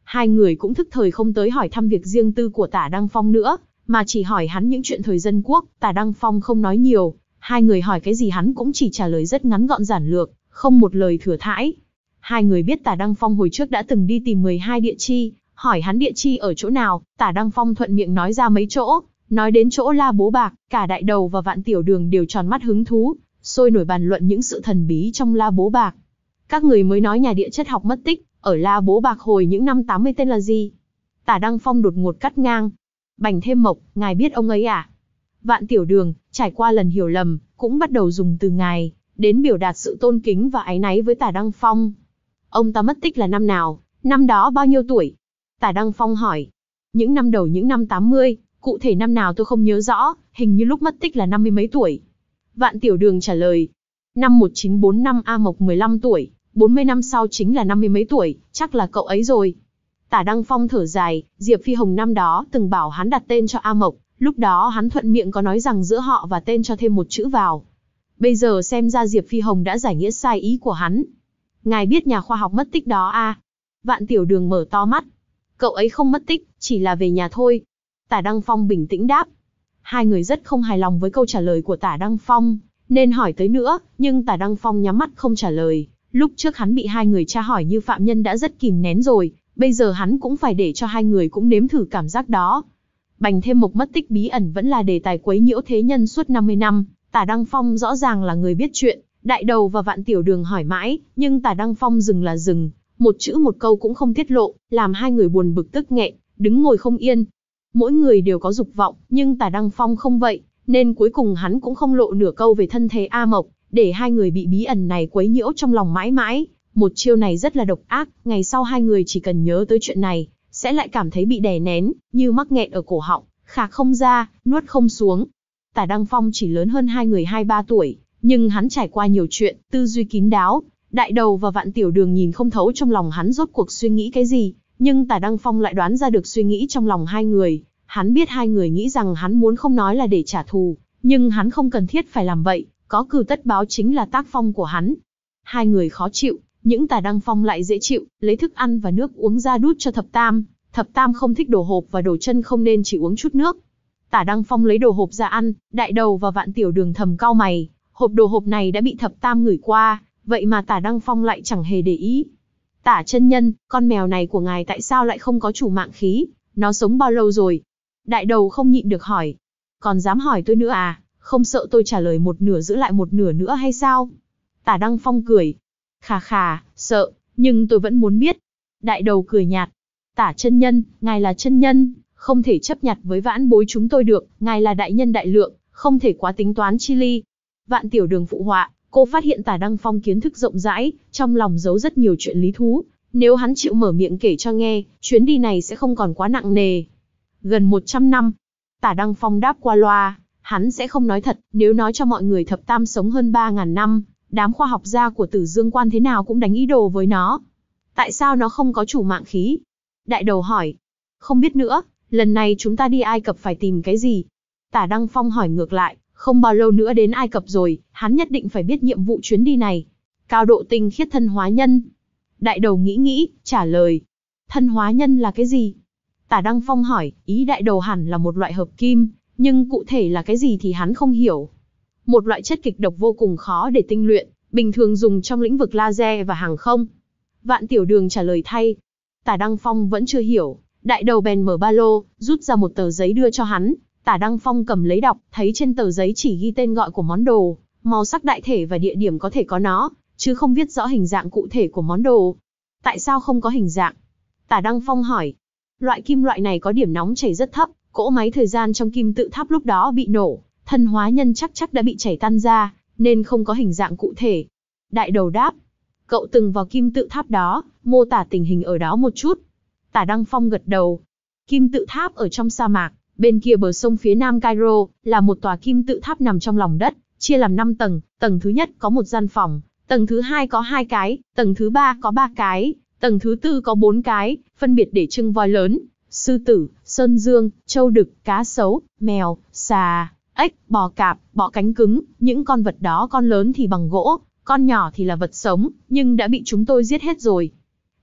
Hai người cũng thức thời không tới hỏi thăm việc riêng tư của Tả Đăng Phong nữa, mà chỉ hỏi hắn những chuyện thời dân quốc. Tả Đăng Phong không nói nhiều, hai người hỏi cái gì hắn cũng chỉ trả lời rất ngắn gọn giản lược, không một lời thừa thãi. Hai người biết Tả Đăng Phong hồi trước đã từng đi tìm mười hai địa chi, hỏi hắn địa chi ở chỗ nào, Tả Đăng Phong thuận miệng nói ra mấy chỗ, nói đến chỗ La Bố Bạc, cả Đại Đầu và Vạn Tiểu Đường đều tròn mắt hứng thú, sôi nổi bàn luận những sự thần bí trong La Bố Bạc. Các người mới nói nhà địa chất học mất tích, ở La Bố Bạc hồi những năm tám mươi tên là gì? Tả Đăng Phong đột ngột cắt ngang. Bành Thêm Mộc, ngài biết ông ấy à? Vạn Tiểu Đường, trải qua lần hiểu lầm, cũng bắt đầu dùng từ ngài, đến biểu đạt sự tôn kính và áy náy với Tả Đăng Phong. Ông ta mất tích là năm nào? Năm đó bao nhiêu tuổi? Tả Đăng Phong hỏi. Những năm đầu những năm tám mươi, cụ thể năm nào tôi không nhớ rõ, hình như lúc mất tích là năm mươi mấy tuổi. Vạn Tiểu Đường trả lời. Năm một nghìn chín trăm bốn mươi lăm A Mộc mười lăm tuổi, bốn mươi năm sau chính là năm mươi mấy tuổi, chắc là cậu ấy rồi. Tả Đăng Phong thở dài, Diệp Phi Hồng năm đó từng bảo hắn đặt tên cho A Mộc, lúc đó hắn thuận miệng có nói rằng giữa họ và tên cho thêm một chữ vào. Bây giờ xem ra Diệp Phi Hồng đã giải nghĩa sai ý của hắn. Ngài biết nhà khoa học mất tích đó à? Vạn Tiểu Đường mở to mắt. Cậu ấy không mất tích, chỉ là về nhà thôi. Tả Đăng Phong bình tĩnh đáp. Hai người rất không hài lòng với câu trả lời của Tả Đăng Phong, nên hỏi tới nữa, nhưng Tả Đăng Phong nhắm mắt không trả lời. Lúc trước hắn bị hai người tra hỏi như phạm nhân đã rất kìm nén rồi, bây giờ hắn cũng phải để cho hai người cũng nếm thử cảm giác đó. Bành Thêm Mộc mất tích bí ẩn vẫn là đề tài quấy nhiễu thế nhân suốt năm mươi năm, Tả Đăng Phong rõ ràng là người biết chuyện, Đại Đầu và Vạn Tiểu Đường hỏi mãi, nhưng Tả Đăng Phong dừng là dừng, một chữ một câu cũng không tiết lộ, làm hai người buồn bực tức nghẹn, đứng ngồi không yên. Mỗi người đều có dục vọng, nhưng Tả Đăng Phong không vậy, nên cuối cùng hắn cũng không lộ nửa câu về thân thế A Mộc, để hai người bị bí ẩn này quấy nhiễu trong lòng mãi mãi. Một chiêu này rất là độc ác, ngày sau hai người chỉ cần nhớ tới chuyện này, sẽ lại cảm thấy bị đè nén, như mắc nghẹn ở cổ họng, khạc không ra, nuốt không xuống. Tả Đăng Phong chỉ lớn hơn hai người hai ba tuổi, nhưng hắn trải qua nhiều chuyện, tư duy kín đáo. Đại Đầu và Vạn Tiểu Đường nhìn không thấu trong lòng hắn rốt cuộc suy nghĩ cái gì, nhưng Tả Đăng Phong lại đoán ra được suy nghĩ trong lòng hai người. Hắn biết hai người nghĩ rằng hắn muốn không nói là để trả thù, nhưng hắn không cần thiết phải làm vậy, có cừu tất báo chính là tác phong của hắn. Hai người khó chịu, những Tả Đăng Phong lại dễ chịu, lấy thức ăn và nước uống ra đút cho Thập Tam. Thập Tam không thích đồ hộp và đồ chân không nên chỉ uống chút nước. Tả Đăng Phong lấy đồ hộp ra ăn, Đại Đầu và Vạn Tiểu Đường thầm cau mày, hộp đồ hộp này đã bị Thập Tam ngửi qua, vậy mà Tả Đăng Phong lại chẳng hề để ý. Tả chân nhân, con mèo này của ngài tại sao lại không có chủ mạng khí, nó sống bao lâu rồi? Đại Đầu không nhịn được hỏi. Còn dám hỏi tôi nữa à, không sợ tôi trả lời một nửa giữ lại một nửa nữa hay sao? Tả Đăng Phong cười. Khà khà, sợ, nhưng tôi vẫn muốn biết. Đại Đầu cười nhạt. Tả chân nhân, ngài là chân nhân, không thể chấp nhặt với vãn bối chúng tôi được, ngài là đại nhân đại lượng, không thể quá tính toán chi ly. Vạn Tiểu Đường phụ họa, cô phát hiện Tả Đăng Phong kiến thức rộng rãi, trong lòng giấu rất nhiều chuyện lý thú. Nếu hắn chịu mở miệng kể cho nghe, chuyến đi này sẽ không còn quá nặng nề. Gần một trăm năm, Tả Đăng Phong đáp qua loa, hắn sẽ không nói thật, nếu nói cho mọi người Thập Tam sống hơn ba ngàn năm, đám khoa học gia của Tử Dương Quan thế nào cũng đánh ý đồ với nó. Tại sao nó không có chủ mạng khí? Đại Đầu hỏi. Không biết nữa, lần này chúng ta đi Ai Cập phải tìm cái gì? Tả Đăng Phong hỏi ngược lại, không bao lâu nữa đến Ai Cập rồi, hắn nhất định phải biết nhiệm vụ chuyến đi này. Cao độ tinh khiết thân hóa nhân. Đại Đầu nghĩ nghĩ, trả lời. Thân hóa nhân là cái gì? Tả Đăng Phong hỏi, ý Đại Đầu hẳn là một loại hợp kim, nhưng cụ thể là cái gì thì hắn không hiểu. Một loại chất kịch độc vô cùng khó để tinh luyện, bình thường dùng trong lĩnh vực laser và hàng không. Vạn Tiểu Đường trả lời thay. Tả Đăng Phong vẫn chưa hiểu, Đại Đầu bèn mở ba lô, rút ra một tờ giấy đưa cho hắn. Tả Đăng Phong cầm lấy đọc, thấy trên tờ giấy chỉ ghi tên gọi của món đồ, màu sắc đại thể và địa điểm có thể có nó, chứ không viết rõ hình dạng cụ thể của món đồ. Tại sao không có hình dạng? Tả Đăng Phong hỏi. Loại kim loại này có điểm nóng chảy rất thấp, cỗ máy thời gian trong kim tự tháp lúc đó bị nổ, thân hóa nhân chắc chắc đã bị chảy tan ra, nên không có hình dạng cụ thể. Đại Đầu đáp. Cậu từng vào kim tự tháp đó, mô tả tình hình ở đó một chút. Tả Đăng Phong gật đầu. Kim tự tháp ở trong sa mạc, bên kia bờ sông phía nam Cairo, là một tòa kim tự tháp nằm trong lòng đất, chia làm năm tầng, tầng thứ nhất có một gian phòng, tầng thứ hai có hai cái, tầng thứ ba có ba cái, tầng thứ tư có bốn cái, phân biệt để trưng voi lớn, sư tử, sơn dương, trâu đực, cá sấu, mèo, xà, ếch, bò cạp, bọ cánh cứng, những con vật đó con lớn thì bằng gỗ, con nhỏ thì là vật sống, nhưng đã bị chúng tôi giết hết rồi.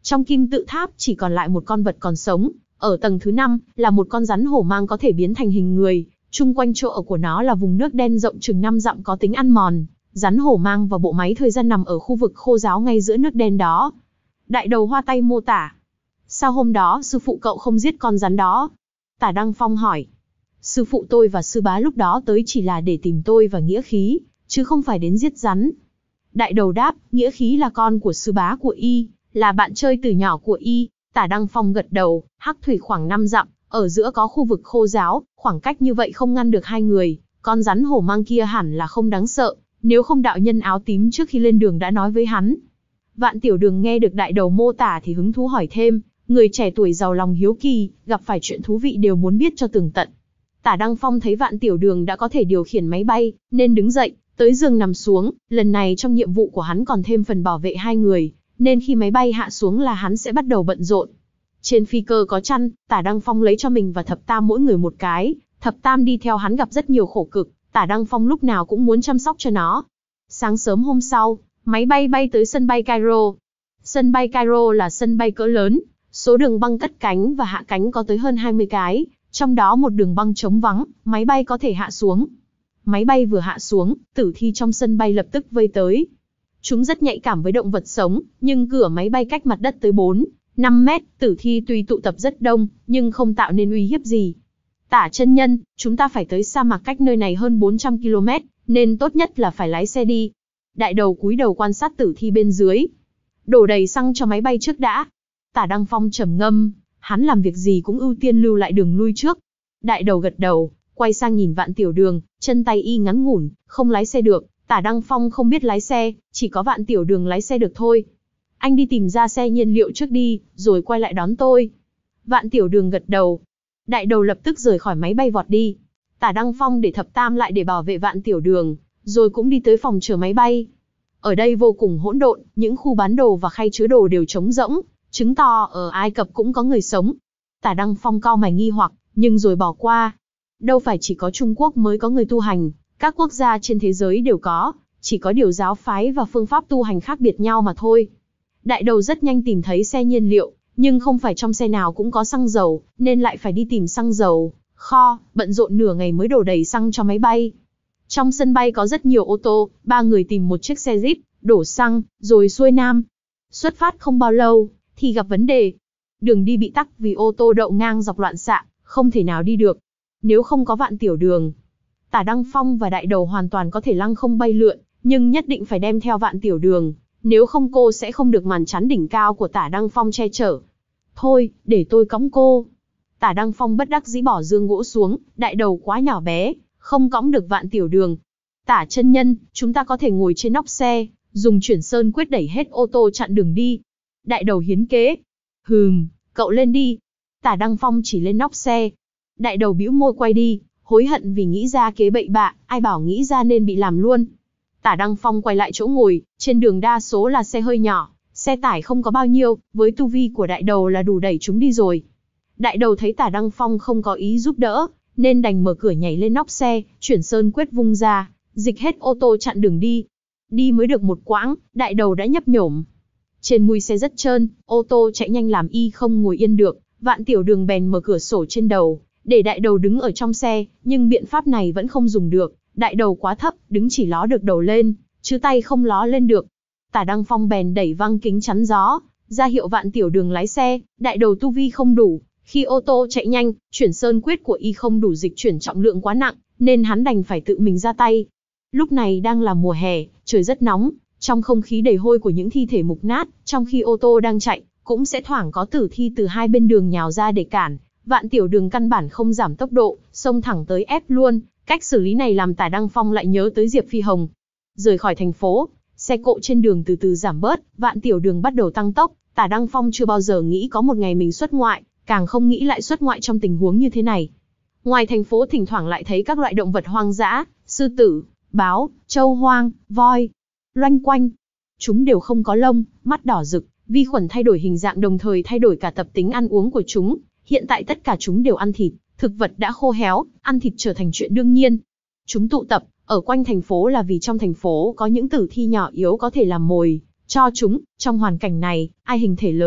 Trong kim tự tháp chỉ còn lại một con vật còn sống, ở tầng thứ năm là một con rắn hổ mang có thể biến thành hình người, chung quanh chỗ ở của nó là vùng nước đen rộng chừng năm dặm có tính ăn mòn. Rắn hổ mang và bộ máy thời gian nằm ở khu vực khô ráo ngay giữa nước đen đó. Đại đầu hoa tay mô tả. Sao hôm đó sư phụ cậu không giết con rắn đó? Tả Đăng Phong hỏi. Sư phụ tôi và sư bá lúc đó tới chỉ là để tìm tôi và Nghĩa Khí, chứ không phải đến giết rắn. Đại đầu đáp, Nghĩa Khí là con của sư bá của y, là bạn chơi từ nhỏ của y. Tả Đăng Phong gật đầu, Hắc Thủy khoảng năm dặm, ở giữa có khu vực khô ráo, khoảng cách như vậy không ngăn được hai người, con rắn hổ mang kia hẳn là không đáng sợ, nếu không đạo nhân áo tím trước khi lên đường đã nói với hắn. Vạn Tiểu Đường nghe được đại đầu mô tả thì hứng thú hỏi thêm, người trẻ tuổi giàu lòng hiếu kỳ, gặp phải chuyện thú vị đều muốn biết cho tường tận. Tả Đăng Phong thấy Vạn Tiểu Đường đã có thể điều khiển máy bay, nên đứng dậy, tới giường nằm xuống, lần này trong nhiệm vụ của hắn còn thêm phần bảo vệ hai người, nên khi máy bay hạ xuống là hắn sẽ bắt đầu bận rộn. Trên phi cơ có chăn, Tả Đăng Phong lấy cho mình và Thập Tam mỗi người một cái, Thập Tam đi theo hắn gặp rất nhiều khổ cực, Tả Đăng Phong lúc nào cũng muốn chăm sóc cho nó. Sáng sớm hôm sau, máy bay bay tới sân bay Cairo. Sân bay Cairo là sân bay cỡ lớn, số đường băng cất cánh và hạ cánh có tới hơn hai mươi cái, trong đó một đường băng trống vắng, máy bay có thể hạ xuống. Máy bay vừa hạ xuống, tử thi trong sân bay lập tức vây tới. Chúng rất nhạy cảm với động vật sống, nhưng cửa máy bay cách mặt đất tới bốn, năm mét, tử thi tuy tụ tập rất đông, nhưng không tạo nên uy hiếp gì. Tả chân nhân, chúng ta phải tới sa mạc cách nơi này hơn bốn trăm ki lô mét, nên tốt nhất là phải lái xe đi. Đại đầu cúi đầu quan sát tử thi bên dưới. Đổ đầy xăng cho máy bay trước đã. Tả Đăng Phong trầm ngâm, hắn làm việc gì cũng ưu tiên lưu lại đường lui trước. Đại đầu gật đầu, quay sang nhìn Vạn Tiểu Đường, chân tay y ngắn ngủn, không lái xe được. Tả Đăng Phong không biết lái xe, chỉ có Vạn Tiểu Đường lái xe được thôi. Anh đi tìm ra xe nhiên liệu trước đi, rồi quay lại đón tôi. Vạn Tiểu Đường gật đầu. Đại đầu lập tức rời khỏi máy bay vọt đi. Tả Đăng Phong để Thập Tam lại để bảo vệ Vạn Tiểu Đường, rồi cũng đi tới phòng chờ máy bay. Ở đây vô cùng hỗn độn, những khu bán đồ và khay chứa đồ đều trống rỗng, chứng tỏ ở Ai Cập cũng có người sống. Tả Đăng Phong cau mày nghi hoặc, nhưng rồi bỏ qua. Đâu phải chỉ có Trung Quốc mới có người tu hành, các quốc gia trên thế giới đều có, chỉ có điều giáo phái và phương pháp tu hành khác biệt nhau mà thôi. Đại đầu rất nhanh tìm thấy xe nhiên liệu, nhưng không phải trong xe nào cũng có xăng dầu, nên lại phải đi tìm xăng dầu kho, bận rộn nửa ngày mới đổ đầy xăng cho máy bay. Trong sân bay có rất nhiều ô tô, ba người tìm một chiếc xe Jeep, đổ xăng, rồi xuôi nam. Xuất phát không bao lâu, thì gặp vấn đề. Đường đi bị tắc vì ô tô đậu ngang dọc loạn xạ, không thể nào đi được. Nếu không có Vạn Tiểu Đường, Tả Đăng Phong và đại đầu hoàn toàn có thể lăng không bay lượn, nhưng nhất định phải đem theo Vạn Tiểu Đường, nếu không cô sẽ không được màn chắn đỉnh cao của Tả Đăng Phong che chở. Thôi, để tôi cõng cô. Tả Đăng Phong bất đắc dĩ bỏ dương gỗ xuống, đại đầu quá nhỏ bé, không cõng được Vạn Tiểu Đường. Tả chân nhân, chúng ta có thể ngồi trên nóc xe, dùng chuyển sơn quyết đẩy hết ô tô chặn đường đi. Đại đầu hiến kế. Hừm, cậu lên đi. Tả Đăng Phong chỉ lên nóc xe. Đại đầu bĩu môi quay đi, hối hận vì nghĩ ra kế bậy bạ, ai bảo nghĩ ra nên bị làm luôn. Tả Đăng Phong quay lại chỗ ngồi, trên đường đa số là xe hơi nhỏ, xe tải không có bao nhiêu, với tu vi của đại đầu là đủ đẩy chúng đi rồi. Đại đầu thấy Tả Đăng Phong không có ý giúp đỡ, nên đành mở cửa nhảy lên nóc xe, chuyển sơn quyết vung ra, dịch hết ô tô chặn đường đi. Đi mới được một quãng, đại đầu đã nhấp nhổm. Trên mui xe rất trơn, ô tô chạy nhanh làm y không ngồi yên được, Vạn Tiểu Đường bèn mở cửa sổ trên đầu, để đại đầu đứng ở trong xe, nhưng biện pháp này vẫn không dùng được, đại đầu quá thấp, đứng chỉ ló được đầu lên, chứ tay không ló lên được. Tả Đăng Phong bèn đẩy văng kính chắn gió, ra hiệu Vạn Tiểu Đường lái xe, đại đầu tu vi không đủ, khi ô tô chạy nhanh, chuyển sơn quyết của y không đủ dịch chuyển trọng lượng quá nặng, nên hắn đành phải tự mình ra tay. Lúc này đang là mùa hè, trời rất nóng, trong không khí đầy hôi của những thi thể mục nát, trong khi ô tô đang chạy, cũng sẽ thoảng có tử thi từ hai bên đường nhào ra để cản. Vạn Tiểu Đường căn bản không giảm tốc độ, xông thẳng tới ép luôn, cách xử lý này làm Tả Đăng Phong lại nhớ tới Diệp Phi Hồng. Rời khỏi thành phố, xe cộ trên đường từ từ giảm bớt, Vạn Tiểu Đường bắt đầu tăng tốc, Tả Đăng Phong chưa bao giờ nghĩ có một ngày mình xuất ngoại, càng không nghĩ lại xuất ngoại trong tình huống như thế này. Ngoài thành phố thỉnh thoảng lại thấy các loại động vật hoang dã, sư tử, báo, trâu hoang, voi, loanh quanh. Chúng đều không có lông, mắt đỏ rực, vi khuẩn thay đổi hình dạng đồng thời thay đổi cả tập tính ăn uống của chúng. Hiện tại tất cả chúng đều ăn thịt, thực vật đã khô héo, ăn thịt trở thành chuyện đương nhiên. Chúng tụ tập ở quanh thành phố là vì trong thành phố có những tử thi nhỏ yếu có thể làm mồi cho chúng. Trong hoàn cảnh này, ai hình thể lớn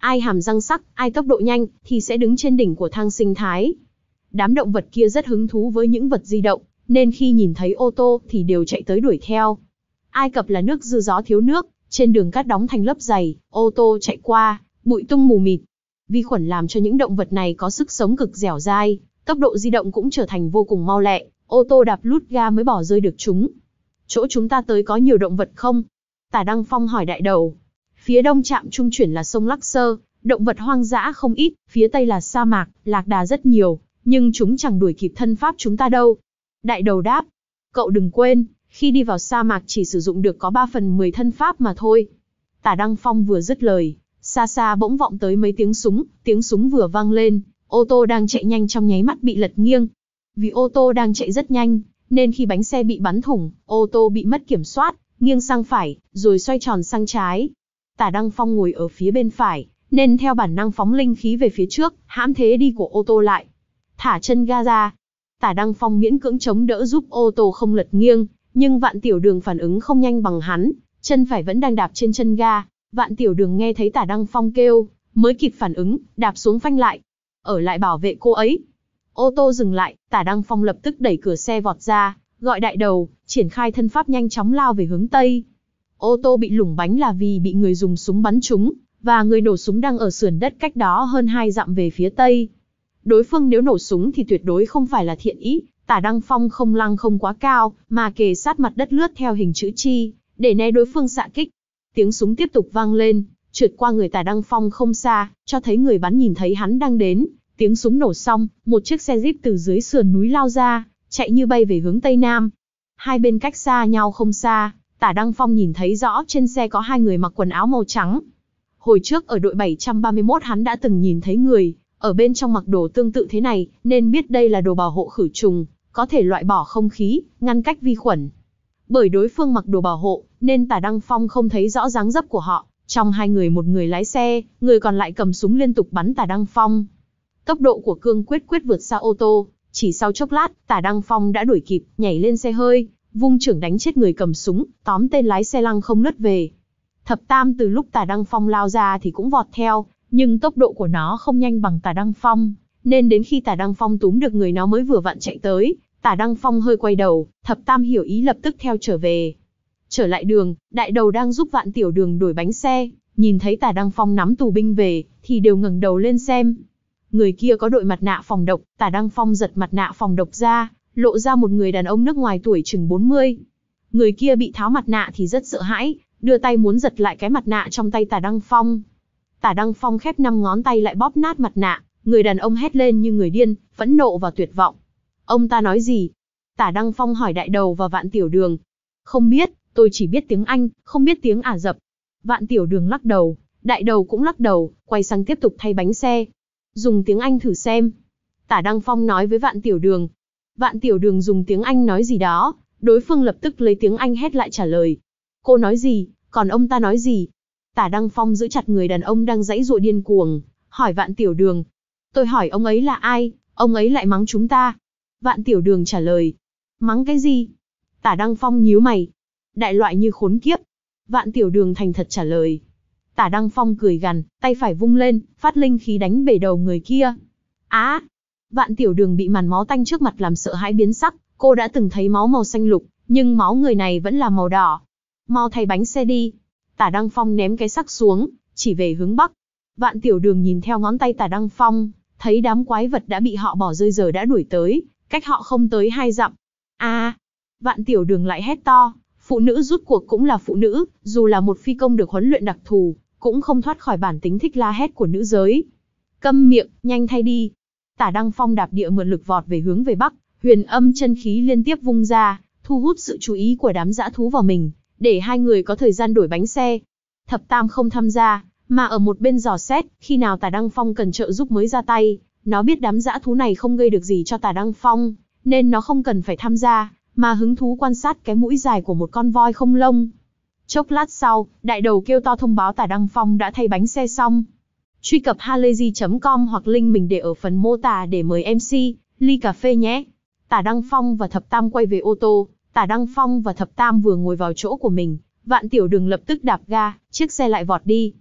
Ai hàm răng sắc, ai tốc độ nhanh, thì sẽ đứng trên đỉnh của thang sinh thái. Đám động vật kia rất hứng thú với những vật di động, nên khi nhìn thấy ô tô thì đều chạy tới đuổi theo. Ai Cập là nước dư gió thiếu nước, trên đường cát đóng thành lớp dày, ô tô chạy qua, bụi tung mù mịt. Vi khuẩn làm cho những động vật này có sức sống cực dẻo dai, tốc độ di động cũng trở thành vô cùng mau lẹ, ô tô đạp lút ga mới bỏ rơi được chúng. Chỗ chúng ta tới có nhiều động vật không? Tả Đăng Phong hỏi đại đầu. Phía đông trạm trung chuyển là sông Lắc Sơ, động vật hoang dã không ít, phía tây là sa mạc, lạc đà rất nhiều, nhưng chúng chẳng đuổi kịp thân pháp chúng ta đâu. Đại đầu đáp, cậu đừng quên, khi đi vào sa mạc chỉ sử dụng được có ba phần mười thân pháp mà thôi. Tả Đăng Phong vừa dứt lời, xa xa bỗng vọng tới mấy tiếng súng, tiếng súng vừa vang lên, ô tô đang chạy nhanh trong nháy mắt bị lật nghiêng. Vì ô tô đang chạy rất nhanh, nên khi bánh xe bị bắn thủng, ô tô bị mất kiểm soát, nghiêng sang phải, rồi xoay tròn sang trái. Tả Đăng Phong ngồi ở phía bên phải, nên theo bản năng phóng linh khí về phía trước, hãm thế đi của ô tô lại. Thả chân ga ra. Tả Đăng Phong miễn cưỡng chống đỡ giúp ô tô không lật nghiêng, nhưng Vạn Tiểu Đường phản ứng không nhanh bằng hắn, chân phải vẫn đang đạp trên chân ga. Vạn Tiểu Đường nghe thấy Tả Đăng Phong kêu, mới kịp phản ứng, đạp xuống phanh lại. Ở lại bảo vệ cô ấy. Ô tô dừng lại, Tả Đăng Phong lập tức đẩy cửa xe vọt ra, gọi đại đầu, triển khai thân pháp nhanh chóng lao về hướng Tây. Ô tô bị lủng bánh là vì bị người dùng súng bắn trúng, và người nổ súng đang ở sườn đất cách đó hơn hai dặm về phía Tây. Đối phương nếu nổ súng thì tuyệt đối không phải là thiện ý, Tả Đăng Phong không lăng không quá cao, mà kề sát mặt đất lướt theo hình chữ chi, để né đối phương xạ kích. Tiếng súng tiếp tục vang lên, trượt qua người Tả Đăng Phong không xa, cho thấy người bắn nhìn thấy hắn đang đến. Tiếng súng nổ xong, một chiếc xe Jeep từ dưới sườn núi lao ra, chạy như bay về hướng Tây Nam. Hai bên cách xa nhau không xa, Tả Đăng Phong nhìn thấy rõ trên xe có hai người mặc quần áo màu trắng. Hồi trước ở đội bảy trăm ba mươi mốt hắn đã từng nhìn thấy người, ở bên trong mặc đồ tương tự thế này, nên biết đây là đồ bảo hộ khử trùng, có thể loại bỏ không khí, ngăn cách vi khuẩn. Bởi đối phương mặc đồ bảo hộ, nên Tả Đăng Phong không thấy rõ dáng dấp của họ. Trong hai người một người lái xe, người còn lại cầm súng liên tục bắn Tả Đăng Phong. Tốc độ của Cương Quyết Quyết vượt xa ô tô, chỉ sau chốc lát, Tả Đăng Phong đã đuổi kịp, nhảy lên xe hơi, vung chưởng đánh chết người cầm súng, tóm tên lái xe lăng không lướt về. Thập Tam từ lúc Tả Đăng Phong lao ra thì cũng vọt theo, nhưng tốc độ của nó không nhanh bằng Tả Đăng Phong, nên đến khi Tả Đăng Phong túm được người nó mới vừa vặn chạy tới. Tả Đăng Phong hơi quay đầu, Thập Tam hiểu ý lập tức theo trở về. Trở lại đường, đại đầu đang giúp Vạn Tiểu Đường đổi bánh xe, nhìn thấy Tả Đăng Phong nắm tù binh về, thì đều ngẩng đầu lên xem. Người kia có đội mặt nạ phòng độc, Tả Đăng Phong giật mặt nạ phòng độc ra, lộ ra một người đàn ông nước ngoài tuổi chừng bốn mươi. Người kia bị tháo mặt nạ thì rất sợ hãi, đưa tay muốn giật lại cái mặt nạ trong tay Tả Đăng Phong. Tả Đăng Phong khép năm ngón tay lại bóp nát mặt nạ, người đàn ông hét lên như người điên, phẫn nộ và tuyệt vọng. Ông ta nói gì? Tả Đăng Phong hỏi đại đầu và Vạn Tiểu Đường. Không biết, tôi chỉ biết tiếng Anh, không biết tiếng Ả Rập. Vạn Tiểu Đường lắc đầu, đại đầu cũng lắc đầu, quay sang tiếp tục thay bánh xe. Dùng tiếng Anh thử xem. Tả Đăng Phong nói với Vạn Tiểu Đường. Vạn Tiểu Đường dùng tiếng Anh nói gì đó, đối phương lập tức lấy tiếng Anh hét lại trả lời. Cô nói gì, còn ông ta nói gì? Tả Đăng Phong giữ chặt người đàn ông đang giãy giụa điên cuồng, hỏi Vạn Tiểu Đường. Tôi hỏi ông ấy là ai, ông ấy lại mắng chúng ta. Vạn Tiểu Đường trả lời. Mắng cái gì? Tả Đăng Phong nhíu mày. Đại loại như khốn kiếp. Vạn Tiểu Đường thành thật trả lời. Tả Đăng Phong cười gằn, tay phải vung lên, phát linh khí đánh bể đầu người kia. Á! À, Vạn Tiểu Đường bị màn máu tanh trước mặt làm sợ hãi biến sắc, cô đã từng thấy máu màu xanh lục, nhưng máu người này vẫn là màu đỏ. Mau thay bánh xe đi. Tả Đăng Phong ném cái sắc xuống, chỉ về hướng bắc. Vạn Tiểu Đường nhìn theo ngón tay Tả Đăng Phong, thấy đám quái vật đã bị họ bỏ rơi giờ đã đuổi tới, cách họ không tới hai dặm. A! À, Vạn Tiểu Đường lại hét to, phụ nữ rút cuộc cũng là phụ nữ, dù là một phi công được huấn luyện đặc thù, cũng không thoát khỏi bản tính thích la hét của nữ giới. Câm miệng, nhanh thay đi. Tả Đăng Phong đạp địa mượn lực vọt về hướng về bắc, huyền âm chân khí liên tiếp vung ra, thu hút sự chú ý của đám dã thú vào mình, để hai người có thời gian đổi bánh xe. Thập Tam không tham gia, mà ở một bên dò xét, khi nào Tả Đăng Phong cần trợ giúp mới ra tay. Nó biết đám dã thú này không gây được gì cho Tả Đăng Phong, nên nó không cần phải tham gia, mà hứng thú quan sát cái mũi dài của một con voi không lông. Chốc lát sau, đại đầu kêu to thông báo Tả Đăng Phong đã thay bánh xe xong. Truy cập halayzi chấm com hoặc link mình để ở phần mô tả để mời em xê, ly cà phê nhé. Tả Đăng Phong và Thập Tam quay về ô tô, Tả Đăng Phong và Thập Tam vừa ngồi vào chỗ của mình, Vạn Tiểu Đường lập tức đạp ga, chiếc xe lại vọt đi.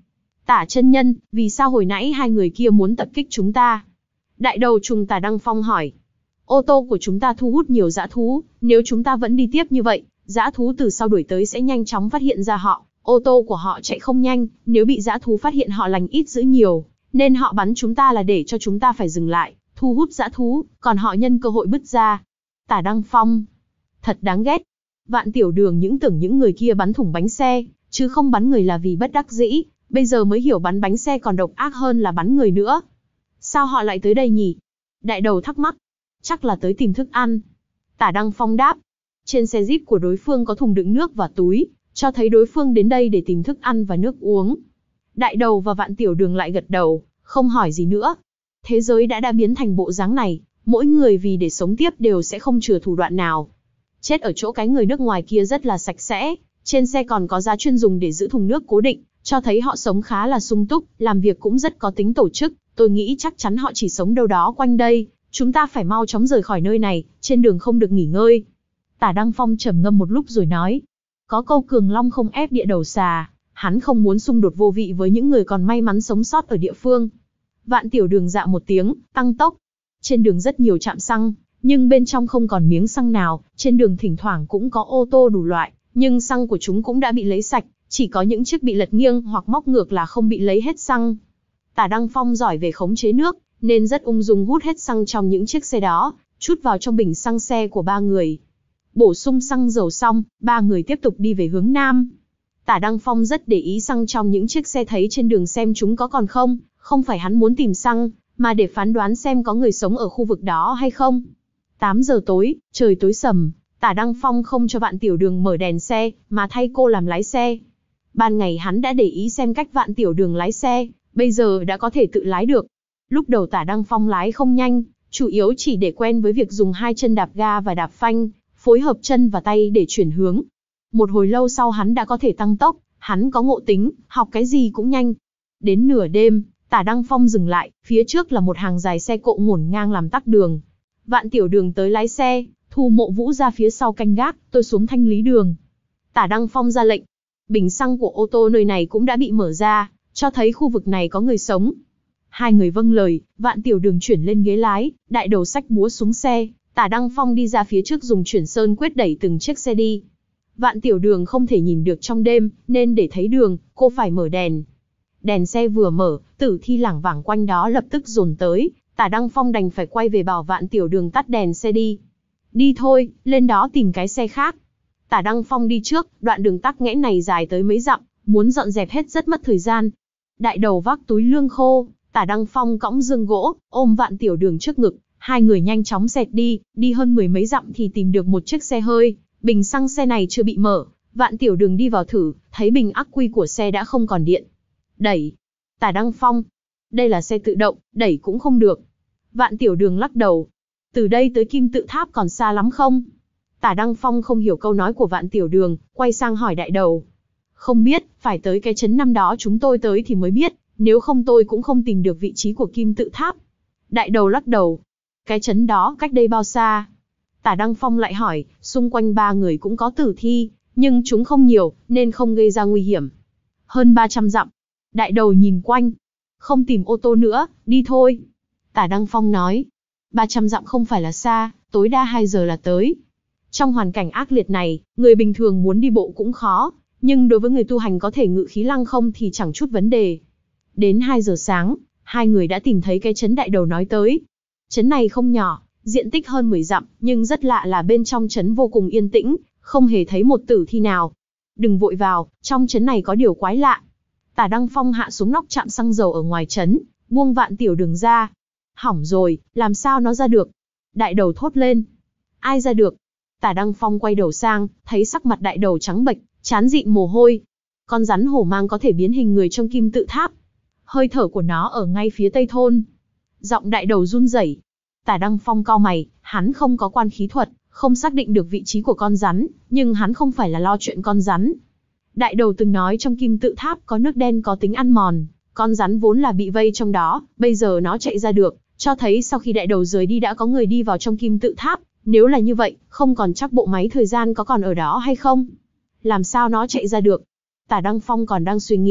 Tả chân nhân, vì sao hồi nãy hai người kia muốn tập kích chúng ta? Đại đầu trùng Tả Đăng Phong hỏi. Ô tô của chúng ta thu hút nhiều dã thú, nếu chúng ta vẫn đi tiếp như vậy, dã thú từ sau đuổi tới sẽ nhanh chóng phát hiện ra họ. Ô tô của họ chạy không nhanh, nếu bị dã thú phát hiện họ lành ít dữ nhiều, nên họ bắn chúng ta là để cho chúng ta phải dừng lại, thu hút dã thú, còn họ nhân cơ hội bứt ra. Tả Đăng Phong. Thật đáng ghét. Vạn Tiểu Đường những tưởng những người kia bắn thủng bánh xe, chứ không bắn người là vì bất đắc dĩ, bây giờ mới hiểu bắn bánh xe còn độc ác hơn là bắn người nữa. Sao họ lại tới đây nhỉ? Đại đầu thắc mắc. Chắc là tới tìm thức ăn. Tả Đăng Phong đáp. Trên xe Jeep của đối phương có thùng đựng nước và túi, cho thấy đối phương đến đây để tìm thức ăn và nước uống. Đại đầu và Vạn Tiểu Đường lại gật đầu, không hỏi gì nữa. Thế giới đã đã biến thành bộ dáng này, mỗi người vì để sống tiếp đều sẽ không chừa thủ đoạn nào. Chết ở chỗ cái người nước ngoài kia rất là sạch sẽ, trên xe còn có giá chuyên dùng để giữ thùng nước cố định, cho thấy họ sống khá là sung túc, làm việc cũng rất có tính tổ chức. Tôi nghĩ chắc chắn họ chỉ sống đâu đó quanh đây, chúng ta phải mau chóng rời khỏi nơi này, trên đường không được nghỉ ngơi. Tả Đăng Phong trầm ngâm một lúc rồi nói. Có câu cường long không ép địa đầu xà, hắn không muốn xung đột vô vị với những người còn may mắn sống sót ở địa phương. Vạn Tiểu Đường dạ một tiếng, tăng tốc. Trên đường rất nhiều trạm xăng, nhưng bên trong không còn miếng xăng nào, trên đường thỉnh thoảng cũng có ô tô đủ loại, nhưng xăng của chúng cũng đã bị lấy sạch, chỉ có những chiếc bị lật nghiêng hoặc móc ngược là không bị lấy hết xăng. Tả Đăng Phong giỏi về khống chế nước, nên rất ung dung hút hết xăng trong những chiếc xe đó, chút vào trong bình xăng xe của ba người. Bổ sung xăng dầu xong, ba người tiếp tục đi về hướng nam. Tả Đăng Phong rất để ý xăng trong những chiếc xe thấy trên đường xem chúng có còn không, không phải hắn muốn tìm xăng, mà để phán đoán xem có người sống ở khu vực đó hay không. tám giờ tối, trời tối sầm, Tả Đăng Phong không cho Vạn Tiểu Đường mở đèn xe, mà thay cô làm lái xe. Ban ngày hắn đã để ý xem cách Vạn Tiểu Đường lái xe, bây giờ đã có thể tự lái được. Lúc đầu Tả Đăng Phong lái không nhanh, chủ yếu chỉ để quen với việc dùng hai chân đạp ga và đạp phanh, phối hợp chân và tay để chuyển hướng. Một hồi lâu sau hắn đã có thể tăng tốc, hắn có ngộ tính, học cái gì cũng nhanh. Đến nửa đêm, Tả Đăng Phong dừng lại, phía trước là một hàng dài xe cộ ngổn ngang làm tắc đường. Vạn Tiểu Đường tới lái xe, Thu Mộ Vũ ra phía sau canh gác, tôi xuống thanh lý đường. Tả Đăng Phong ra lệnh. Bình xăng của ô tô nơi này cũng đã bị mở ra, cho thấy khu vực này có người sống. Hai người vâng lời, Vạn Tiểu Đường chuyển lên ghế lái, đại đầu xách búa xuống xe, Tả Đăng Phong đi ra phía trước dùng chuyển sơn quyết đẩy từng chiếc xe đi. Vạn Tiểu Đường không thể nhìn được trong đêm, nên để thấy đường, cô phải mở đèn. Đèn xe vừa mở, tử thi lảng vảng quanh đó lập tức dồn tới, Tả Đăng Phong đành phải quay về bảo Vạn Tiểu Đường tắt đèn xe đi. Đi thôi, lên đó tìm cái xe khác. Tả Đăng Phong đi trước, đoạn đường tắc nghẽn này dài tới mấy dặm, muốn dọn dẹp hết rất mất thời gian. Đại đầu vác túi lương khô, Tả Đăng Phong cõng giường gỗ, ôm Vạn Tiểu Đường trước ngực, hai người nhanh chóng xẹt đi, đi hơn mười mấy dặm thì tìm được một chiếc xe hơi, bình xăng xe này chưa bị mở, Vạn Tiểu Đường đi vào thử, thấy bình ắc quy của xe đã không còn điện. Đẩy. Tả Đăng Phong. Đây là xe tự động, đẩy cũng không được. Vạn Tiểu Đường lắc đầu. Từ đây tới Kim Tự Tháp còn xa lắm không? Tả Đăng Phong không hiểu câu nói của Vạn Tiểu Đường, quay sang hỏi đại đầu. Không biết, phải tới cái trấn năm đó chúng tôi tới thì mới biết, nếu không tôi cũng không tìm được vị trí của Kim Tự Tháp. Đại đầu lắc đầu. Cái trấn đó cách đây bao xa? Tả Đăng Phong lại hỏi, xung quanh ba người cũng có tử thi, nhưng chúng không nhiều, nên không gây ra nguy hiểm. Hơn ba trăm dặm. Đại đầu nhìn quanh. Không tìm ô tô nữa, đi thôi. Tả Đăng Phong nói. ba trăm dặm không phải là xa, tối đa hai giờ là tới. Trong hoàn cảnh ác liệt này, người bình thường muốn đi bộ cũng khó, nhưng đối với người tu hành có thể ngự khí lăng không thì chẳng chút vấn đề. Đến hai giờ sáng, hai người đã tìm thấy cái trấn đại đầu nói tới. Trấn này không nhỏ, diện tích hơn mười dặm, nhưng rất lạ là bên trong trấn vô cùng yên tĩnh, không hề thấy một tử thi nào. Đừng vội vào, trong trấn này có điều quái lạ. Tả Đăng Phong hạ xuống nóc trạm xăng dầu ở ngoài trấn, buông Vạn Tiểu Đường ra. Hỏng rồi, làm sao nó ra được? Đại đầu thốt lên. Ai ra được? Tả Đăng Phong quay đầu sang, thấy sắc mặt đại đầu trắng bệch, trán dịn mồ hôi. Con rắn hổ mang có thể biến hình người trong Kim Tự Tháp. Hơi thở của nó ở ngay phía tây thôn. Giọng đại đầu run rẩy. Tả Đăng Phong cau mày, hắn không có quan khí thuật, không xác định được vị trí của con rắn, nhưng hắn không phải là lo chuyện con rắn. Đại đầu từng nói trong Kim Tự Tháp có nước đen có tính ăn mòn, con rắn vốn là bị vây trong đó, bây giờ nó chạy ra được, cho thấy sau khi đại đầu rời đi đã có người đi vào trong Kim Tự Tháp. Nếu là như vậy, không còn chắc bộ máy thời gian có còn ở đó hay không? Làm sao nó chạy ra được? Tả Đăng Phong còn đang suy nghĩ,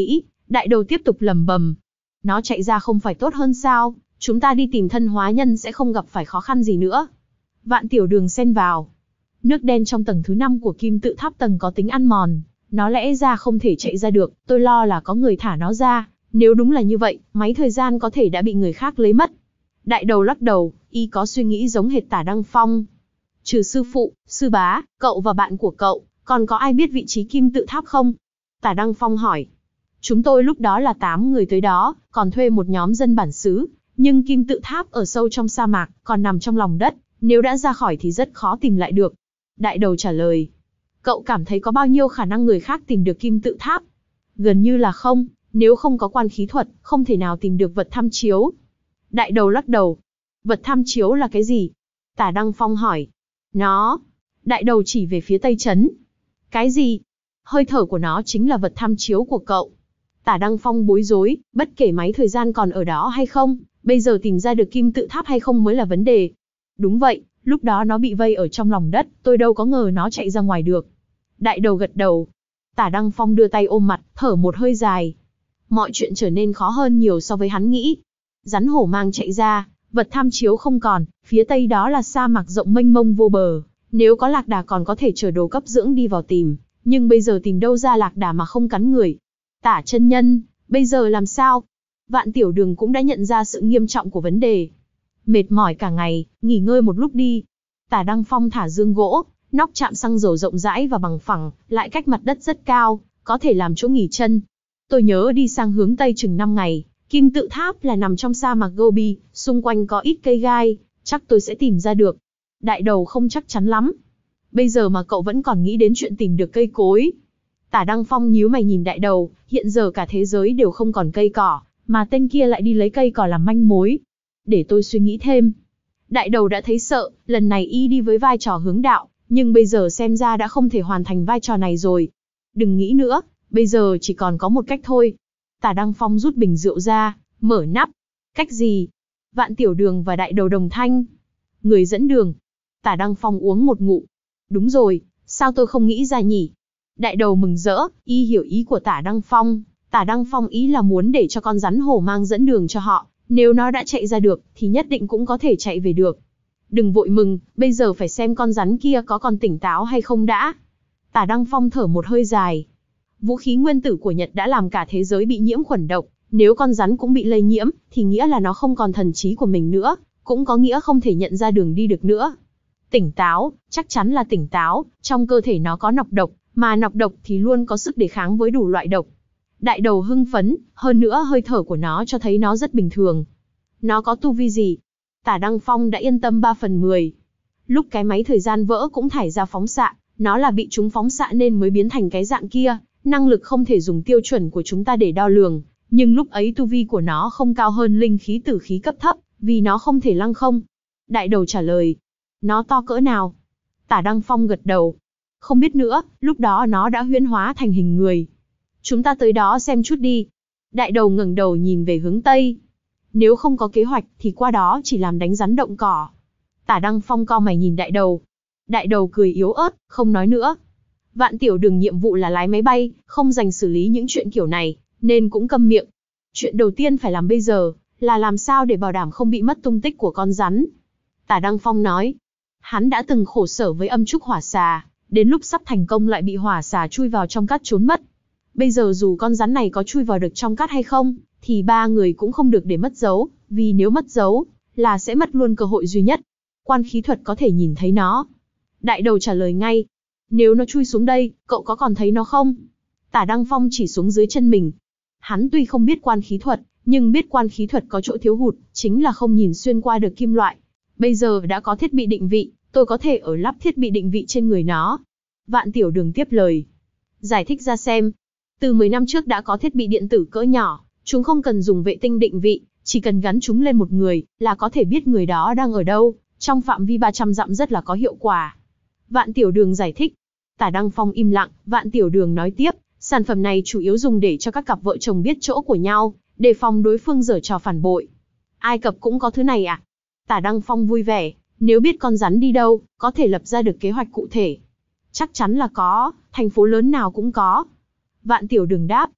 Đại đầu tiếp tục lẩm bẩm. Nó chạy ra không phải tốt hơn sao, chúng ta đi tìm thân hóa nhân sẽ không gặp phải khó khăn gì nữa. Vạn Tiểu Đường xen vào. Nước đen trong tầng thứ năm của kim tự tháp tầng có tính ăn mòn, nó lẽ ra không thể chạy ra được, tôi lo là có người thả nó ra, nếu đúng là như vậy, máy thời gian có thể đã bị người khác lấy mất. Đại đầu lắc đầu, y có suy nghĩ giống hệt Tả Đăng Phong. Trừ sư phụ, sư bá, cậu và bạn của cậu, còn có ai biết vị trí kim tự tháp không? Tả Đăng Phong hỏi. Chúng tôi lúc đó là tám người tới đó, còn thuê một nhóm dân bản xứ, nhưng kim tự tháp ở sâu trong sa mạc, còn nằm trong lòng đất, nếu đã ra khỏi thì rất khó tìm lại được. Đại đầu trả lời. Cậu cảm thấy có bao nhiêu khả năng người khác tìm được kim tự tháp? Gần như là không, nếu không có quan khí thuật, không thể nào tìm được vật tham chiếu. Đại đầu lắc đầu. Vật tham chiếu là cái gì? Tả Đăng Phong hỏi. Nó. Đại đầu chỉ về phía tây trấn. Cái gì? Hơi thở của nó chính là vật tham chiếu của cậu. Tả Đăng Phong bối rối, bất kể máy thời gian còn ở đó hay không, bây giờ tìm ra được kim tự tháp hay không mới là vấn đề. Đúng vậy, lúc đó nó bị vây ở trong lòng đất, tôi đâu có ngờ nó chạy ra ngoài được. Đại đầu gật đầu. Tả Đăng Phong đưa tay ôm mặt, thở một hơi dài. Mọi chuyện trở nên khó hơn nhiều so với hắn nghĩ. Rắn hổ mang chạy ra, vật tham chiếu không còn, phía tây đó là sa mạc rộng mênh mông vô bờ. Nếu có lạc đà còn có thể chở đồ cấp dưỡng đi vào tìm, nhưng bây giờ tìm đâu ra lạc đà mà không cắn người. Tả chân nhân, bây giờ làm sao? Vạn Tiểu Đường cũng đã nhận ra sự nghiêm trọng của vấn đề. Mệt mỏi cả ngày, nghỉ ngơi một lúc đi. Tả Đăng Phong thả dương gỗ, nóc chạm xăng dầu rộng rãi và bằng phẳng, lại cách mặt đất rất cao, có thể làm chỗ nghỉ chân. Tôi nhớ đi sang hướng tây chừng năm ngày, kim tự tháp là nằm trong sa mạc Gobi, xung quanh có ít cây gai, chắc tôi sẽ tìm ra được. Đại đầu không chắc chắn lắm. Bây giờ mà cậu vẫn còn nghĩ đến chuyện tìm được cây cối. Tả Đăng Phong nhíu mày nhìn đại đầu, hiện giờ cả thế giới đều không còn cây cỏ, mà tên kia lại đi lấy cây cỏ làm manh mối. Để tôi suy nghĩ thêm. Đại đầu đã thấy sợ, lần này y đi với vai trò hướng đạo, nhưng bây giờ xem ra đã không thể hoàn thành vai trò này rồi. Đừng nghĩ nữa, bây giờ chỉ còn có một cách thôi. Tả Đăng Phong rút bình rượu ra, mở nắp. Cách gì? Vạn Tiểu Đường và đại đầu đồng thanh. Người dẫn đường. Tả Đăng Phong uống một ngụm. Đúng rồi, sao tôi không nghĩ ra nhỉ? Đại đầu mừng rỡ, y hiểu ý của Tả Đăng Phong. Tả Đăng Phong ý là muốn để cho con rắn hổ mang dẫn đường cho họ. Nếu nó đã chạy ra được, thì nhất định cũng có thể chạy về được. Đừng vội mừng, bây giờ phải xem con rắn kia có còn tỉnh táo hay không đã. Tả Đăng Phong thở một hơi dài. Vũ khí nguyên tử của Nhật đã làm cả thế giới bị nhiễm khuẩn độc. Nếu con rắn cũng bị lây nhiễm, thì nghĩa là nó không còn thần trí của mình nữa. Cũng có nghĩa không thể nhận ra đường đi được nữa. Tỉnh táo, chắc chắn là tỉnh táo. Trong cơ thể nó có nọc độc, mà nọc độc thì luôn có sức đề kháng với đủ loại độc. Đại đầu hưng phấn, hơn nữa hơi thở của nó cho thấy nó rất bình thường. Nó có tu vi gì? Tả Đăng Phong đã yên tâm ba phần mười. Lúc cái máy thời gian vỡ cũng thải ra phóng xạ, nó là bị chúng phóng xạ nên mới biến thành cái dạng kia, năng lực không thể dùng tiêu chuẩn của chúng ta để đo lường, nhưng lúc ấy tu vi của nó không cao hơn linh khí tử khí cấp thấp, vì nó không thể lăng không. Đại đầu trả lời. Nó to cỡ nào? Tả Đăng Phong gật đầu. Không biết nữa, lúc đó nó đã huyễn hóa thành hình người. Chúng ta tới đó xem chút đi. Đại đầu ngẩng đầu nhìn về hướng Tây. Nếu không có kế hoạch thì qua đó chỉ làm đánh rắn động cỏ. Tả Đăng Phong cau mày nhìn đại đầu. Đại đầu cười yếu ớt, không nói nữa. Vạn Tiểu Đường nhiệm vụ là lái máy bay, không dành xử lý những chuyện kiểu này, nên cũng câm miệng. Chuyện đầu tiên phải làm bây giờ, là làm sao để bảo đảm không bị mất tung tích của con rắn. Tả Đăng Phong nói. Hắn đã từng khổ sở với âm trúc hỏa xà, đến lúc sắp thành công lại bị hỏa xà chui vào trong cát trốn mất. Bây giờ dù con rắn này có chui vào được trong cát hay không, thì ba người cũng không được để mất dấu, vì nếu mất dấu, là sẽ mất luôn cơ hội duy nhất. Quan khí thuật có thể nhìn thấy nó. Đại đầu trả lời ngay. Nếu nó chui xuống đây, cậu có còn thấy nó không? Tả Đăng Phong chỉ xuống dưới chân mình. Hắn tuy không biết quan khí thuật, nhưng biết quan khí thuật có chỗ thiếu hụt, chính là không nhìn xuyên qua được kim loại. Bây giờ đã có thiết bị định vị, tôi có thể ở lắp thiết bị định vị trên người nó. Vạn Tiểu Đường tiếp lời. Giải thích ra xem. Từ mười năm trước đã có thiết bị điện tử cỡ nhỏ, chúng không cần dùng vệ tinh định vị, chỉ cần gắn chúng lên một người, là có thể biết người đó đang ở đâu, trong phạm vi ba trăm dặm rất là có hiệu quả. Vạn Tiểu Đường giải thích. Tả Đăng Phong im lặng, Vạn Tiểu Đường nói tiếp, sản phẩm này chủ yếu dùng để cho các cặp vợ chồng biết chỗ của nhau, đề phòng đối phương giở trò phản bội. Ai Cập cũng có thứ này à? Tả Đăng Phong vui vẻ, nếu biết con rắn đi đâu, có thể lập ra được kế hoạch cụ thể. Chắc chắn là có, thành phố lớn nào cũng có. Vạn Tiểu Đường đáp.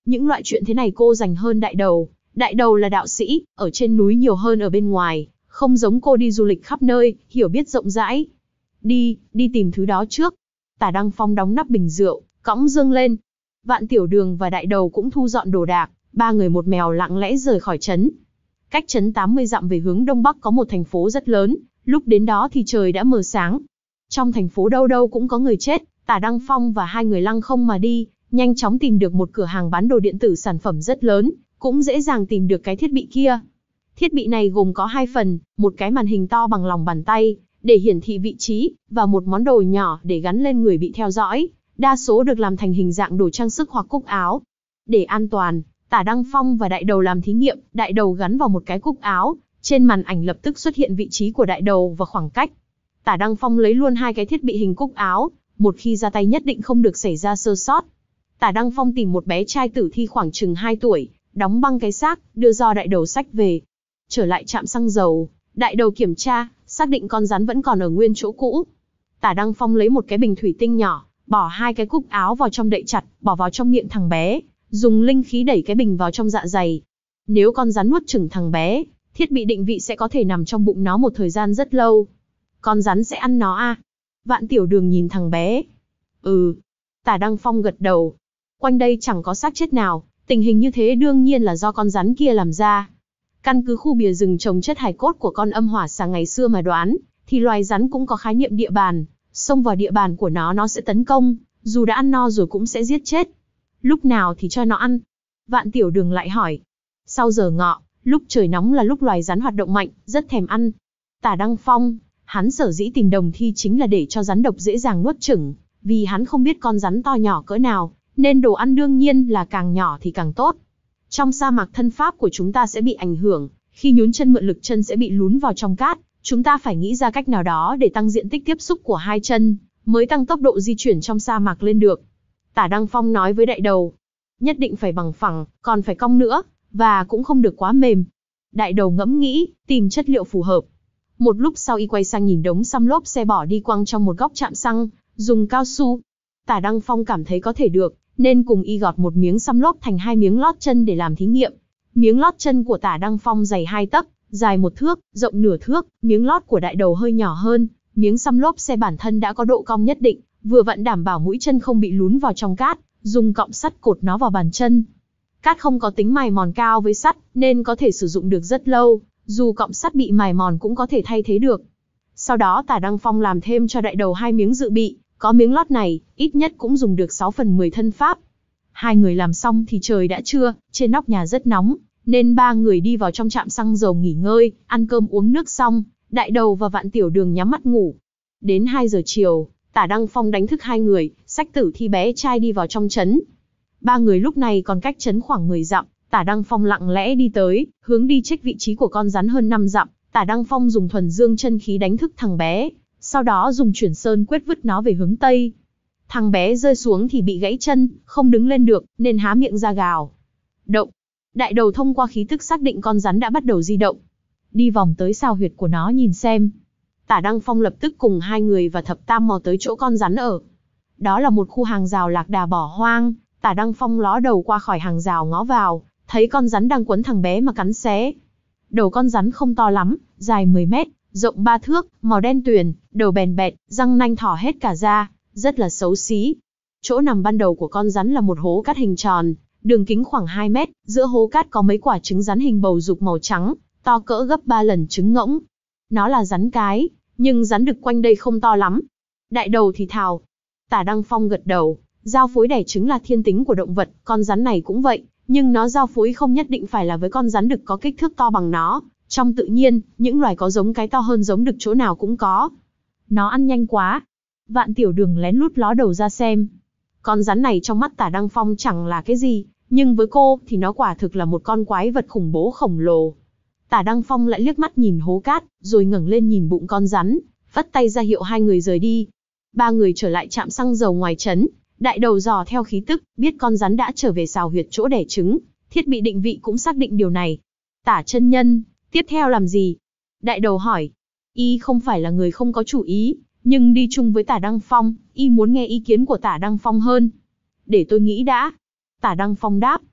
Những loại chuyện thế này cô dành hơn đại đầu. Đại đầu là đạo sĩ, ở trên núi nhiều hơn ở bên ngoài, không giống cô đi du lịch khắp nơi, hiểu biết rộng rãi. Đi, đi tìm thứ đó trước. Tả Đăng Phong đóng nắp bình rượu, cõng dương lên. Vạn Tiểu Đường và đại đầu cũng thu dọn đồ đạc, ba người một mèo lặng lẽ rời khỏi trấn. Cách trấn tám mươi dặm về hướng đông bắc có một thành phố rất lớn, lúc đến đó thì trời đã mờ sáng. Trong thành phố đâu đâu cũng có người chết, Tả Đăng Phong và hai người lăng không mà đi, nhanh chóng tìm được một cửa hàng bán đồ điện tử sản phẩm rất lớn, cũng dễ dàng tìm được cái thiết bị kia. Thiết bị này gồm có hai phần, một cái màn hình to bằng lòng bàn tay, để hiển thị vị trí, và một món đồ nhỏ để gắn lên người bị theo dõi, đa số được làm thành hình dạng đồ trang sức hoặc cúc áo. Để an toàn, Tả Đăng Phong và đại đầu làm thí nghiệm, đại đầu gắn vào một cái cúc áo, trên màn ảnh lập tức xuất hiện vị trí của đại đầu và khoảng cách. Tả Đăng Phong lấy luôn hai cái thiết bị hình cúc áo, một khi ra tay nhất định không được xảy ra sơ sót. Tả Đăng Phong tìm một bé trai tử thi khoảng chừng hai tuổi, đóng băng cái xác, đưa do đại đầu xách về. Trở lại trạm xăng dầu, đại đầu kiểm tra, xác định con rắn vẫn còn ở nguyên chỗ cũ. Tả Đăng Phong lấy một cái bình thủy tinh nhỏ, bỏ hai cái cúc áo vào trong đậy chặt, bỏ vào trong miệng thằng bé, dùng linh khí đẩy cái bình vào trong dạ dày. Nếu con rắn nuốt chửng thằng bé, thiết bị định vị sẽ có thể nằm trong bụng nó một thời gian rất lâu. Con rắn sẽ ăn nó à? Vạn Tiểu Đường nhìn thằng bé. Ừ. Tả Đăng Phong gật đầu. Quanh đây chẳng có xác chết nào, tình hình như thế đương nhiên là do con rắn kia làm ra. Căn cứ khu bìa rừng trồng chất hài cốt của con âm hỏa xà ngày xưa mà đoán, thì loài rắn cũng có khái niệm địa bàn, xông vào địa bàn của nó nó sẽ tấn công, dù đã ăn no rồi cũng sẽ giết chết. Lúc nào thì cho nó ăn? Vạn Tiểu Đường lại hỏi. Sau giờ ngọ, lúc trời nóng là lúc loài rắn hoạt động mạnh, rất thèm ăn. Tả Đăng Phong, hắn sở dĩ tìm đồng thi chính là để cho rắn độc dễ dàng nuốt chửng, vì hắn không biết con rắn to nhỏ cỡ nào, nên đồ ăn đương nhiên là càng nhỏ thì càng tốt. Trong sa mạc thân pháp của chúng ta sẽ bị ảnh hưởng, khi nhún chân mượn lực chân sẽ bị lún vào trong cát, chúng ta phải nghĩ ra cách nào đó để tăng diện tích tiếp xúc của hai chân, mới tăng tốc độ di chuyển trong sa mạc lên được. Tả Đăng Phong nói với đại đầu, nhất định phải bằng phẳng, còn phải cong nữa, và cũng không được quá mềm. Đại đầu ngẫm nghĩ, tìm chất liệu phù hợp. Một lúc sau y quay sang nhìn đống xăm lốp xe bỏ đi quăng trong một góc trạm xăng, dùng cao su. Tả Đăng Phong cảm thấy có thể được, nên cùng y gọt một miếng xăm lốp thành hai miếng lót chân để làm thí nghiệm. Miếng lót chân của Tả Đăng Phong dày hai tấc, dài một thước, rộng nửa thước, miếng lót của đại đầu hơi nhỏ hơn, miếng xăm lốp xe bản thân đã có độ cong nhất định, vừa vặn đảm bảo mũi chân không bị lún vào trong cát, dùng cọng sắt cột nó vào bàn chân. Cát không có tính mài mòn cao với sắt, nên có thể sử dụng được rất lâu, dù cọng sắt bị mài mòn cũng có thể thay thế được. Sau đó Tả Đăng Phong làm thêm cho đại đầu hai miếng dự bị, có miếng lót này, ít nhất cũng dùng được sáu phần mười thân pháp. Hai người làm xong thì trời đã trưa, trên nóc nhà rất nóng, nên ba người đi vào trong trạm xăng dầu nghỉ ngơi, ăn cơm uống nước xong, đại đầu và Vạn Tiểu Đường nhắm mắt ngủ. Đến hai giờ chiều, Tả Đăng Phong đánh thức hai người, xách tử thi bé trai đi vào trong trấn. Ba người lúc này còn cách trấn khoảng mười dặm, Tả Đăng Phong lặng lẽ đi tới, hướng đi check vị trí của con rắn hơn năm dặm. Tả Đăng Phong dùng thuần dương chân khí đánh thức thằng bé, sau đó dùng chuyển sơn quyết vứt nó về hướng tây. Thằng bé rơi xuống thì bị gãy chân, không đứng lên được, nên há miệng ra gào. Động. Đại đầu thông qua khí tức xác định con rắn đã bắt đầu di động. Đi vòng tới sao huyệt của nó nhìn xem. Tả Đăng Phong lập tức cùng hai người và thập tam mò tới chỗ con rắn ở. Đó là một khu hàng rào lạc đà bỏ hoang. Tả Đăng Phong ló đầu qua khỏi hàng rào ngó vào, thấy con rắn đang quấn thằng bé mà cắn xé. Đầu con rắn không to lắm, dài mười mét, rộng ba thước, màu đen tuyền, đầu bèn bẹt, răng nanh thỏ hết cả ra, rất là xấu xí. Chỗ nằm ban đầu của con rắn là một hố cát hình tròn, đường kính khoảng hai mét, giữa hố cát có mấy quả trứng rắn hình bầu dục màu trắng, to cỡ gấp ba lần trứng ngỗng. Nó là rắn cái, nhưng rắn đực quanh đây không to lắm. Đại đầu thì thào. Tả Đăng Phong gật đầu, giao phối đẻ trứng là thiên tính của động vật, con rắn này cũng vậy, nhưng nó giao phối không nhất định phải là với con rắn đực có kích thước to bằng nó. Trong tự nhiên, những loài có giống cái to hơn giống đực chỗ nào cũng có. Nó ăn nhanh quá. Vạn Tiểu Đường lén lút ló đầu ra xem. Con rắn này trong mắt Tả Đăng Phong chẳng là cái gì, nhưng với cô thì nó quả thực là một con quái vật khủng bố khổng lồ. Tả Đăng Phong lại liếc mắt nhìn hố cát, rồi ngẩng lên nhìn bụng con rắn, phất tay ra hiệu hai người rời đi. Ba người trở lại trạm xăng dầu ngoài trấn, đại đầu dò theo khí tức, biết con rắn đã trở về sào huyệt chỗ đẻ trứng, thiết bị định vị cũng xác định điều này. Tả chân nhân, tiếp theo làm gì? Đại đầu hỏi. Y không phải là người không có chủ ý, nhưng đi chung với Tả Đăng Phong, y muốn nghe ý kiến của Tả Đăng Phong hơn. Để tôi nghĩ đã. Tả Đăng Phong đáp.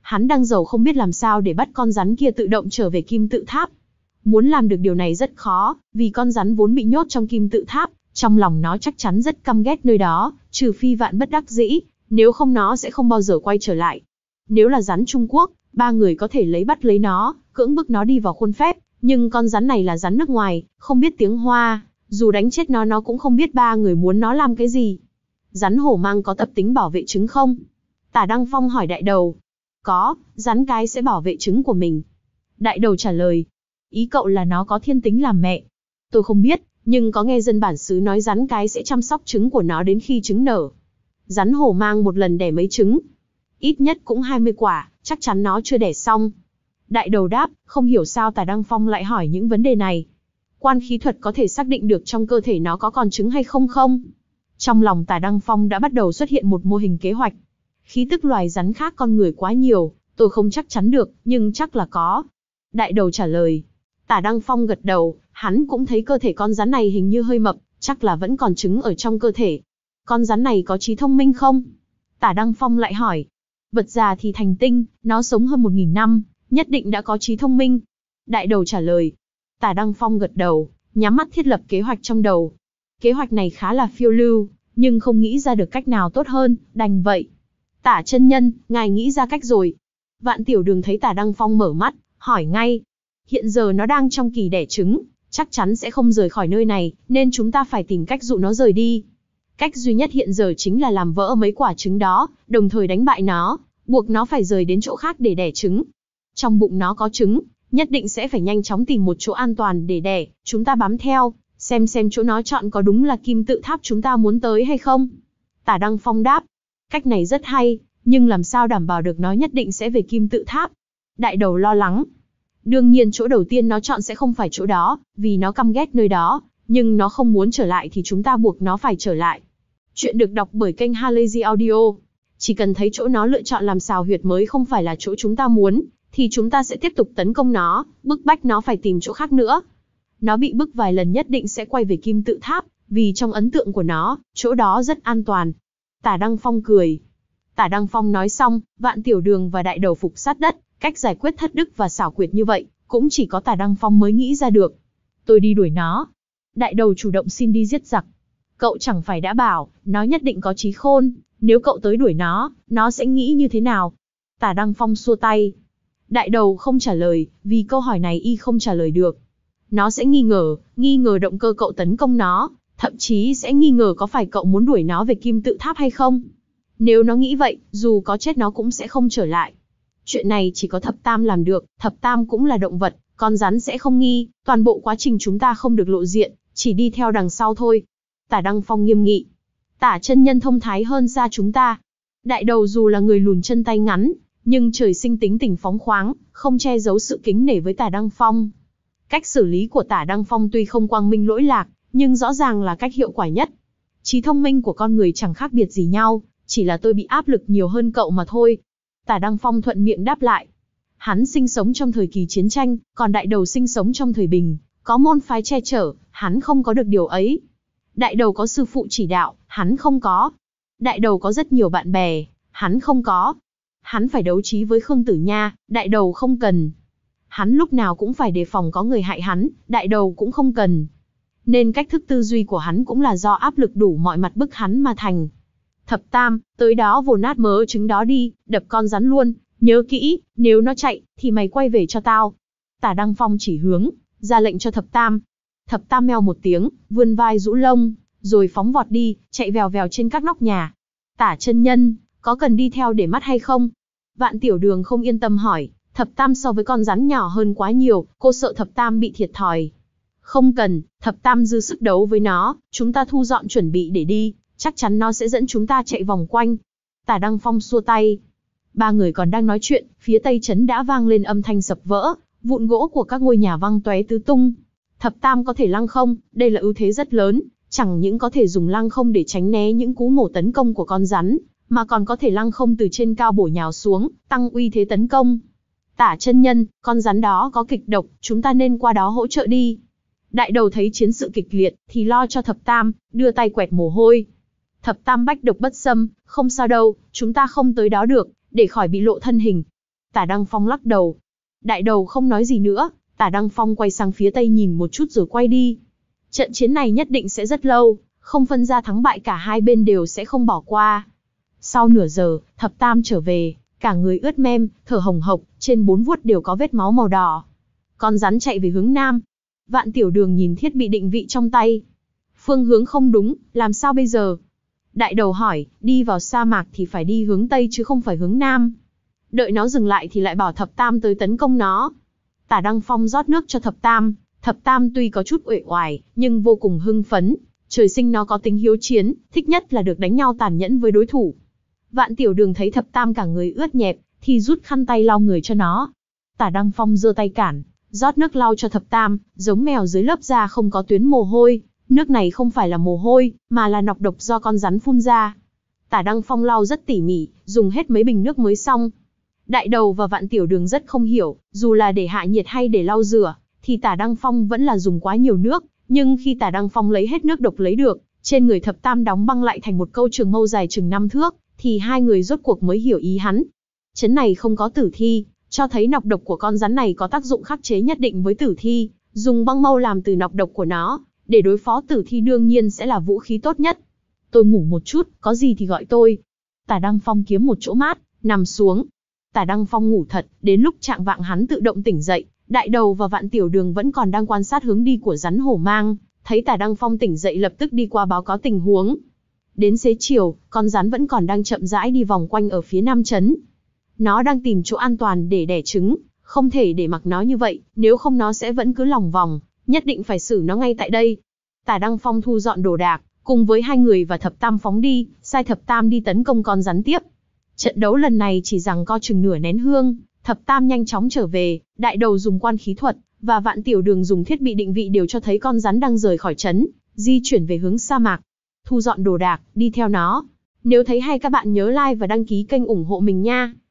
Hắn đang giàu không biết làm sao để bắt con rắn kia tự động trở về kim tự tháp. Muốn làm được điều này rất khó, vì con rắn vốn bị nhốt trong kim tự tháp, trong lòng nó chắc chắn rất căm ghét nơi đó, trừ phi vạn bất đắc dĩ, nếu không nó sẽ không bao giờ quay trở lại. Nếu là rắn Trung Quốc, ba người có thể lấy bắt lấy nó, cưỡng bức nó đi vào khuôn phép, nhưng con rắn này là rắn nước ngoài, không biết tiếng Hoa, dù đánh chết nó nó cũng không biết ba người muốn nó làm cái gì. Rắn hổ mang có tập tính bảo vệ trứng không? Tả Đăng Phong hỏi đại đầu. Có, rắn cái sẽ bảo vệ trứng của mình. Đại đầu trả lời. Ý cậu là nó có thiên tính làm mẹ. Tôi không biết, nhưng có nghe dân bản xứ nói rắn cái sẽ chăm sóc trứng của nó đến khi trứng nở. Rắn hổ mang một lần đẻ mấy trứng? Ít nhất cũng hai mươi quả, chắc chắn nó chưa đẻ xong. Đại đầu đáp, không hiểu sao Tả Đăng Phong lại hỏi những vấn đề này. Quan khí thuật có thể xác định được trong cơ thể nó có còn trứng hay không không? Trong lòng Tả Đăng Phong đã bắt đầu xuất hiện một mô hình kế hoạch. Khí tức loài rắn khác con người quá nhiều, tôi không chắc chắn được, nhưng chắc là có. Đại đầu trả lời. Tả Đăng Phong gật đầu, hắn cũng thấy cơ thể con rắn này hình như hơi mập, chắc là vẫn còn trứng ở trong cơ thể. Con rắn này có trí thông minh không? Tả Đăng Phong lại hỏi. Vật già thì thành tinh, nó sống hơn một nghìn năm, nhất định đã có trí thông minh. Đại đầu trả lời. Tả Đăng Phong gật đầu, nhắm mắt thiết lập kế hoạch trong đầu. Kế hoạch này khá là phiêu lưu, nhưng không nghĩ ra được cách nào tốt hơn, đành vậy. Tả chân nhân, ngài nghĩ ra cách rồi. Vạn Tiểu Đường thấy Tả Đăng Phong mở mắt, hỏi ngay. Hiện giờ nó đang trong kỳ đẻ trứng, chắc chắn sẽ không rời khỏi nơi này, nên chúng ta phải tìm cách dụ nó rời đi. Cách duy nhất hiện giờ chính là làm vỡ mấy quả trứng đó, đồng thời đánh bại nó, buộc nó phải rời đến chỗ khác để đẻ trứng. Trong bụng nó có trứng, nhất định sẽ phải nhanh chóng tìm một chỗ an toàn để đẻ, chúng ta bám theo, xem xem chỗ nó chọn có đúng là kim tự tháp chúng ta muốn tới hay không. Tả Đăng Phong đáp, cách này rất hay, nhưng làm sao đảm bảo được nó nhất định sẽ về kim tự tháp? Đại đầu lo lắng. Đương nhiên chỗ đầu tiên nó chọn sẽ không phải chỗ đó, vì nó căm ghét nơi đó, nhưng nó không muốn trở lại thì chúng ta buộc nó phải trở lại. Chuyện được đọc bởi kênh Halazy Audio. Chỉ cần thấy chỗ nó lựa chọn làm xào huyệt mới không phải là chỗ chúng ta muốn, thì chúng ta sẽ tiếp tục tấn công nó, bức bách nó phải tìm chỗ khác nữa. Nó bị bức vài lần nhất định sẽ quay về kim tự tháp, vì trong ấn tượng của nó, chỗ đó rất an toàn. Tả Đăng Phong cười. Tả Đăng Phong nói xong, Vạn Tiểu Đường và Đại Đầu phục sát đất, cách giải quyết thất đức và xảo quyệt như vậy, cũng chỉ có Tả Đăng Phong mới nghĩ ra được. Tôi đi đuổi nó. Đại Đầu chủ động xin đi giết giặc. Cậu chẳng phải đã bảo, nó nhất định có trí khôn, nếu cậu tới đuổi nó, nó sẽ nghĩ như thế nào? Tả Đăng Phong xua tay. Đại Đầu không trả lời, vì câu hỏi này y không trả lời được. Nó sẽ nghi ngờ, nghi ngờ động cơ cậu tấn công nó, thậm chí sẽ nghi ngờ có phải cậu muốn đuổi nó về kim tự tháp hay không. Nếu nó nghĩ vậy, dù có chết nó cũng sẽ không trở lại. Chuyện này chỉ có Thập Tam làm được, Thập Tam cũng là động vật, con rắn sẽ không nghi, toàn bộ quá trình chúng ta không được lộ diện, chỉ đi theo đằng sau thôi. Tả Đăng Phong nghiêm nghị. Tả chân nhân thông thái hơn xa chúng ta. Đại Đầu dù là người lùn chân tay ngắn, nhưng trời sinh tính tình phóng khoáng, không che giấu sự kính nể với Tả Đăng Phong. Cách xử lý của Tả Đăng Phong tuy không quang minh lỗi lạc, nhưng rõ ràng là cách hiệu quả nhất. Trí thông minh của con người chẳng khác biệt gì nhau, chỉ là tôi bị áp lực nhiều hơn cậu mà thôi. Tả Đăng Phong thuận miệng đáp lại. Hắn sinh sống trong thời kỳ chiến tranh, còn Đại Đầu sinh sống trong thời bình, có môn phái che chở, hắn không có được điều ấy. Đại Đầu có sư phụ chỉ đạo, hắn không có. Đại Đầu có rất nhiều bạn bè, hắn không có. Hắn phải đấu trí với Khương Tử Nha, Đại Đầu không cần. Hắn lúc nào cũng phải đề phòng có người hại hắn, Đại Đầu cũng không cần. Nên cách thức tư duy của hắn cũng là do áp lực đủ mọi mặt bức hắn mà thành. Thập Tam, tới đó vồ nát mớ trứng đó đi, đập con rắn luôn, nhớ kỹ, nếu nó chạy, thì mày quay về cho tao. Tả Đăng Phong chỉ hướng, ra lệnh cho Thập Tam. Thập Tam meo một tiếng, vươn vai rũ lông, rồi phóng vọt đi, chạy vèo vèo trên các nóc nhà. Tả chân nhân, có cần đi theo để mắt hay không? Vạn Tiểu Đường không yên tâm hỏi, Thập Tam so với con rắn nhỏ hơn quá nhiều, cô sợ Thập Tam bị thiệt thòi. Không cần, Thập Tam dư sức đấu với nó, chúng ta thu dọn chuẩn bị để đi, chắc chắn nó sẽ dẫn chúng ta chạy vòng quanh. Tả Đăng Phong xua tay. Ba người còn đang nói chuyện, phía tây trấn đã vang lên âm thanh sập vỡ, vụn gỗ của các ngôi nhà văng tóe tứ tung. Thập Tam có thể lăng không, đây là ưu thế rất lớn, chẳng những có thể dùng lăng không để tránh né những cú mổ tấn công của con rắn, mà còn có thể lăng không từ trên cao bổ nhào xuống, tăng uy thế tấn công. Tả chân nhân, con rắn đó có kịch độc, chúng ta nên qua đó hỗ trợ đi. Đại Đầu thấy chiến sự kịch liệt, thì lo cho Thập Tam, đưa tay quẹt mồ hôi. Thập Tam bách độc bất xâm, không sao đâu, chúng ta không tới đó được, để khỏi bị lộ thân hình. Tả Đăng Phong lắc đầu. Đại đầu không nói gì nữa, Tả Đăng Phong quay sang phía tây nhìn một chút rồi quay đi. Trận chiến này nhất định sẽ rất lâu, không phân ra thắng bại cả hai bên đều sẽ không bỏ qua. Sau nửa giờ, Thập Tam trở về, cả người ướt mem, thở hồng hộc, trên bốn vuốt đều có vết máu màu đỏ. Con rắn chạy về hướng nam. Vạn Tiểu Đường nhìn thiết bị định vị trong tay. Phương hướng không đúng, làm sao bây giờ? Đại đầu hỏi, đi vào sa mạc thì phải đi hướng tây chứ không phải hướng nam. Đợi nó dừng lại thì lại bảo Thập Tam tới tấn công nó. Tả Đăng Phong rót nước cho Thập Tam. Thập Tam tuy có chút uể oải, nhưng vô cùng hưng phấn. Trời sinh nó có tính hiếu chiến, thích nhất là được đánh nhau tàn nhẫn với đối thủ. Vạn Tiểu Đường thấy Thập Tam cả người ướt nhẹp, thì rút khăn tay lau người cho nó. Tả Đăng Phong giơ tay cản, rót nước lau cho Thập Tam, giống mèo dưới lớp da không có tuyến mồ hôi. Nước này không phải là mồ hôi, mà là nọc độc do con rắn phun ra. Tả Đăng Phong lau rất tỉ mỉ, dùng hết mấy bình nước mới xong. Đại đầu và Vạn Tiểu Đường rất không hiểu, dù là để hạ nhiệt hay để lau rửa, thì Tả Đăng Phong vẫn là dùng quá nhiều nước. Nhưng khi Tả Đăng Phong lấy hết nước độc lấy được, trên người Thập Tam đóng băng lại thành một câu trường mâu dài chừng năm thước, thì hai người rốt cuộc mới hiểu ý hắn. Chấn này không có tử thi, cho thấy nọc độc của con rắn này có tác dụng khắc chế nhất định với tử thi. Dùng băng mâu làm từ nọc độc của nó, để đối phó tử thi đương nhiên sẽ là vũ khí tốt nhất. Tôi ngủ một chút, có gì thì gọi tôi. Tả Đăng Phong kiếm một chỗ mát, nằm xuống. Tả Đăng Phong ngủ thật, đến lúc chạng vạng hắn tự động tỉnh dậy. Đại đầu và Vạn Tiểu Đường vẫn còn đang quan sát hướng đi của rắn hổ mang, thấy Tả Đăng Phong tỉnh dậy lập tức đi qua báo cáo tình huống. Đến xế chiều, con rắn vẫn còn đang chậm rãi đi vòng quanh ở phía nam trấn. Nó đang tìm chỗ an toàn để đẻ trứng, không thể để mặc nó như vậy, nếu không nó sẽ vẫn cứ lòng vòng, nhất định phải xử nó ngay tại đây. Tả Đăng Phong thu dọn đồ đạc, cùng với hai người và Thập Tam phóng đi, sai Thập Tam đi tấn công con rắn tiếp. Trận đấu lần này chỉ giằng co chừng nửa nén hương, Thập Tam nhanh chóng trở về, đại đầu dùng quan khí thuật, và Vạn Tiểu Đường dùng thiết bị định vị đều cho thấy con rắn đang rời khỏi trấn, di chuyển về hướng sa mạc. Thu dọn đồ đạc, đi theo nó. Nếu thấy hay các bạn nhớ like và đăng ký kênh ủng hộ mình nha.